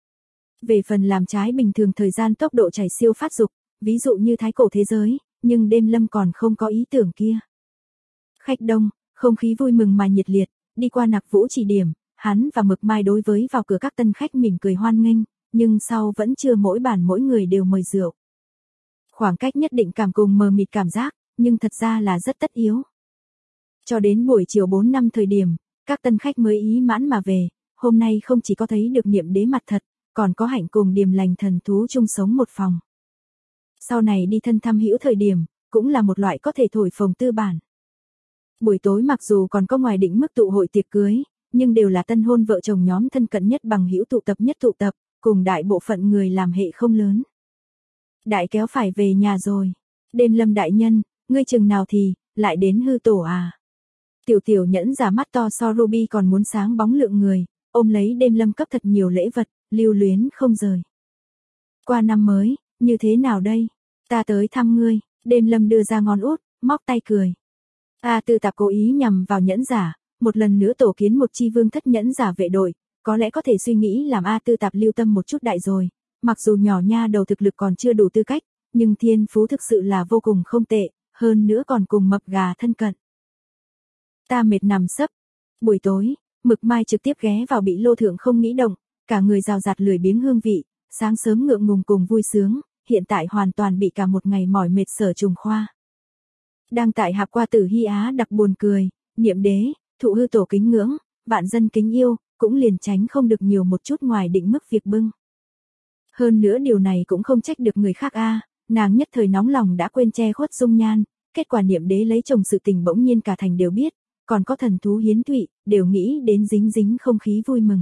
S1: Về phần làm trái bình thường thời gian tốc độ chảy siêu phát dục, ví dụ như thái cổ thế giới, nhưng đêm Lâm còn không có ý tưởng kia. Khách đông, không khí vui mừng mà nhiệt liệt, đi qua Nặc Vũ chỉ điểm, hắn và Mực Mai đối với vào cửa các tân khách mỉm cười hoan nghênh, nhưng sau vẫn chưa mỗi bàn mỗi người đều mời rượu. Khoảng cách nhất định cảm cùng mờ mịt cảm giác, nhưng thật ra là rất tất yếu. Cho đến buổi chiều 4 năm thời điểm, các tân khách mới ý mãn mà về, hôm nay không chỉ có thấy được Niệm Đế mặt thật, còn có hạnh cùng Điềm Lành thần thú chung sống một phòng. Sau này đi thân thăm hữu thời điểm, cũng là một loại có thể thổi phồng tư bản. Buổi tối mặc dù còn có ngoài định mức tụ hội tiệc cưới, nhưng đều là tân hôn vợ chồng nhóm thân cận nhất bằng hữu tụ tập, cùng đại bộ phận người làm hệ không lớn. Đại kéo phải về nhà rồi. Đêm Lâm đại nhân, ngươi chừng nào thì, lại đến hư tổ à? Tiểu tiểu nhẫn giả mắt to so Ruby còn muốn sáng bóng lượng người, ôm lấy Đêm Lâm cấp thật nhiều lễ vật, lưu luyến không rời. Qua năm mới, như thế nào đây? Ta tới thăm ngươi, Đêm Lâm đưa ra ngón út, móc tay cười. A Tư Tạp cố ý nhằm vào nhẫn giả, một lần nữa tổ kiến một chi vương thất nhẫn giả vệ đội, có lẽ có thể suy nghĩ làm A Tư Tạp lưu tâm một chút đại rồi, mặc dù nhỏ nha đầu thực lực còn chưa đủ tư cách, nhưng thiên phú thực sự là vô cùng không tệ, hơn nữa còn cùng mập gà thân cận. Ta mệt nằm sấp. Buổi tối, Mực Mai trực tiếp ghé vào bị lô thượng không nghĩ động, cả người rào rạt lười biếng hương vị, sáng sớm ngượng ngùng cùng vui sướng, hiện tại hoàn toàn bị cả một ngày mỏi mệt sở trùng khoa. Đang tại hạp qua Tử Hy Á đặc buồn cười, Niệm Đế, thụ hư tổ kính ngưỡng, vạn dân kính yêu, cũng liền tránh không được nhiều một chút ngoài định mức việc bưng. Hơn nữa điều này cũng không trách được người khác a, nàng nhất thời nóng lòng đã quên che khuất dung nhan, kết quả Niệm Đế lấy chồng sự tình bỗng nhiên cả thành đều biết, còn có thần thú hiến thụy, đều nghĩ đến dính dính không khí vui mừng.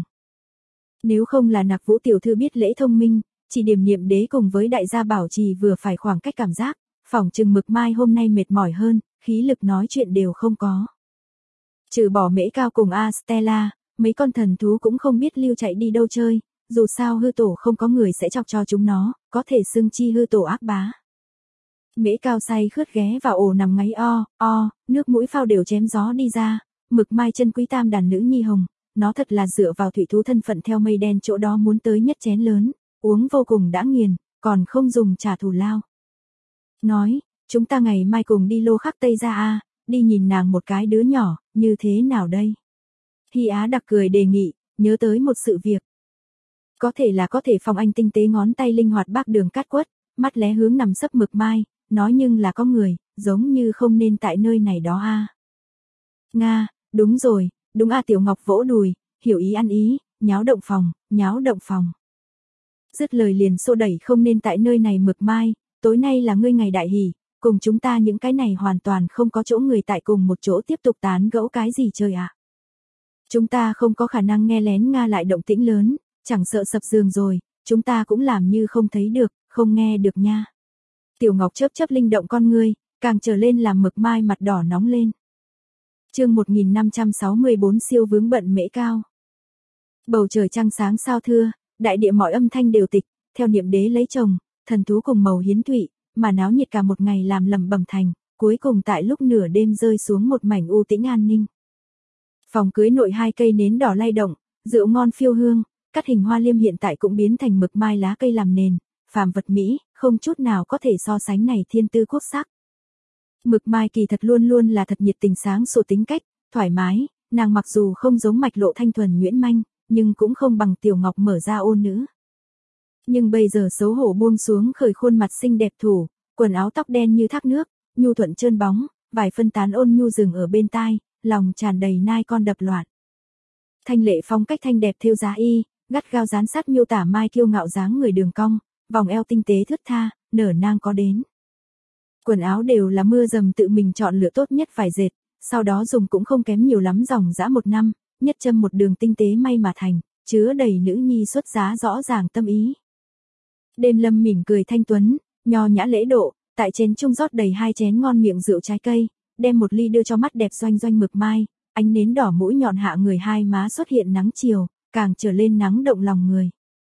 S1: Nếu không là Nặc Vũ tiểu thư biết lễ thông minh, chỉ điểm Niệm Đế cùng với đại gia bảo trì vừa phải khoảng cách cảm giác, phỏng chừng Mực Mai hôm nay mệt mỏi hơn, khí lực nói chuyện đều không có. Trừ bỏ Mễ Cao cùng Stella, mấy con thần thú cũng không biết lưu chạy đi đâu chơi, dù sao hư tổ không có người sẽ chọc cho chúng nó, có thể xưng chi hư tổ ác bá. Mễ Cao say khướt ghé vào ổ nằm ngáy nước mũi phao đều chém gió đi ra, Mực Mai chân quý tam đàn nữ nhi hồng, nó thật là dựa vào thủy thú thân phận theo mây đen chỗ đó muốn tới nhất chén lớn, uống vô cùng đã nghiền, còn không dùng trả thù lao. Nói, chúng ta ngày mai cùng đi lô khắc Tây ra a, đi nhìn nàng một cái đứa nhỏ, như thế nào đây? Hy Á đặc cười đề nghị, nhớ tới một sự việc. Có thể là có thể phòng anh tinh tế ngón tay linh hoạt bác đường cắt quất, mắt lé hướng nằm sấp Mực Mai, nói nhưng là có người, giống như không nên tại nơi này đó a. Nga, đúng rồi, đúng a. Tiểu Ngọc vỗ đùi, hiểu ý ăn ý, nháo động phòng. Dứt lời liền xô đẩy không nên tại nơi này Mực Mai, tối nay là ngươi ngày đại hỷ, cùng chúng ta những cái này hoàn toàn không có chỗ người tại cùng một chỗ tiếp tục tán gẫu cái gì chơi ạ. Chúng ta không có khả năng nghe lén Nga lại động tĩnh lớn, chẳng sợ sập giường rồi, chúng ta cũng làm như không thấy được, không nghe được nha. Tiểu Ngọc chớp linh động con ngươi, càng trở lên làm Mực Mai mặt đỏ nóng lên. Chương 1564 siêu vướng bận Mễ Cao. Bầu trời trăng sáng sao thưa, đại địa mọi âm thanh đều tịch, theo Niệm Đế lấy chồng, thần thú cùng màu hiến thụy, mà náo nhiệt cả một ngày làm lẩm bẩm thành, cuối cùng tại lúc nửa đêm rơi xuống một mảnh u tĩnh an ninh. Phòng cưới nội 2 cây nến đỏ lay động, rượu ngon phiêu hương, cắt hình hoa liêm hiện tại cũng biến thành Mực Mai lá cây làm nền, phàm vật mỹ, không chút nào có thể so sánh này thiên tư quốc sắc. Mực Mai kỳ thật luôn luôn là thật nhiệt tình sáng sủa tính cách, thoải mái, nàng mặc dù không giống Mạch Lộ thanh thuần nhuyễn manh, nhưng cũng không bằng Tiểu Ngọc mở ra ôn nữ. Nhưng bây giờ xấu hổ buông xuống khởi khuôn mặt xinh đẹp thủ, quần áo tóc đen như thác nước, nhu thuận trơn bóng, vài phân tán ôn nhu dừng ở bên tai, lòng tràn đầy nai con đập loạn. Thanh lệ phong cách thanh đẹp thêu giá y, gắt gao dán sát miêu tả Mai kiêu ngạo dáng người đường cong, vòng eo tinh tế thướt tha, nở nang có đến. Quần áo đều là Mưa Dầm tự mình chọn lựa tốt nhất vải dệt, sau đó dùng cũng không kém nhiều lắm dòng dã 1 năm, nhất châm một đường tinh tế may mà thành, chứa đầy nữ nhi xuất giá rõ ràng tâm ý. Đêm Lâm mỉm cười thanh tuấn, nho nhã lễ độ, tại chén chung rót đầy 2 chén ngon miệng rượu trái cây, đem một ly đưa cho mắt đẹp doanh doanh Mực Mai, ánh nến đỏ mũi nhọn hạ người hai má xuất hiện nắng chiều, càng trở lên nắng động lòng người.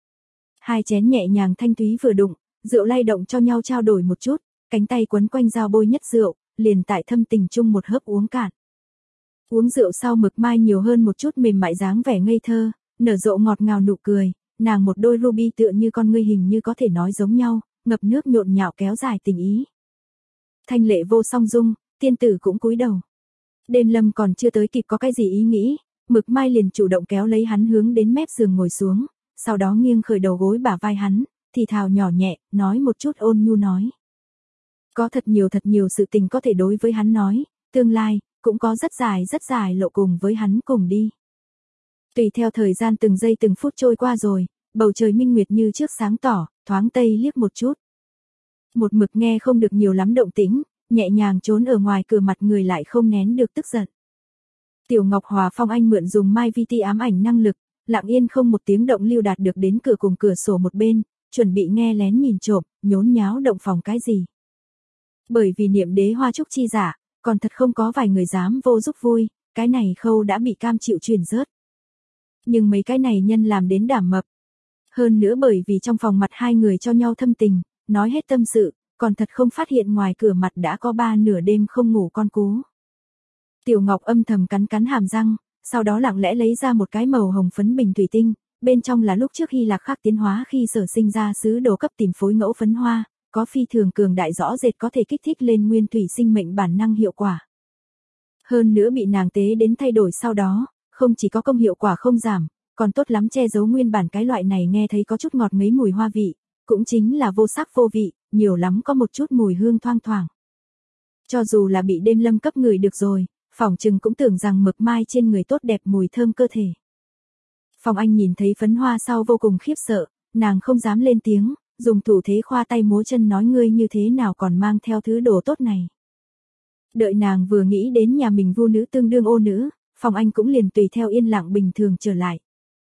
S1: 2 chén nhẹ nhàng thanh thúy vừa đụng, rượu lay động cho nhau trao đổi một chút, cánh tay quấn quanh dao bôi nhất rượu, liền tại thâm tình chung một hớp uống cạn. Uống rượu sau Mực Mai nhiều hơn một chút mềm mại dáng vẻ ngây thơ, nở rộ ngọt ngào nụ cười, nàng một đôi ruby tựa như con ngươi hình như có thể nói giống nhau, ngập nước nhộn nhạo kéo dài tình ý. Thanh lệ vô song dung, tiên tử cũng cúi đầu. Đêm Lâm còn chưa tới kịp có cái gì ý nghĩ, Mực Mai liền chủ động kéo lấy hắn hướng đến mép giường ngồi xuống, sau đó nghiêng khởi đầu gối bả vai hắn, thì thào nhỏ nhẹ, nói một chút ôn nhu nói. Có thật nhiều sự tình có thể đối với hắn nói, tương lai, cũng có rất dài lộ cùng với hắn cùng đi. Tùy theo thời gian từng giây từng phút trôi qua rồi, bầu trời minh nguyệt như trước sáng tỏ, thoáng tây liếc một chút. Một mực nghe không được nhiều lắm động tĩnh, nhẹ nhàng trốn ở ngoài cửa mặt người lại không nén được tức giận. Tiểu Ngọc Hòa Phong Anh mượn dùng Mai VT ám ảnh năng lực, lặng yên không một tiếng động lưu đạt được đến cửa cùng cửa sổ một bên, chuẩn bị nghe lén nhìn trộm, nhốn nháo động phòng cái gì. Bởi vì niệm đế hoa trúc chi giả, còn thật không có vài người dám vô giúp vui, cái này khâu đã bị cam chịu truyền rớt. Nhưng mấy cái này nhân làm đến đảm mập. Hơn nữa bởi vì trong phòng mặt 2 người cho nhau thâm tình, nói hết tâm sự, còn thật không phát hiện ngoài cửa mặt đã có 3 nửa đêm không ngủ con cú. Tiểu Ngọc âm thầm cắn cắn hàm răng, sau đó lặng lẽ lấy ra một cái màu hồng phấn bình thủy tinh, bên trong là lúc trước Hy Lạc khác tiến hóa khi sở sinh ra sứ đồ cấp tìm phối ngẫu phấn hoa, có phi thường cường đại rõ rệt có thể kích thích lên nguyên thủy sinh mệnh bản năng hiệu quả. Hơn nữa bị nàng tế đến thay đổi sau đó, không chỉ có công hiệu quả không giảm, còn tốt lắm che giấu nguyên bản cái loại này nghe thấy có chút ngọt ngấy mùi hoa vị, cũng chính là vô sắc vô vị, nhiều lắm có một chút mùi hương thoang thoảng. Cho dù là bị Đêm Lâm cấp người được rồi, phỏng chừng cũng tưởng rằng Mực Mai trên người tốt đẹp mùi thơm cơ thể. Phong Anh nhìn thấy phấn hoa sau vô cùng khiếp sợ, nàng không dám lên tiếng, dùng thủ thế khoa tay múa chân nói ngươi như thế nào còn mang theo thứ đồ tốt này. Đợi nàng vừa nghĩ đến nhà mình vu nữ tương đương ô nữ, Phong Anh cũng liền tùy theo yên lặng bình thường trở lại.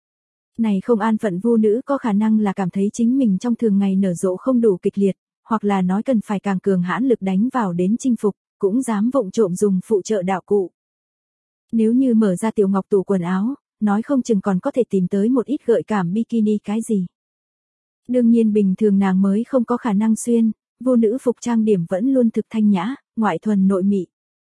S1: Này không an phận vu nữ có khả năng là cảm thấy chính mình trong thường ngày nở rộ không đủ kịch liệt, hoặc là nói cần phải càng cường hãn lực đánh vào đến chinh phục, cũng dám vụng trộm dùng phụ trợ đạo cụ. Nếu như mở ra Tiểu Ngọc tủ quần áo, nói không chừng còn có thể tìm tới một ít gợi cảm bikini cái gì. Đương nhiên bình thường nàng mới không có khả năng xuyên, vô nữ phục trang điểm vẫn luôn thực thanh nhã, ngoại thuần nội mị.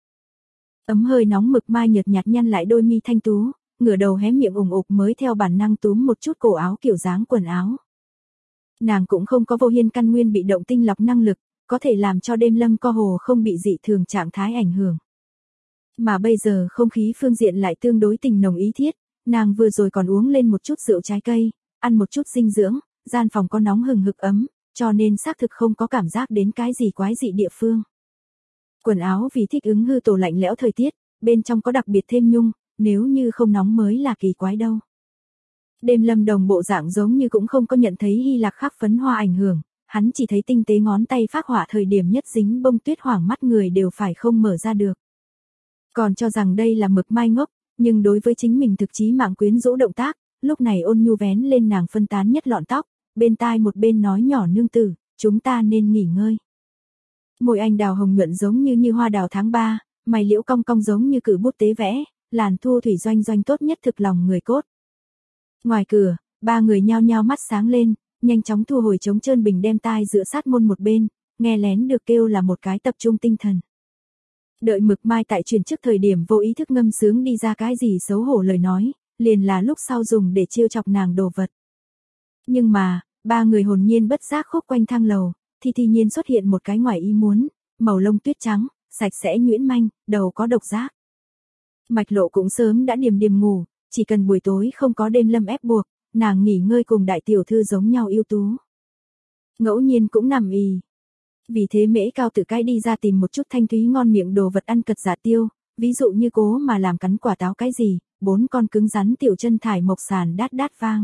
S1: Ấm hơi nóng Mực Mai nhợt nhạt nhăn lại đôi mi thanh tú, ngửa đầu hé miệng ủng ục mới theo bản năng túm một chút cổ áo kiểu dáng quần áo. Nàng cũng không có vô hiên căn nguyên bị động tinh lọc năng lực, có thể làm cho Đêm Lâm co hồ không bị dị thường trạng thái ảnh hưởng. Mà bây giờ không khí phương diện lại tương đối tình nồng ý thiết, nàng vừa rồi còn uống lên một chút rượu trái cây, ăn một chút dinh dưỡng, gian phòng có nóng hừng hực ấm, cho nên xác thực không có cảm giác đến cái gì quái dị địa phương. Quần áo vì thích ứng hư tổ lạnh lẽo thời tiết, bên trong có đặc biệt thêm nhung, nếu như không nóng mới là kỳ quái đâu. Đêm Lâm đồng bộ dạng giống như cũng không có nhận thấy Hy Lạc khắc phấn hoa ảnh hưởng, hắn chỉ thấy tinh tế ngón tay phác họa thời điểm nhất dính bông tuyết hoảng mắt người đều phải không mở ra được. Còn cho rằng đây là Mực Mai ngốc, nhưng đối với chính mình thực chí mạng quyến rũ động tác, lúc này ôn nhu vén lên nàng phân tán nhất lọn tóc, bên tai một bên nói nhỏ nương tử, chúng ta nên nghỉ ngơi. Môi anh đào hồng nhuận giống như hoa đào tháng 3, mày liễu cong cong giống như cử bút tế vẽ, làn thu thủy doanh doanh tốt nhất thực lòng người cốt. Ngoài cửa, 3 người nhao nhao mắt sáng lên, nhanh chóng thu hồi trống trơn bình đem tai dựa sát môn một bên, nghe lén được kêu là một cái tập trung tinh thần. Đợi Mực Mai tại truyền trước thời điểm vô ý thức ngâm sướng đi ra cái gì xấu hổ lời nói, liền là lúc sau dùng để trêu chọc nàng đồ vật. Nhưng mà, 3 người hồn nhiên bất giác khúc quanh thang lầu, thì nhiên xuất hiện một cái ngoài ý muốn, màu lông tuyết trắng, sạch sẽ nhuyễn manh, đầu có độc giác. Mạch Lộ cũng sớm đã điềm điềm ngủ, chỉ cần buổi tối không có Đêm Lâm ép buộc, nàng nghỉ ngơi cùng đại tiểu thư giống nhau ưu tú. Ngẫu nhiên cũng nằm ì. Vì thế Mễ Cao tự cái đi ra tìm một chút thanh thúy ngon miệng đồ vật ăn cật giả tiêu, ví dụ như cố mà làm cắn quả táo cái gì, 4 con cứng rắn tiểu chân thải mộc sàn đát đát vang.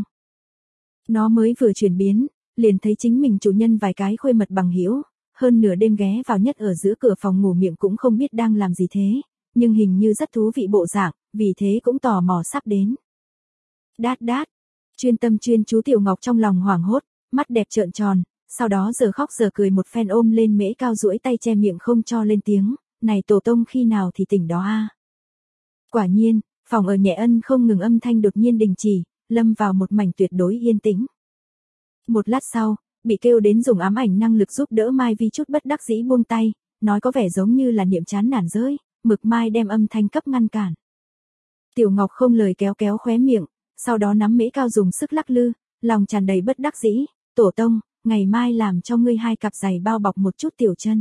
S1: Nó mới vừa chuyển biến, liền thấy chính mình chủ nhân vài cái khuê mật bằng hữu, hơn nửa đêm ghé vào nhất ở giữa cửa phòng ngủ miệng cũng không biết đang làm gì thế, nhưng hình như rất thú vị bộ dạng, vì thế cũng tò mò sắp đến. Đát đát, chuyên tâm chuyên chú Tiểu Ngọc trong lòng hoảng hốt, mắt đẹp trợn tròn, sau đó giờ khóc giờ cười một phen ôm lên Mễ Cao duỗi tay che miệng không cho lên tiếng, này tổ tông khi nào thì tỉnh đó a. Quả nhiên, phòng ở Nhẹ Ân không ngừng âm thanh đột nhiên đình chỉ, lâm vào một mảnh tuyệt đối yên tĩnh. Một lát sau, bị kêu đến dùng ám ảnh năng lực giúp đỡ Mai Vi chút bất đắc dĩ buông tay, nói có vẻ giống như là niệm chán nản rơi, Mực Mai đem âm thanh cấp ngăn cản. Tiểu Ngọc không lời kéo kéo khóe miệng, sau đó nắm Mễ Cao dùng sức lắc lư, lòng tràn đầy bất đắc dĩ, tổ tông, ngày mai làm cho ngươi 2 cặp giày bao bọc một chút tiểu chân.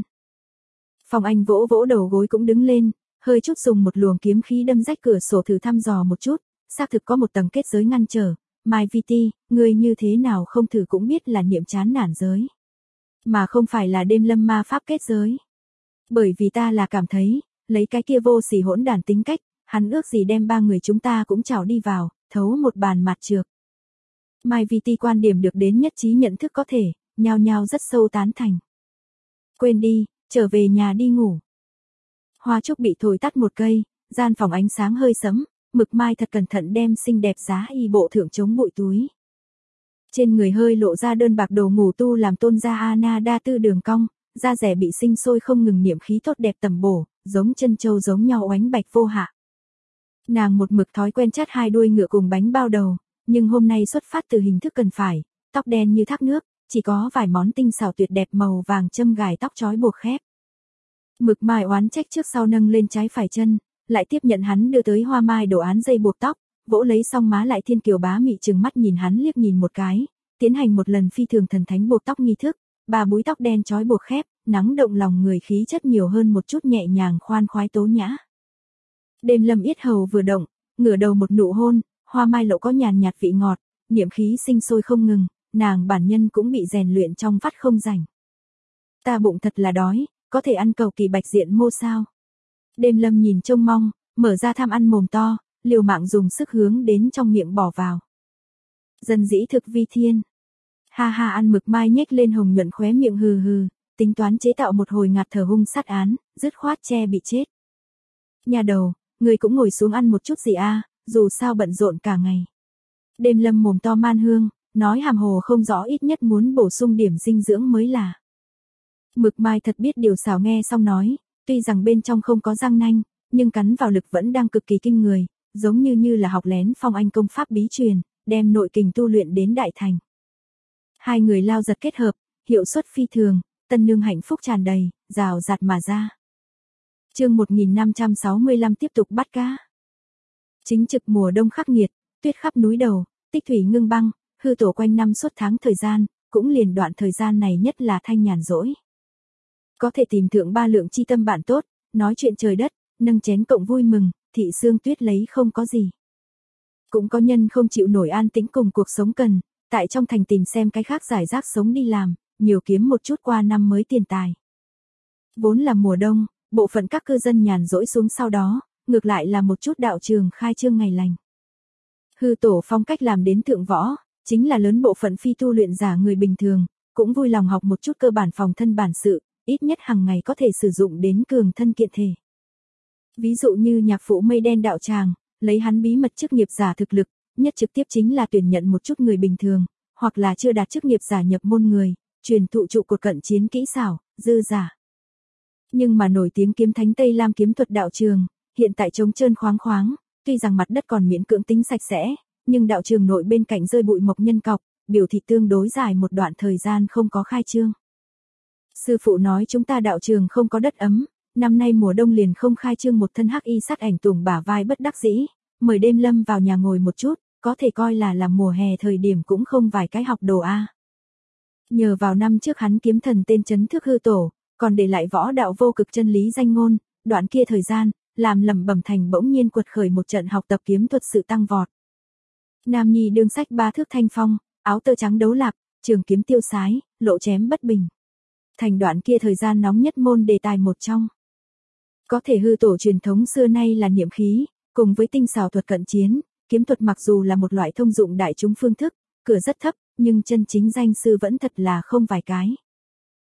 S1: Phong Anh vỗ vỗ đầu gối cũng đứng lên, hơi chút dùng một luồng kiếm khí đâm rách cửa sổ thử thăm dò một chút, xác thực có một tầng kết giới ngăn trở. Mai Vi Ti, ngươi như thế nào không thử cũng biết là niệm chán nản giới. Mà không phải là Đêm Lâm ma pháp kết giới. Bởi vì ta là cảm thấy, lấy cái kia vô sỉ hỗn đản tính cách, hắn ước gì đem 3 người chúng ta cũng chảo đi vào, thấu một bàn mặt trược. Mai Vi Ti quan điểm được đến nhất trí nhận thức có thể, nhao nhao rất sâu tán thành. Quên đi, trở về nhà đi ngủ. Hoa trúc bị thổi tắt một cây, gian phòng ánh sáng hơi sẫm, Mực Mai thật cẩn thận đem xinh đẹp giá y bộ thượng chống bụi túi. Trên người hơi lộ ra đơn bạc đồ ngủ tu làm tôn ra Ana đa tư đường cong, da rẻ bị sinh sôi không ngừng niệm khí tốt đẹp tầm bổ, giống chân châu giống nhau oánh bạch vô hạ. Nàng một mực thói quen chắt 2 đuôi ngựa cùng bánh bao đầu, nhưng hôm nay xuất phát từ hình thức cần phải, tóc đen như thác nước, chỉ có vài món tinh xảo tuyệt đẹp màu vàng châm gài tóc trói buộc khép. Mực Mai oán trách trước sau nâng lên trái phải chân, lại tiếp nhận hắn đưa tới hoa mai đồ án dây buộc tóc, vỗ lấy xong má lại thiên kiều bá mị trừng mắt nhìn hắn liếc nhìn một cái, tiến hành một lần phi thường thần thánh buộc tóc nghi thức, 3 búi tóc đen trói buộc khép, nắng động lòng người khí chất nhiều hơn một chút nhẹ nhàng khoan khoái tố nhã. Đêm Lâm yết hầu vừa động, ngửa đầu một nụ hôn, hoa mai lộ có nhàn nhạt vị ngọt, niệm khí sinh sôi không ngừng, nàng bản nhân cũng bị rèn luyện trong vắt không rảnh. Ta bụng thật là đói, có thể ăn cầu kỳ bạch diện mô sao? Đêm Lâm nhìn trông mong, mở ra tham ăn mồm to, liều mạng dùng sức hướng đến trong miệng bỏ vào. Dân dĩ thực vi thiên. Ha ha ăn Mực Mai nhếch lên hồng nhuận khóe miệng hừ hừ, tính toán chế tạo một hồi ngạt thở hung sát án, dứt khoát che bị chết. Nhà đầu, người cũng ngồi xuống ăn một chút gì a, dù sao bận rộn cả ngày. Đêm Lâm mồm to man hương, nói hàm hồ không rõ ít nhất muốn bổ sung điểm dinh dưỡng mới là. Mực Mai thật biết điều xảo nghe xong nói, tuy rằng bên trong không có răng nanh, nhưng cắn vào lực vẫn đang cực kỳ kinh người, giống như là học lén Phong Anh công pháp bí truyền, đem nội kình tu luyện đến đại thành. 2 người lao giật kết hợp, hiệu suất phi thường, tân nương hạnh phúc tràn đầy, rào rạt mà ra. Chương 1565 tiếp tục bắt cá. Chính trực mùa đông khắc nghiệt, tuyết khắp núi đầu, tích thủy ngưng băng, hư tổ quanh năm suốt tháng thời gian, cũng liền đoạn thời gian này nhất là thanh nhàn rỗi. Có thể tìm thượng 3 lượng chi tâm bạn tốt, nói chuyện trời đất, nâng chén cộng vui mừng, thị xương tuyết lấy không có gì. Cũng có nhân không chịu nổi an tĩnh cùng cuộc sống cần, tại trong thành tìm xem cái khác giải rác sống đi làm, nhiều kiếm một chút qua năm mới tiền tài. Vốn là mùa đông, bộ phận các cư dân nhàn rỗi xuống sau đó, ngược lại là một chút đạo trường khai trương ngày lành. Hư tổ phong cách làm đến thượng võ, chính là lớn bộ phận phi tu luyện giả người bình thường, cũng vui lòng học một chút cơ bản phòng thân bản sự, ít nhất hàng ngày có thể sử dụng đến cường thân kiện thể. Ví dụ như nhạc phụ mây đen đạo tràng, lấy hắn bí mật chức nghiệp giả thực lực, nhất trực tiếp chính là tuyển nhận một chút người bình thường, hoặc là chưa đạt chức nghiệp giả nhập môn người, truyền thụ trụ cột cận chiến kỹ xảo, dư giả. Nhưng mà nổi tiếng kiếm thánh Tây Lam kiếm thuật đạo trường, hiện tại trống trơn khoáng khoáng, tuy rằng mặt đất còn miễn cưỡng tính sạch sẽ, nhưng đạo trường nội bên cạnh rơi bụi mộc nhân cọc, biểu thị tương đối dài một đoạn thời gian không có khai trương. Sư phụ nói chúng ta đạo trường không có đất ấm, năm nay mùa đông liền không khai trương một thân hắc y sát ảnh tùng bả vai bất đắc dĩ, mời Đêm Lâm vào nhà ngồi một chút, có thể coi là mùa hè thời điểm cũng không vài cái học đồ a. Nhờ vào năm trước hắn kiếm thần tên chấn thức hư tổ, còn để lại võ đạo vô cực chân lý danh ngôn, đoạn kia thời gian, làm lẩm bẩm thành bỗng nhiên quật khởi một trận học tập kiếm thuật sự tăng vọt. Nam nhi đương sách 3 thước thanh phong, áo tơ trắng đấu lạp, trường kiếm tiêu sái, lộ chém bất bình. Thành đoạn kia thời gian nóng nhất môn đề tài một trong. Có thể hư tổ truyền thống xưa nay là niệm khí, cùng với tinh xảo thuật cận chiến, kiếm thuật mặc dù là một loại thông dụng đại chúng phương thức, cửa rất thấp, nhưng chân chính danh sư vẫn thật là không vài cái.